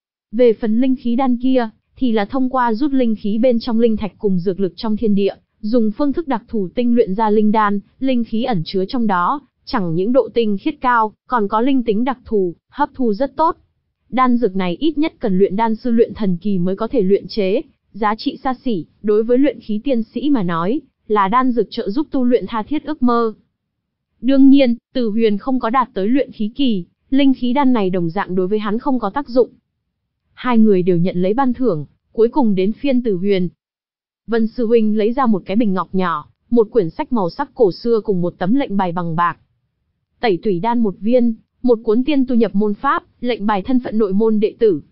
Về phần linh khí đan kia, thì là thông qua rút linh khí bên trong linh thạch cùng dược lực trong thiên địa, dùng phương thức đặc thù tinh luyện ra linh đan, linh khí ẩn chứa trong đó, chẳng những độ tinh khiết cao, còn có linh tính đặc thù, hấp thu rất tốt. Đan dược này ít nhất cần luyện đan sư luyện thần kỳ mới có thể luyện chế, giá trị xa xỉ, đối với luyện khí tiên sĩ mà nói, là đan dược trợ giúp tu luyện tha thiết ước mơ. Đương nhiên, Từ Huyền không có đạt tới luyện khí kỳ, linh khí đan này đồng dạng đối với hắn không có tác dụng. Hai người đều nhận lấy ban thưởng, cuối cùng đến phiên Từ Huyền. Vân sư huynh lấy ra một cái bình ngọc nhỏ, một quyển sách màu sắc cổ xưa cùng một tấm lệnh bài bằng bạc. Tẩy tủy đan một viên, một cuốn tiên tu nhập môn pháp, lệnh bài thân phận nội môn đệ tử.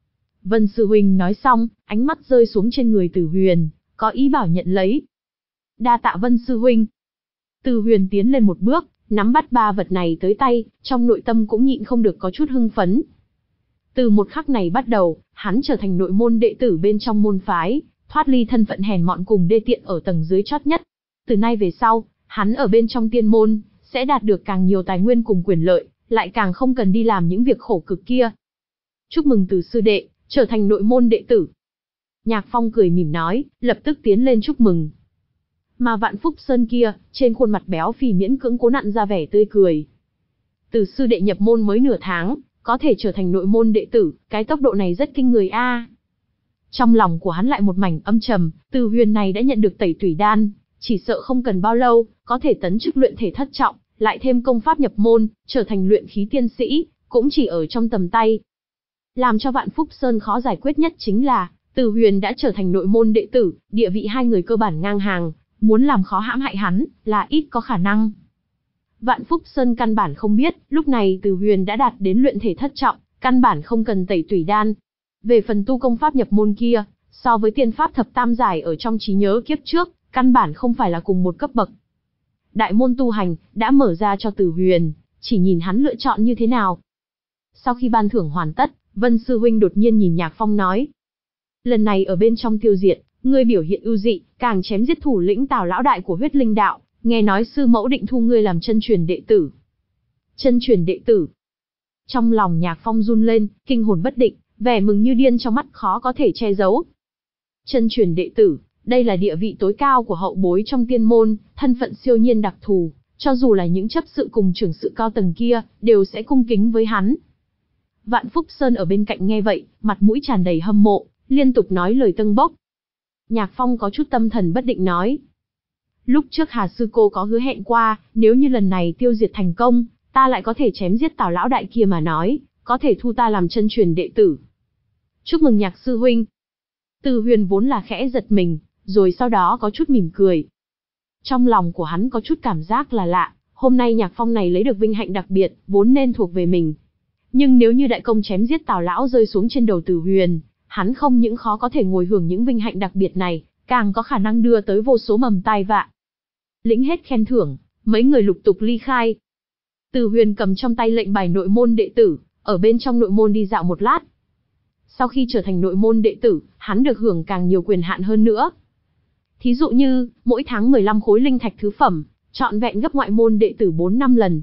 Vân sư huynh nói xong, ánh mắt rơi xuống trên người Từ Huyền, có ý bảo nhận lấy. Đa tạ Vân sư huynh. Từ Huyền tiến lên một bước, nắm bắt ba vật này tới tay, trong nội tâm cũng nhịn không được có chút hưng phấn. Từ một khắc này bắt đầu, hắn trở thành nội môn đệ tử bên trong môn phái, thoát ly thân phận hèn mọn cùng đê tiện ở tầng dưới chót nhất. Từ nay về sau, hắn ở bên trong tiên môn, sẽ đạt được càng nhiều tài nguyên cùng quyền lợi, lại càng không cần đi làm những việc khổ cực kia. Chúc mừng Từ sư đệ, trở thành nội môn đệ tử. Nhạc Phong cười mỉm nói, lập tức tiến lên chúc mừng. Mà Vạn Phúc Sơn kia, trên khuôn mặt béo phì miễn cưỡng cố nặn ra vẻ tươi cười. Từ sư đệ nhập môn mới nửa tháng, có thể trở thành nội môn đệ tử, cái tốc độ này rất kinh người a. Trong lòng của hắn lại một mảnh âm trầm, Từ Huyền này đã nhận được tẩy tủy đan, chỉ sợ không cần bao lâu, có thể tấn chức luyện thể thất trọng, lại thêm công pháp nhập môn, trở thành luyện khí tiên sĩ, cũng chỉ ở trong tầm tay. Làm cho Vạn Phúc Sơn khó giải quyết nhất chính là, Từ Huyền đã trở thành nội môn đệ tử, địa vị hai người cơ bản ngang hàng, muốn làm khó hãm hại hắn, là ít có khả năng. Vạn Phúc Sơn căn bản không biết, lúc này Từ Huyền đã đạt đến luyện thể thất trọng, căn bản không cần tẩy tủy đan. Về phần tu công pháp nhập môn kia, so với tiên pháp thập tam giải ở trong trí nhớ kiếp trước, căn bản không phải là cùng một cấp bậc. Đại môn tu hành, đã mở ra cho Từ Huyền, chỉ nhìn hắn lựa chọn như thế nào. Sau khi ban thưởng hoàn tất, Vân sư huynh đột nhiên nhìn Nhạc Phong nói. Lần này ở bên trong tiêu diệt, ngươi biểu hiện ưu dị, càng chém giết thủ lĩnh Tào lão đại của huyết linh đạo, nghe nói sư mẫu định thu ngươi làm chân truyền đệ tử. Chân truyền đệ tử. Trong lòng Nhạc Phong run lên, kinh hồn bất định, vẻ mừng như điên trong mắt khó có thể che giấu. Chân truyền đệ tử, đây là địa vị tối cao của hậu bối trong tiên môn, thân phận siêu nhiên đặc thù, cho dù là những chấp sự cùng trưởng sự cao tầng kia, đều sẽ cung kính với hắn. Vạn Phúc Sơn ở bên cạnh nghe vậy, mặt mũi tràn đầy hâm mộ, liên tục nói lời tâng bốc. Nhạc Phong có chút tâm thần bất định nói. Lúc trước Hà sư cô có hứa hẹn qua, nếu như lần này tiêu diệt thành công, ta lại có thể chém giết Tào lão đại kia mà nói, có thể thu ta làm chân truyền đệ tử. Chúc mừng Nhạc sư huynh. Từ Huyền vốn là khẽ giật mình, rồi sau đó có chút mỉm cười. Trong lòng của hắn có chút cảm giác là lạ, hôm nay Nhạc Phong này lấy được vinh hạnh đặc biệt, vốn nên thuộc về mình. Nhưng nếu như đại công chém giết Tào lão rơi xuống trên đầu Từ Huyền, hắn không những khó có thể ngồi hưởng những vinh hạnh đặc biệt này, càng có khả năng đưa tới vô số mầm tai vạ. Lĩnh hết khen thưởng, Mấy người lục tục ly khai. Từ Huyền cầm trong tay lệnh bài nội môn đệ tử, ở bên trong nội môn đi dạo một lát. Sau khi trở thành nội môn đệ tử, hắn được hưởng càng nhiều quyền hạn hơn nữa. Thí dụ như, mỗi tháng mười lăm khối linh thạch thứ phẩm, trọn vẹn gấp ngoại môn đệ tử bốn năm lần.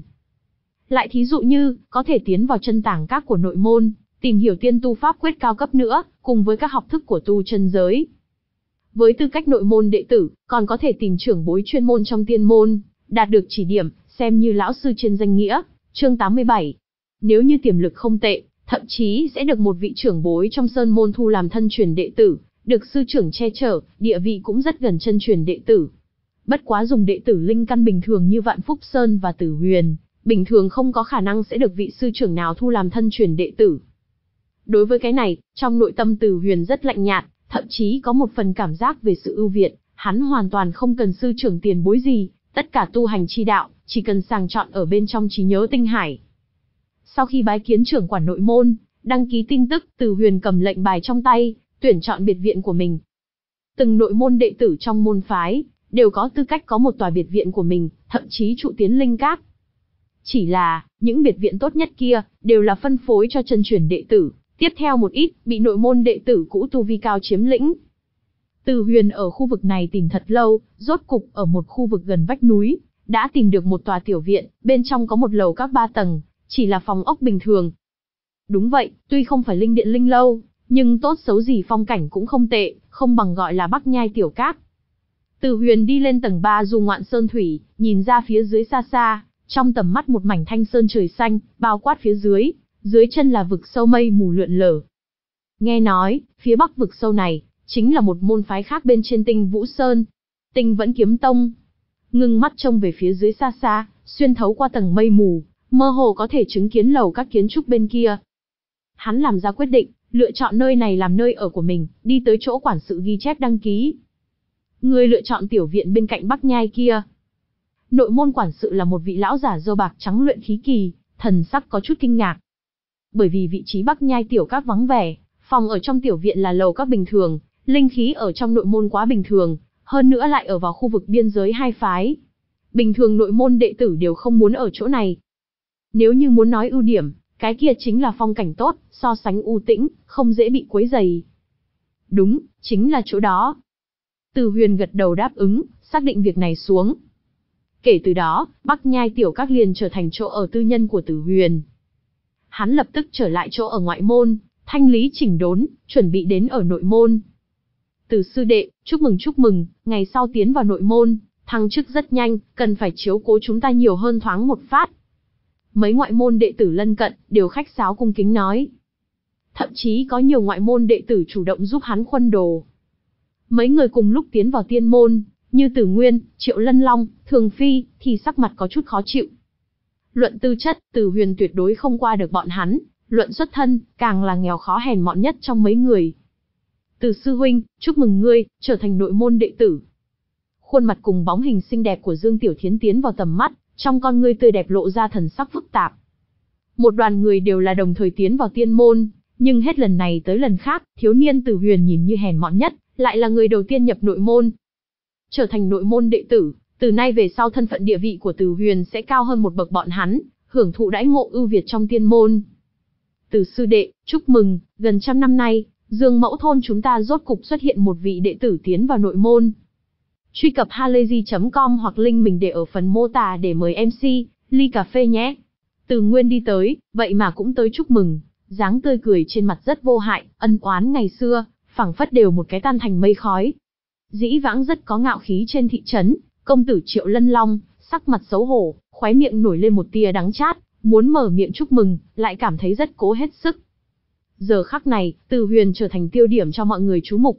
Lại thí dụ như, có thể tiến vào chân tàng các của nội môn, tìm hiểu tiên tu pháp quyết cao cấp nữa, cùng với các học thức của tu chân giới. Với tư cách nội môn đệ tử, còn có thể tìm trưởng bối chuyên môn trong tiên môn, đạt được chỉ điểm, xem như lão sư trên danh nghĩa. Chương tám mươi bảy. Nếu như tiềm lực không tệ, thậm chí sẽ được một vị trưởng bối trong sơn môn thu làm thân truyền đệ tử, được sư trưởng che chở, địa vị cũng rất gần chân truyền đệ tử. Bất quá dùng đệ tử linh căn bình thường như Vạn Phúc Sơn và Tử Huyền, bình thường không có khả năng sẽ được vị sư trưởng nào thu làm thân truyền đệ tử. Đối với cái này, trong nội tâm Tử Huyền rất lạnh nhạt, thậm chí có một phần cảm giác về sự ưu việt, hắn hoàn toàn không cần sư trưởng tiền bối gì, tất cả tu hành chi đạo, chỉ cần sàng chọn ở bên trong trí nhớ tinh hải. Sau khi bái kiến trưởng quản nội môn, đăng ký tin tức, Tử Huyền cầm lệnh bài trong tay, tuyển chọn biệt viện của mình. Từng nội môn đệ tử trong môn phái, đều có tư cách có một tòa biệt viện của mình, thậm chí trụ tiến linh các. Chỉ là, những biệt viện tốt nhất kia, đều là phân phối cho chân truyền đệ tử, tiếp theo một ít, bị nội môn đệ tử cũ tu vi cao chiếm lĩnh. Từ Huyền ở khu vực này tìm thật lâu, rốt cục ở một khu vực gần vách núi, đã tìm được một tòa tiểu viện, bên trong có một lầu các ba tầng, chỉ là phòng ốc bình thường. Đúng vậy, tuy không phải linh điện linh lâu, nhưng tốt xấu gì phong cảnh cũng không tệ, không bằng gọi là Bắc Nhai tiểu các. Từ Huyền đi lên tầng ba du ngoạn sơn thủy, nhìn ra phía dưới xa xa, trong tầm mắt một mảnh thanh sơn trời xanh, bao quát phía dưới, dưới chân là vực sâu mây mù lượn lờ. Nghe nói, phía bắc vực sâu này, chính là một môn phái khác bên trên Tinh Vũ Sơn, Tinh Vẫn Kiếm Tông. Ngưng mắt trông về phía dưới xa xa, xuyên thấu qua tầng mây mù, mơ hồ có thể chứng kiến lầu các kiến trúc bên kia. Hắn làm ra quyết định, lựa chọn nơi này làm nơi ở của mình, đi tới chỗ quản sự ghi chép đăng ký. Người lựa chọn tiểu viện bên cạnh Bắc Nhai kia. Nội môn quản sự là một vị lão giả râu bạc trắng luyện khí kỳ, thần sắc có chút kinh ngạc. Bởi vì vị trí Bắc Nhai tiểu các vắng vẻ, phòng ở trong tiểu viện là lầu các bình thường, linh khí ở trong nội môn quá bình thường, hơn nữa lại ở vào khu vực biên giới hai phái. Bình thường nội môn đệ tử đều không muốn ở chỗ này. Nếu như muốn nói ưu điểm, cái kia chính là phong cảnh tốt, so sánh u tĩnh, không dễ bị quấy rầy. Đúng, chính là chỗ đó. Từ Huyền gật đầu đáp ứng, xác định việc này xuống. Kể từ đó, Bắc Nhai tiểu các liền trở thành chỗ ở tư nhân của Tử Huyền. Hắn lập tức trở lại chỗ ở ngoại môn, thanh lý chỉnh đốn, chuẩn bị đến ở nội môn. Từ sư đệ, chúc mừng chúc mừng, ngày sau tiến vào nội môn, thăng chức rất nhanh, cần phải chiếu cố chúng ta nhiều hơn thoáng một phát. Mấy ngoại môn đệ tử lân cận, đều khách sáo cung kính nói. Thậm chí có nhiều ngoại môn đệ tử chủ động giúp hắn khuân đồ. Mấy người cùng lúc tiến vào tiên môn, như Tử Nguyên, Triệu Lân Long, Thường Phi, thì sắc mặt có chút khó chịu. Luận tư chất, Tử Huyền tuyệt đối không qua được bọn hắn, luận xuất thân, càng là nghèo khó hèn mọn nhất trong mấy người. Từ sư huynh, chúc mừng ngươi, trở thành nội môn đệ tử. Khuôn mặt cùng bóng hình xinh đẹp của Dương Tiểu Thiến tiến vào tầm mắt, trong con ngươi tươi đẹp lộ ra thần sắc phức tạp. Một đoàn người đều là đồng thời tiến vào tiên môn, nhưng hết lần này tới lần khác, thiếu niên Tử Huyền nhìn như hèn mọn nhất, lại là người đầu tiên nhập nội môn. Trở thành nội môn đệ tử, từ nay về sau thân phận địa vị của Tử Huyền sẽ cao hơn một bậc bọn hắn, hưởng thụ đãi ngộ ưu việt trong tiên môn. Từ sư đệ, chúc mừng, gần trăm năm nay, Dương Mẫu thôn chúng ta rốt cục xuất hiện một vị đệ tử tiến vào nội môn. Truy cập halayzi chấm com hoặc link mình để ở phần mô tả để mời em xê, ly cà phê nhé. Từ Nguyên đi tới, vậy mà cũng tới chúc mừng, dáng tươi cười trên mặt rất vô hại, ân oán ngày xưa, phảng phất đều một cái tan thành mây khói. Dĩ vãng rất có ngạo khí trên thị trấn, công tử Triệu Lân Long, sắc mặt xấu hổ, khóe miệng nổi lên một tia đắng chát, muốn mở miệng chúc mừng, lại cảm thấy rất cố hết sức. Giờ khắc này, Từ Huyền trở thành tiêu điểm cho mọi người chú mục.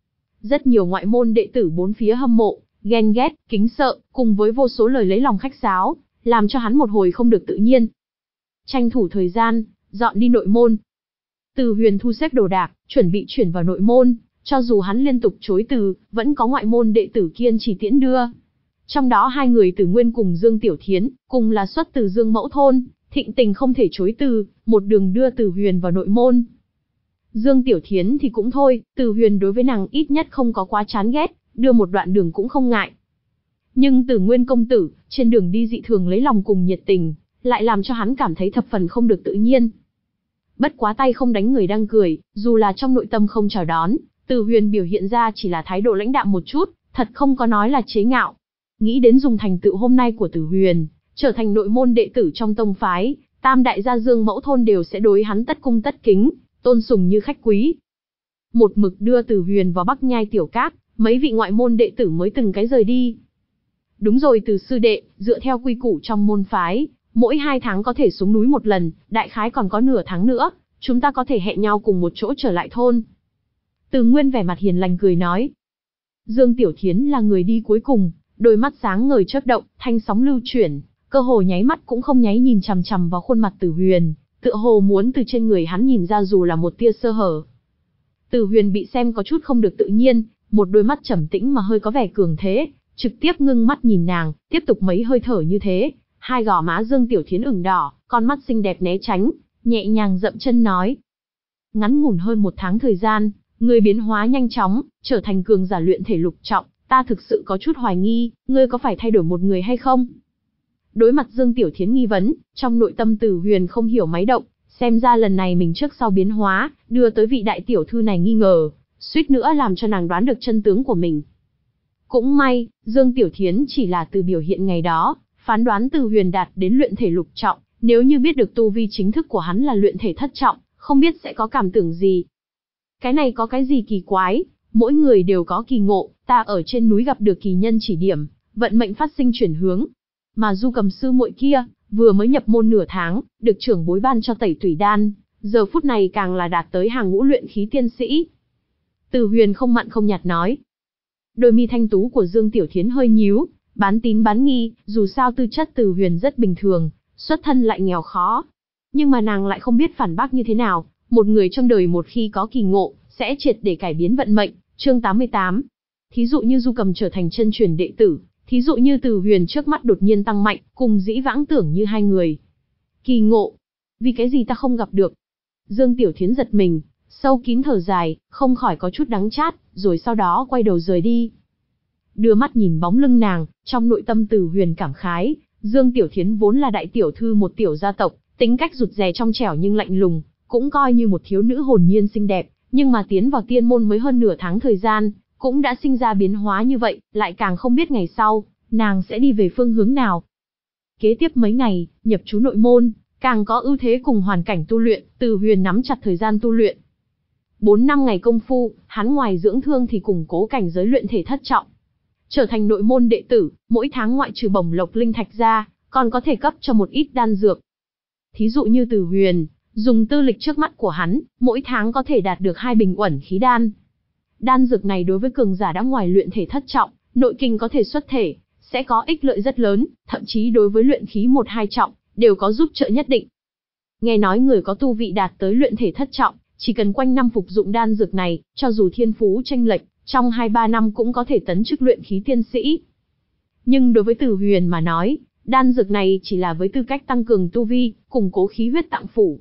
Rất nhiều ngoại môn đệ tử bốn phía hâm mộ, ghen ghét, kính sợ, cùng với vô số lời lấy lòng khách sáo, làm cho hắn một hồi không được tự nhiên. Tranh thủ thời gian, dọn đi nội môn. Từ Huyền thu xếp đồ đạc, chuẩn bị chuyển vào nội môn, cho dù hắn liên tục chối từ, vẫn có ngoại môn đệ tử kiên trì tiễn đưa. Trong đó hai người Tử Nguyên cùng Dương Tiểu Thiến, cùng là xuất từ Dương Mẫu thôn, thịnh tình không thể chối từ, một đường đưa Từ Huyền vào nội môn. Dương Tiểu Thiến thì cũng thôi, Từ Huyền đối với nàng ít nhất không có quá chán ghét, đưa một đoạn đường cũng không ngại. Nhưng Tử Nguyên công tử, trên đường đi dị thường lấy lòng cùng nhiệt tình, lại làm cho hắn cảm thấy thập phần không được tự nhiên. Bất quá tay không đánh người đang cười, dù là trong nội tâm không chào đón, Từ Huyền biểu hiện ra chỉ là thái độ lãnh đạm một chút, thật không có nói là chế ngạo. Nghĩ đến dùng thành tựu hôm nay của Tử Huyền, trở thành nội môn đệ tử trong tông phái, tam đại gia Dương Mẫu thôn đều sẽ đối hắn tất cung tất kính, tôn sùng như khách quý. Một mực đưa Tử Huyền vào Bắc Nhai tiểu các, mấy vị ngoại môn đệ tử mới từng cái rời đi. Đúng rồi Từ sư đệ, dựa theo quy củ trong môn phái, mỗi hai tháng có thể xuống núi một lần, đại khái còn có nửa tháng nữa, chúng ta có thể hẹn nhau cùng một chỗ trở lại thôn. Từ Nguyên vẻ mặt hiền lành cười nói. Dương Tiểu Thiến là người đi cuối cùng, đôi mắt sáng ngời chớp động, thanh sóng lưu chuyển, cơ hồ nháy mắt cũng không nháy nhìn chằm chằm vào khuôn mặt Tử Huyền, tựa hồ muốn từ trên người hắn nhìn ra dù là một tia sơ hở. Tử Huyền bị xem có chút không được tự nhiên, một đôi mắt trầm tĩnh mà hơi có vẻ cường thế, trực tiếp ngưng mắt nhìn nàng, tiếp tục mấy hơi thở như thế, hai gò má Dương Tiểu Thiến ửng đỏ, con mắt xinh đẹp né tránh, nhẹ nhàng dậm chân nói. Ngắn ngủn hơn một tháng thời gian, ngươi biến hóa nhanh chóng, trở thành cường giả luyện thể lục trọng, ta thực sự có chút hoài nghi, ngươi có phải thay đổi một người hay không? Đối mặt Dương Tiểu Thiến nghi vấn, trong nội tâm Tử Huyền không hiểu máy động, xem ra lần này mình trước sau biến hóa, đưa tới vị đại tiểu thư này nghi ngờ, suýt nữa làm cho nàng đoán được chân tướng của mình. Cũng may, Dương Tiểu Thiến chỉ là từ biểu hiện ngày đó, phán đoán Tử Huyền đạt đến luyện thể lục trọng, nếu như biết được tu vi chính thức của hắn là luyện thể thất trọng, không biết sẽ có cảm tưởng gì. Cái này có cái gì kỳ quái, mỗi người đều có kỳ ngộ, ta ở trên núi gặp được kỳ nhân chỉ điểm, vận mệnh phát sinh chuyển hướng. Mà Du Cầm sư muội kia, vừa mới nhập môn nửa tháng, được trưởng bối ban cho tẩy tủy đan, giờ phút này càng là đạt tới hàng ngũ luyện khí tiên sĩ. Từ Huyền không mặn không nhạt nói. Đôi mi thanh tú của Dương Tiểu Thiến hơi nhíu, bán tín bán nghi, dù sao tư chất Từ Huyền rất bình thường, xuất thân lại nghèo khó. Nhưng mà nàng lại không biết phản bác như thế nào, một người trong đời một khi có kỳ ngộ, sẽ triệt để cải biến vận mệnh. Chương tám mươi tám. Thí dụ như Du Cầm trở thành chân truyền đệ tử, thí dụ như Từ Huyền trước mắt đột nhiên tăng mạnh, cùng dĩ vãng tưởng như hai người. Kỳ ngộ? Vì cái gì ta không gặp được? Dương Tiểu Thiến giật mình, sâu kín thở dài, không khỏi có chút đắng chát, rồi sau đó quay đầu rời đi. Đưa mắt nhìn bóng lưng nàng, trong nội tâm Từ Huyền cảm khái, Dương Tiểu Thiến vốn là đại tiểu thư một tiểu gia tộc, tính cách rụt rè trong trẻo nhưng lạnh lùng, cũng coi như một thiếu nữ hồn nhiên xinh đẹp, nhưng mà tiến vào tiên môn mới hơn nửa tháng thời gian, cũng đã sinh ra biến hóa như vậy, lại càng không biết ngày sau, nàng sẽ đi về phương hướng nào. Kế tiếp mấy ngày, nhập trú nội môn, càng có ưu thế cùng hoàn cảnh tu luyện, Từ Huyền nắm chặt thời gian tu luyện. Bốn năm ngày công phu, hắn ngoài dưỡng thương thì củng cố cảnh giới luyện thể thất trọng. Trở thành nội môn đệ tử, mỗi tháng ngoại trừ bổng lộc linh thạch ra, còn có thể cấp cho một ít đan dược. Thí dụ như Từ Huyền, dùng tư lịch trước mắt của hắn, mỗi tháng có thể đạt được hai bình uẩn khí đan. Đan dược này đối với cường giả đã ngoài luyện thể thất trọng, nội kinh có thể xuất thể, sẽ có ích lợi rất lớn, thậm chí đối với luyện khí một hai trọng, đều có giúp trợ nhất định. Nghe nói người có tu vị đạt tới luyện thể thất trọng, chỉ cần quanh năm phục dụng đan dược này, cho dù thiên phú chênh lệch, trong hai ba năm cũng có thể tấn chức luyện khí tiên sĩ. Nhưng đối với Từ Huyền mà nói, đan dược này chỉ là với tư cách tăng cường tu vi, củng cố khí huyết tạng phủ.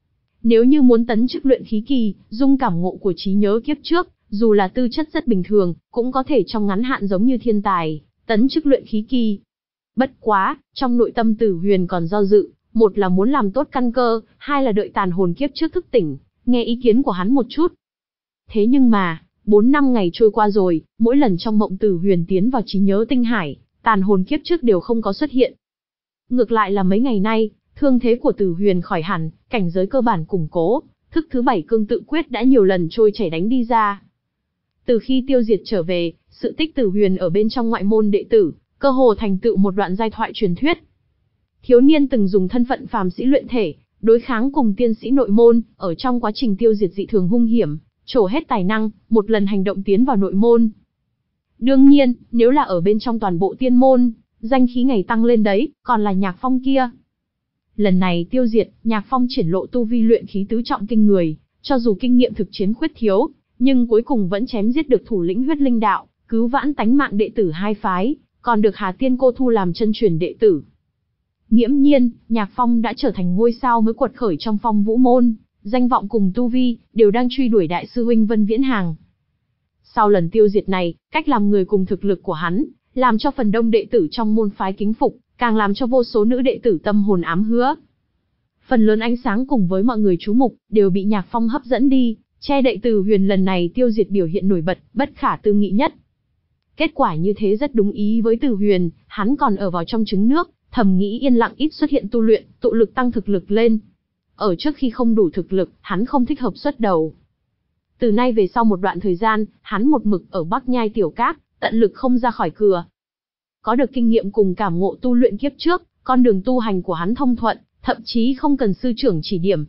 Nếu như muốn tấn chức luyện khí kỳ, dung cảm ngộ của trí nhớ kiếp trước, dù là tư chất rất bình thường, cũng có thể trong ngắn hạn giống như thiên tài, tấn chức luyện khí kỳ. Bất quá, trong nội tâm Tử Huyền còn do dự, một là muốn làm tốt căn cơ, hai là đợi tàn hồn kiếp trước thức tỉnh, nghe ý kiến của hắn một chút. Thế nhưng mà, bốn năm ngày trôi qua rồi, mỗi lần trong mộng Tử Huyền tiến vào trí nhớ tinh hải, tàn hồn kiếp trước đều không có xuất hiện. Ngược lại là mấy ngày nay, thương thế của Tử Huyền khỏi hẳn, cảnh giới cơ bản củng cố, thức thứ bảy cương tự quyết đã nhiều lần trôi chảy đánh đi ra. Từ khi tiêu diệt trở về, sự tích Tử Huyền ở bên trong ngoại môn đệ tử, cơ hồ thành tựu một đoạn giai thoại truyền thuyết. Thiếu niên từng dùng thân phận phàm sĩ luyện thể, đối kháng cùng tiên sĩ nội môn, ở trong quá trình tiêu diệt dị thường hung hiểm, trổ hết tài năng, một lần hành động tiến vào nội môn. Đương nhiên, nếu là ở bên trong toàn bộ tiên môn, danh khí ngày tăng lên đấy, còn là Nhạc Phong kia. Lần này tiêu diệt, Nhạc Phong triển lộ tu vi luyện khí tứ trọng kinh người, cho dù kinh nghiệm thực chiến khuyết thiếu, nhưng cuối cùng vẫn chém giết được thủ lĩnh huyết linh đạo, cứu vãn tánh mạng đệ tử hai phái, còn được Hà Tiên cô thu làm chân truyền đệ tử. Nghiễm nhiên, Nhạc Phong đã trở thành ngôi sao mới quật khởi trong Phong Vũ môn, danh vọng cùng tu vi, đều đang truy đuổi đại sư huynh Vân Viễn Hàng. Sau lần tiêu diệt này, cách làm người cùng thực lực của hắn, làm cho phần đông đệ tử trong môn phái kính phục, càng làm cho vô số nữ đệ tử tâm hồn ám hứa. Phần lớn ánh sáng cùng với mọi người chú mục đều bị Nhạc Phong hấp dẫn đi, che đậy Từ Huyền lần này tiêu diệt biểu hiện nổi bật, bất khả tư nghị nhất. Kết quả như thế rất đúng ý với Từ Huyền, hắn còn ở vào trong trứng nước, thầm nghĩ yên lặng ít xuất hiện tu luyện, tụ lực tăng thực lực lên. Ở trước khi không đủ thực lực, hắn không thích hợp xuất đầu. Từ nay về sau một đoạn thời gian, hắn một mực ở Bắc Nhai Tiểu Các, tận lực không ra khỏi cửa. Có được kinh nghiệm cùng cảm ngộ tu luyện kiếp trước, con đường tu hành của hắn thông thuận, thậm chí không cần sư trưởng chỉ điểm.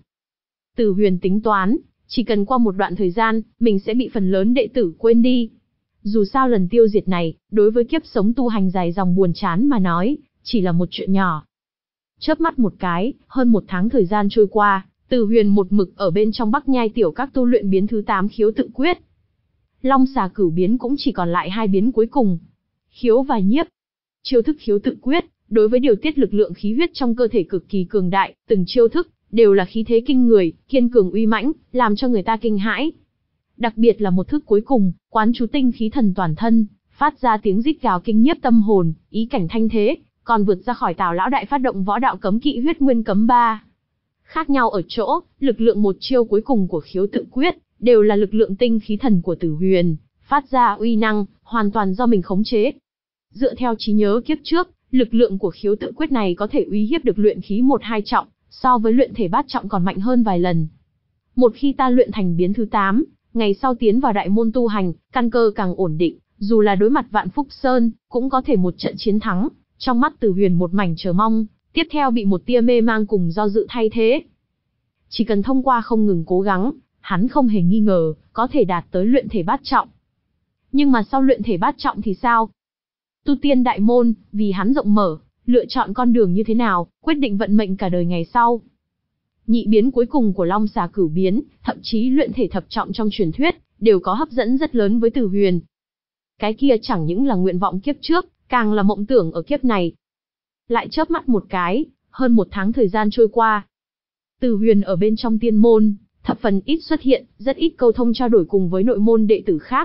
Từ Huyền tính toán, chỉ cần qua một đoạn thời gian, mình sẽ bị phần lớn đệ tử quên đi. Dù sao lần tiêu diệt này, đối với kiếp sống tu hành dài dòng buồn chán mà nói, chỉ là một chuyện nhỏ. Chớp mắt một cái, hơn một tháng thời gian trôi qua, Từ Huyền một mực ở bên trong Bắc Nhai Tiểu Các tu luyện biến thứ tám khiếu tự quyết. Long xà cửu biến cũng chỉ còn lại hai biến cuối cùng. Khiếu và nhiếp. Chiêu thức khiếu tự quyết, đối với điều tiết lực lượng khí huyết trong cơ thể cực kỳ cường đại, từng chiêu thức đều là khí thế kinh người, kiên cường uy mãnh, làm cho người ta kinh hãi. Đặc biệt là một thức cuối cùng, quán chú tinh khí thần toàn thân, phát ra tiếng rít gào kinh nhiếp tâm hồn, ý cảnh thanh thế, còn vượt ra khỏi Tào lão đại phát động võ đạo cấm kỵ huyết nguyên cấm ba. Khác nhau ở chỗ, lực lượng một chiêu cuối cùng của khiếu tự quyết, đều là lực lượng tinh khí thần của Từ Huyền, phát ra uy năng, hoàn toàn do mình khống chế. Dựa theo trí nhớ kiếp trước, lực lượng của khiếu tự quyết này có thể uy hiếp được luyện khí một hai trọng, so với luyện thể bát trọng còn mạnh hơn vài lần. Một khi ta luyện thành biến thứ tám, ngày sau tiến vào đại môn tu hành, căn cơ càng ổn định, dù là đối mặt Vạn Phúc Sơn, cũng có thể một trận chiến thắng. Trong mắt Từ Huyền một mảnh chờ mong, tiếp theo bị một tia mê mang cùng do dự thay thế. Chỉ cần thông qua không ngừng cố gắng, hắn không hề nghi ngờ, có thể đạt tới luyện thể bát trọng. Nhưng mà sau luyện thể bát trọng thì sao? Tu tiên đại môn, vì hắn rộng mở, lựa chọn con đường như thế nào, quyết định vận mệnh cả đời ngày sau. Nhị biến cuối cùng của Long xà cửu biến, thậm chí luyện thể thập trọng trong truyền thuyết, đều có hấp dẫn rất lớn với Từ Huyền. Cái kia chẳng những là nguyện vọng kiếp trước, càng là mộng tưởng ở kiếp này. Lại chớp mắt một cái, hơn một tháng thời gian trôi qua. Từ Huyền ở bên trong tiên môn, thập phần ít xuất hiện, rất ít câu thông trao đổi cùng với nội môn đệ tử khác.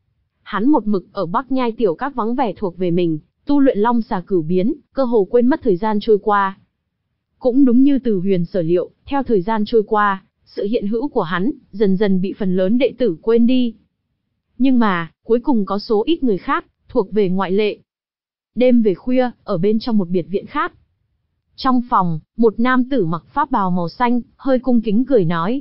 Hắn một mực ở Bắc Nhai Tiểu Các vắng vẻ thuộc về mình, tu luyện Long xà cửu biến, cơ hồ quên mất thời gian trôi qua. Cũng đúng như Từ Huyền sở liệu, theo thời gian trôi qua, sự hiện hữu của hắn, dần dần bị phần lớn đệ tử quên đi. Nhưng mà, cuối cùng có số ít người khác, thuộc về ngoại lệ. Đêm về khuya, ở bên trong một biệt viện khác. Trong phòng, một nam tử mặc pháp bào màu xanh, hơi cung kính cười nói.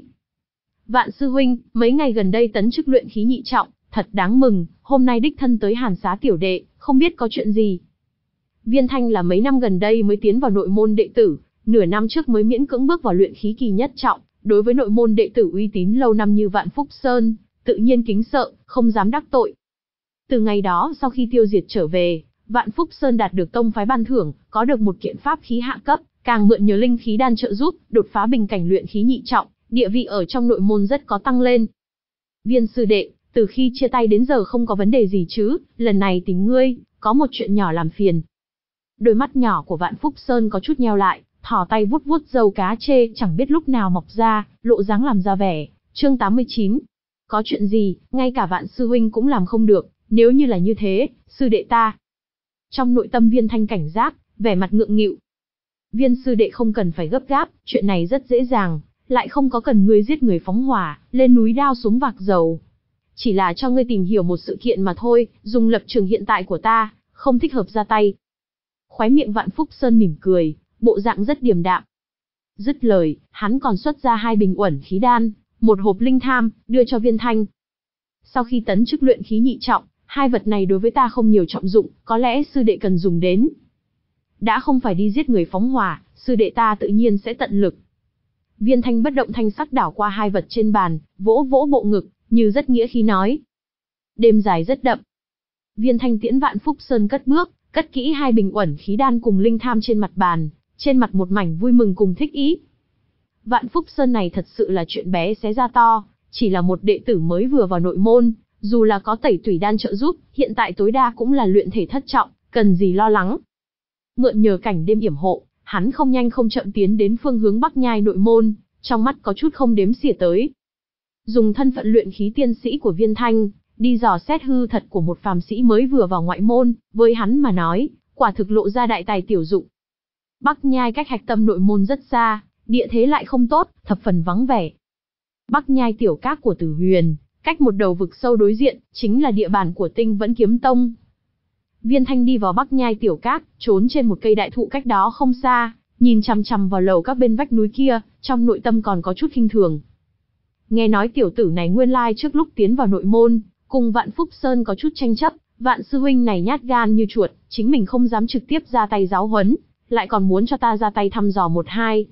Vạn sư huynh, mấy ngày gần đây tấn chức luyện khí nhị trọng, thật đáng mừng, hôm nay đích thân tới hàn xá tiểu đệ, không biết có chuyện gì. Viên Thanh là mấy năm gần đây mới tiến vào nội môn đệ tử, nửa năm trước mới miễn cưỡng bước vào luyện khí kỳ nhất trọng, đối với nội môn đệ tử uy tín lâu năm như Vạn Phúc Sơn, tự nhiên kính sợ, không dám đắc tội. Từ ngày đó sau khi tiêu diệt trở về, Vạn Phúc Sơn đạt được tông phái ban thưởng, có được một kiện pháp khí hạ cấp, càng mượn nhờ linh khí đan trợ giúp, đột phá bình cảnh luyện khí nhị trọng, địa vị ở trong nội môn rất có tăng lên. Viên sư đệ, từ khi chia tay đến giờ không có vấn đề gì chứ, lần này tìm ngươi, có một chuyện nhỏ làm phiền. Đôi mắt nhỏ của Vạn Phúc Sơn có chút nheo lại, thò tay vuốt vuốt râu cá chê chẳng biết lúc nào mọc ra, lộ dáng làm ra vẻ. Chương tám mươi chín. Có chuyện gì, ngay cả Vạn sư huynh cũng làm không được, nếu như là như thế, sư đệ ta. Trong nội tâm Viên Thanh cảnh giác, vẻ mặt ngượng nghịu. Viên sư đệ không cần phải gấp gáp, chuyện này rất dễ dàng, lại không có cần ngươi giết người phóng hỏa, lên núi đao xuống vạc dầu. Chỉ là cho ngươi tìm hiểu một sự kiện mà thôi, dùng lập trường hiện tại của ta, không thích hợp ra tay. Khóe miệng Vạn Phúc Sơn mỉm cười, bộ dạng rất điềm đạm. Dứt lời, hắn còn xuất ra hai bình uẩn khí đan, một hộp linh tham, đưa cho Viên Thanh. Sau khi tấn chức luyện khí nhị trọng, hai vật này đối với ta không nhiều trọng dụng, có lẽ sư đệ cần dùng đến. Đã không phải đi giết người phóng hỏa, sư đệ ta tự nhiên sẽ tận lực. Viên Thanh bất động thanh sắc đảo qua hai vật trên bàn, vỗ vỗ bộ ngực, như rất nghĩa khí nói. Đêm dài rất đậm. Viên Thanh tiễn Vạn Phúc Sơn cất bước, cất kỹ hai bình uẩn khí đan cùng linh tham trên mặt bàn, trên mặt một mảnh vui mừng cùng thích ý. Vạn Phúc Sơn này thật sự là chuyện bé xé ra to, chỉ là một đệ tử mới vừa vào nội môn, dù là có tẩy tủy đan trợ giúp, hiện tại tối đa cũng là luyện thể thất trọng, cần gì lo lắng. Mượn nhờ cảnh đêm yểm hộ, hắn không nhanh không chậm tiến đến phương hướng Bắc Nhai nội môn, trong mắt có chút không đếm xỉa tới. Dùng thân phận luyện khí tiên sĩ của Viên Thanh, đi dò xét hư thật của một phàm sĩ mới vừa vào ngoại môn, với hắn mà nói, quả thực lộ ra đại tài tiểu dụng. Bắc Nhai cách hạch tâm nội môn rất xa, địa thế lại không tốt, thập phần vắng vẻ. Bắc Nhai tiểu các của Tử Huyền, cách một đầu vực sâu đối diện, chính là địa bàn của Tinh Vẫn Kiếm Tông. Viên Thanh đi vào Bắc Nhai tiểu các, trốn trên một cây đại thụ cách đó không xa, nhìn chằm chằm vào lầu các bên vách núi kia, trong nội tâm còn có chút khinh thường. Nghe nói tiểu tử này nguyên lai trước lúc tiến vào nội môn, cùng Vạn Phúc Sơn có chút tranh chấp, Vạn sư huynh này nhát gan như chuột, chính mình không dám trực tiếp ra tay giáo huấn, lại còn muốn cho ta ra tay thăm dò một hai.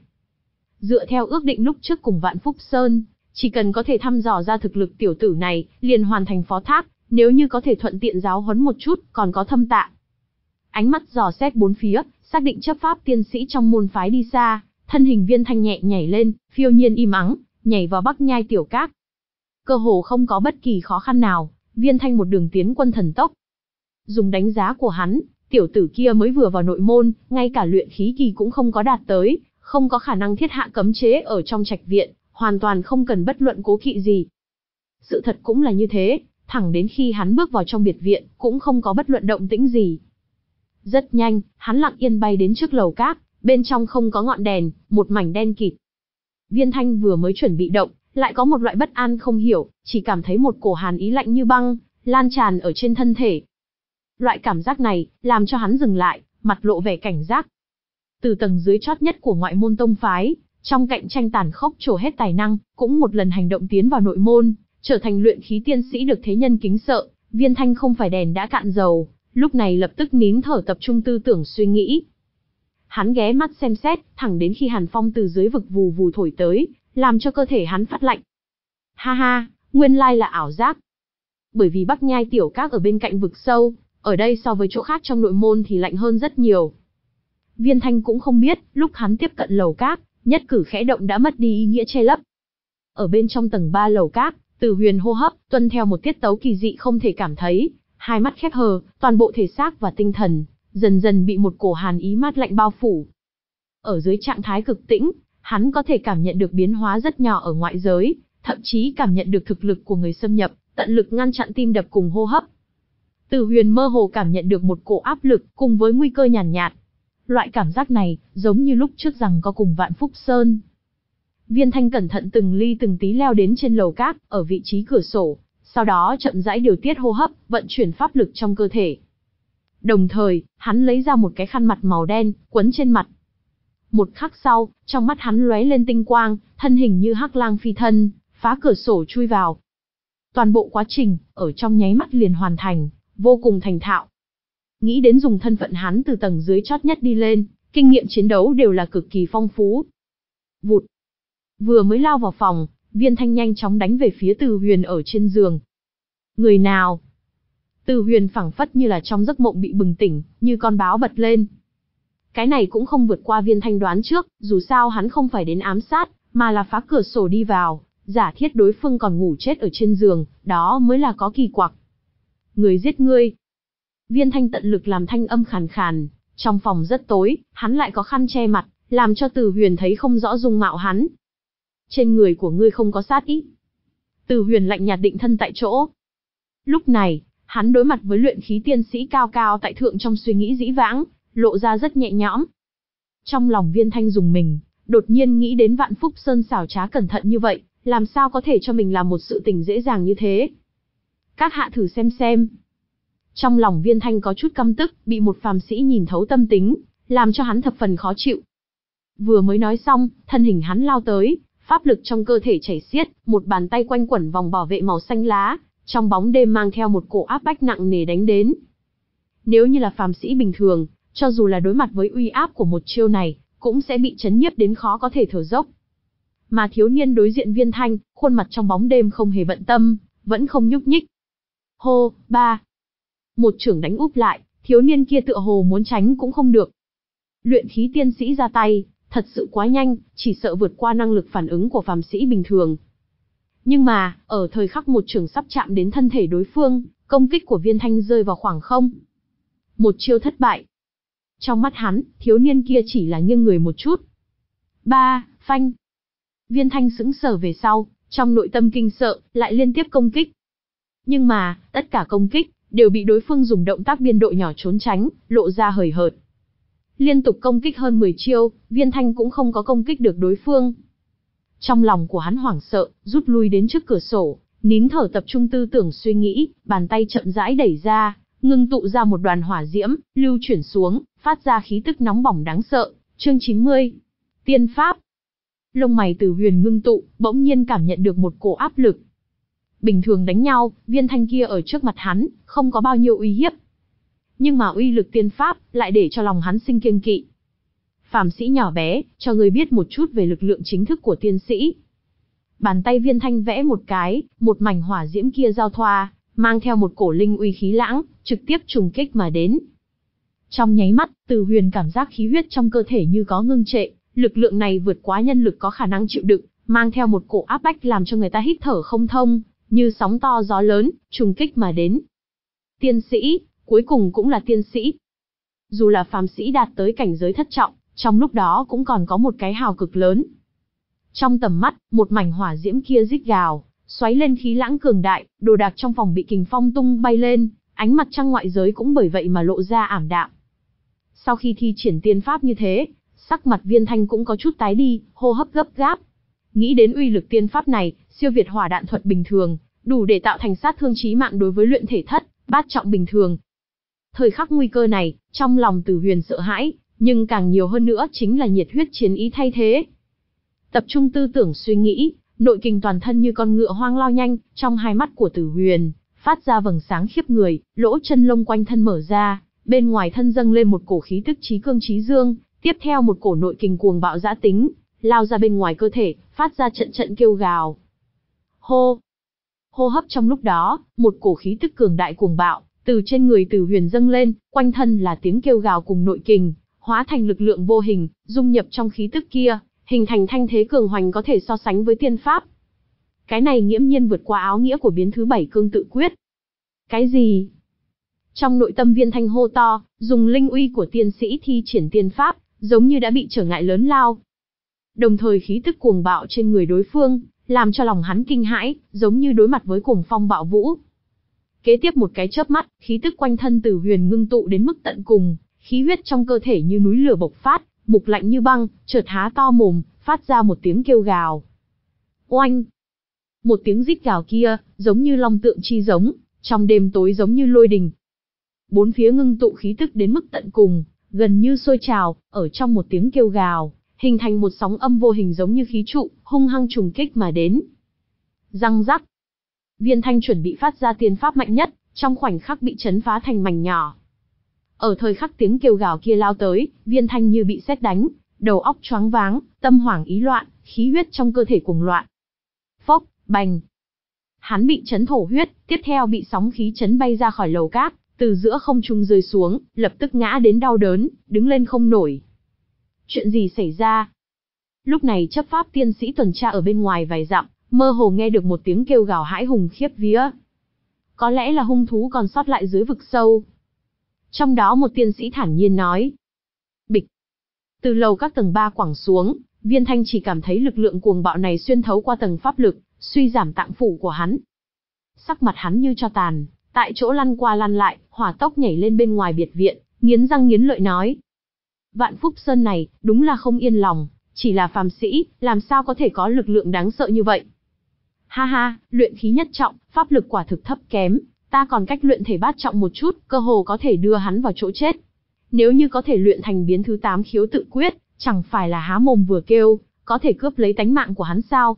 Dựa theo ước định lúc trước cùng Vạn Phúc Sơn, chỉ cần có thể thăm dò ra thực lực tiểu tử này, liền hoàn thành phó thác, nếu như có thể thuận tiện giáo huấn một chút, còn có thâm tạ. Ánh mắt dò xét bốn phía, xác định chấp pháp tiên sĩ trong môn phái đi xa, thân hình Viên Thanh nhẹ nhảy lên, phiêu nhiên im ắng, nhảy vào Bắc Nhai tiểu các. Cơ hồ không có bất kỳ khó khăn nào, Viên Thanh một đường tiến quân thần tốc. Dùng đánh giá của hắn, tiểu tử kia mới vừa vào nội môn, ngay cả luyện khí kỳ cũng không có đạt tới, không có khả năng thiết hạ cấm chế ở trong trạch viện, hoàn toàn không cần bất luận cố kỵ gì. Sự thật cũng là như thế, thẳng đến khi hắn bước vào trong biệt viện, cũng không có bất luận động tĩnh gì. Rất nhanh, hắn lặng yên bay đến trước lầu các, bên trong không có ngọn đèn, một mảnh đen kịt. Viên Thanh vừa mới chuẩn bị động, lại có một loại bất an không hiểu, chỉ cảm thấy một cổ hàn ý lạnh như băng, lan tràn ở trên thân thể. Loại cảm giác này, làm cho hắn dừng lại, mặt lộ vẻ cảnh giác. Từ tầng dưới chót nhất của ngoại môn tông phái, trong cạnh tranh tàn khốc trổ hết tài năng, cũng một lần hành động tiến vào nội môn, trở thành luyện khí tiên sĩ được thế nhân kính sợ, Viên Thanh không phải đèn đã cạn dầu, lúc này lập tức nín thở tập trung tư tưởng suy nghĩ. Hắn ghé mắt xem xét, thẳng đến khi hàn phong từ dưới vực vù vù thổi tới, làm cho cơ thể hắn phát lạnh. Ha ha, nguyên lai là ảo giác. Bởi vì Bắc Nhai tiểu các ở bên cạnh vực sâu, ở đây so với chỗ khác trong nội môn thì lạnh hơn rất nhiều. Viên Thanh cũng không biết, lúc hắn tiếp cận lầu các, nhất cử khẽ động đã mất đi ý nghĩa che lấp. Ở bên trong tầng ba lầu các, Tử Huyền hô hấp, tuân theo một tiết tấu kỳ dị không thể cảm thấy, hai mắt khép hờ, toàn bộ thể xác và tinh thần, dần dần bị một cổ hàn ý mát lạnh bao phủ. Ở dưới trạng thái cực tĩnh, hắn có thể cảm nhận được biến hóa rất nhỏ ở ngoại giới, thậm chí cảm nhận được thực lực của người xâm nhập, tận lực ngăn chặn tim đập cùng hô hấp. Tử Huyền mơ hồ cảm nhận được một cổ áp lực, cùng với nguy cơ nhàn nhạt, nhạt. Loại cảm giác này, giống như lúc trước rằng có cùng Vạn Phúc Sơn. Viên Thanh cẩn thận từng ly từng tí leo đến trên lầu các, ở vị trí cửa sổ, sau đó chậm rãi điều tiết hô hấp, vận chuyển pháp lực trong cơ thể. Đồng thời, hắn lấy ra một cái khăn mặt màu đen, quấn trên mặt. Một khắc sau, trong mắt hắn lóe lên tinh quang, thân hình như hắc lang phi thân, phá cửa sổ chui vào. Toàn bộ quá trình, ở trong nháy mắt liền hoàn thành, vô cùng thành thạo. Nghĩ đến dùng thân phận hắn từ tầng dưới chót nhất đi lên, kinh nghiệm chiến đấu đều là cực kỳ phong phú. Vụt. Vừa mới lao vào phòng, Viên Thanh nhanh chóng đánh về phía Từ Huyền ở trên giường. Người nào? Từ Huyền phảng phất như là trong giấc mộng bị bừng tỉnh, như con báo bật lên. Cái này cũng không vượt qua Viên Thanh đoán trước, dù sao hắn không phải đến ám sát, mà là phá cửa sổ đi vào, giả thiết đối phương còn ngủ chết ở trên giường, đó mới là có kỳ quặc. Người giết ngươi. Viên Thanh tận lực làm thanh âm khàn khàn, trong phòng rất tối, hắn lại có khăn che mặt, làm cho Từ Huyền thấy không rõ dung mạo hắn. Trên người của ngươi không có sát ý. Từ Huyền lạnh nhạt định thân tại chỗ. Lúc này, hắn đối mặt với luyện khí tiên sĩ cao cao tại thượng trong suy nghĩ dĩ vãng, lộ ra rất nhẹ nhõm. Trong lòng Viên Thanh dùng mình, đột nhiên nghĩ đến Vạn Phúc Sơn xảo trá cẩn thận như vậy, làm sao có thể cho mình làm một sự tình dễ dàng như thế. Các hạ thử xem xem. Trong lòng Viên Thanh có chút căm tức, bị một phàm sĩ nhìn thấu tâm tính, làm cho hắn thập phần khó chịu. Vừa mới nói xong, thân hình hắn lao tới, pháp lực trong cơ thể chảy xiết, một bàn tay quanh quẩn vòng bảo vệ màu xanh lá, trong bóng đêm mang theo một cổ áp bách nặng nề đánh đến. Nếu như là phàm sĩ bình thường, cho dù là đối mặt với uy áp của một chiêu này, cũng sẽ bị chấn nhiếp đến khó có thể thở dốc. Mà thiếu niên đối diện Viên Thanh, khuôn mặt trong bóng đêm không hề bận tâm, vẫn không nhúc nhích. Hô, ba. Một chưởng đánh úp lại, thiếu niên kia tựa hồ muốn tránh cũng không được. Luyện khí tiên sĩ ra tay, thật sự quá nhanh, chỉ sợ vượt qua năng lực phản ứng của phàm sĩ bình thường. Nhưng mà, ở thời khắc một chưởng sắp chạm đến thân thể đối phương, công kích của Viên Thanh rơi vào khoảng không. Một chiêu thất bại. Trong mắt hắn, thiếu niên kia chỉ là nghiêng người một chút. Ba, phanh. Viên Thanh sững sờ về sau, trong nội tâm kinh sợ, lại liên tiếp công kích. Nhưng mà, tất cả công kích, đều bị đối phương dùng động tác biên độ nhỏ trốn tránh, lộ ra hời hợt. Liên tục công kích hơn mười chiêu, Viên Thanh cũng không có công kích được đối phương. Trong lòng của hắn hoảng sợ, rút lui đến trước cửa sổ, nín thở tập trung tư tưởng suy nghĩ, bàn tay chậm rãi đẩy ra, ngưng tụ ra một đoàn hỏa diễm, lưu chuyển xuống, phát ra khí tức nóng bỏng đáng sợ. Chương chín mươi. Tiên pháp. Lông mày Tử Huyền ngưng tụ, bỗng nhiên cảm nhận được một cổ áp lực. Bình thường đánh nhau, Viên Thanh kia ở trước mặt hắn, không có bao nhiêu uy hiếp. Nhưng mà uy lực tiên pháp, lại để cho lòng hắn sinh kiêng kỵ. Phàm sĩ nhỏ bé, cho ngươi biết một chút về lực lượng chính thức của tiên sĩ. Bàn tay Viên Thanh vẽ một cái, một mảnh hỏa diễm kia giao thoa, mang theo một cổ linh uy khí lãng, trực tiếp trùng kích mà đến. Trong nháy mắt, Tử Huyền cảm giác khí huyết trong cơ thể như có ngưng trệ, lực lượng này vượt quá nhân lực có khả năng chịu đựng, mang theo một cổ áp bách làm cho người ta hít thở không thông, như sóng to gió lớn, trùng kích mà đến. Tiên sĩ, cuối cùng cũng là tiên sĩ. Dù là phàm sĩ đạt tới cảnh giới thất trọng, trong lúc đó cũng còn có một cái hào cực lớn. Trong tầm mắt, một mảnh hỏa diễm kia rít gào, xoáy lên khí lãng cường đại, đồ đạc trong phòng bị kình phong tung bay lên, ánh mặt trăng ngoại giới cũng bởi vậy mà lộ ra ảm đạm. Sau khi thi triển tiên pháp như thế, sắc mặt Viên Thanh cũng có chút tái đi, hô hấp gấp gáp. Nghĩ đến uy lực tiên pháp này, siêu việt hỏa đạn thuật bình thường, đủ để tạo thành sát thương chí mạng đối với luyện thể thất, bát trọng bình thường. Thời khắc nguy cơ này, trong lòng Tử Huyền sợ hãi, nhưng càng nhiều hơn nữa chính là nhiệt huyết chiến ý thay thế. Tập trung tư tưởng suy nghĩ, nội kình toàn thân như con ngựa hoang lao nhanh, trong hai mắt của Tử Huyền, phát ra vầng sáng khiếp người, lỗ chân lông quanh thân mở ra, bên ngoài thân dâng lên một cổ khí tức chí cương chí dương, tiếp theo một cổ nội kình cuồng bạo dã tính, lao ra bên ngoài cơ thể, phát ra trận trận kêu gào. Hô! Hô hấp trong lúc đó, một cổ khí tức cường đại cuồng bạo, từ trên người Tử Huyền dâng lên, quanh thân là tiếng kêu gào cùng nội kình, hóa thành lực lượng vô hình, dung nhập trong khí tức kia, hình thành thanh thế cường hoành có thể so sánh với tiên pháp. Cái này nghiễm nhiên vượt qua áo nghĩa của biến thứ bảy cương tự quyết. Cái gì? Trong nội tâm Viên Thanh hô to, dùng linh uy của tiên sĩ thi triển tiên pháp, giống như đã bị trở ngại lớn lao. Đồng thời khí tức cuồng bạo trên người đối phương, làm cho lòng hắn kinh hãi, giống như đối mặt với cuồng phong bạo vũ. Kế tiếp một cái chớp mắt, khí tức quanh thân Tử Huyền ngưng tụ đến mức tận cùng, khí huyết trong cơ thể như núi lửa bộc phát, mục lạnh như băng, chợt há to mồm, phát ra một tiếng kêu gào. Oanh! Một tiếng rít gào kia, giống như long tượng chi giống, trong đêm tối giống như lôi đình. Bốn phía ngưng tụ khí tức đến mức tận cùng, gần như sôi trào, ở trong một tiếng kêu gào, hình thành một sóng âm vô hình giống như khí trụ, hung hăng trùng kích mà đến. Răng rắc. Viên Thanh chuẩn bị phát ra tiên pháp mạnh nhất, trong khoảnh khắc bị chấn phá thành mảnh nhỏ. Ở thời khắc tiếng kêu gào kia lao tới, Viên Thanh như bị sét đánh, đầu óc choáng váng, tâm hoảng ý loạn, khí huyết trong cơ thể cuồng loạn. Phốc, bành. Hắn bị chấn thổ huyết, tiếp theo bị sóng khí chấn bay ra khỏi lầu cát, từ giữa không trung rơi xuống, lập tức ngã đến đau đớn, đứng lên không nổi. Chuyện gì xảy ra? Lúc này chấp pháp tiên sĩ tuần tra ở bên ngoài vài dặm, mơ hồ nghe được một tiếng kêu gào hãi hùng khiếp vía. Có lẽ là hung thú còn sót lại dưới vực sâu. Trong đó một tiên sĩ thản nhiên nói. Bịch. Từ lầu các tầng ba quẳng xuống, Viên Thanh chỉ cảm thấy lực lượng cuồng bạo này xuyên thấu qua tầng pháp lực, suy giảm tạng phủ của hắn. Sắc mặt hắn như tro tàn, tại chỗ lăn qua lăn lại, hỏa tốc nhảy lên bên ngoài biệt viện, nghiến răng nghiến lợi nói. Vạn Phúc Sơn này, đúng là không yên lòng, chỉ là phàm sĩ, làm sao có thể có lực lượng đáng sợ như vậy. Ha ha, luyện khí nhất trọng, pháp lực quả thực thấp kém, ta còn cách luyện thể bát trọng một chút, cơ hồ có thể đưa hắn vào chỗ chết. Nếu như có thể luyện thành biến thứ tám khiếu tự quyết, chẳng phải là há mồm vừa kêu, có thể cướp lấy tánh mạng của hắn sao?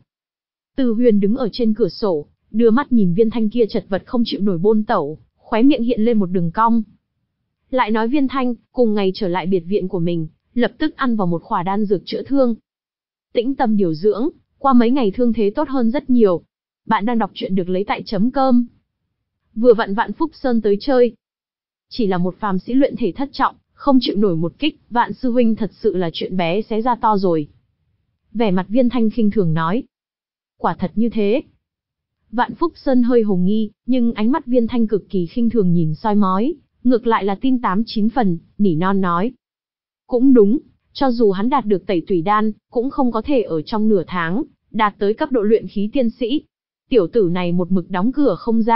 Từ Huyền đứng ở trên cửa sổ, đưa mắt nhìn Viên Thanh kia chật vật không chịu nổi bôn tẩu, khóe miệng hiện lên một đường cong. Lại nói Viên Thanh, cùng ngày trở lại biệt viện của mình, lập tức ăn vào một khỏa đan dược chữa thương. Tĩnh tâm điều dưỡng, qua mấy ngày thương thế tốt hơn rất nhiều. Bạn đang đọc truyện được lấy tại chấm cơm. Vừa vặn Vạn Phúc Sơn tới chơi. Chỉ là một phàm sĩ luyện thể thất trọng, không chịu nổi một kích, Vạn sư huynh thật sự là chuyện bé xé ra to rồi. Vẻ mặt Viên Thanh khinh thường nói. Quả thật như thế. Vạn Phúc Sơn hơi hồ nghi, nhưng ánh mắt Viên Thanh cực kỳ khinh thường nhìn soi mói, ngược lại là tin tám chín phần, nỉ non nói. Cũng đúng, cho dù hắn đạt được tẩy tùy đan, cũng không có thể ở trong nửa tháng, đạt tới cấp độ luyện khí tiên sĩ. Tiểu tử này một mực đóng cửa không ra,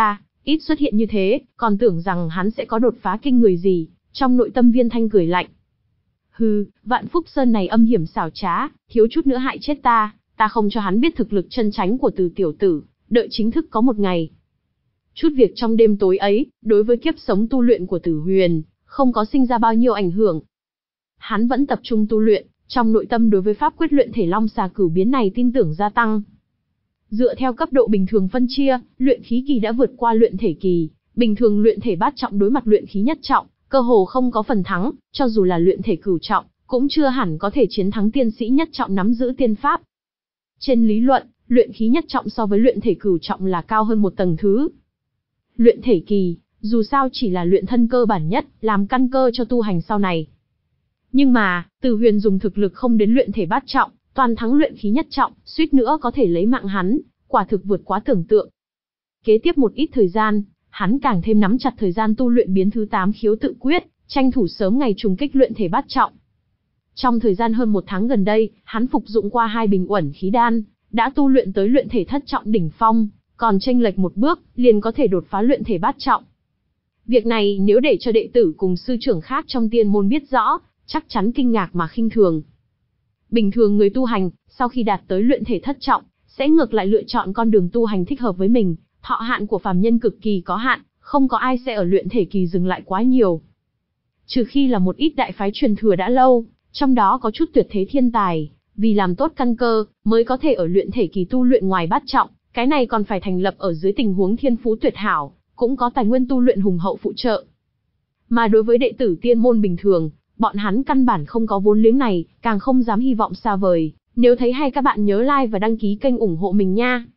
Ít xuất hiện như thế, còn tưởng rằng hắn sẽ có đột phá kinh người gì. Trong nội tâm Viên Thanh cười lạnh. Hừ, Vạn Phúc Sơn này âm hiểm xảo trá, thiếu chút nữa hại chết ta, ta không cho hắn biết thực lực chân chánh của Từ tiểu tử, đợi chính thức có một ngày. Chút việc trong đêm tối ấy, đối với kiếp sống tu luyện của Tử Huyền, không có sinh ra bao nhiêu ảnh hưởng. Hắn vẫn tập trung tu luyện, trong nội tâm đối với pháp quyết luyện thể Long Xà Cửu Biến này tin tưởng gia tăng. Dựa theo cấp độ bình thường phân chia, luyện khí kỳ đã vượt qua luyện thể kỳ, bình thường luyện thể bát trọng đối mặt luyện khí nhất trọng, cơ hồ không có phần thắng, cho dù là luyện thể cửu trọng, cũng chưa hẳn có thể chiến thắng tiên sĩ nhất trọng nắm giữ tiên pháp. Trên lý luận, luyện khí nhất trọng so với luyện thể cửu trọng là cao hơn một tầng thứ. Luyện thể kỳ, dù sao chỉ là luyện thân cơ bản nhất, làm căn cơ cho tu hành sau này. Nhưng mà, Từ Huyền dùng thực lực không đến luyện thể bát trọng, toàn thắng luyện khí nhất trọng, suýt nữa có thể lấy mạng hắn, quả thực vượt quá tưởng tượng. Kế tiếp một ít thời gian, hắn càng thêm nắm chặt thời gian tu luyện biến thứ tám khiếu tự quyết, tranh thủ sớm ngày trùng kích luyện thể bát trọng. Trong thời gian hơn một tháng gần đây, hắn phục dụng qua hai bình uẩn khí đan, đã tu luyện tới luyện thể thất trọng đỉnh phong, còn chênh lệch một bước, liền có thể đột phá luyện thể bát trọng. Việc này nếu để cho đệ tử cùng sư trưởng khác trong tiên môn biết rõ, chắc chắn kinh ngạc mà khinh thường. Bình thường người tu hành, sau khi đạt tới luyện thể thất trọng, sẽ ngược lại lựa chọn con đường tu hành thích hợp với mình, thọ hạn của phàm nhân cực kỳ có hạn, không có ai sẽ ở luyện thể kỳ dừng lại quá nhiều. Trừ khi là một ít đại phái truyền thừa đã lâu, trong đó có chút tuyệt thế thiên tài, vì làm tốt căn cơ, mới có thể ở luyện thể kỳ tu luyện ngoài bát trọng, cái này còn phải thành lập ở dưới tình huống thiên phú tuyệt hảo, cũng có tài nguyên tu luyện hùng hậu phụ trợ. Mà đối với đệ tử tiên môn bình thường, bọn hắn căn bản không có vốn liếng này, càng không dám hy vọng xa vời. Nếu thấy hay các bạn nhớ like và đăng ký kênh ủng hộ mình nha.